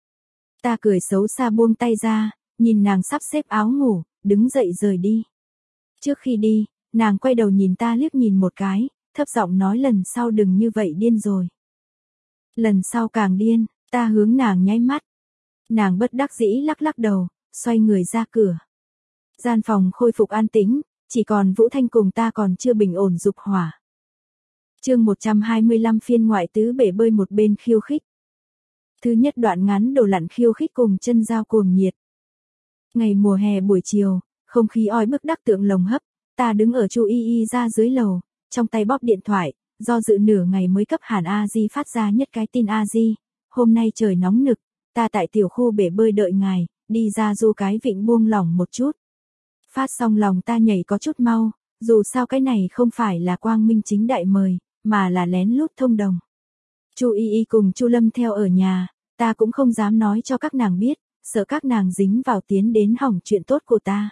[SPEAKER 1] Ta cười xấu xa buông tay ra, nhìn nàng sắp xếp áo ngủ, đứng dậy rời đi. Trước khi đi, nàng quay đầu nhìn ta liếc nhìn một cái, thấp giọng nói lần sau đừng như vậy điên rồi. Lần sau càng điên, ta hướng nàng nháy mắt. Nàng bất đắc dĩ lắc lắc đầu, xoay người ra cửa. Gian phòng khôi phục an tĩnh, chỉ còn Vũ Thanh cùng ta còn chưa bình ổn dục hỏa. Chương một trăm hai mươi lăm phiên ngoại tứ bể bơi một bên khiêu khích. Thứ nhất đoạn ngắn đồ lặn khiêu khích cùng chân dao cuồng nhiệt. Ngày mùa hè buổi chiều, không khí oi bức đắc tượng lồng hấp, ta đứng ở chu y y ra dưới lầu, trong tay bóp điện thoại, do dự nửa ngày mới cấp Hàn A Di phát ra nhất cái tin A Di, hôm nay trời nóng nực, ta tại tiểu khu bể bơi đợi ngài, đi ra du cái vịnh buông lỏng một chút. Phát xong lòng ta nhảy có chút mau, dù sao cái này không phải là quang minh chính đại mời, mà là lén lút thông đồng. Chu Y Y cùng Chu Lâm theo ở nhà, ta cũng không dám nói cho các nàng biết, sợ các nàng dính vào tiến đến hỏng chuyện tốt của ta.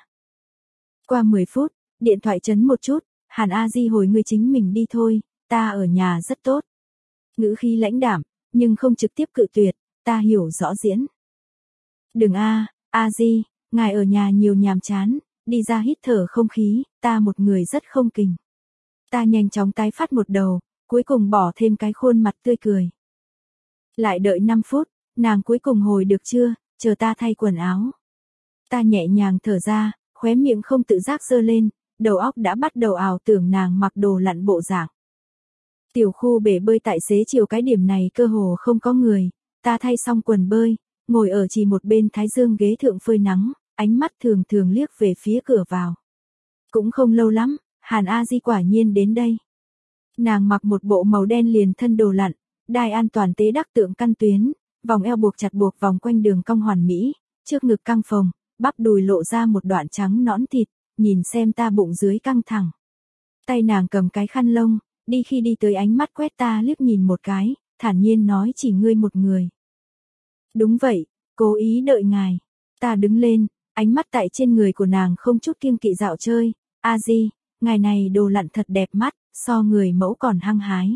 [SPEAKER 1] Qua mười phút, điện thoại chấn một chút, Hàn A Di hồi ngươi chính mình đi thôi, ta ở nhà rất tốt. Ngữ khí lãnh đạm, nhưng không trực tiếp cự tuyệt, ta hiểu rõ diễn. Đừng a, A Di, ngài ở nhà nhiều nhàm chán, đi ra hít thở không khí, ta một người rất không kình. Ta nhanh chóng tái phát một đầu, cuối cùng bỏ thêm cái khuôn mặt tươi cười. Lại đợi năm phút, nàng cuối cùng hồi được chưa, chờ ta thay quần áo. Ta nhẹ nhàng thở ra, khóe miệng không tự giác giơ lên, đầu óc đã bắt đầu ảo tưởng nàng mặc đồ lặn bộ dạng. Tiểu khu bể bơi tại xế chiều cái điểm này cơ hồ không có người, ta thay xong quần bơi, ngồi ở chỉ một bên thái dương ghế thượng phơi nắng, ánh mắt thường thường liếc về phía cửa vào. Cũng không lâu lắm, Hàn A Di quả nhiên đến đây. Nàng mặc một bộ màu đen liền thân đồ lặn, đai an toàn tế đắc tượng căn tuyến, vòng eo buộc chặt buộc vòng quanh đường cong hoàn mỹ, trước ngực căng phồng, bắp đùi lộ ra một đoạn trắng nõn thịt, nhìn xem ta bụng dưới căng thẳng. Tay nàng cầm cái khăn lông, đi khi đi tới ánh mắt quét ta liếc nhìn một cái, thản nhiên nói chỉ ngươi một người. Đúng vậy, cố ý đợi ngài. Ta đứng lên, ánh mắt tại trên người của nàng không chút kiêng kỵ dạo chơi, A Di, ngài này đồ lặn thật đẹp mắt, so người mẫu còn hăng hái.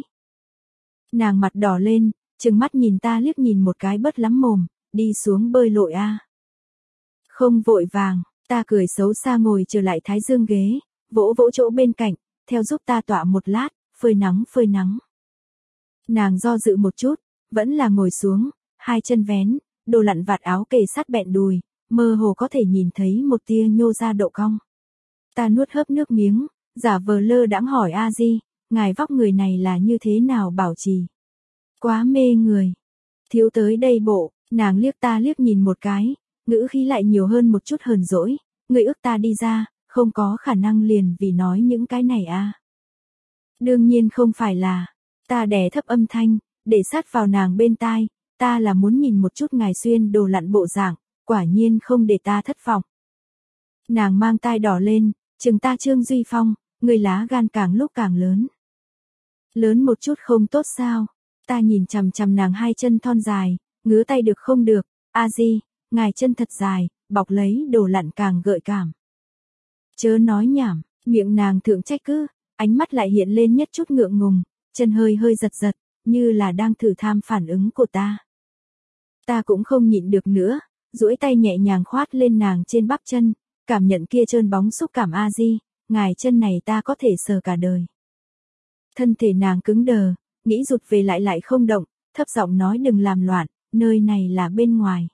[SPEAKER 1] Nàng mặt đỏ lên, trừng mắt nhìn ta liếc nhìn một cái bớt lắm mồm, đi xuống bơi lội a. Không vội vàng, ta cười xấu xa ngồi trở lại thái dương ghế, vỗ vỗ chỗ bên cạnh, theo giúp ta tọa một lát, phơi nắng phơi nắng. Nàng do dự một chút, vẫn là ngồi xuống, hai chân vén, đồ lặn vạt áo kề sát bẹn đùi, mơ hồ có thể nhìn thấy một tia nhô ra độ cong. Ta nuốt hớp nước miếng, giả vờ lơ đãng hỏi A Di, ngài vóc người này là như thế nào bảo trì? Quá mê người. Thiếu tới đây bộ, nàng liếc ta liếc nhìn một cái, ngữ khí lại nhiều hơn một chút hờn dỗi, người ước ta đi ra, không có khả năng liền vì nói những cái này a. Đương nhiên không phải là, ta đè thấp âm thanh, để sát vào nàng bên tai, ta là muốn nhìn một chút ngài xuyên đồ lặn bộ dạng, quả nhiên không để ta thất vọng. Nàng mang tai đỏ lên, chừng ta Trương Duy Phong, người lá gan càng lúc càng lớn. Lớn một chút không tốt sao? Ta nhìn chằm chằm nàng hai chân thon dài, ngứa tay được không được, A Di, ngài chân thật dài, bọc lấy đồ lặn càng gợi cảm. Chớ nói nhảm, miệng nàng thượng trách cứ, ánh mắt lại hiện lên nhất chút ngượng ngùng, chân hơi hơi giật giật, như là đang thử tham phản ứng của ta. Ta cũng không nhịn được nữa, duỗi tay nhẹ nhàng khoát lên nàng trên bắp chân, cảm nhận kia trơn bóng xúc cảm A Di, ngài chân này ta có thể sờ cả đời. Thân thể nàng cứng đờ, nghĩ rụt về lại lại không động, thấp giọng nói đừng làm loạn, nơi này là bên ngoài.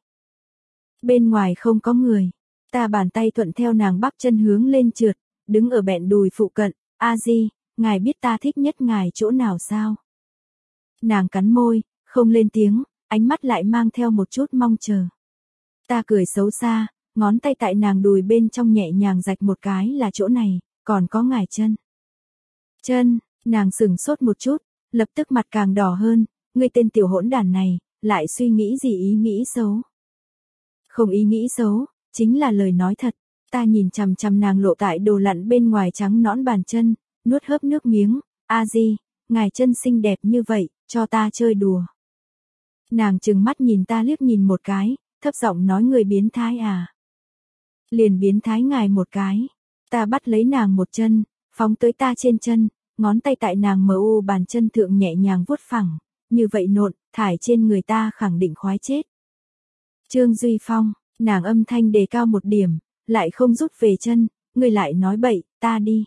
[SPEAKER 1] Bên ngoài không có người, ta bàn tay thuận theo nàng bắp chân hướng lên trượt, đứng ở bẹn đùi phụ cận, A Di, ngài biết ta thích nhất ngài chỗ nào sao? Nàng cắn môi, không lên tiếng, ánh mắt lại mang theo một chút mong chờ. Ta cười xấu xa, ngón tay tại nàng đùi bên trong nhẹ nhàng rạch một cái là chỗ này, còn có ngài chân. Chân, nàng sững sốt một chút, lập tức mặt càng đỏ hơn, ngươi tên tiểu hỗn đản này, lại suy nghĩ gì ý nghĩ xấu. Không ý nghĩ xấu, chính là lời nói thật. Ta nhìn chằm chằm nàng lộ tại đồ lặn bên ngoài trắng nõn bàn chân, nuốt hớp nước miếng, a di, ngài chân xinh đẹp như vậy, cho ta chơi đùa. Nàng trừng mắt nhìn ta liếc nhìn một cái, thấp giọng nói người biến thái à. Liền biến thái ngài một cái, ta bắt lấy nàng một chân, phóng tới ta trên chân, ngón tay tại nàng mờ u bàn chân thượng nhẹ nhàng vuốt phẳng, như vậy nộn, thải trên người ta khẳng định khoái chết. Trương Duy Phong, nàng âm thanh đề cao một điểm, lại không rút về chân, người lại nói bậy, ta đi.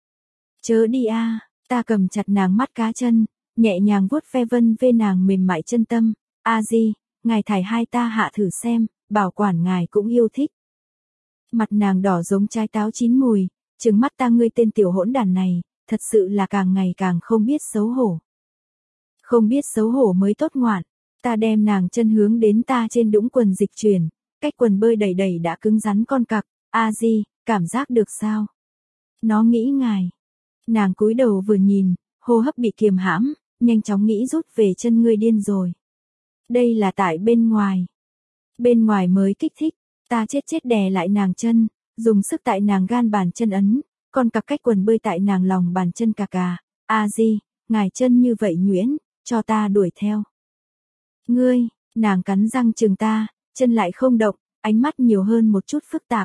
[SPEAKER 1] Chớ đi a, à, ta cầm chặt nàng mắt cá chân, nhẹ nhàng vuốt ve vân vê nàng mềm mại chân tâm, a di, ngài thải hai ta hạ thử xem, bảo quản ngài cũng yêu thích. Mặt nàng đỏ giống trái táo chín mùi, trừng mắt ta ngươi tên tiểu hỗn đản này, thật sự là càng ngày càng không biết xấu hổ. Không biết xấu hổ mới tốt ngoạn, ta đem nàng chân hướng đến ta trên đũng quần dịch chuyển, cách quần bơi đầy đầy đã cứng rắn con cặc, a di, cảm giác được sao? Nó nghĩ ngài. Nàng cúi đầu vừa nhìn, hô hấp bị kiềm hãm, nhanh chóng nghĩ rút về chân ngươi điên rồi. Đây là tại bên ngoài. Bên ngoài mới kích thích, ta chết chết đè lại nàng chân, dùng sức tại nàng gan bàn chân ấn, con cặc cách quần bơi tại nàng lòng bàn chân cà cà, a di, ngài chân như vậy nhuyễn, cho ta đuổi theo. Ngươi, nàng cắn răng chừng ta, chân lại không động, ánh mắt nhiều hơn một chút phức tạp.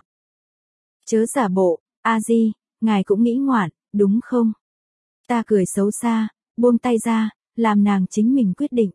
[SPEAKER 1] Chớ giả bộ, a di, ngài cũng nghĩ ngoạn, đúng không? Ta cười xấu xa, buông tay ra, làm nàng chính mình quyết định.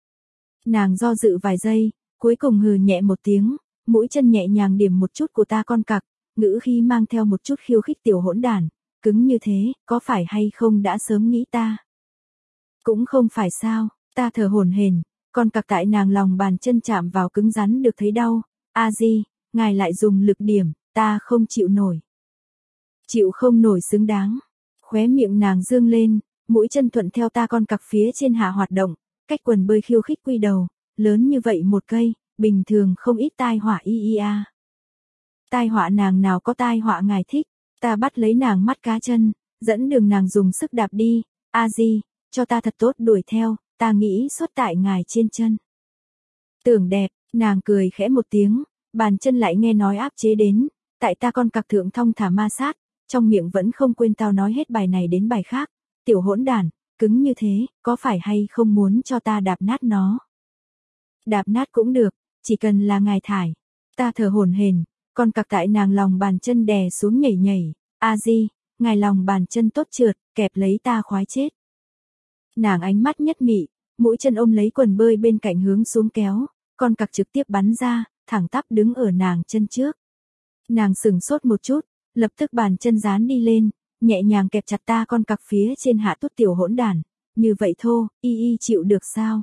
[SPEAKER 1] Nàng do dự vài giây, cuối cùng hừ nhẹ một tiếng, mũi chân nhẹ nhàng điểm một chút của ta con cặc, ngữ khí mang theo một chút khiêu khích tiểu hỗn đản, cứng như thế, có phải hay không đã sớm nghĩ ta? Cũng không phải sao, ta thở hổn hển, con cặc tại nàng lòng bàn chân chạm vào cứng rắn được thấy đau, a di, ngài lại dùng lực điểm, ta không chịu nổi. Chịu không nổi xứng đáng, khóe miệng nàng dương lên, mũi chân thuận theo ta con cặc phía trên hạ hoạt động, cách quần bơi khiêu khích quy đầu, lớn như vậy một cây, bình thường không ít tai họa y y a. Tai họa nàng nào có tai họa ngài thích, ta bắt lấy nàng mắt cá chân, dẫn đường nàng dùng sức đạp đi, a di, cho ta thật tốt đuổi theo, ta nghĩ xuất tại ngài trên chân. Tưởng đẹp, nàng cười khẽ một tiếng, bàn chân lại nghe nói áp chế đến, tại ta con cặc thượng thong thả ma sát, trong miệng vẫn không quên tao nói hết bài này đến bài khác, tiểu hỗn đản, cứng như thế, có phải hay không muốn cho ta đạp nát nó? Đạp nát cũng được, chỉ cần là ngài thải. Ta thở hổn hển, con cặc tại nàng lòng bàn chân đè xuống nhảy nhảy, a di, ngài lòng bàn chân tốt trượt, kẹp lấy ta khoái chết. Nàng ánh mắt nhất mị, mũi chân ôm lấy quần bơi bên cạnh hướng xuống kéo, con cặc trực tiếp bắn ra, thẳng tắp đứng ở nàng chân trước. Nàng sững sốt một chút, lập tức bàn chân dán đi lên, nhẹ nhàng kẹp chặt ta con cặc phía trên hạ tút tiểu hỗn đản, như vậy thô, y y chịu được sao?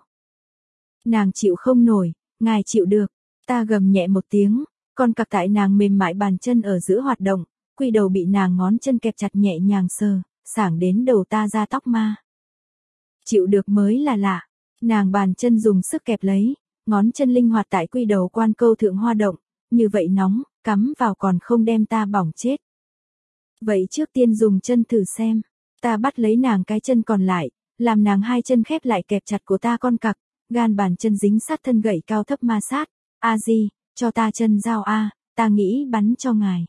[SPEAKER 1] Nàng chịu không nổi, ngài chịu được, ta gầm nhẹ một tiếng, con cặc tại nàng mềm mại bàn chân ở giữa hoạt động, quy đầu bị nàng ngón chân kẹp chặt nhẹ nhàng sờ, sảng đến đầu ta ra tóc ma. Chịu được mới là lạ, nàng bàn chân dùng sức kẹp lấy, ngón chân linh hoạt tại quy đầu quan câu thượng hoa động, như vậy nóng, cắm vào còn không đem ta bỏng chết. Vậy trước tiên dùng chân thử xem, ta bắt lấy nàng cái chân còn lại, làm nàng hai chân khép lại kẹp chặt của ta con cặc, gan bàn chân dính sát thân gậy cao thấp ma sát, a di, cho ta chân dao a, ta nghĩ bắn cho ngài.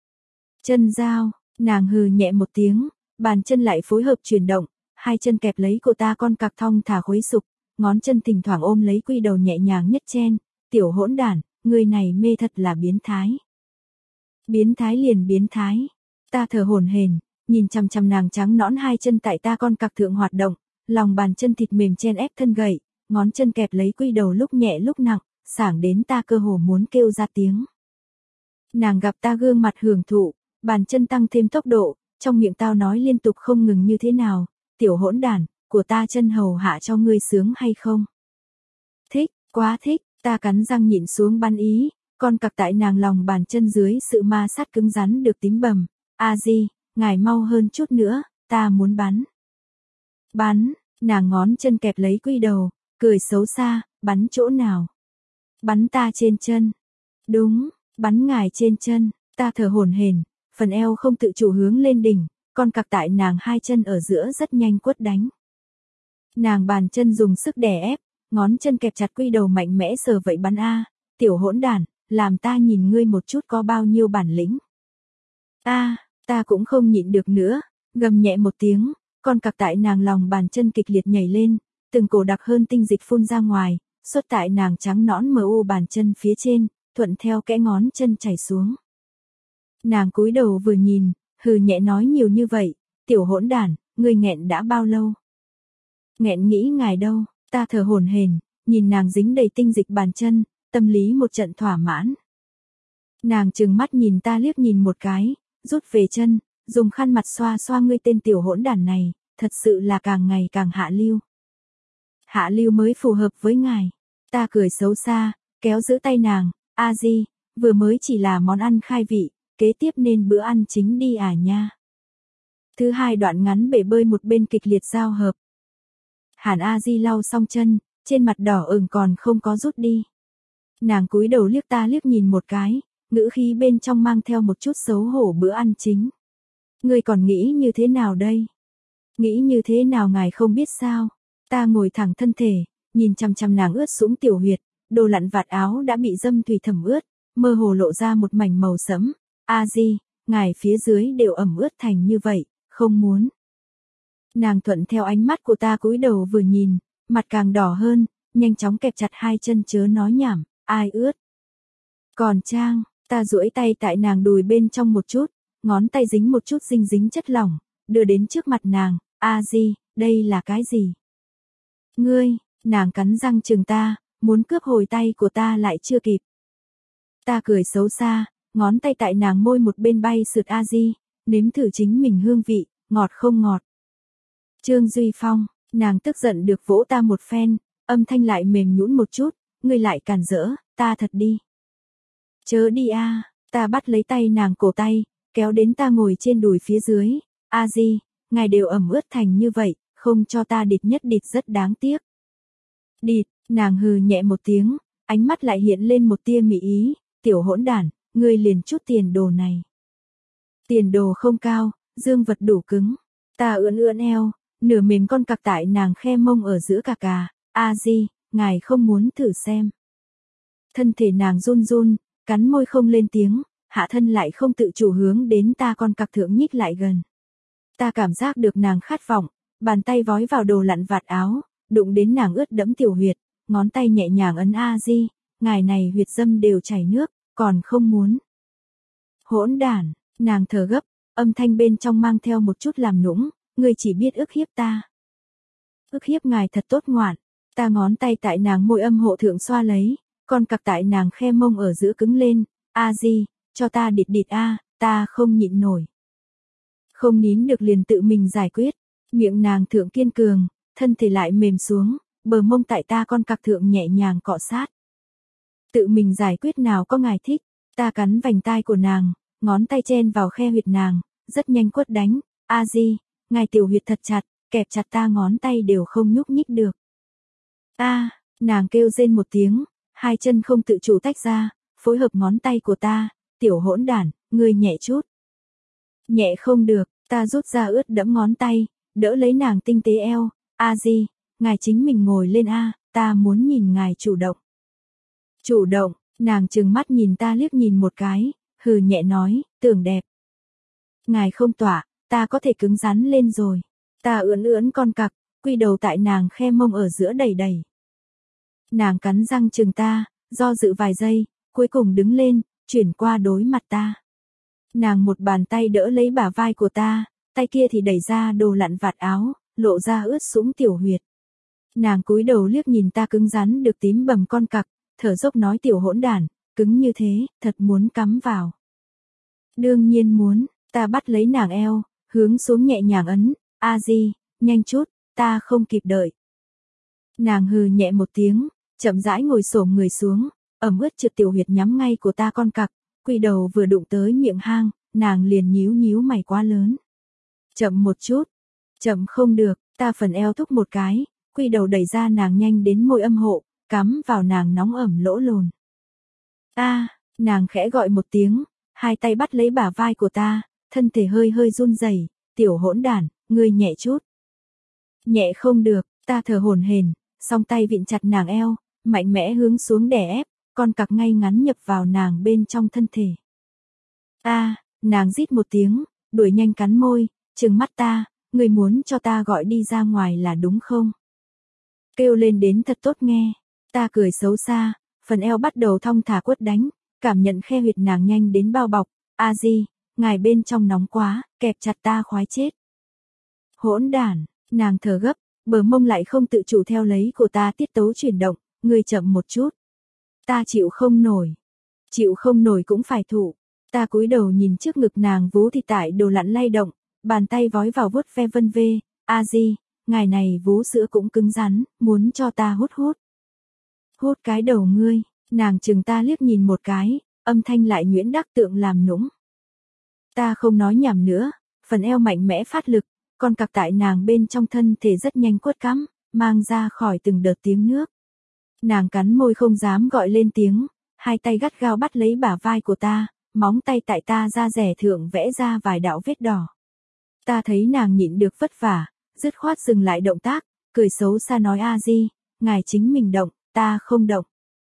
[SPEAKER 1] Chân dao, nàng hừ nhẹ một tiếng, bàn chân lại phối hợp chuyển động, hai chân kẹp lấy của ta con cặc thong thả khuấy sục, ngón chân thỉnh thoảng ôm lấy quy đầu nhẹ nhàng nhất chen, tiểu hỗn đản, người này mê thật là biến thái. Biến thái liền biến thái, ta thở hổn hển, nhìn chằm chằm nàng trắng nõn hai chân tại ta con cặc thượng hoạt động, lòng bàn chân thịt mềm chen ép thân gậy, ngón chân kẹp lấy quy đầu lúc nhẹ lúc nặng, sảng đến ta cơ hồ muốn kêu ra tiếng. Nàng gặp ta gương mặt hưởng thụ, bàn chân tăng thêm tốc độ, trong miệng tao nói liên tục không ngừng như thế nào, tiểu hỗn đản, của ta chân hầu hạ cho ngươi sướng hay không? Thích, quá thích, ta cắn răng nhịn xuống bắn ý, con cặc tại nàng lòng bàn chân dưới sự ma sát cứng rắn được tím bầm, a di, ngài mau hơn chút nữa, ta muốn bắn. Bắn, nàng ngón chân kẹp lấy quy đầu, cười xấu xa, bắn chỗ nào? Bắn ta trên chân. Đúng, bắn ngài trên chân, ta thở hổn hển, phần eo không tự chủ hướng lên đỉnh, con cặc tại nàng hai chân ở giữa rất nhanh quất đánh. Nàng bàn chân dùng sức đè ép, ngón chân kẹp chặt quy đầu mạnh mẽ sờ vậy bắn a, tiểu hỗn đản, làm ta nhìn ngươi một chút có bao nhiêu bản lĩnh. A, ta cũng không nhịn được nữa, gầm nhẹ một tiếng, con cặc tại nàng lòng bàn chân kịch liệt nhảy lên, từng cổ đặc hơn tinh dịch phun ra ngoài, xuất tại nàng trắng nõn mờ u bàn chân phía trên, thuận theo kẽ ngón chân chảy xuống. Nàng cúi đầu vừa nhìn, hừ nhẹ nói nhiều như vậy, tiểu hỗn đản, ngươi nghẹn đã bao lâu? Nghẹn nghĩ ngài đâu, ta thở hổn hển, nhìn nàng dính đầy tinh dịch bàn chân, tâm lý một trận thỏa mãn. Nàng trừng mắt nhìn ta liếc nhìn một cái, rút về chân, dùng khăn mặt xoa xoa ngươi tên tiểu hỗn đản này, thật sự là càng ngày càng hạ lưu. Hạ lưu mới phù hợp với ngài. Ta cười xấu xa, kéo giữ tay nàng, a di, vừa mới chỉ là món ăn khai vị, kế tiếp nên bữa ăn chính đi à nha. Thứ hai đoạn ngắn bể bơi một bên kịch liệt giao hợp. Hàn a di lau xong chân, trên mặt đỏ ửng còn không có rút đi. Nàng cúi đầu liếc ta liếc nhìn một cái, ngữ khí bên trong mang theo một chút xấu hổ bữa ăn chính. Ngươi còn nghĩ như thế nào đây? Nghĩ như thế nào ngài không biết sao? Ta ngồi thẳng thân thể, nhìn chằm chằm nàng ướt sũng tiểu huyệt, đồ lặn vạt áo đã bị dâm thủy thẩm ướt, mơ hồ lộ ra một mảnh màu sẫm. A di, ngài phía dưới đều ẩm ướt thành như vậy, không muốn. Nàng thuận theo ánh mắt của ta cúi đầu vừa nhìn, mặt càng đỏ hơn, nhanh chóng kẹp chặt hai chân chớ nói nhảm, ai ướt. Còn Trang, ta duỗi tay tại nàng đùi bên trong một chút, ngón tay dính một chút dinh dính chất lỏng, đưa đến trước mặt nàng, a di, đây là cái gì? Ngươi, nàng cắn răng chừng ta, muốn cướp hồi tay của ta lại chưa kịp. Ta cười xấu xa, ngón tay tại nàng môi một bên bay sượt a di, nếm thử chính mình hương vị, ngọt không ngọt. Trương Duy Phong, nàng tức giận được vỗ ta một phen, âm thanh lại mềm nhũn một chút, ngươi lại cản rỡ, ta thật đi. Chớ đi a, ta bắt lấy tay nàng cổ tay, kéo đến ta ngồi trên đùi phía dưới, a di, ngài đều ẩm ướt thành như vậy, không cho ta địt nhất địt rất đáng tiếc. Địt, nàng hừ nhẹ một tiếng, ánh mắt lại hiện lên một tia mị ý, tiểu hỗn đản, ngươi liền chút tiền đồ này. Tiền đồ không cao, dương vật đủ cứng, ta ưỡn ưỡn eo, nửa mềm con cặc tại nàng khe mông ở giữa cà cà, a di, ngài không muốn thử xem. Thân thể nàng run run, cắn môi không lên tiếng, hạ thân lại không tự chủ hướng đến ta con cặc thượng nhích lại gần. Ta cảm giác được nàng khát vọng, bàn tay vói vào đồ lặn vạt áo, đụng đến nàng ướt đẫm tiểu huyệt, ngón tay nhẹ nhàng ấn a di, ngài này huyệt dâm đều chảy nước, còn không muốn. Hỗn đản, nàng thở gấp, âm thanh bên trong mang theo một chút làm nũng, ngươi chỉ biết ức hiếp ta. Ức hiếp ngài thật tốt ngoạn, ta ngón tay tại nàng môi âm hộ thượng xoa lấy, con cặc tại nàng khe mông ở giữa cứng lên, a di, cho ta địt địt a, ta không nhịn nổi. Không nín được liền tự mình giải quyết, miệng nàng thượng kiên cường, thân thể lại mềm xuống, bờ mông tại ta con cặc thượng nhẹ nhàng cọ sát. Tự mình giải quyết nào có ngài thích, ta cắn vành tai của nàng, ngón tay chen vào khe huyệt nàng, rất nhanh quất đánh, a di, ngài tiểu huyệt thật chặt, kẹp chặt ta ngón tay đều không nhúc nhích được. A, nàng kêu rên một tiếng, hai chân không tự chủ tách ra, phối hợp ngón tay của ta, tiểu hỗn đản, ngươi nhẹ chút. Nhẹ không được, ta rút ra ướt đẫm ngón tay, đỡ lấy nàng tinh tế eo, a di, ngài chính mình ngồi lên a, ta muốn nhìn ngài chủ động. Chủ động, nàng trừng mắt nhìn ta liếc nhìn một cái, hừ nhẹ nói, tưởng đẹp. Ngài không tỏa, ta có thể cứng rắn lên rồi. Ta ưỡn ưỡn con cặc, quy đầu tại nàng khe mông ở giữa đầy đầy. Nàng cắn răng chừng ta, do dự vài giây, cuối cùng đứng lên, chuyển qua đối mặt ta. Nàng một bàn tay đỡ lấy bả vai của ta, tay kia thì đẩy ra đồ lặn vạt áo, lộ ra ướt sũng tiểu huyệt. Nàng cúi đầu liếc nhìn ta cứng rắn được tím bầm con cặc, thở dốc nói tiểu hỗn đản, cứng như thế, thật muốn cắm vào. Đương nhiên muốn, ta bắt lấy nàng eo, hướng xuống nhẹ nhàng ấn, a di, nhanh chút, ta không kịp đợi. Nàng hừ nhẹ một tiếng, chậm rãi ngồi xổm người xuống, ẩm ướt trượt tiểu huyệt nhắm ngay của ta con cặc, quy đầu vừa đụng tới miệng hang, nàng liền nhíu nhíu mày quá lớn. Chậm một chút, Chậm không được, ta phần eo thúc một cái, quy đầu đẩy ra nàng nhanh đến môi âm hộ, cắm vào nàng nóng ẩm lỗ lồn. A, nàng khẽ gọi một tiếng, hai tay bắt lấy bả vai của ta, thân thể hơi hơi run rẩy, tiểu hỗn đản, ngươi nhẹ chút. Nhẹ không được, ta thở hổn hển, song tay vịn chặt nàng eo, mạnh mẽ hướng xuống đè ép, con cặc ngay ngắn nhập vào nàng bên trong thân thể. A, nàng rít một tiếng, đuổi nhanh cắn môi, trừng mắt ta, ngươi muốn cho ta gọi đi ra ngoài là đúng không? Kêu lên đến thật tốt nghe, ta cười xấu xa, phần eo bắt đầu thong thả quất đánh, cảm nhận khe huyệt nàng nhanh đến bao bọc, a di, ngài bên trong nóng quá, kẹp chặt ta khoái chết. Hỗn đản, nàng thở gấp, bờ mông lại không tự chủ theo lấy của ta tiết tấu chuyển động, ngươi chậm một chút. Ta chịu không nổi, chịu không nổi cũng phải thụ. Ta cúi đầu nhìn trước ngực nàng vú thì tại đồ lặn lay động, bàn tay vói vào vuốt ve vân vê, a di, ngài này vú sữa cũng cứng rắn, muốn cho ta hút hút. Hút cái đầu ngươi, nàng chừng ta liếc nhìn một cái, âm thanh lại nhuyễn đắc tượng làm nũng. Ta không nói nhảm nữa, phần eo mạnh mẽ phát lực, con cặc tại nàng bên trong thân thể rất nhanh quất cắm, mang ra khỏi từng đợt tiếng nước. Nàng cắn môi không dám gọi lên tiếng, hai tay gắt gao bắt lấy bả vai của ta, móng tay tại ta da rẻ thượng vẽ ra vài đạo vết đỏ. Ta thấy nàng nhịn được vất vả, dứt khoát dừng lại động tác, cười xấu xa nói a di, ngài chính mình động, ta không động.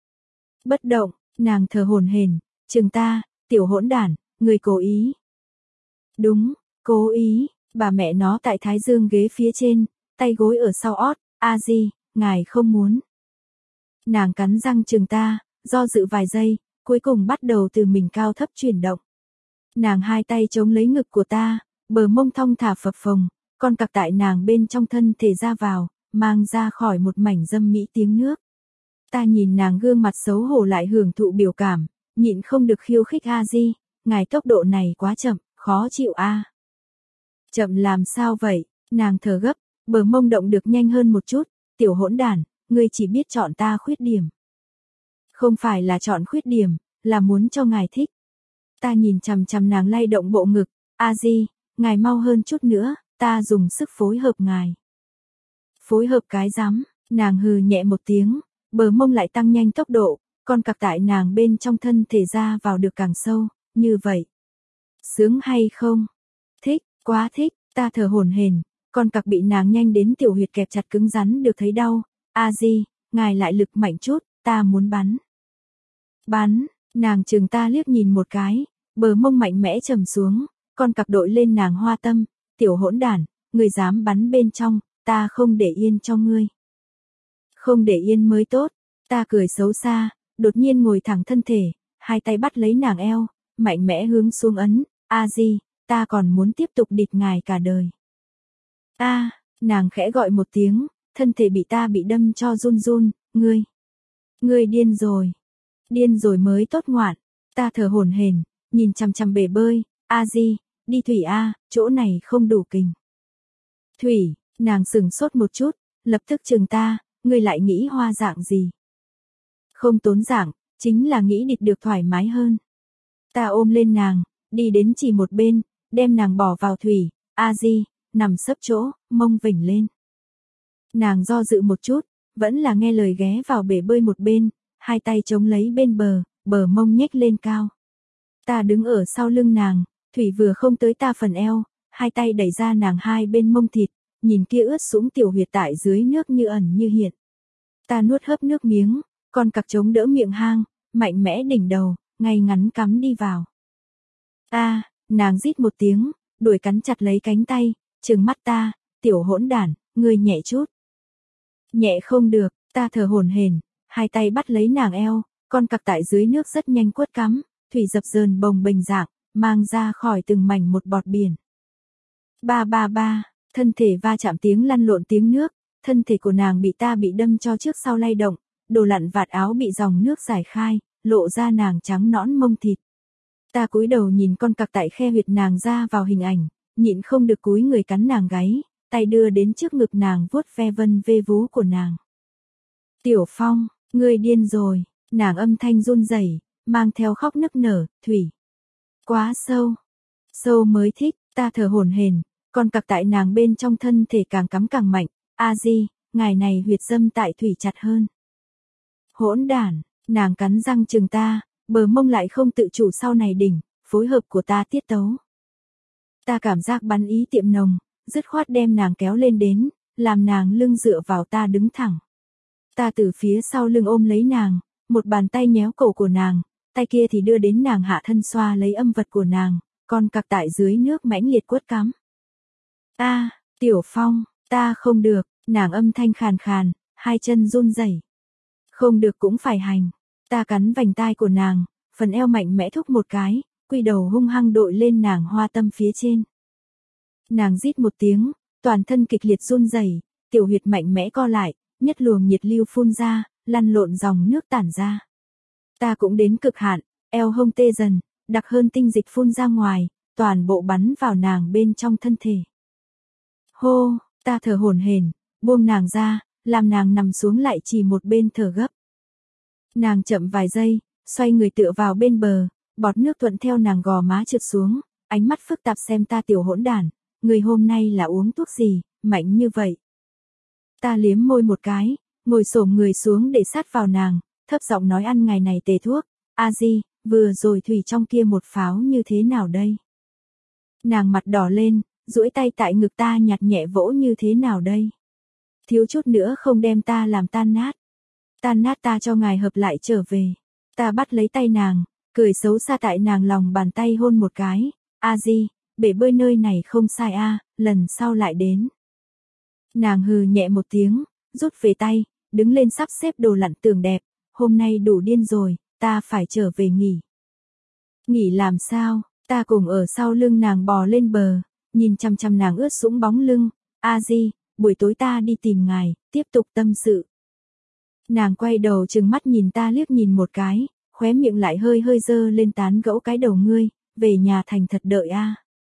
[SPEAKER 1] Bất động, nàng thở hổn hển, chừng ta, tiểu hỗn đản, người cố ý. Đúng, cố ý, bà mẹ nó tại thái dương ghế phía trên, tay gối ở sau ót, a di, ngài không muốn. Nàng cắn răng chừng ta, do dự vài giây, cuối cùng bắt đầu từ mình cao thấp chuyển động. Nàng hai tay chống lấy ngực của ta, bờ mông thong thả phập phồng, con cặc tại nàng bên trong thân thể ra vào, mang ra khỏi một mảnh dâm mỹ tiếng nước. Ta nhìn nàng gương mặt xấu hổ lại hưởng thụ biểu cảm, nhịn không được khiêu khích a di, ngài tốc độ này quá chậm, khó chịu a. Chậm làm sao vậy, nàng thở gấp, bờ mông động được nhanh hơn một chút, tiểu hỗn đản, ngươi chỉ biết chọn ta khuyết điểm. Không phải là chọn khuyết điểm, là muốn cho ngài thích. Ta nhìn chằm chằm nàng lay động bộ ngực, a di, ngài mau hơn chút nữa, ta dùng sức phối hợp ngài. Phối hợp cái rắm, nàng hừ nhẹ một tiếng, bờ mông lại tăng nhanh tốc độ, con cặc tại nàng bên trong thân thể ra vào được càng sâu, như vậy. Sướng hay không? Thích, quá thích, ta thở hổn hển, con cặc bị nàng nhanh đến tiểu huyệt kẹp chặt cứng rắn được thấy đau, a di, ngài lại lực mạnh chút, ta muốn bắn. Bắn, nàng chừng ta liếc nhìn một cái, bờ mông mạnh mẽ trầm xuống, con cặc đội lên nàng hoa tâm, tiểu hỗn đản, ngươi dám bắn bên trong, ta không để yên cho ngươi. Không để yên mới tốt, ta cười xấu xa, đột nhiên ngồi thẳng thân thể, hai tay bắt lấy nàng eo, mạnh mẽ hướng xuống ấn, a di, ta còn muốn tiếp tục địt ngài cả đời. A, nàng khẽ gọi một tiếng, thân thể bị ta bị đâm cho run run, ngươi, ngươi điên rồi, điên rồi mới tốt ngoạn, ta thở hổn hển, nhìn chằm chằm bể bơi, a di, đi thủy a, chỗ này không đủ kình. Thủy, nàng sừng sốt một chút, lập tức chừng ta, ngươi lại nghĩ hoa dạng gì? Không tốn dạng, chính là nghĩ địt được thoải mái hơn. Ta ôm lên nàng, đi đến chỉ một bên, đem nàng bỏ vào thủy, a di, nằm sấp chỗ, mông vểnh lên. Nàng do dự một chút, vẫn là nghe lời ghé vào bể bơi một bên, hai tay chống lấy bên bờ, bờ mông nhếch lên cao. Ta đứng ở sau lưng nàng, thủy vừa không tới ta phần eo, hai tay đẩy ra nàng hai bên mông thịt, nhìn kia ướt sũng tiểu huyệt tại dưới nước như ẩn như hiện. Ta nuốt hớp nước miếng, con cặc chống đỡ miệng hang, mạnh mẽ đỉnh đầu, ngay ngắn cắm đi vào. A, nàng rít một tiếng, đuổi cắn chặt lấy cánh tay, trừng mắt ta, tiểu hỗn đản, ngươi nhẹ chút. Nhẹ không được, ta thở hổn hển, hai tay bắt lấy nàng eo, con cặc tại dưới nước rất nhanh quất cắm, thủy dập dờn bồng bềnh dạng, mang ra khỏi từng mảnh một bọt biển. Ba ba ba, thân thể va chạm tiếng lăn lộn tiếng nước, thân thể của nàng bị ta bị đâm cho trước sau lay động, đồ lặn vạt áo bị dòng nước giải khai, lộ ra nàng trắng nõn mông thịt. Ta cúi đầu nhìn con cặc tại khe huyệt nàng ra vào hình ảnh, nhịn không được cúi người cắn nàng gáy, tay đưa đến trước ngực nàng vuốt ve vân vê vú của nàng. Tiểu Phong, ngươi điên rồi, nàng âm thanh run rẩy, mang theo khóc nức nở, thủy. Quá sâu, sâu mới thích, ta thở hổn hển, Con cặc tại nàng bên trong thân thể càng cắm càng mạnh, a di, ngài này huyệt dâm tại thủy chặt hơn. Hỗn đản, nàng cắn răng chừng ta, bờ mông lại không tự chủ sau này đỉnh, phối hợp của ta tiết tấu. Ta cảm giác bắn ý tiệm nồng, dứt khoát đem nàng kéo lên đến, làm nàng lưng dựa vào ta đứng thẳng. Ta từ phía sau lưng ôm lấy nàng, một bàn tay nhéo cổ của nàng, tay kia thì đưa đến nàng hạ thân xoa lấy âm vật của nàng, con cặc tại dưới nước mãnh liệt quất cắm. Ta, Tiểu Phong, ta không được, nàng âm thanh khàn khàn, hai chân run rẩy. Không được cũng phải hành. Ta cắn vành tai của nàng, phần eo mạnh mẽ thúc một cái, quy đầu hung hăng đội lên nàng hoa tâm phía trên. Nàng rít một tiếng, toàn thân kịch liệt run rẩy, tiểu huyệt mạnh mẽ co lại, nhất luồng nhiệt lưu phun ra, lăn lộn dòng nước tản ra. Ta cũng đến cực hạn, eo hông tê dần, đặc hơn tinh dịch phun ra ngoài, toàn bộ bắn vào nàng bên trong thân thể. Hô, ta thở hổn hển, buông nàng ra, làm nàng nằm xuống lại chỉ một bên thở gấp. Nàng chậm vài giây, xoay người tựa vào bên bờ, bọt nước thuận theo nàng gò má trượt xuống, ánh mắt phức tạp xem ta tiểu hỗn đản, người hôm nay là uống thuốc gì, mạnh như vậy. Ta liếm môi một cái, ngồi xổm người xuống để sát vào nàng, thấp giọng nói ăn ngày này tề thuốc, a di, vừa rồi thủy trong kia một pháo như thế nào đây? Nàng mặt đỏ lên, duỗi tay tại ngực ta nhặt nhẹ vỗ như thế nào đây? Thiếu chút nữa không đem ta làm tan nát. Tan nát ta cho ngài hợp lại trở về. Ta bắt lấy tay nàng, cười xấu xa tại nàng lòng bàn tay hôn một cái. A di, bể bơi nơi này không sai a, lần sau lại đến. Nàng hừ nhẹ một tiếng, rút về tay, đứng lên sắp xếp đồ lặn tường đẹp. Hôm nay đủ điên rồi, ta phải trở về nghỉ. Nghỉ làm sao? Ta cùng ở sau lưng nàng bò lên bờ, nhìn chăm chăm nàng ướt sũng bóng lưng. A di, buổi tối ta đi tìm ngài, tiếp tục tâm sự. Nàng quay đầu trừng mắt nhìn ta liếc nhìn một cái, khóe miệng lại hơi hơi dơ lên tán gẫu cái đầu ngươi, về nhà thành thật đợi a.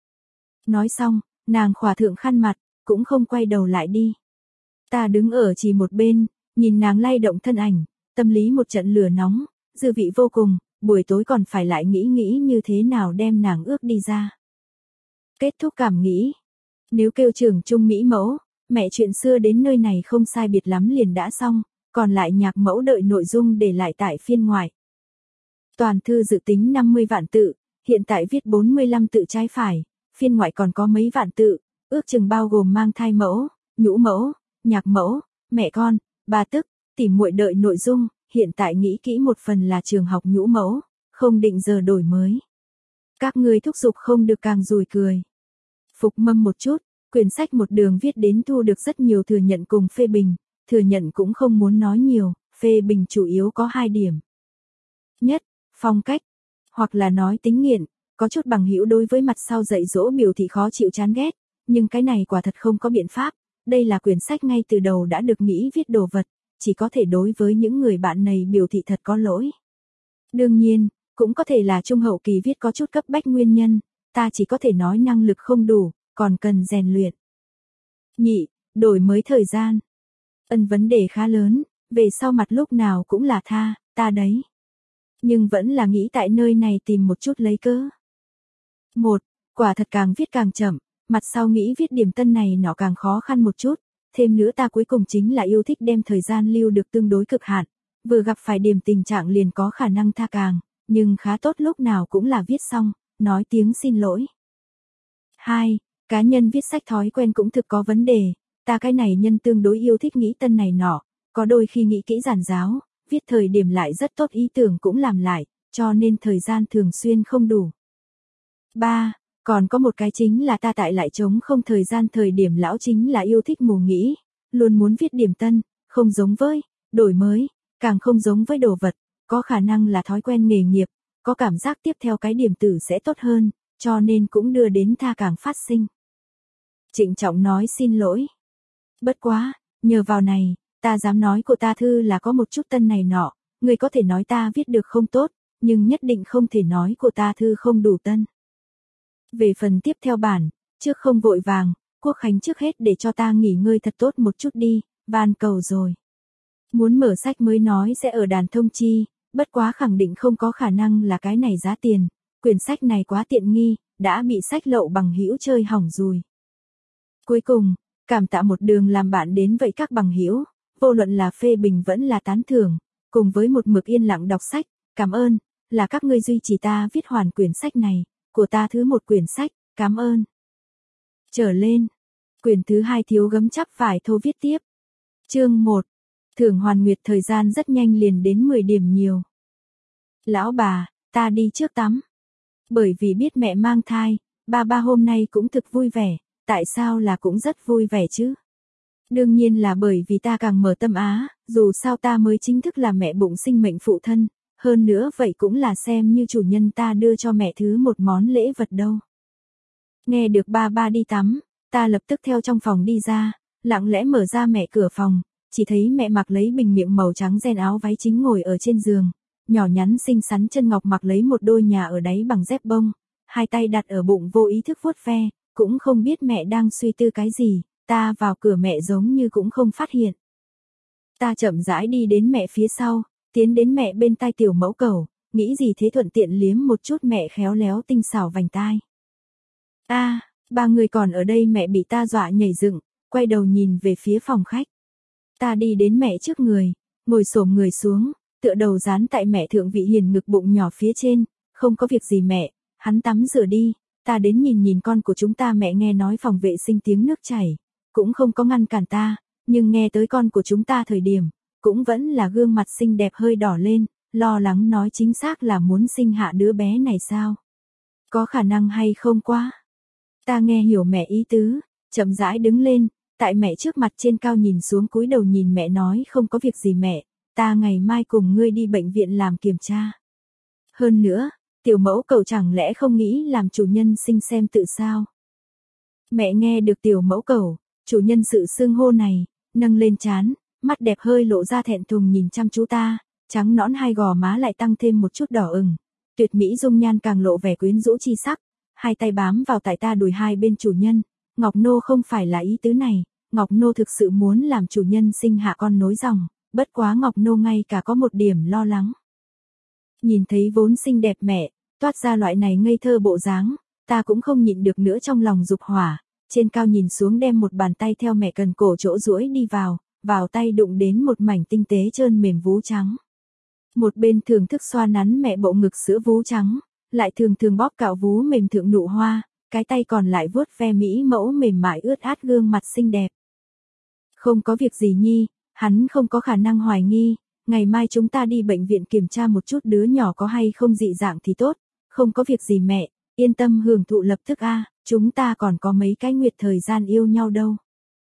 [SPEAKER 1] Nói xong, nàng khỏa thượng khăn mặt, cũng không quay đầu lại đi. Ta đứng ở chỉ một bên, nhìn nàng lay động thân ảnh, tâm lý một trận lửa nóng, dư vị vô cùng, buổi tối còn phải lại nghĩ nghĩ như thế nào đem nàng ước đi ra. Kết thúc cảm nghĩ. Nếu kêu trưởng trung mỹ mẫu, mẹ chuyện xưa đến nơi này không sai biệt lắm liền đã xong, còn lại nhạc mẫu đợi nội dung để lại tại phiên ngoại. Toàn thư dự tính năm mươi vạn tự, hiện tại viết bốn mươi lăm tự trái phải, phiên ngoại còn có mấy vạn tự, ước chừng bao gồm mang thai mẫu, nhũ mẫu, nhạc mẫu, mẹ con, bà tức, tỉ muội đợi nội dung, hiện tại nghĩ kỹ một phần là trường học nhũ mẫu, không định giờ đổi mới. Các ngươi thúc giục không được càng rùi cười. Phục mâm một chút, quyển sách một đường viết đến thu được rất nhiều thừa nhận cùng phê bình, thừa nhận cũng không muốn nói nhiều, phê bình chủ yếu có hai điểm. Nhất, phong cách, hoặc là nói tính nghiện, có chút bằng hữu đối với mặt sau dạy dỗ biểu thị khó chịu chán ghét, nhưng cái này quả thật không có biện pháp, đây là quyển sách ngay từ đầu đã được nghĩ viết đồ vật, chỉ có thể đối với những người bạn này biểu thị thật có lỗi. Đương nhiên, cũng có thể là trung hậu kỳ viết có chút cấp bách nguyên nhân, ta chỉ có thể nói năng lực không đủ, còn cần rèn luyện. Nhị, đổi mới thời gian. Ân vấn đề khá lớn, về sau mặt lúc nào cũng là tha, ta đấy. Nhưng vẫn là nghĩ tại nơi này tìm một chút lấy cớ. Một, quả thật càng viết càng chậm, mặt sau nghĩ viết điểm tân này nó càng khó khăn một chút, thêm nữa ta cuối cùng chính là yêu thích đem thời gian lưu được tương đối cực hạn, vừa gặp phải điểm tình trạng liền có khả năng tha càng, nhưng khá tốt lúc nào cũng là viết xong, nói tiếng xin lỗi. Hai, cá nhân viết sách thói quen cũng thực có vấn đề, ta cái này nhân tương đối yêu thích nghĩ tân này nọ, có đôi khi nghĩ kỹ giản giáo, viết thời điểm lại rất tốt ý tưởng cũng làm lại, cho nên thời gian thường xuyên không đủ. Ba, còn có một cái chính là ta tại lại trống không thời gian thời điểm lão chính là yêu thích mù nghĩ, luôn muốn viết điểm tân, không giống với, đổi mới, càng không giống với đồ vật, có khả năng là thói quen nghề nghiệp, có cảm giác tiếp theo cái điểm tử sẽ tốt hơn, cho nên cũng đưa đến tha càng phát sinh. Trịnh trọng nói xin lỗi. Bất quá, nhờ vào này, ta dám nói của ta thư là có một chút tân này nọ, người có thể nói ta viết được không tốt, nhưng nhất định không thể nói của ta thư không đủ tân. Về phần tiếp theo bản, trước không vội vàng, Quốc Khánh trước hết để cho ta nghỉ ngơi thật tốt một chút đi, van cầu rồi. Muốn mở sách mới nói sẽ ở đàn thông chi, bất quá khẳng định không có khả năng là cái này giá tiền, quyển sách này quá tiện nghi, đã bị sách lậu bằng hữu chơi hỏng rồi. Cuối cùng, cảm tạ một đường làm bạn đến vậy các bằng hữu, vô luận là phê bình vẫn là tán thưởng, cùng với một mực yên lặng đọc sách, cảm ơn, là các ngươi duy trì ta viết hoàn quyển sách này, của ta thứ một quyển sách, cảm ơn. Trở lên, quyển thứ hai thiếu gấm chắp vải thô viết tiếp. Chương một. Thưởng hoàn nguyệt thời gian rất nhanh liền đến mười điểm nhiều. Lão bà, ta đi trước tắm. Bởi vì biết mẹ mang thai, ba ba hôm nay cũng thực vui vẻ, tại sao là cũng rất vui vẻ chứ? Đương nhiên là bởi vì ta càng mở tâm á, dù sao ta mới chính thức là mẹ bụng sinh mệnh phụ thân, hơn nữa vậy cũng là xem như chủ nhân ta đưa cho mẹ thứ một món lễ vật đâu. Nghe được ba ba đi tắm, ta lập tức theo trong phòng đi ra, lặng lẽ mở ra mẹ cửa phòng, chỉ thấy mẹ mặc lấy bình miệng màu trắng ren áo váy chính ngồi ở trên giường, nhỏ nhắn xinh xắn chân ngọc mặc lấy một đôi nhà ở đáy bằng dép bông, hai tay đặt ở bụng vô ý thức vuốt ve, cũng không biết mẹ đang suy tư cái gì, ta vào cửa mẹ giống như cũng không phát hiện. Ta chậm rãi đi đến mẹ phía sau, tiến đến mẹ bên tai tiểu mẫu cẩu, nghĩ gì thế thuận tiện liếm một chút mẹ khéo léo tinh xảo vành tai. A, à, ba người còn ở đây mẹ bị ta dọa nhảy dựng, quay đầu nhìn về phía phòng khách. Ta đi đến mẹ trước người, ngồi xổm người xuống, tựa đầu dán tại mẹ thượng vị hiền ngực bụng nhỏ phía trên, không có việc gì mẹ, hắn tắm rửa đi, ta đến nhìn nhìn con của chúng ta mẹ nghe nói phòng vệ sinh tiếng nước chảy, cũng không có ngăn cản ta, nhưng nghe tới con của chúng ta thời điểm, cũng vẫn là gương mặt xinh đẹp hơi đỏ lên, lo lắng nói chính xác là muốn sinh hạ đứa bé này sao? Có khả năng hay không quá? Ta nghe hiểu mẹ ý tứ, chậm rãi đứng lên, tại mẹ trước mặt trên cao nhìn xuống cúi đầu nhìn mẹ nói không có việc gì mẹ, ta ngày mai cùng ngươi đi bệnh viện làm kiểm tra. Hơn nữa, tiểu mẫu cậu chẳng lẽ không nghĩ làm chủ nhân sinh xem tự sao? Mẹ nghe được tiểu mẫu cậu, chủ nhân sự xưng hô này, nâng lên trán, mắt đẹp hơi lộ ra thẹn thùng nhìn chăm chú ta, trắng nõn hai gò má lại tăng thêm một chút đỏ ửng, tuyệt mỹ dung nhan càng lộ vẻ quyến rũ chi sắc, hai tay bám vào tại ta đùi hai bên chủ nhân, Ngọc Nô không phải là ý tứ này, Ngọc Nô thực sự muốn làm chủ nhân sinh hạ con nối dòng, bất quá Ngọc Nô ngay cả có một điểm lo lắng. Nhìn thấy vốn xinh đẹp mẹ, toát ra loại này ngây thơ bộ dáng, ta cũng không nhịn được nữa trong lòng dục hỏa, trên cao nhìn xuống đem một bàn tay theo mẹ cần cổ chỗ duỗi đi vào, vào tay đụng đến một mảnh tinh tế trơn mềm vú trắng. Một bên thưởng thức xoa nắn mẹ bộ ngực sữa vú trắng, lại thường thường bóp cạo vú mềm thượng nụ hoa, cái tay còn lại vuốt ve mỹ mẫu mềm mại ướt át gương mặt xinh đẹp. Không có việc gì nhi, hắn không có khả năng hoài nghi, ngày mai chúng ta đi bệnh viện kiểm tra một chút đứa nhỏ có hay không dị dạng thì tốt, không có việc gì mẹ, yên tâm hưởng thụ lập tức a, chúng ta còn có mấy cái nguyệt thời gian yêu nhau đâu.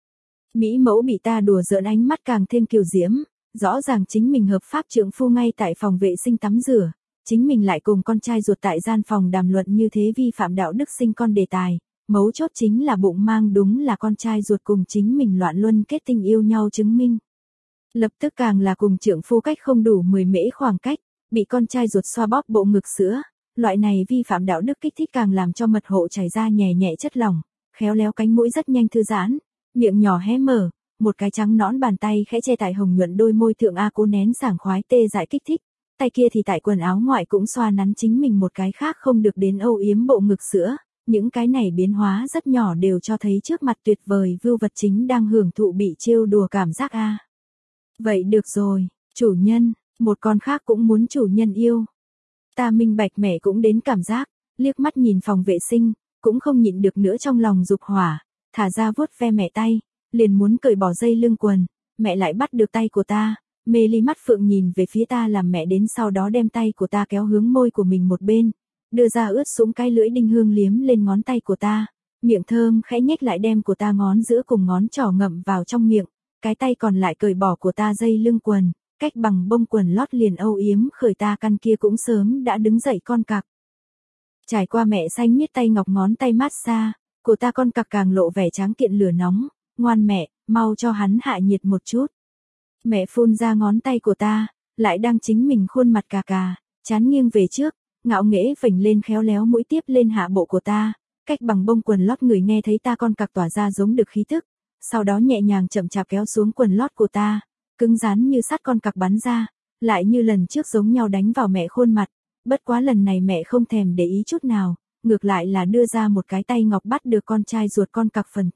[SPEAKER 1] Mỹ mẫu bị ta đùa giỡn ánh mắt càng thêm kiều diễm, rõ ràng chính mình hợp pháp trượng phu ngay tại phòng vệ sinh tắm rửa, chính mình lại cùng con trai ruột tại gian phòng đàm luận như thế vi phạm đạo đức sinh con đề tài, mấu chốt chính là bụng mang đúng là con trai ruột cùng chính mình loạn luân kết tình yêu nhau chứng minh. Lập tức càng là cùng trượng phu cách không đủ mười mễ khoảng cách, bị con trai ruột xoa bóp bộ ngực sữa, loại này vi phạm đạo đức kích thích càng làm cho mật hộ chảy ra nhẹ nhẹ chất lỏng, khéo léo cánh mũi rất nhanh thư giãn, miệng nhỏ hé mở, một cái trắng nõn bàn tay khẽ che tại hồng nhuận đôi môi thượng a cố nén sảng khoái tê dại kích thích, tay kia thì tại quần áo ngoại cũng xoa nắn chính mình một cái khác không được đến âu yếm bộ ngực sữa, những cái này biến hóa rất nhỏ đều cho thấy trước mặt tuyệt vời vưu vật chính đang hưởng thụ bị trêu đùa cảm giác a. Vậy được rồi, chủ nhân, một con khác cũng muốn chủ nhân yêu. Ta minh bạch mẹ cũng đến cảm giác, liếc mắt nhìn phòng vệ sinh, cũng không nhịn được nữa trong lòng dục hỏa, thả ra vuốt ve mẹ tay, liền muốn cởi bỏ dây lưng quần, mẹ lại bắt được tay của ta, mê ly mắt phượng nhìn về phía ta làm mẹ đến sau đó đem tay của ta kéo hướng môi của mình một bên, đưa ra ướt sũng cái lưỡi đinh hương liếm lên ngón tay của ta, miệng thơm khẽ nhếch lại đem của ta ngón giữa cùng ngón trỏ ngậm vào trong miệng, cái tay còn lại cởi bỏ của ta dây lưng quần, cách bằng bông quần lót liền âu yếm khởi ta căn kia cũng sớm đã đứng dậy con cặc. Trải qua mẹ xanh miết tay ngọc ngón tay mát xa, của ta con cặc càng lộ vẻ tráng kiện lửa nóng, ngoan mẹ, mau cho hắn hạ nhiệt một chút. Mẹ phun ra ngón tay của ta, lại đang chính mình khuôn mặt cà cà, chán nghiêng về trước, ngạo nghễ vểnh lên khéo léo mũi tiếp lên hạ bộ của ta, cách bằng bông quần lót người nghe thấy ta con cặc tỏa ra giống được khí thức, sau đó nhẹ nhàng chậm chạp kéo xuống quần lót của ta, cứng rắn như sắt con cặc bắn ra, lại như lần trước giống nhau đánh vào mẹ khuôn mặt, bất quá lần này mẹ không thèm để ý chút nào, ngược lại là đưa ra một cái tay ngọc bắt được con trai ruột con cặc phần thân,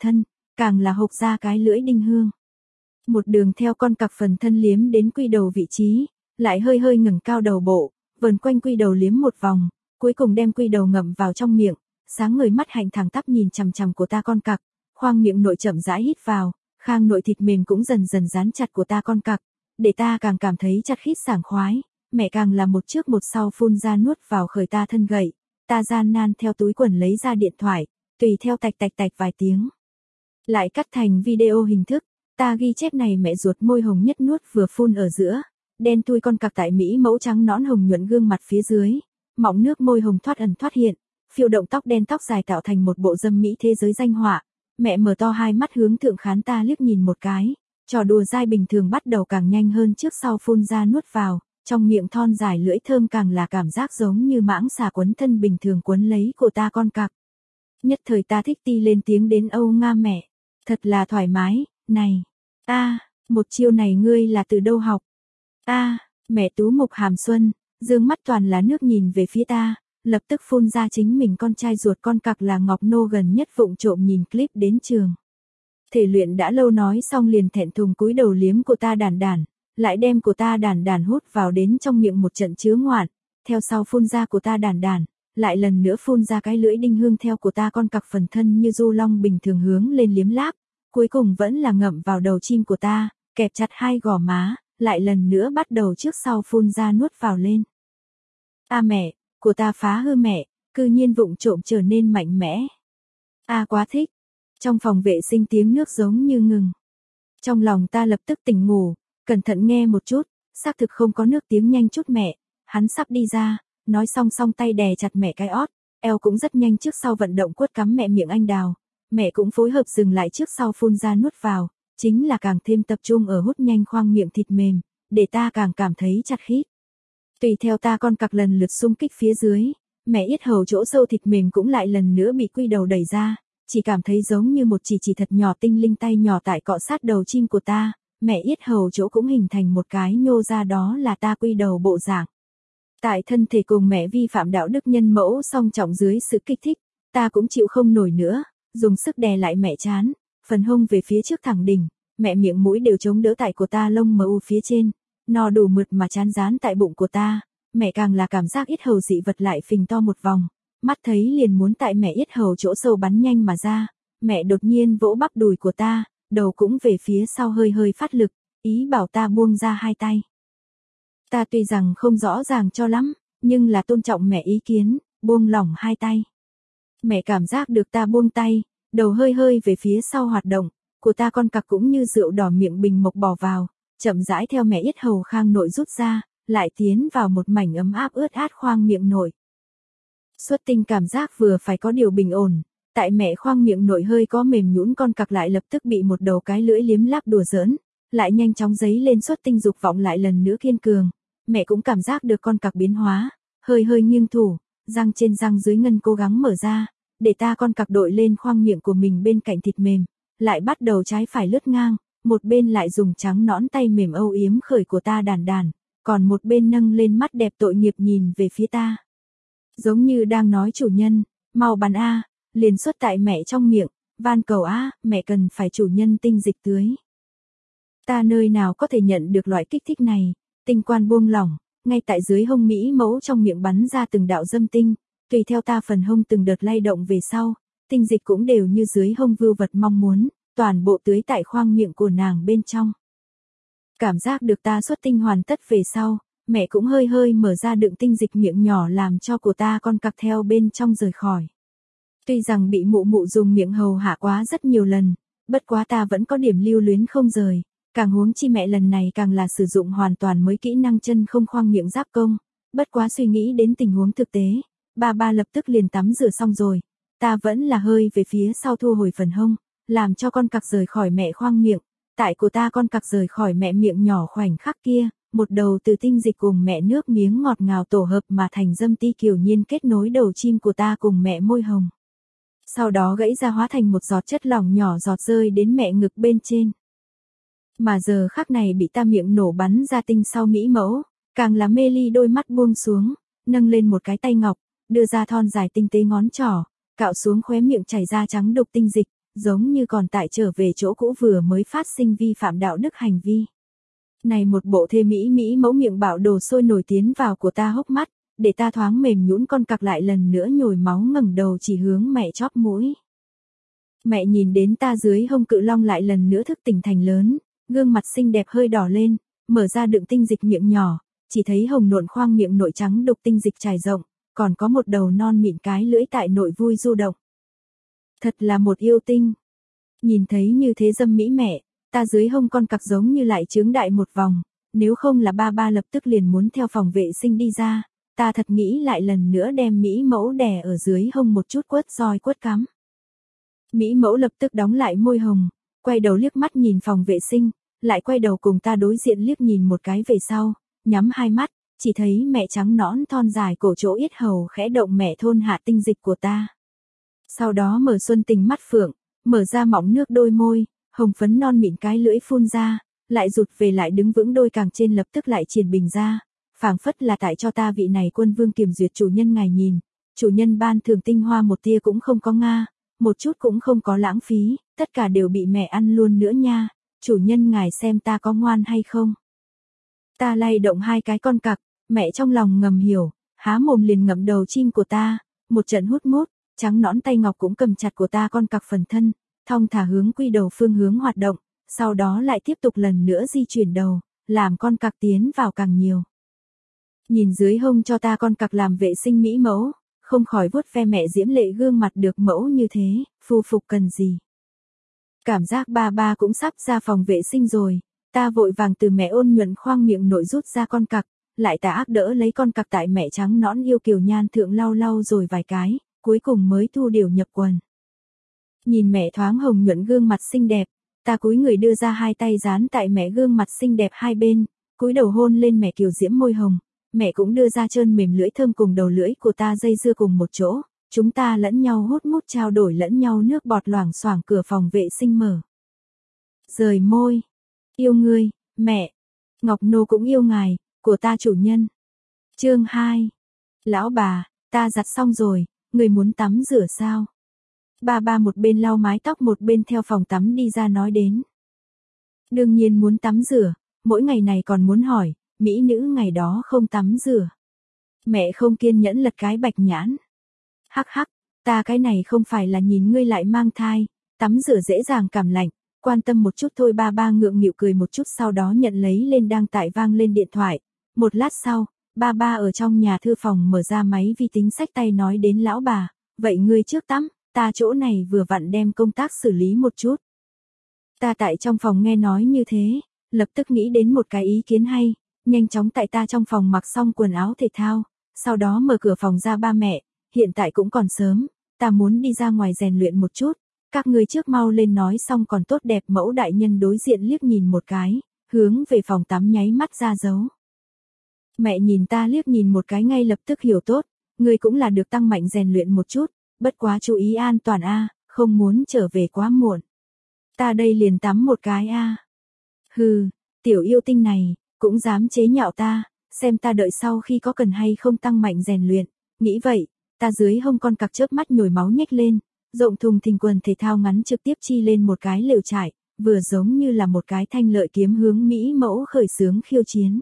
[SPEAKER 1] càng là hộc ra cái lưỡi đinh hương. Một đường theo con cặc phần thân liếm đến quy đầu vị trí, lại hơi hơi ngẩng cao đầu bộ, vờn quanh quy đầu liếm một vòng, cuối cùng đem quy đầu ngậm vào trong miệng, sáng ngời mắt hạnh thẳng tắp nhìn chằm chằm của ta con cặc, khoang miệng nội chậm rãi hít vào, khang nội thịt mềm cũng dần dần dán chặt của ta con cặc, để ta càng cảm thấy chặt khít sảng khoái, mẹ càng là một trước một sau phun ra nuốt vào khởi ta thân gậy, ta gian nan theo túi quần lấy ra điện thoại, tùy theo tạch tạch tạch vài tiếng. Lại cắt thành video hình thức, ta ghi chép này mẹ ruột môi hồng nhất nuốt vừa phun ở giữa, đen thui con cặc tại Mỹ mẫu trắng nõn hồng nhuận gương mặt phía dưới, mọng nước môi hồng thoát ẩn thoát hiện, phiêu động tóc đen tóc dài tạo thành một bộ dâm mỹ thế giới danh họa. Mẹ mở to hai mắt hướng thượng khán ta liếc nhìn một cái, trò đùa dai bình thường bắt đầu càng nhanh hơn trước sau phun ra nuốt vào, trong miệng thon dài lưỡi thơm càng là cảm giác giống như mãng xà quấn thân bình thường quấn lấy của ta con cặc. Nhất thời ta thích ti lên tiếng đến âu nga mẹ, thật là thoải mái, này, a, một chiêu này ngươi là từ đâu học? A, mẹ tú mục hàm xuân, dương mắt toàn là nước nhìn về phía ta, lập tức phun ra chính mình con trai ruột con cặc là Ngọc Nô gần nhất vụng trộm nhìn clip đến trường. Thể luyện đã lâu nói xong liền thẹn thùng cúi đầu liếm của ta đàn đàn, lại đem của ta đàn đàn hút vào đến trong miệng một trận chứa ngoạn, theo sau phun ra của ta đàn đàn, lại lần nữa phun ra cái lưỡi đinh hương theo của ta con cặc phần thân như du long bình thường hướng lên liếm láp, cuối cùng vẫn là ngậm vào đầu chim của ta, kẹp chặt hai gò má, lại lần nữa bắt đầu trước sau phun ra nuốt vào lên. A mẹ, của ta phá hư mẹ, cư nhiên vụng trộm trở nên mạnh mẽ. A quá thích. Trong phòng vệ sinh tiếng nước giống như ngừng. Trong lòng ta lập tức tỉnh ngủ, cẩn thận nghe một chút, xác thực không có nước tiếng nhanh chút mẹ, hắn sắp đi ra, nói xong xong tay đè chặt mẹ cái ót, eo cũng rất nhanh trước sau vận động quất cắm mẹ miệng anh đào, mẹ cũng phối hợp dừng lại trước sau phun ra nuốt vào, chính là càng thêm tập trung ở hút nhanh khoang miệng thịt mềm, để ta càng cảm thấy chặt khít. Tùy theo ta con cặc lần lượt xung kích phía dưới, mẹ yết hầu chỗ sâu thịt mềm cũng lại lần nữa bị quy đầu đẩy ra, chỉ cảm thấy giống như một chỉ chỉ thật nhỏ tinh linh tay nhỏ tại cọ sát đầu chim của ta, mẹ yết hầu chỗ cũng hình thành một cái nhô ra đó là ta quy đầu bộ dạng. Tại thân thể cùng mẹ vi phạm đạo đức nhân mẫu song trọng dưới sự kích thích, ta cũng chịu không nổi nữa, dùng sức đè lại mẹ chán, phần hông về phía trước thẳng đỉnh, mẹ miệng mũi đều chống đỡ tại của ta lông mờ u phía trên. No đủ mượt mà chán dán tại bụng của ta, mẹ càng là cảm giác yết hầu dị vật lại phình to một vòng, mắt thấy liền muốn tại mẹ yết hầu chỗ sâu bắn nhanh mà ra, mẹ đột nhiên vỗ bắp đùi của ta, đầu cũng về phía sau hơi hơi phát lực, ý bảo ta buông ra hai tay. Ta tuy rằng không rõ ràng cho lắm, nhưng là tôn trọng mẹ ý kiến, buông lỏng hai tay. Mẹ cảm giác được ta buông tay, đầu hơi hơi về phía sau hoạt động, của ta con cặc cũng như rượu đỏ miệng bình mộc bỏ vào. Chậm rãi theo mẹ yết hầu khang nội rút ra, lại tiến vào một mảnh ấm áp ướt át khoang miệng nội. Xuất tinh cảm giác vừa phải có điều bình ổn, tại mẹ khoang miệng nội hơi có mềm nhũn con cặc lại lập tức bị một đầu cái lưỡi liếm láp đùa giỡn, lại nhanh chóng giấy lên xuất tinh dục vọng lại lần nữa kiên cường. Mẹ cũng cảm giác được con cặc biến hóa, hơi hơi nghiêng thủ, răng trên răng dưới ngân cố gắng mở ra, để ta con cặc đội lên khoang miệng của mình bên cạnh thịt mềm, lại bắt đầu trái phải lướt ngang. Một bên lại dùng trắng nõn tay mềm âu yếm khởi của ta đàn đàn, còn một bên nâng lên mắt đẹp tội nghiệp nhìn về phía ta. Giống như đang nói chủ nhân, mau bắn a, liền xuất tại mẹ trong miệng, van cầu a, mẹ cần phải chủ nhân tinh dịch tưới. Ta nơi nào có thể nhận được loại kích thích này, tinh quan buông lỏng, ngay tại dưới hông Mỹ mẫu trong miệng bắn ra từng đạo dâm tinh, tùy theo ta phần hông từng đợt lay động về sau, tinh dịch cũng đều như dưới hông vưu vật mong muốn. Toàn bộ tưới tại khoang miệng của nàng bên trong. Cảm giác được ta xuất tinh hoàn tất về sau, mẹ cũng hơi hơi mở ra đựng tinh dịch miệng nhỏ làm cho của ta con cặc theo bên trong rời khỏi. Tuy rằng bị mụ mụ dùng miệng hầu hạ quá rất nhiều lần, bất quá ta vẫn có điểm lưu luyến không rời, càng huống chi mẹ lần này càng là sử dụng hoàn toàn mới kỹ năng chân không khoang miệng giáp công, bất quá suy nghĩ đến tình huống thực tế, ba ba lập tức liền tắm rửa xong rồi, ta vẫn là hơi về phía sau thu hồi phần hông. Làm cho con cặc rời khỏi mẹ khoang miệng, tại của ta con cặc rời khỏi mẹ miệng nhỏ khoảnh khắc kia, một đầu từ tinh dịch cùng mẹ nước miếng ngọt ngào tổ hợp mà thành dâm ti kiều nhiên kết nối đầu chim của ta cùng mẹ môi hồng. Sau đó gãy ra hóa thành một giọt chất lỏng nhỏ giọt rơi đến mẹ ngực bên trên. Mà giờ khắc này bị ta miệng nổ bắn ra tinh sau mỹ mẫu, càng là mê ly đôi mắt buông xuống, nâng lên một cái tay ngọc, đưa ra thon dài tinh tế ngón trỏ, cạo xuống khóe miệng chảy ra trắng đục tinh dịch. giống như còn tại trở về chỗ cũ vừa mới phát sinh vi phạm đạo đức hành vi. Này một bộ thê mỹ mỹ mẫu miệng bạo đồ sôi nổi tiến vào của ta hốc mắt, để ta thoáng mềm nhũn con cặc lại lần nữa nhồi máu ngẩng đầu chỉ hướng mẹ chóp mũi. Mẹ nhìn đến ta dưới hông cự long lại lần nữa thức tỉnh thành lớn, gương mặt xinh đẹp hơi đỏ lên, mở ra đựng tinh dịch miệng nhỏ, chỉ thấy hồng nộn khoang miệng nội trắng đục tinh dịch trải rộng, còn có một đầu non mịn cái lưỡi tại nội vui du động. Thật là một yêu tinh. Nhìn thấy như thế dâm mỹ mẹ, ta dưới hông con cặc giống như lại trướng đại một vòng, nếu không là ba ba lập tức liền muốn theo phòng vệ sinh đi ra, ta thật nghĩ lại lần nữa đem Mỹ mẫu đè ở dưới hông một chút quất roi quất cắm. Mỹ mẫu lập tức đóng lại môi hồng, quay đầu liếc mắt nhìn phòng vệ sinh, lại quay đầu cùng ta đối diện liếc nhìn một cái về sau, nhắm hai mắt, chỉ thấy mẹ trắng nõn thon dài cổ chỗ yết hầu khẽ động mẹ thôn hạ tinh dịch của ta. Sau đó mở xuân tình mắt phượng, mở ra mỏng nước đôi môi, hồng phấn non mịn cái lưỡi phun ra, lại rụt về lại đứng vững đôi càng trên lập tức lại triển bình ra, phảng phất là tại cho ta vị này quân vương kiểm duyệt chủ nhân ngài nhìn, chủ nhân ban thường tinh hoa một tia cũng không có nga, một chút cũng không có lãng phí, tất cả đều bị mẹ ăn luôn nữa nha, chủ nhân ngài xem ta có ngoan hay không. Ta lay động hai cái con cặc, mẹ trong lòng ngầm hiểu, há mồm liền ngậm đầu chim của ta, một trận hút mút, trắng nõn tay ngọc cũng cầm chặt của ta con cặc phần thân, thong thả hướng quy đầu phương hướng hoạt động, sau đó lại tiếp tục lần nữa di chuyển đầu, làm con cặc tiến vào càng nhiều. Nhìn dưới hông cho ta con cặc làm vệ sinh mỹ mẫu, không khỏi vuốt ve mẹ diễm lệ gương mặt được mẫu như thế, phù phục cần gì. Cảm giác ba ba cũng sắp ra phòng vệ sinh rồi, ta vội vàng từ mẹ ôn nhuận khoang miệng nội rút ra con cặc, lại tà ác đỡ lấy con cặc tại mẹ trắng nõn yêu kiều nhan thượng lau lau rồi vài cái, cuối cùng mới thu điều nhập quần. Nhìn mẹ thoáng hồng nhuận gương mặt xinh đẹp, ta cúi người đưa ra hai tay dán tại mẹ gương mặt xinh đẹp hai bên, cúi đầu hôn lên mẹ kiều diễm môi hồng, mẹ cũng đưa ra trơn mềm lưỡi thơm cùng đầu lưỡi của ta dây dưa cùng một chỗ, chúng ta lẫn nhau hút mút trao đổi lẫn nhau nước bọt loảng xoảng cửa phòng vệ sinh mở. Rời môi, yêu ngươi, mẹ, Ngọc Nô cũng yêu ngài, của ta chủ nhân. Chương hai. Lão bà, ta giặt xong rồi, người muốn tắm rửa sao? Ba ba một bên lau mái tóc một bên theo phòng tắm đi ra nói đến. Đương nhiên muốn tắm rửa, mỗi ngày này còn muốn hỏi, mỹ nữ ngày đó không tắm rửa. Mẹ không kiên nhẫn lật cái bạch nhãn. Hắc hắc, ta cái này không phải là nhìn ngươi lại mang thai, tắm rửa dễ dàng cảm lạnh, quan tâm một chút thôi. Ba ba ngượng nghịu cười một chút sau đó nhận lấy lên đang tại vang lên điện thoại. Một lát sau, ba ba ở trong nhà thư phòng mở ra máy vi tính xách tay nói đến lão bà, vậy ngươi trước tắm, ta chỗ này vừa vặn đem công tác xử lý một chút. Ta tại trong phòng nghe nói như thế, lập tức nghĩ đến một cái ý kiến hay, nhanh chóng tại ta trong phòng mặc xong quần áo thể thao, sau đó mở cửa phòng ra. Ba mẹ, hiện tại cũng còn sớm, ta muốn đi ra ngoài rèn luyện một chút, các ngươi trước mau lên nói xong còn tốt đẹp. Mẫu đại nhân đối diện liếc nhìn một cái, hướng về phòng tắm nháy mắt ra dấu. Mẹ nhìn ta liếc nhìn một cái ngay lập tức hiểu tốt, ngươi cũng là được tăng mạnh rèn luyện một chút, bất quá chú ý an toàn a, không muốn trở về quá muộn. Ta đây liền tắm một cái a. Hừ, tiểu yêu tinh này, cũng dám chế nhạo ta, xem ta đợi sau khi có cần hay không tăng mạnh rèn luyện, nghĩ vậy, ta dưới hông con cặc chớp mắt nhồi máu nhếch lên, rộng thùng thình quần thể thao ngắn trực tiếp chi lên một cái lều trại, vừa giống như là một cái thanh lợi kiếm hướng mỹ mẫu khởi xướng khiêu chiến.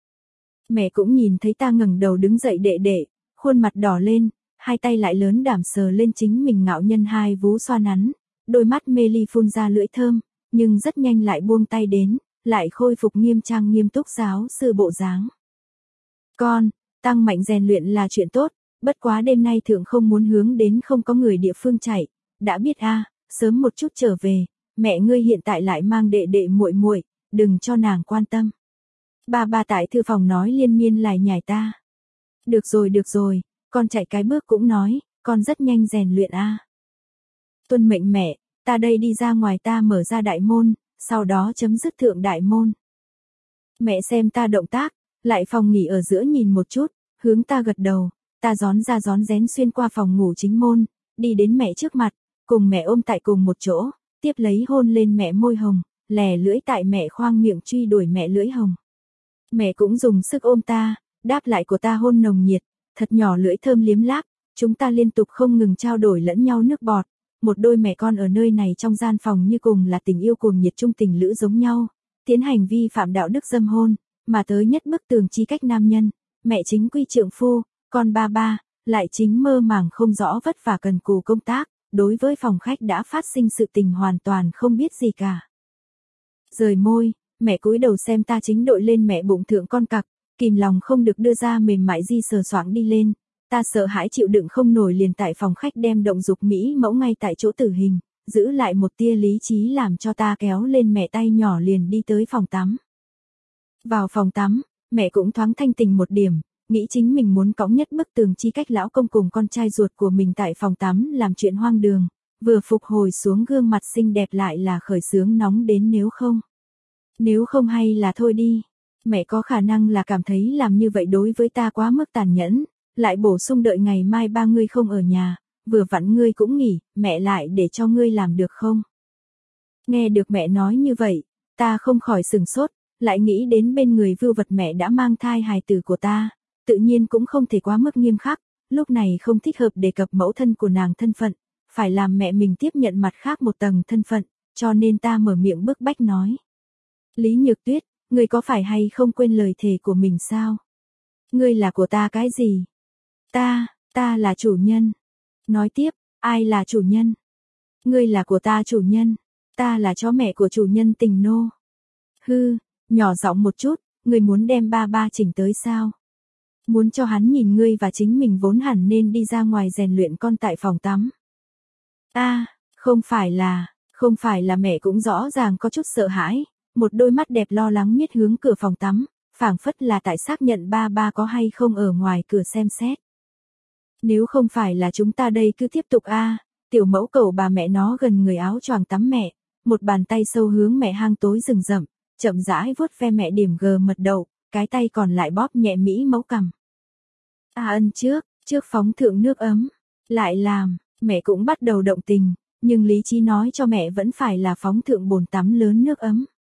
[SPEAKER 1] Mẹ cũng nhìn thấy ta ngẩng đầu đứng dậy đệ đệ, khuôn mặt đỏ lên, hai tay lại lớn đảm sờ lên chính mình ngạo nhân hai vú xoa nắn, đôi mắt mê ly phun ra lưỡi thơm, nhưng rất nhanh lại buông tay đến, lại khôi phục nghiêm trang nghiêm túc giáo sư bộ dáng. Con, tăng mạnh rèn luyện là chuyện tốt, bất quá đêm nay thượng không muốn hướng đến không có người địa phương chạy, đã biết a, sớm một chút trở về, mẹ ngươi hiện tại lại mang đệ đệ muội muội, đừng cho nàng quan tâm. Ba ba tại thư phòng nói liên miên lại nhải ta. Được rồi được rồi, con chạy cái bước cũng nói, con rất nhanh rèn luyện a. Tuân mệnh mẹ, ta đây đi ra ngoài. Ta mở ra đại môn, sau đó chấm dứt thượng đại môn. Mẹ xem ta động tác, lại phòng nghỉ ở giữa nhìn một chút, hướng ta gật đầu, ta gión ra gión rén xuyên qua phòng ngủ chính môn, đi đến mẹ trước mặt, cùng mẹ ôm tại cùng một chỗ, tiếp lấy hôn lên mẹ môi hồng, lè lưỡi tại mẹ khoang miệng truy đuổi mẹ lưỡi hồng. Mẹ cũng dùng sức ôm ta, đáp lại của ta hôn nồng nhiệt, thật nhỏ lưỡi thơm liếm láp, chúng ta liên tục không ngừng trao đổi lẫn nhau nước bọt, một đôi mẹ con ở nơi này trong gian phòng như cùng là tình yêu cuồng nhiệt chung tình lữ giống nhau, tiến hành vi phạm đạo đức dâm hôn, mà tới nhất bức tường chi cách nam nhân, mẹ chính quy trượng phu, con ba ba, lại chính mơ màng không rõ vất vả cần cù công tác, đối với phòng khách đã phát sinh sự tình hoàn toàn không biết gì cả. Rời môi, mẹ cúi đầu xem ta chính đội lên mẹ bụng thượng con cặc, kìm lòng không được đưa ra mềm mại di sờ soạng đi lên, ta sợ hãi chịu đựng không nổi liền tại phòng khách đem động dục mỹ mẫu ngay tại chỗ tử hình, giữ lại một tia lý trí làm cho ta kéo lên mẹ tay nhỏ liền đi tới phòng tắm. Vào phòng tắm, mẹ cũng thoáng thanh tình một điểm, nghĩ chính mình muốn cõng nhất bức tường chi cách lão công cùng con trai ruột của mình tại phòng tắm làm chuyện hoang đường, vừa phục hồi xuống gương mặt xinh đẹp lại là khởi sướng nóng đến nếu không. Nếu không hay là thôi đi, mẹ có khả năng là cảm thấy làm như vậy đối với ta quá mức tàn nhẫn, lại bổ sung đợi ngày mai ba ngươi không ở nhà, vừa vặn ngươi cũng nghỉ, mẹ lại để cho ngươi làm được không? Nghe được mẹ nói như vậy, ta không khỏi sừng sốt, lại nghĩ đến bên người vưu vật mẹ đã mang thai hài tử của ta, tự nhiên cũng không thể quá mức nghiêm khắc, lúc này không thích hợp đề cập mẫu thân của nàng thân phận, phải làm mẹ mình tiếp nhận mặt khác một tầng thân phận, cho nên ta mở miệng bức bách nói. Lý Nhược Tuyết, ngươi có phải hay không quên lời thề của mình sao? Ngươi là của ta cái gì? Ta, ta là chủ nhân. Nói tiếp, ai là chủ nhân? Ngươi là của ta chủ nhân, ta là chó mẹ của chủ nhân tình nô. Hư, nhỏ giọng một chút, ngươi muốn đem ba ba chỉnh tới sao? Muốn cho hắn nhìn ngươi và chính mình vốn hẳn nên đi ra ngoài rèn luyện con tại phòng tắm. Ta, không phải là, không phải là mẹ cũng rõ ràng có chút sợ hãi, một đôi mắt đẹp lo lắng miết hướng cửa phòng tắm, phảng phất là tại xác nhận ba ba có hay không ở ngoài cửa xem xét. Nếu không phải là chúng ta đây cứ tiếp tục a, tiểu mẫu cầu bà mẹ nó gần người áo choàng tắm mẹ, một bàn tay sâu hướng mẹ hang tối rừng rậm, chậm rãi vuốt ve mẹ điểm gờ mật đậu, cái tay còn lại bóp nhẹ mỹ mẫu cằm. Ta ân trước, trước phóng thượng nước ấm, lại làm, mẹ cũng bắt đầu động tình, nhưng lý trí nói cho mẹ vẫn phải là phóng thượng bồn tắm lớn nước ấm.